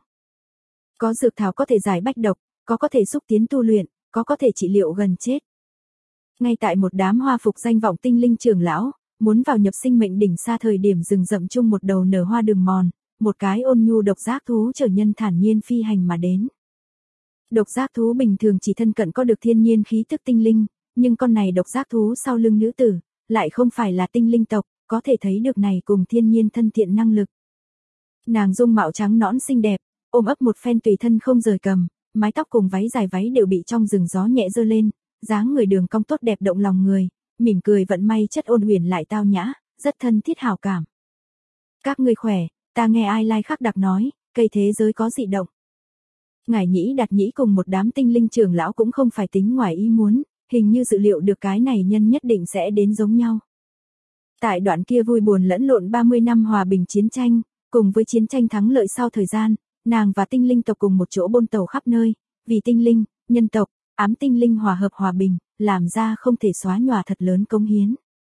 Có dược thảo có thể giải bách độc, có thể xúc tiến tu luyện, có thể trị liệu gần chết. Ngay tại một đám hoa phục danh vọng tinh linh trưởng lão, muốn vào nhập sinh mệnh đỉnh xa thời điểm rừng rậm chung một đầu nở hoa đường mòn, một cái ôn nhu độc giác thú trở nhân thản nhiên phi hành mà đến. Độc giác thú bình thường chỉ thân cận có được thiên nhiên khí tức tinh linh, nhưng con này độc giác thú sau lưng nữ tử, lại không phải là tinh linh tộc, có thể thấy được này cùng thiên nhiên thân thiện năng lực. Nàng dung mạo trắng nõn xinh đẹp, ôm ấp một phen tùy thân không rời cầm, mái tóc cùng váy dài váy đều bị trong rừng gió nhẹ giơ lên, dáng người đường cong tốt đẹp động lòng người, mỉm cười vận may chất ôn huyền lại tao nhã, rất thân thiết hảo cảm. Các ngươi khỏe, ta nghe ai lai khắc đặc nói, cây thế giới có dị động. Ngải Nhĩ Đạt Nhĩ cùng một đám tinh linh trưởng lão cũng không phải tính ngoài ý muốn, hình như dự liệu được cái này nhân nhất định sẽ đến giống nhau. Tại đoạn kia vui buồn lẫn lộn 30 năm hòa bình chiến tranh, cùng với chiến tranh thắng lợi sau thời gian, nàng và tinh linh tộc cùng một chỗ bôn tàu khắp nơi, vì tinh linh, nhân tộc, ám tinh linh hòa hợp hòa bình, làm ra không thể xóa nhòa thật lớn công hiến.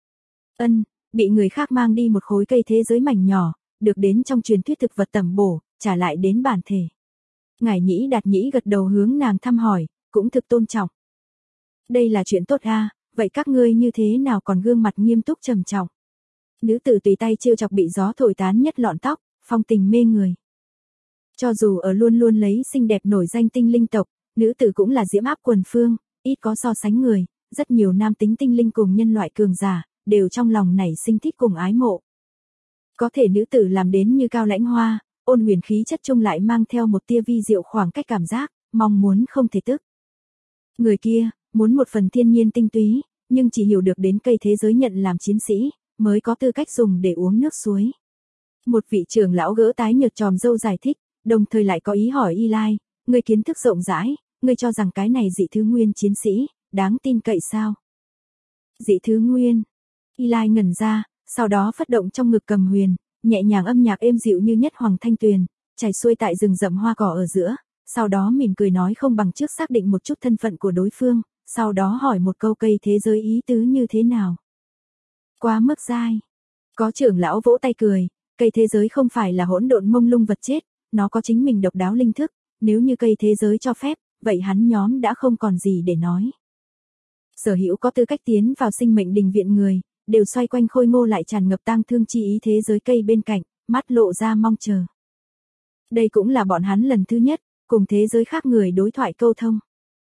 Bị người khác mang đi một khối cây thế giới mảnh nhỏ, được đến trong truyền thuyết thực vật tẩm bổ, trả lại đến bản thể. Ngải Nhĩ Đạt Nhĩ gật đầu hướng nàng thăm hỏi, cũng thực tôn trọng. Đây là chuyện tốt vậy các ngươi như thế nào còn gương mặt nghiêm túc trầm trọng. Nữ tử tùy tay trêu chọc bị gió thổi tán nhất lọn tóc, phong tình mê người. Cho dù ở luôn luôn lấy xinh đẹp nổi danh tinh linh tộc, nữ tử cũng là diễm áp quần phương, ít có so sánh người, rất nhiều nam tính tinh linh cùng nhân loại cường giả, đều trong lòng nảy sinh thích cùng ái mộ. Có thể nữ tử làm đến như cao lãnh hoa, ôn huyền khí chất chung lại mang theo một tia vi diệu khoảng cách cảm giác, mong muốn không thể tức. Người kia, muốn một phần thiên nhiên tinh túy, nhưng chỉ hiểu được đến cây thế giới nhận làm chiến sĩ, mới có tư cách dùng để uống nước suối. Một vị trưởng lão gỡ tái nhợt tròm râu giải thích, đồng thời lại có ý hỏi Eli, người kiến thức rộng rãi, người cho rằng cái này dị thứ nguyên chiến sĩ, đáng tin cậy sao? Dị thứ nguyên. Eli ngẩn ra, sau đó phất động trong ngực cầm huyền, nhẹ nhàng âm nhạc êm dịu như nhất hoàng thanh tuyền, chảy xuôi tại rừng rậm hoa cỏ ở giữa, sau đó mỉm cười nói không bằng trước xác định một chút thân phận của đối phương, sau đó hỏi một câu cây thế giới ý tứ như thế nào. Quá mức dai. Có trưởng lão vỗ tay cười, cây thế giới không phải là hỗn độn mông lung vật chết, nó có chính mình độc đáo linh thức, nếu như cây thế giới cho phép, vậy hắn nhóm đã không còn gì để nói. Sở hữu có tư cách tiến vào sinh mệnh đình viện người, đều xoay quanh khôi ngô lại tràn ngập tang thương chi ý thế giới cây bên cạnh, mắt lộ ra mong chờ. Đây cũng là bọn hắn lần thứ nhất, cùng thế giới khác người đối thoại câu thông.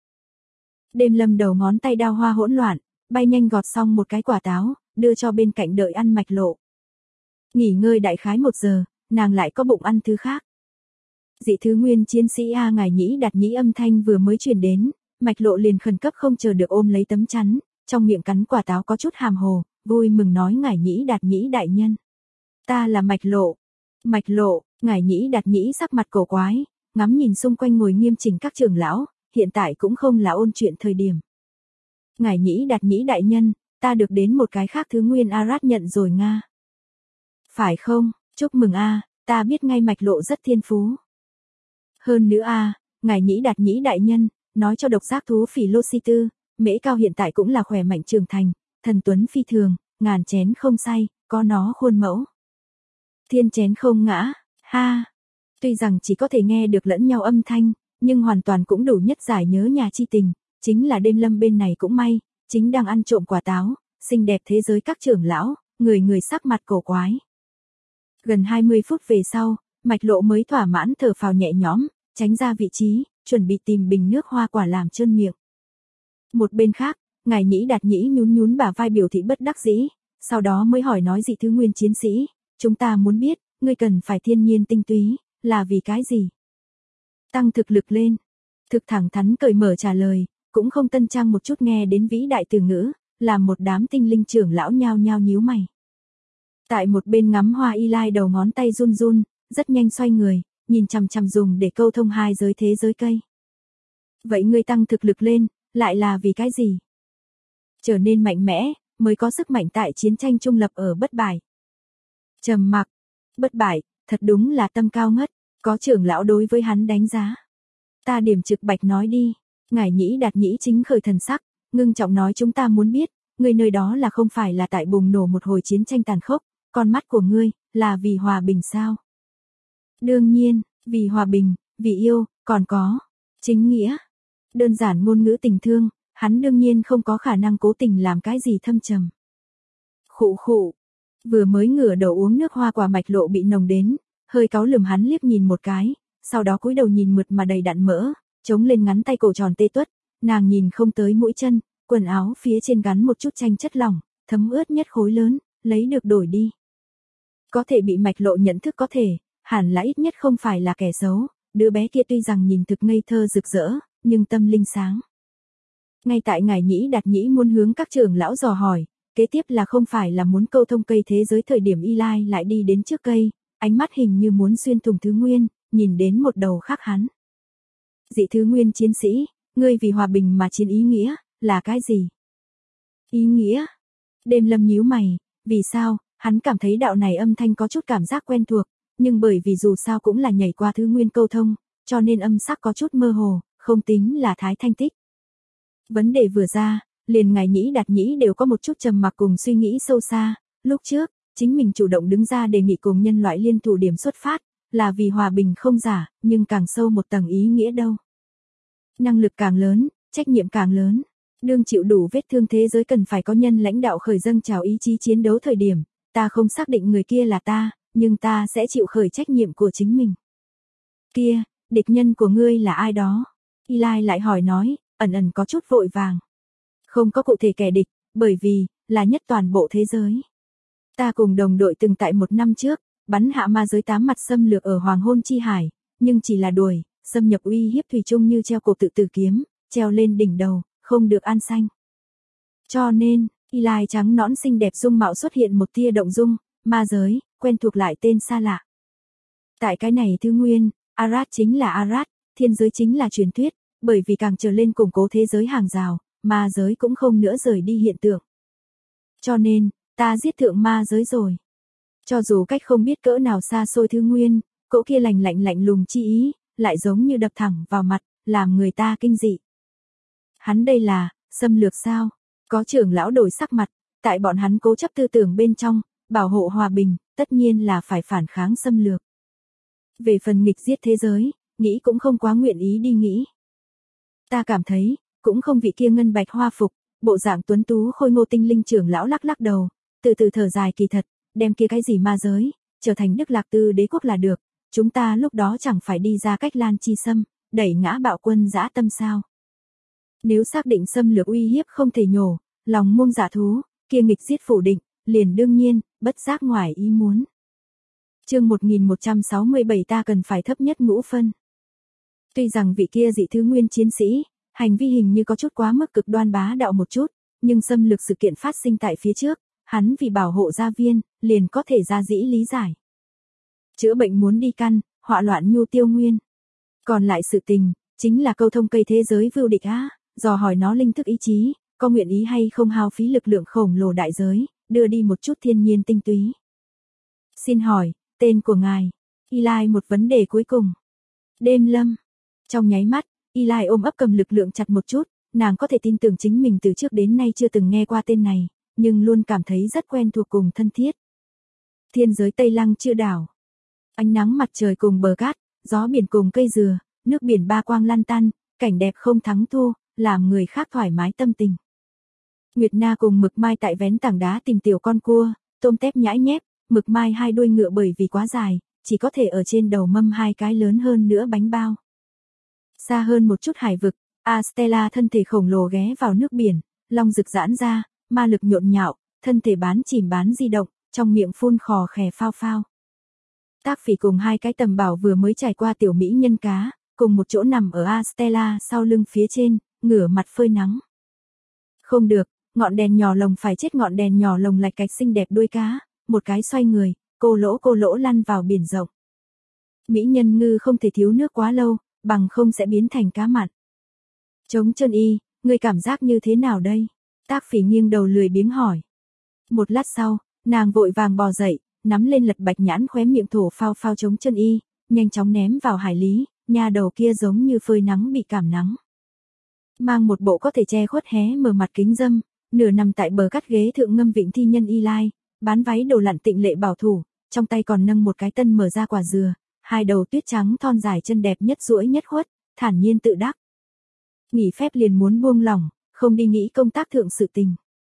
Đêm Lâm đầu ngón tay đao hoa hỗn loạn, bay nhanh gọt xong một cái quả táo, đưa cho bên cạnh đợi ăn Mạch Lộ. Nghỉ ngơi đại khái 1 giờ, nàng lại có bụng ăn thứ khác. Dị thứ nguyên chiến sĩ Ngải Nhĩ Đạt Nhĩ âm thanh vừa mới truyền đến, Mạch Lộ liền khẩn cấp không chờ được ôm lấy tấm chắn, trong miệng cắn quả táo có chút hàm hồ, vui mừng nói Ngải Nhĩ Đạt Nhĩ đại nhân. Ta là Mạch Lộ. Mạch Lộ, Ngải Nhĩ Đạt Nhĩ sắc mặt cổ quái, ngắm nhìn xung quanh ngồi nghiêm chỉnh các trưởng lão, hiện tại cũng không là ôn chuyện thời điểm. Ngải Nhĩ Đạt Nhĩ đại nhân, ta được đến một cái khác thứ nguyên Arat nhận rồi Nga. Phải không, chúc mừng a, ta biết ngay Mạch Lộ rất thiên phú. Hơn nữa a, Ngải Nhĩ Đạt Nhĩ đại nhân, nói cho độc giác thú Phỉ Lô Si Tư, Mễ Cao hiện tại cũng là khỏe mạnh trưởng thành, thần tuấn phi thường, ngàn chén không say, có nó khuôn mẫu. Thiên chén không ngã, ha. Tuy rằng chỉ có thể nghe được lẫn nhau âm thanh, nhưng hoàn toàn cũng đủ nhất giải nhớ nhà chi tình, chính là đêm lâm bên này cũng may, chính đang ăn trộm quả táo, xinh đẹp thế giới các trưởng lão, người người sắc mặt cổ quái. Gần 20 phút về sau, Mạch Lộ mới thỏa mãn thở phào nhẹ nhõm, tránh ra vị trí, chuẩn bị tìm bình nước hoa quả làm trơn miệng. Một bên khác, Ngải Nhĩ Đạt Nhĩ nhún nhún bả vai biểu thị bất đắc dĩ, sau đó mới hỏi nói Dị Thứ Nguyên chiến sĩ, chúng ta muốn biết, ngươi cần phải thiên nhiên tinh túy, là vì cái gì? Tăng thực lực lên. Thực thẳng thắn cởi mở trả lời, cũng không tân trang một chút nghe đến vĩ đại từ ngữ, làm một đám tinh linh trưởng lão nhao nhao nhíu mày. Tại một bên ngắm hoa y lai đầu ngón tay run run, rất nhanh xoay người, nhìn chằm chằm dùng để câu thông hai giới thế giới cây. Vậy ngươi tăng thực lực lên, lại là vì cái gì? Trở nên mạnh mẽ, mới có sức mạnh tại chiến tranh trung lập ở Bất Bại. Trầm mặc, Bất Bại, thật đúng là tâm cao ngất, có trưởng lão đối với hắn đánh giá. Ta điểm trực bạch nói đi, Ngải Nhĩ Đạt Nhĩ chính khởi thần sắc, ngưng trọng nói chúng ta muốn biết, ngươi nơi đó là không phải là tại bùng nổ một hồi chiến tranh tàn khốc, con mắt của ngươi, là vì hòa bình sao? Đương nhiên, vì hòa bình, vì yêu, còn có chính nghĩa. Đơn giản ngôn ngữ tình thương, hắn đương nhiên không có khả năng cố tình làm cái gì thâm trầm. Khụ khụ, vừa mới ngửa đầu uống nước hoa quả Mạch Lộ bị nồng đến, hơi cáu lườm hắn liếc nhìn một cái, sau đó cúi đầu nhìn mượt mà đầy đặn mỡ, chống lên ngắn tay cổ tròn tê tuất, nàng nhìn không tới mũi chân, quần áo phía trên gắn một chút tranh chất lỏng, thấm ướt nhất khối lớn, lấy được đổi đi. Có thể bị Mạch Lộ nhận thức có thể, hẳn là ít nhất không phải là kẻ xấu, đứa bé kia tuy rằng nhìn thực ngây thơ rực rỡ, nhưng tâm linh sáng. Ngay tại Ngải Nhĩ Đạt Nhĩ muốn hướng các trưởng lão dò hỏi, kế tiếp là không phải là muốn câu thông cây thế giới thời điểm Y Lai lại đi đến trước cây, ánh mắt hình như muốn xuyên thủng Thứ Nguyên, nhìn đến một đầu khác hắn. Dị Thứ Nguyên chiến sĩ, ngươi vì hòa bình mà chiến ý nghĩa, là cái gì? Ý nghĩa? Đêm lâm nhíu mày, vì sao, hắn cảm thấy đạo này âm thanh có chút cảm giác quen thuộc, nhưng bởi vì dù sao cũng là nhảy qua Thứ Nguyên câu thông, cho nên âm sắc có chút mơ hồ, không tính là thái thanh tích. Vấn đề vừa ra, liền Ngải Nhĩ Đạt Nhĩ đều có một chút trầm mặc cùng suy nghĩ sâu xa, lúc trước, chính mình chủ động đứng ra đề nghị cùng nhân loại liên thủ điểm xuất phát, là vì hòa bình không giả, nhưng càng sâu một tầng ý nghĩa đâu. Năng lực càng lớn, trách nhiệm càng lớn, đương chịu đủ vết thương thế giới cần phải có nhân lãnh đạo khởi dâng trào ý chí chiến đấu thời điểm, ta không xác định người kia là ta, nhưng ta sẽ chịu khởi trách nhiệm của chính mình. Kia, địch nhân của ngươi là ai đó? Y Lai lại hỏi nói, ẩn ẩn có chút vội vàng. Không có cụ thể kẻ địch, bởi vì, là nhất toàn bộ thế giới. Ta cùng đồng đội từng tại một năm trước, bắn hạ ma giới 8 mặt xâm lược ở Hoàng Hôn Chi Hải, nhưng chỉ là đuổi, xâm nhập uy hiếp thủy chung như treo cổ tự tử kiếm, treo lên đỉnh đầu, không được an xanh. Cho nên, Y Lai trắng nõn xinh đẹp dung mạo xuất hiện một tia động dung, ma giới, quen thuộc lại tên xa lạ. Tại cái này Thứ Nguyên, Arat chính là Arat, thiên giới chính là truyền thuyết, bởi vì càng trở lên củng cố thế giới hàng rào, ma giới cũng không nữa rời đi hiện tượng. Cho nên, ta giết thượng ma giới rồi. Cho dù cách không biết cỡ nào xa xôi Thứ Nguyên, cỗ kia lạnh lùng chi ý, lại giống như đập thẳng vào mặt, làm người ta kinh dị. Hắn đây là, xâm lược sao? Có trưởng lão đổi sắc mặt, tại bọn hắn cố chấp tư tưởng bên trong, bảo hộ hòa bình, tất nhiên là phải phản kháng xâm lược. Về phần nghịch giết thế giới, nghĩ cũng không quá nguyện ý đi nghĩ. Ta cảm thấy, cũng không vị kia ngân bạch hoa phục, bộ dạng tuấn tú khôi ngô tinh linh trưởng lão lắc lắc đầu, từ từ thở dài kỳ thật, đem kia cái gì ma giới, trở thành Đức Lạc Tư đế quốc là được, chúng ta lúc đó chẳng phải đi ra cách Lan Chi Sâm, đẩy ngã bạo quân dã tâm sao. Nếu xác định xâm lược uy hiếp không thể nhổ, lòng muông giả thú, kia nghịch giết phủ định, liền đương nhiên, bất giác ngoài ý muốn. Chương 1167 ta cần phải thấp nhất ngũ phân. Tuy rằng vị kia dị Thứ Nguyên chiến sĩ, hành vi hình như có chút quá mức cực đoan bá đạo một chút, nhưng xâm lược sự kiện phát sinh tại phía trước, hắn vì bảo hộ gia viên, liền có thể ra dĩ lý giải. Chữa bệnh muốn đi căn, họa loạn nhu tiêu nguyên. Còn lại sự tình, chính là câu thông cây thế giới vưu địch á, dò hỏi nó linh thức ý chí, có nguyện ý hay không hao phí lực lượng khổng lồ đại giới, đưa đi một chút thiên nhiên tinh túy. Xin hỏi, tên của ngài. Eli một vấn đề cuối cùng. Đêm Lâm. Trong nháy mắt, Eli ôm ấp cầm lực lượng chặt một chút, nàng có thể tin tưởng chính mình từ trước đến nay chưa từng nghe qua tên này, nhưng luôn cảm thấy rất quen thuộc cùng thân thiết. Thiên giới Tây Lăng Chư đảo. Ánh nắng mặt trời cùng bờ cát, gió biển cùng cây dừa, nước biển ba quang lan tan, cảnh đẹp không thắng thua, làm người khác thoải mái tâm tình. Nguyệt Na cùng Mực Mai tại vén tảng đá tìm tiểu con cua, tôm tép nhãi nhép, Mực Mai hai đuôi ngựa bởi vì quá dài, chỉ có thể ở trên đầu mâm hai cái lớn hơn nữa bánh bao. Xa hơn một chút hải vực, Astella thân thể khổng lồ ghé vào nước biển, long rực giãn ra, ma lực nhộn nhạo, thân thể bán chìm bán di động, trong miệng phun khò khè phao phao. Tác Phỉ cùng hai cái tầm bảo vừa mới trải qua tiểu mỹ nhân cá, cùng một chỗ nằm ở Astella sau lưng phía trên, ngửa mặt phơi nắng. Không được, ngọn đèn nhỏ lồng phải chết, ngọn đèn nhỏ lồng lạch cạch xinh đẹp đuôi cá, một cái xoay người, cô lỗ lăn vào biển rộng. Mỹ nhân ngư không thể thiếu nước quá lâu, bằng không sẽ biến thành cá mặn. Trống chân y, ngươi cảm giác như thế nào đây? Tác Phỉ nghiêng đầu lười biếng hỏi. Một lát sau, nàng vội vàng bò dậy, nắm lên lật bạch nhãn khóe miệng thổ phao phao trống chân y, nhanh chóng ném vào hải lý, nha đầu kia giống như phơi nắng bị cảm nắng. Mang một bộ có thể che khuất hé mở mặt kính dâm, nửa nằm tại bờ cát ghế thượng ngâm vịnh thi nhân Eli, bán váy đồ lặn tịnh lệ bảo thủ, trong tay còn nâng một cái tân mở ra quả dừa, hai đầu tuyết trắng thon dài chân đẹp nhất duỗi nhất khuất, thản nhiên tự đắc. Nghỉ phép liền muốn buông lỏng, không đi nghĩ công tác thượng sự tình.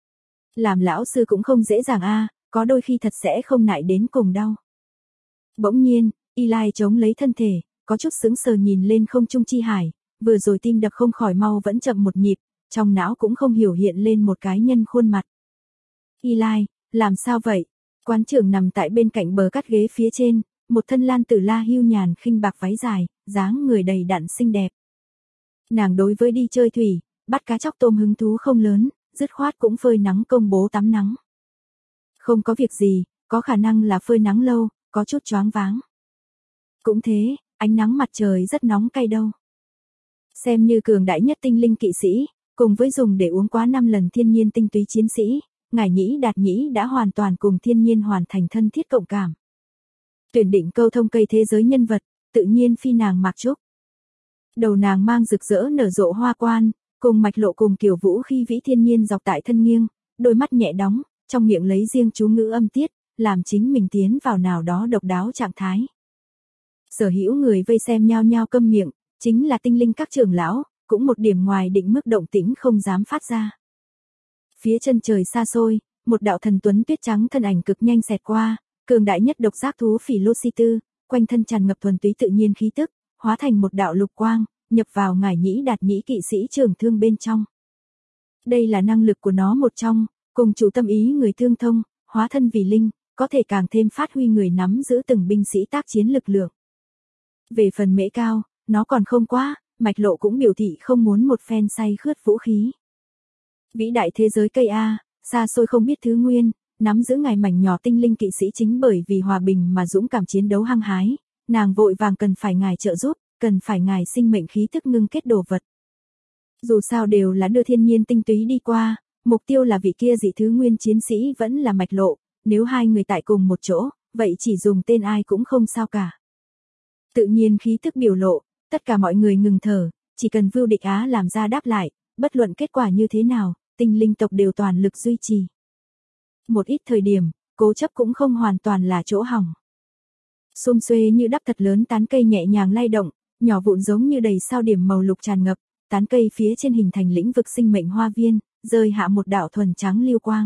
Làm lão sư cũng không dễ dàng a, có đôi khi thật sẽ không nại đến cùng đau. Bỗng nhiên, Eli chống lấy thân thể, có chút sững sờ nhìn lên không trung chi hải, vừa rồi tim đập không khỏi mau vẫn chậm một nhịp, trong não cũng không hiểu hiện lên một cái nhân khuôn mặt. Eli, làm sao vậy? Quán trưởng nằm tại bên cạnh bờ cát ghế phía trên, một thân lan tử la hưu nhàn khinh bạc váy dài, dáng người đầy đặn xinh đẹp. Nàng đối với đi chơi thủy, bắt cá chóc tôm hứng thú không lớn, dứt khoát cũng phơi nắng công bố tắm nắng. Không có việc gì, có khả năng là phơi nắng lâu, có chút choáng váng. Cũng thế, ánh nắng mặt trời rất nóng cay đâu. Xem như cường đại nhất tinh linh kỵ sĩ, cùng với dùng để uống quá 5 lần thiên nhiên tinh túy chiến sĩ, ngài Nhĩ Đạt Nhĩ đã hoàn toàn cùng thiên nhiên hoàn thành thân thiết cộng cảm. Tuyển định câu thông cây thế giới nhân vật, tự nhiên phi nàng Mạc Trúc. Đầu nàng mang rực rỡ nở rộ hoa quan, cùng Mạch Lộ cùng Kiều Vũ khi vĩ thiên nhiên dọc tại thân nghiêng, đôi mắt nhẹ đóng, trong miệng lấy riêng chú ngữ âm tiết, làm chính mình tiến vào nào đó độc đáo trạng thái. Sở hữu người vây xem nhao nhao câm miệng, chính là tinh linh các trưởng lão, cũng một điểm ngoài định mức động tĩnh không dám phát ra. Phía chân trời xa xôi, một đạo thần tuấn tuyết trắng thân ảnh cực nhanh xẹt qua, cường đại nhất độc giác thú phỉ lô si tư, quanh thân tràn ngập thuần túy tự nhiên khí tức, hóa thành một đạo lục quang, nhập vào ngải Nhĩ Đạt Nhĩ kỵ sĩ trường thương bên trong. Đây là năng lực của nó một trong, cùng chủ tâm ý người thương thông, hóa thân vì linh, có thể càng thêm phát huy người nắm giữ từng binh sĩ tác chiến lực lượng. Về phần mễ cao, nó còn không quá, Mạch Lộ cũng biểu thị không muốn một phen say khướt vũ khí. Vĩ đại thế giới cây A, xa xôi không biết thứ nguyên, nắm giữ ngài mảnh nhỏ tinh linh kỵ sĩ chính bởi vì hòa bình mà dũng cảm chiến đấu hăng hái, nàng vội vàng cần phải ngài trợ giúp, cần phải ngài sinh mệnh khí thức ngưng kết đồ vật. Dù sao đều là đưa thiên nhiên tinh túy đi qua, mục tiêu là vị kia dị thứ nguyên chiến sĩ vẫn là Mạch Lộ, nếu hai người tại cùng một chỗ, vậy chỉ dùng tên ai cũng không sao cả. Tự nhiên khí thức biểu lộ, tất cả mọi người ngừng thở, chỉ cần Vưu Địch Á làm ra đáp lại, bất luận kết quả như thế nào, tinh linh tộc đều toàn lực duy trì. Một ít thời điểm, cố chấp cũng không hoàn toàn là chỗ hỏng. Xum xuê như đắp thật lớn tán cây nhẹ nhàng lay động, nhỏ vụn giống như đầy sao điểm màu lục tràn ngập, tán cây phía trên hình thành lĩnh vực sinh mệnh hoa viên, rơi hạ một đạo thuần trắng lưu quang.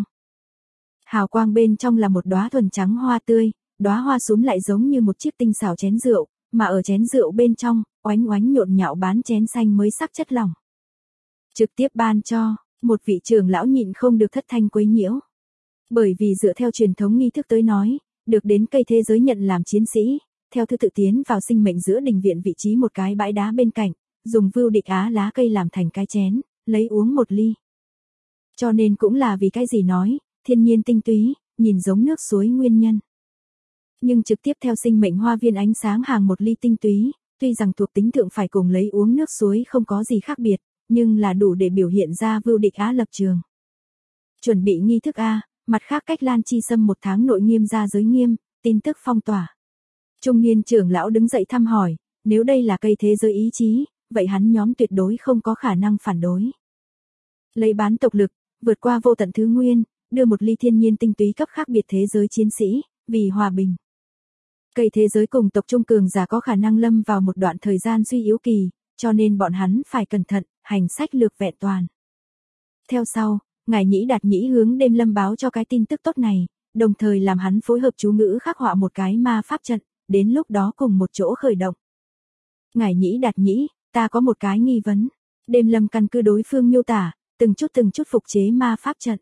Hào quang bên trong là một đóa thuần trắng hoa tươi, đóa hoa súm lại giống như một chiếc tinh xảo chén rượu, mà ở chén rượu bên trong, oánh oánh nhộn nhạo bán chén xanh mới sắc chất lỏng. Trực tiếp ban cho, một vị trưởng lão nhịn không được thất thanh quấy nhiễu. Bởi vì dựa theo truyền thống nghi thức tới nói, được đến cây thế giới nhận làm chiến sĩ, theo thứ tự tiến vào sinh mệnh giữa đình viện vị trí một cái bãi đá bên cạnh, dùng Vưu Địch Á lá cây làm thành cái chén, lấy uống một ly. Cho nên cũng là vì cái gì nói, thiên nhiên tinh túy, nhìn giống nước suối nguyên nhân. Nhưng trực tiếp theo sinh mệnh hoa viên ánh sáng hàng một ly tinh túy, tuy rằng thuộc tính thượng phải cùng lấy uống nước suối không có gì khác biệt, nhưng là đủ để biểu hiện ra vưu địch Á lập trường. Chuẩn bị nghi thức A, mặt khác cách Lan Chi Sâm 1 tháng nội nghiêm ra giới nghiêm, tin tức phong tỏa. Trung niên trưởng lão đứng dậy thăm hỏi, nếu đây là cây thế giới ý chí, vậy hắn nhóm tuyệt đối không có khả năng phản đối. Lấy bán tộc lực, vượt qua vô tận thứ nguyên, đưa một ly thiên nhiên tinh túy cấp khác biệt thế giới chiến sĩ, vì hòa bình. Cây thế giới cùng tộc trung cường giả có khả năng lâm vào một đoạn thời gian suy yếu kỳ, cho nên bọn hắn phải cẩn thận, hành sách lược vẹn toàn. Theo sau, ngài Nhĩ Đạt Nhĩ hướng Đêm Lâm báo cho cái tin tức tốt này, đồng thời làm hắn phối hợp chú ngữ khắc họa một cái ma pháp trận, đến lúc đó cùng một chỗ khởi động. Ngài Nhĩ Đạt Nhĩ, ta có một cái nghi vấn. Đêm Lâm căn cứ đối phương miêu tả, từng chút phục chế ma pháp trận.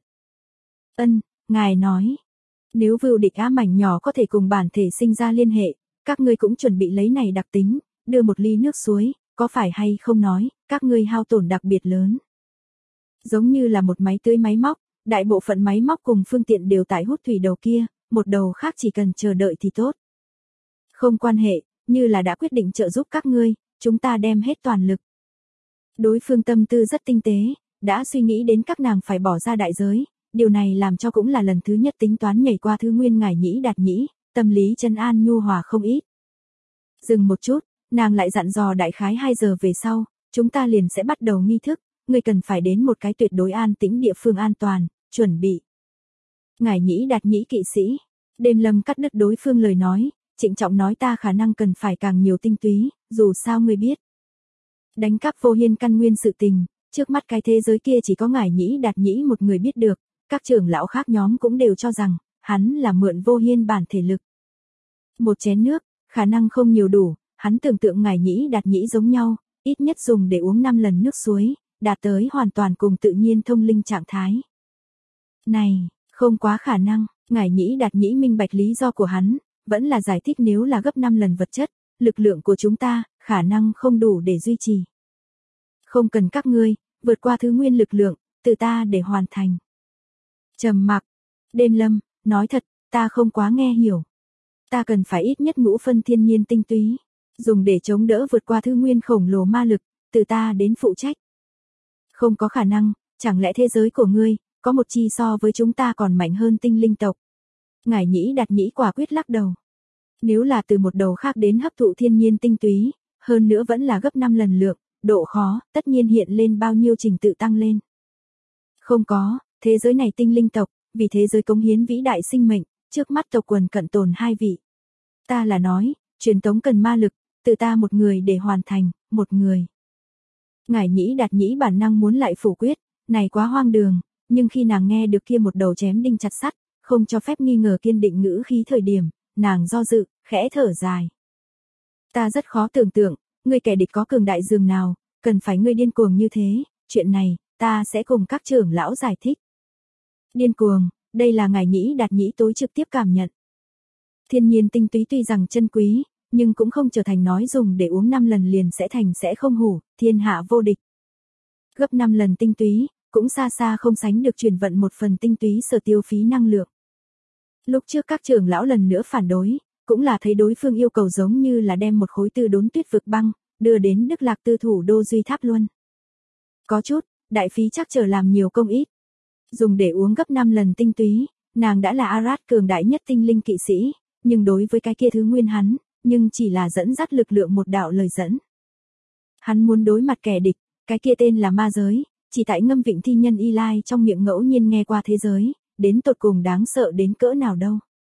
Ngài nói, nếu vưu địch Á mảnh nhỏ có thể cùng bản thể sinh ra liên hệ, các ngươi cũng chuẩn bị lấy này đặc tính, đưa một ly nước suối, có phải hay không nói, các ngươi hao tổn đặc biệt lớn. Giống như là một máy tưới máy móc, đại bộ phận máy móc cùng phương tiện đều tại hút thủy đầu kia, một đầu khác chỉ cần chờ đợi thì tốt. Không quan hệ, như là đã quyết định trợ giúp các ngươi, chúng ta đem hết toàn lực. Đối phương tâm tư rất tinh tế, đã suy nghĩ đến các nàng phải bỏ ra đại giới, điều này làm cho cũng là lần thứ nhất tính toán nhảy qua thứ nguyên ngài Nhĩ Đạt Nhĩ, tâm lý trấn an nhu hòa không ít. Dừng một chút, nàng lại dặn dò đại khái 2 giờ về sau, chúng ta liền sẽ bắt đầu nghi thức, ngươi cần phải đến một cái tuyệt đối an tĩnh địa phương an toàn, chuẩn bị. Ngài Nhĩ Đạt Nhĩ kỵ sĩ, Đêm Lâm cắt đứt đối phương lời nói, trịnh trọng nói ta khả năng cần phải càng nhiều tinh túy, dù sao ngươi biết. Đánh cắp vô hiên căn nguyên sự tình, trước mắt cái thế giới kia chỉ có ngài Nhĩ Đạt Nhĩ một người biết được, các trưởng lão khác nhóm cũng đều cho rằng, hắn là mượn vô hiên bản thể lực. Một chén nước, khả năng không nhiều đủ, hắn tưởng tượng ngài Nhĩ Đạt Nhĩ giống nhau, ít nhất dùng để uống 5 lần nước suối, đạt tới hoàn toàn cùng tự nhiên thông linh trạng thái. Này, không quá khả năng, ngài Nhĩ Đạt Nhĩ minh bạch lý do của hắn, vẫn là giải thích nếu là gấp 5 lần vật chất, lực lượng của chúng ta, khả năng không đủ để duy trì. Không cần các ngươi, vượt qua thứ nguyên lực lượng, từ ta để hoàn thành. Trầm mặc, Đêm Lâm, nói thật, ta không quá nghe hiểu. Ta cần phải ít nhất ngũ phân thiên nhiên tinh túy, dùng để chống đỡ vượt qua thứ nguyên khổng lồ ma lực, từ ta đến phụ trách. Không có khả năng, chẳng lẽ thế giới của ngươi, có một chi so với chúng ta còn mạnh hơn tinh linh tộc. Ngài Nhĩ Đạt Nhĩ quả quyết lắc đầu. Nếu là từ một đầu khác đến hấp thụ thiên nhiên tinh túy, hơn nữa vẫn là gấp 5 lần lượng, độ khó, tất nhiên hiện lên bao nhiêu trình tự tăng lên. Không có, thế giới này tinh linh tộc, vì thế giới cống hiến vĩ đại sinh mệnh, trước mắt tộc quần cận tồn 2 vị. Ta là nói, truyền tống cần ma lực, từ ta một người để hoàn thành, một người. Ngài Nhĩ Đạt Nhĩ bản năng muốn lại phủ quyết, này quá hoang đường, nhưng khi nàng nghe được kia một đầu chém đinh chặt sắt, không cho phép nghi ngờ kiên định ngữ khí thời điểm, nàng do dự, khẽ thở dài. Ta rất khó tưởng tượng, ngươi kẻ địch có cường đại dường nào, cần phải ngươi điên cuồng như thế, chuyện này, ta sẽ cùng các trưởng lão giải thích. Điên cuồng, đây là ngài Nhĩ Đạt Nhĩ tối trực tiếp cảm nhận. Thiên nhiên tinh túy tuy rằng chân quý, nhưng cũng không trở thành nói dùng để uống 5 lần liền sẽ thành sẽ không hủ, thiên hạ vô địch. Gấp 5 lần tinh túy, cũng xa xa không sánh được truyền vận một phần tinh túy sở tiêu phí năng lượng. Lúc trước các trưởng lão lần nữa phản đối, cũng là thấy đối phương yêu cầu giống như là đem một khối tư đốn tuyết vực băng, đưa đến Đức Lạc Tư thủ đô Duy Tháp Luân. Có chút, đại phí chắc trở làm nhiều công ít. Dùng để uống gấp 5 lần tinh túy, nàng đã là Arad cường đại nhất tinh linh kỵ sĩ, nhưng đối với cái kia thứ nguyên hắn, nhưng chỉ là dẫn dắt lực lượng một đạo lời dẫn. Hắn muốn đối mặt kẻ địch, cái kia tên là ma giới, chỉ tại Ngâm Vịnh thi nhân Y Lai trong miệng ngẫu nhiên nghe qua thế giới, đến tột cùng đáng sợ đến cỡ nào đâu.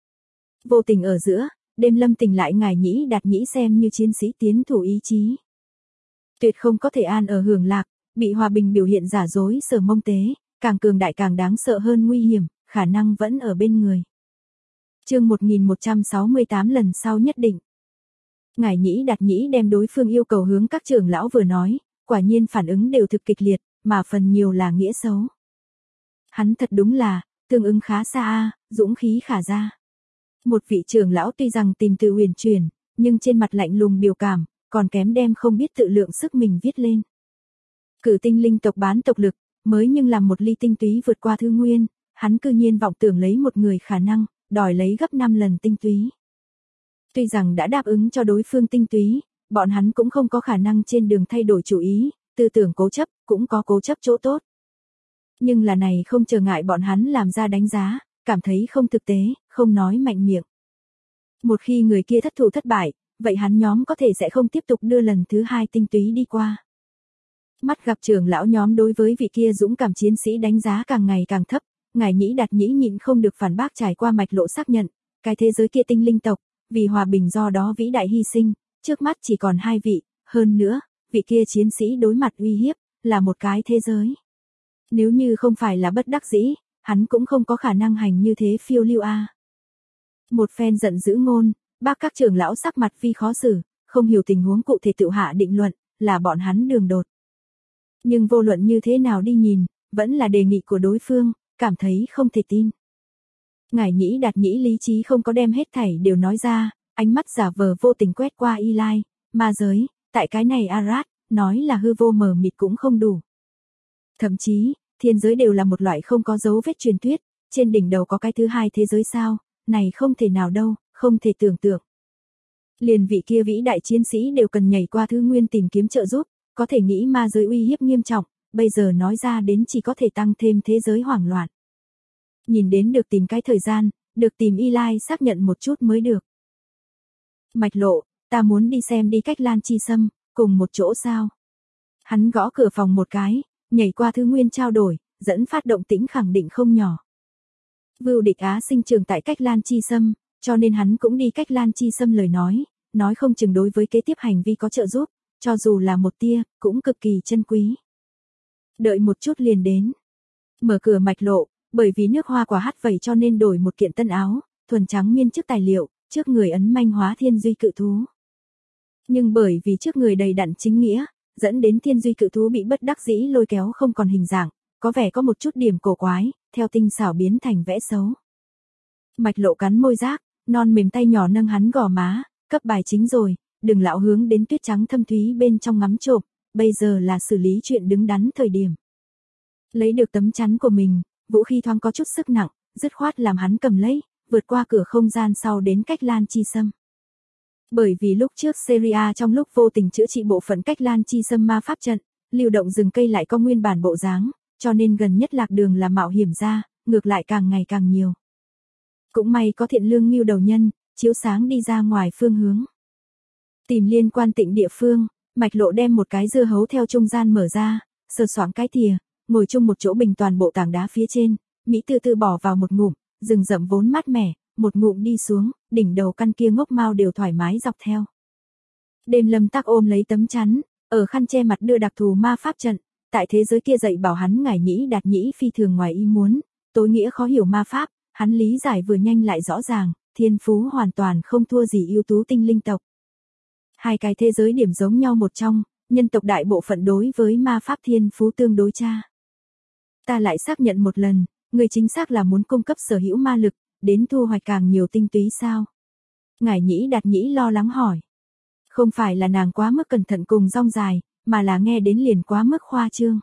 Vô tình ở giữa, Đêm Lâm tỉnh lại ngài Nhĩ Đạt Nhĩ xem như chiến sĩ tiến thủ ý chí. Tuyệt không có thể an ở hưởng lạc, bị hòa bình biểu hiện giả dối sở mông tế, càng cường đại càng đáng sợ hơn nguy hiểm, khả năng vẫn ở bên người. Chương 1168 lần sau nhất định. Ngài Nhĩ Đạt Nhĩ đem đối phương yêu cầu hướng các trưởng lão vừa nói, quả nhiên phản ứng đều thực kịch liệt, mà phần nhiều là nghĩa xấu. Hắn thật đúng là, tương ứng khá xa a, dũng khí khả ra. Một vị trưởng lão tuy rằng tìm từ huyền truyền, nhưng trên mặt lạnh lùng biểu cảm, còn kém đem không biết tự lượng sức mình viết lên. Cử tinh linh tộc bán tộc lực, mới nhưng làm một ly tinh túy vượt qua thứ nguyên, hắn cư nhiên vọng tưởng lấy một người khả năng, đòi lấy gấp 5 lần tinh túy. Tuy rằng đã đáp ứng cho đối phương tinh túy, bọn hắn cũng không có khả năng trên đường thay đổi chủ ý, tư tưởng cố chấp, cũng có cố chấp chỗ tốt. Nhưng là này không trở ngại bọn hắn làm ra đánh giá, cảm thấy không thực tế, không nói mạnh miệng. Một khi người kia thất thủ thất bại, vậy hắn nhóm có thể sẽ không tiếp tục đưa lần thứ 2 tinh túy đi qua. Mắt gặp trưởng lão nhóm đối với vị kia dũng cảm chiến sĩ đánh giá càng ngày càng thấp, Ngải Nhĩ Đạt Nhĩ nhịn không được phản bác trải qua mạch lộ xác nhận, cái thế giới kia tinh linh tộc, vì hòa bình do đó vĩ đại hy sinh, trước mắt chỉ còn 2 vị, hơn nữa, vị kia chiến sĩ đối mặt uy hiếp, là một cái thế giới. Nếu như không phải là bất đắc dĩ, hắn cũng không có khả năng hành như thế phiêu lưu a. Một phen giận dữ ngôn, bác các trưởng lão sắc mặt phi khó xử, không hiểu tình huống cụ thể tự hạ định luận, là bọn hắn đường đột. Nhưng vô luận như thế nào đi nhìn, vẫn là đề nghị của đối phương, cảm thấy không thể tin. Ngải Nhĩ Đạt Nhĩ lý trí không có đem hết thảy đều nói ra, ánh mắt giả vờ vô tình quét qua Y Lai, ma giới, tại cái này Arad, nói là hư vô mờ mịt cũng không đủ. Thậm chí, thiên giới đều là một loại không có dấu vết truyền thuyết, trên đỉnh đầu có cái thứ 2 thế giới sao, này không thể nào đâu, không thể tưởng tượng. Liền vị kia vĩ đại chiến sĩ đều cần nhảy qua thứ nguyên tìm kiếm trợ giúp, có thể nghĩ ma giới uy hiếp nghiêm trọng, bây giờ nói ra đến chỉ có thể tăng thêm thế giới hoảng loạn. Nhìn đến được tìm cái thời gian, được tìm Y Lai xác nhận một chút mới được. Mạch lộ, ta muốn đi xem đi Cách Lan Chi Sâm, cùng một chỗ sao? Hắn gõ cửa phòng một cái, nhảy qua thứ nguyên trao đổi, dẫn phát động tĩnh khẳng định không nhỏ. Vưu Địch Á sinh trường tại Cách Lan Chi Sâm, cho nên hắn cũng đi Cách Lan Chi Sâm lời nói không chừng đối với kế tiếp hành vi có trợ giúp, cho dù là một tia, cũng cực kỳ chân quý. Đợi một chút liền đến. Mở cửa mạch lộ, bởi vì nước hoa quả hắt vẩy cho nên đổi một kiện tân áo, thuần trắng miên chức tài liệu, trước người ấn manh hóa thiên duy cự thú. Nhưng bởi vì trước người đầy đặn chính nghĩa, dẫn đến thiên duy cự thú bị bất đắc dĩ lôi kéo không còn hình dạng, có vẻ có một chút điểm cổ quái, theo tinh xảo biến thành vẽ xấu. Mạch lộ cắn môi rác, non mềm tay nhỏ nâng hắn gò má, cấp bài chính rồi, đừng lão hướng đến tuyết trắng thâm thúy bên trong ngắm trộm, bây giờ là xử lý chuyện đứng đắn thời điểm. Lấy được tấm chắn của mình, vũ khí thoáng có chút sức nặng, dứt khoát làm hắn cầm lấy, vượt qua cửa không gian sau đến Cách Lan Chi Sâm. Bởi vì lúc trước Syria trong lúc vô tình chữa trị bộ phận Cách Lan Chi Sâm ma pháp trận, lưu động rừng cây lại có nguyên bản bộ dáng, cho nên gần nhất lạc đường là mạo hiểm ra, ngược lại càng ngày càng nhiều. Cũng may có Thiện Lương Ngưu đầu nhân, chiếu sáng đi ra ngoài phương hướng. Tìm liên quan tịnh địa phương, mạch lộ đem một cái dưa hấu theo trung gian mở ra, sờ soạng cái thìa, ngồi chung một chỗ bình toàn bộ tảng đá phía trên, Mỹ từ từ bỏ vào một ngụm, rừng rậm vốn mát mẻ, một ngụm đi xuống, đỉnh đầu căn kia ngốc mao đều thoải mái dọc theo. Đêm Lâm Tắc ôm lấy tấm chắn, ở khăn che mặt đưa đặc thù ma pháp trận, tại thế giới kia dạy bảo hắn Ngải Nhĩ Đạt Nhĩ phi thường ngoài ý muốn, tối nghĩa khó hiểu ma pháp, hắn lý giải vừa nhanh lại rõ ràng, thiên phú hoàn toàn không thua gì ưu tú tinh linh tộc. Hai cái thế giới điểm giống nhau một trong, nhân tộc đại bộ phận đối với ma pháp thiên phú tương đối cha. Ta lại xác nhận một lần, người chính xác là muốn cung cấp sở hữu ma lực, đến thu hoạch càng nhiều tinh túy sao? Ngải Nhĩ Đạt Nhĩ lo lắng hỏi. Không phải là nàng quá mức cẩn thận cùng rong dài, mà là nghe đến liền quá mức khoa trương.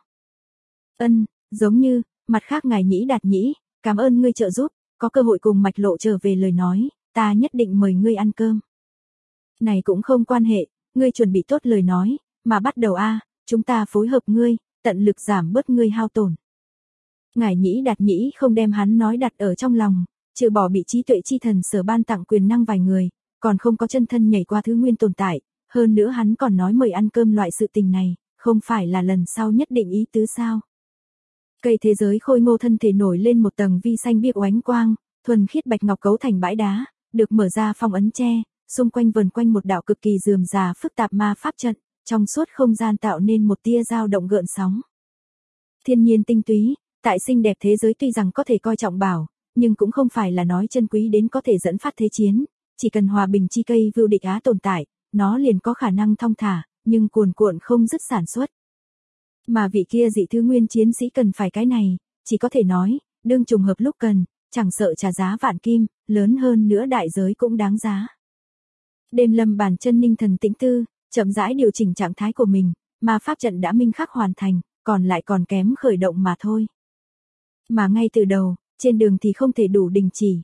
Giống như, mặt khác Ngải Nhĩ Đạt Nhĩ, cảm ơn ngươi trợ giúp, có cơ hội cùng mạch lộ trở về lời nói, ta nhất định mời ngươi ăn cơm. Này cũng không quan hệ, ngươi chuẩn bị tốt lời nói, mà bắt đầu chúng ta phối hợp ngươi, tận lực giảm bớt ngươi hao tổn. Ngải Nhĩ Đạt Nhĩ không đem hắn nói đặt ở trong lòng, trừ bỏ bị trí tuệ chi thần sở ban tặng quyền năng vài người, còn không có chân thân nhảy qua thứ nguyên tồn tại, hơn nữa hắn còn nói mời ăn cơm loại sự tình này, không phải là lần sau nhất định ý tứ sao. Cây thế giới khôi ngô thân thể nổi lên một tầng vi xanh biếc oánh quang, thuần khiết bạch ngọc cấu thành bãi đá, được mở ra phong ấn tre, xung quanh vần quanh một đạo cực kỳ rườm rà phức tạp ma pháp trận, trong suốt không gian tạo nên một tia dao động gợn sóng. Thiên nhiên tinh túy, tại xinh đẹp thế giới tuy rằng có thể coi trọng bảo, nhưng cũng không phải là nói chân quý đến có thể dẫn phát thế chiến, chỉ cần hòa bình chi cây Vưu Địch Á tồn tại, nó liền có khả năng thong thả, nhưng cuồn cuộn không dứt sản xuất. Mà vị kia dị thứ nguyên chiến sĩ cần phải cái này, chỉ có thể nói, đương trùng hợp lúc cần, chẳng sợ trả giá vạn kim, lớn hơn nữa đại giới cũng đáng giá. Đêm Lâm bàn chân ninh thần tĩnh tư, chậm rãi điều chỉnh trạng thái của mình, mà pháp trận đã minh khắc hoàn thành, còn lại còn kém khởi động mà thôi. Mà ngay từ đầu, trên đường thì không thể đủ đình chỉ.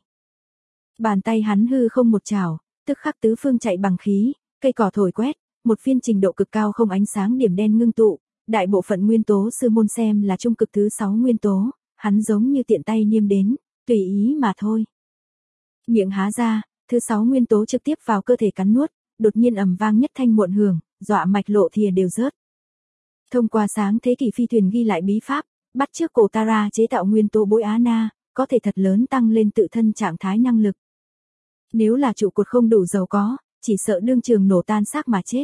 Bàn tay hắn hư không một chảo, tức khắc tứ phương chạy bằng khí, cây cỏ thổi quét, một viên trình độ cực cao không ánh sáng điểm đen ngưng tụ, đại bộ phận nguyên tố sư môn xem là trung cực thứ 6 nguyên tố, hắn giống như tiện tay niêm đến, tùy ý mà thôi. Miệng há ra, thứ 6 nguyên tố trực tiếp vào cơ thể cắn nuốt, đột nhiên ầm vang nhất thanh muộn hưởng, dọa mạch lộ thìa đều rớt. Thông qua sáng thế kỷ phi thuyền ghi lại bí pháp, bắt chước cổ Tara chế tạo nguyên tố bối Á Na, có thể thật lớn tăng lên tự thân trạng thái năng lực. Nếu là trụ cột không đủ giàu có, chỉ sợ đương trường nổ tan xác mà chết.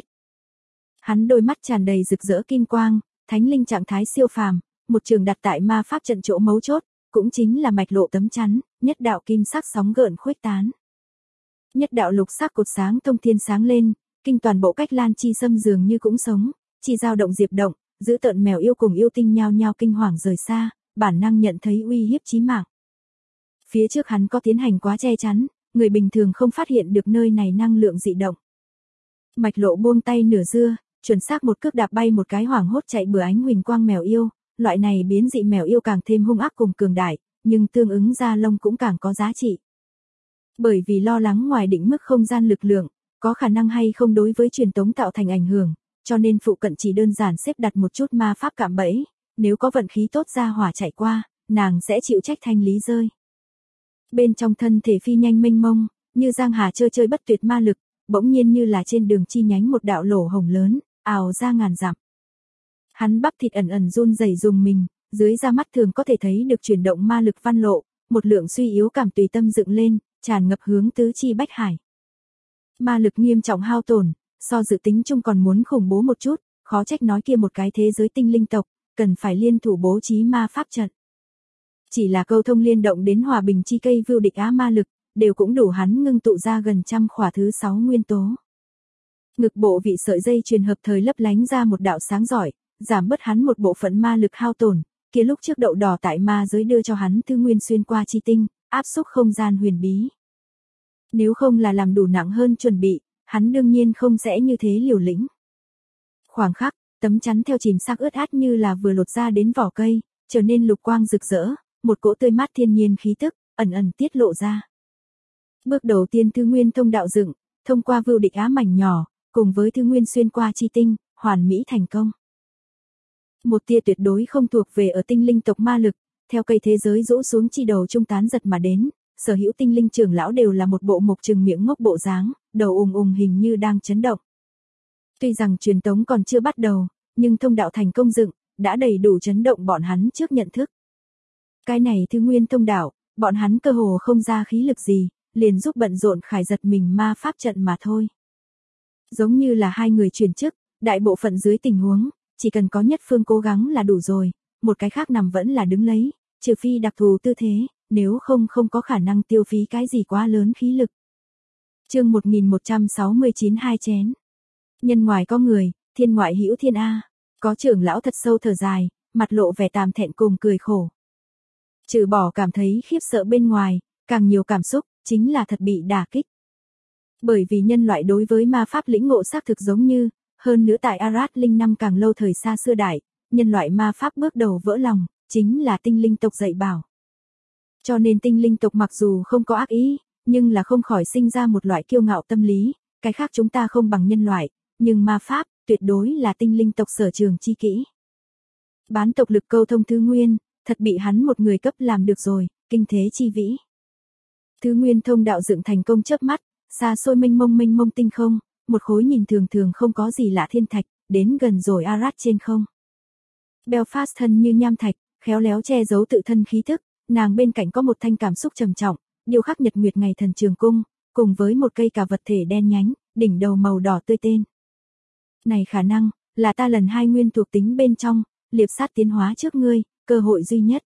Hắn đôi mắt tràn đầy rực rỡ kim quang, thánh linh trạng thái siêu phàm, một trường đặt tại ma pháp trận chỗ mấu chốt, cũng chính là mạch lộ tấm chắn, nhất đạo kim sắc sóng gợn khuếch tán. Nhất đạo lục sắc cột sáng thông thiên sáng lên, kinh toàn bộ cách lan chi xâm dường như cũng sống, chi dao động diệp động, giữ tợn mèo yêu cùng yêu tinh nhao nhao kinh hoàng rời xa, bản năng nhận thấy uy hiếp chí mạng. Phía trước hắn có tiến hành quá che chắn, người bình thường không phát hiện được nơi này năng lượng dị động. Mạch lộ buông tay nửa dưa, chuẩn xác một cước đạp bay một cái hoảng hốt chạy bừa ánh huỳnh quang mèo yêu, loại này biến dị mèo yêu càng thêm hung ác cùng cường đại, nhưng tương ứng da lông cũng càng có giá trị. Bởi vì lo lắng ngoài định mức không gian lực lượng, có khả năng hay không đối với truyền tống tạo thành ảnh hưởng, cho nên phụ cận chỉ đơn giản xếp đặt một chút ma pháp cạm bẫy, nếu có vận khí tốt ra hỏa chạy qua, nàng sẽ chịu trách thanh lý rơi. Bên trong thân thể phi nhanh mênh mông, như giang hà chơi bất tuyệt ma lực, bỗng nhiên như là trên đường chi nhánh một đạo lỗ hổng lớn, ào ra ngàn dặm. Hắn bắp thịt ẩn ẩn run rẩy dùng mình, dưới da mắt thường có thể thấy được chuyển động ma lực văn lộ, một lượng suy yếu cảm tùy tâm dựng lên, tràn ngập hướng tứ chi bách hải. Ma lực nghiêm trọng hao tổn, so dự tính chung còn muốn khủng bố một chút, khó trách nói kia một cái thế giới tinh linh tộc, cần phải liên thủ bố trí ma pháp trận. Chỉ là câu thông liên động đến hòa bình chi cây vưu địch á ma lực, đều cũng đủ hắn ngưng tụ ra gần trăm khỏa thứ 6 nguyên tố. Ngực bộ vị sợi dây truyền hợp thời lấp lánh ra một đạo sáng giỏi, giảm bớt hắn một bộ phận ma lực hao tổn, kia lúc trước đậu đỏ tại ma giới đưa cho hắn thứ nguyên xuyên qua chi tinh, áp xúc không gian huyền bí. Nếu không là làm đủ nặng hơn chuẩn bị, hắn đương nhiên không sẽ như thế liều lĩnh. Khoảng khắc, tấm chắn theo chìm sắc ướt át như là vừa lột ra đến vỏ cây, trở nên lục quang rực rỡ, một cỗ tươi mát thiên nhiên khí tức, ẩn ẩn tiết lộ ra. Bước đầu tiên thứ nguyên thông đạo dựng, thông qua vưu địch á mảnh nhỏ, cùng với thứ nguyên xuyên qua chi tinh, hoàn mỹ thành công. Một tia tuyệt đối không thuộc về ở tinh linh tộc ma lực, theo cây thế giới rũ xuống chi đầu trung tán giật mà đến, sở hữu tinh linh trưởng lão đều là một bộ mộc trừng miệng ngốc bộ dáng, đầu hình như đang chấn động. Tuy rằng truyền tống còn chưa bắt đầu, nhưng thông đạo thành công dựng, đã đầy đủ chấn động bọn hắn trước nhận thức. Cái này thứ nguyên thông đạo, bọn hắn cơ hồ không ra khí lực gì, liền giúp bận rộn khải giật mình ma pháp trận mà thôi. Giống như là hai người chuyển chức, đại bộ phận dưới tình huống, chỉ cần có nhất phương cố gắng là đủ rồi, một cái khác nằm vẫn là đứng lấy, trừ phi đặc thù tư thế, nếu không có khả năng tiêu phí cái gì quá lớn khí lực. Chương 1169 hai chén. Nhân ngoài có người, thiên ngoại hữu thiên a. Có trưởng lão thật sâu thở dài, mặt lộ vẻ tàm thẹn cùng cười khổ. Trừ bỏ cảm thấy khiếp sợ bên ngoài, càng nhiều cảm xúc, chính là thật bị đả kích. Bởi vì nhân loại đối với ma pháp lĩnh ngộ xác thực giống như, hơn nữa tại Arad linh năm càng lâu thời xa xưa đại, nhân loại ma pháp bước đầu vỡ lòng, chính là tinh linh tộc dạy bảo. Cho nên tinh linh tộc mặc dù không có ác ý, nhưng là không khỏi sinh ra một loại kiêu ngạo tâm lý, cái khác chúng ta không bằng nhân loại, nhưng ma pháp, tuyệt đối là tinh linh tộc sở trường chi kỹ. Bán tộc lực câu thông thứ nguyên, thật bị hắn một người cấp làm được rồi, kinh thế chi vĩ. Thứ nguyên thông đạo dựng thành công chớp mắt, xa xôi mênh mông tinh không, một khối nhìn thường thường không có gì lạ thiên thạch, đến gần rồi Arad trên không. Belfast thân như nham thạch, khéo léo che giấu tự thân khí thức, nàng bên cạnh có một thanh cảm xúc trầm trọng, điêu khắc nhật nguyệt ngày thần trường cung, cùng với một cây cà vật thể đen nhánh, đỉnh đầu màu đỏ tươi tên. Này khả năng, là ta lần 2 nguyên thuộc tính bên trong, liệp sát tiến hóa trước ngươi, cơ hội duy nhất.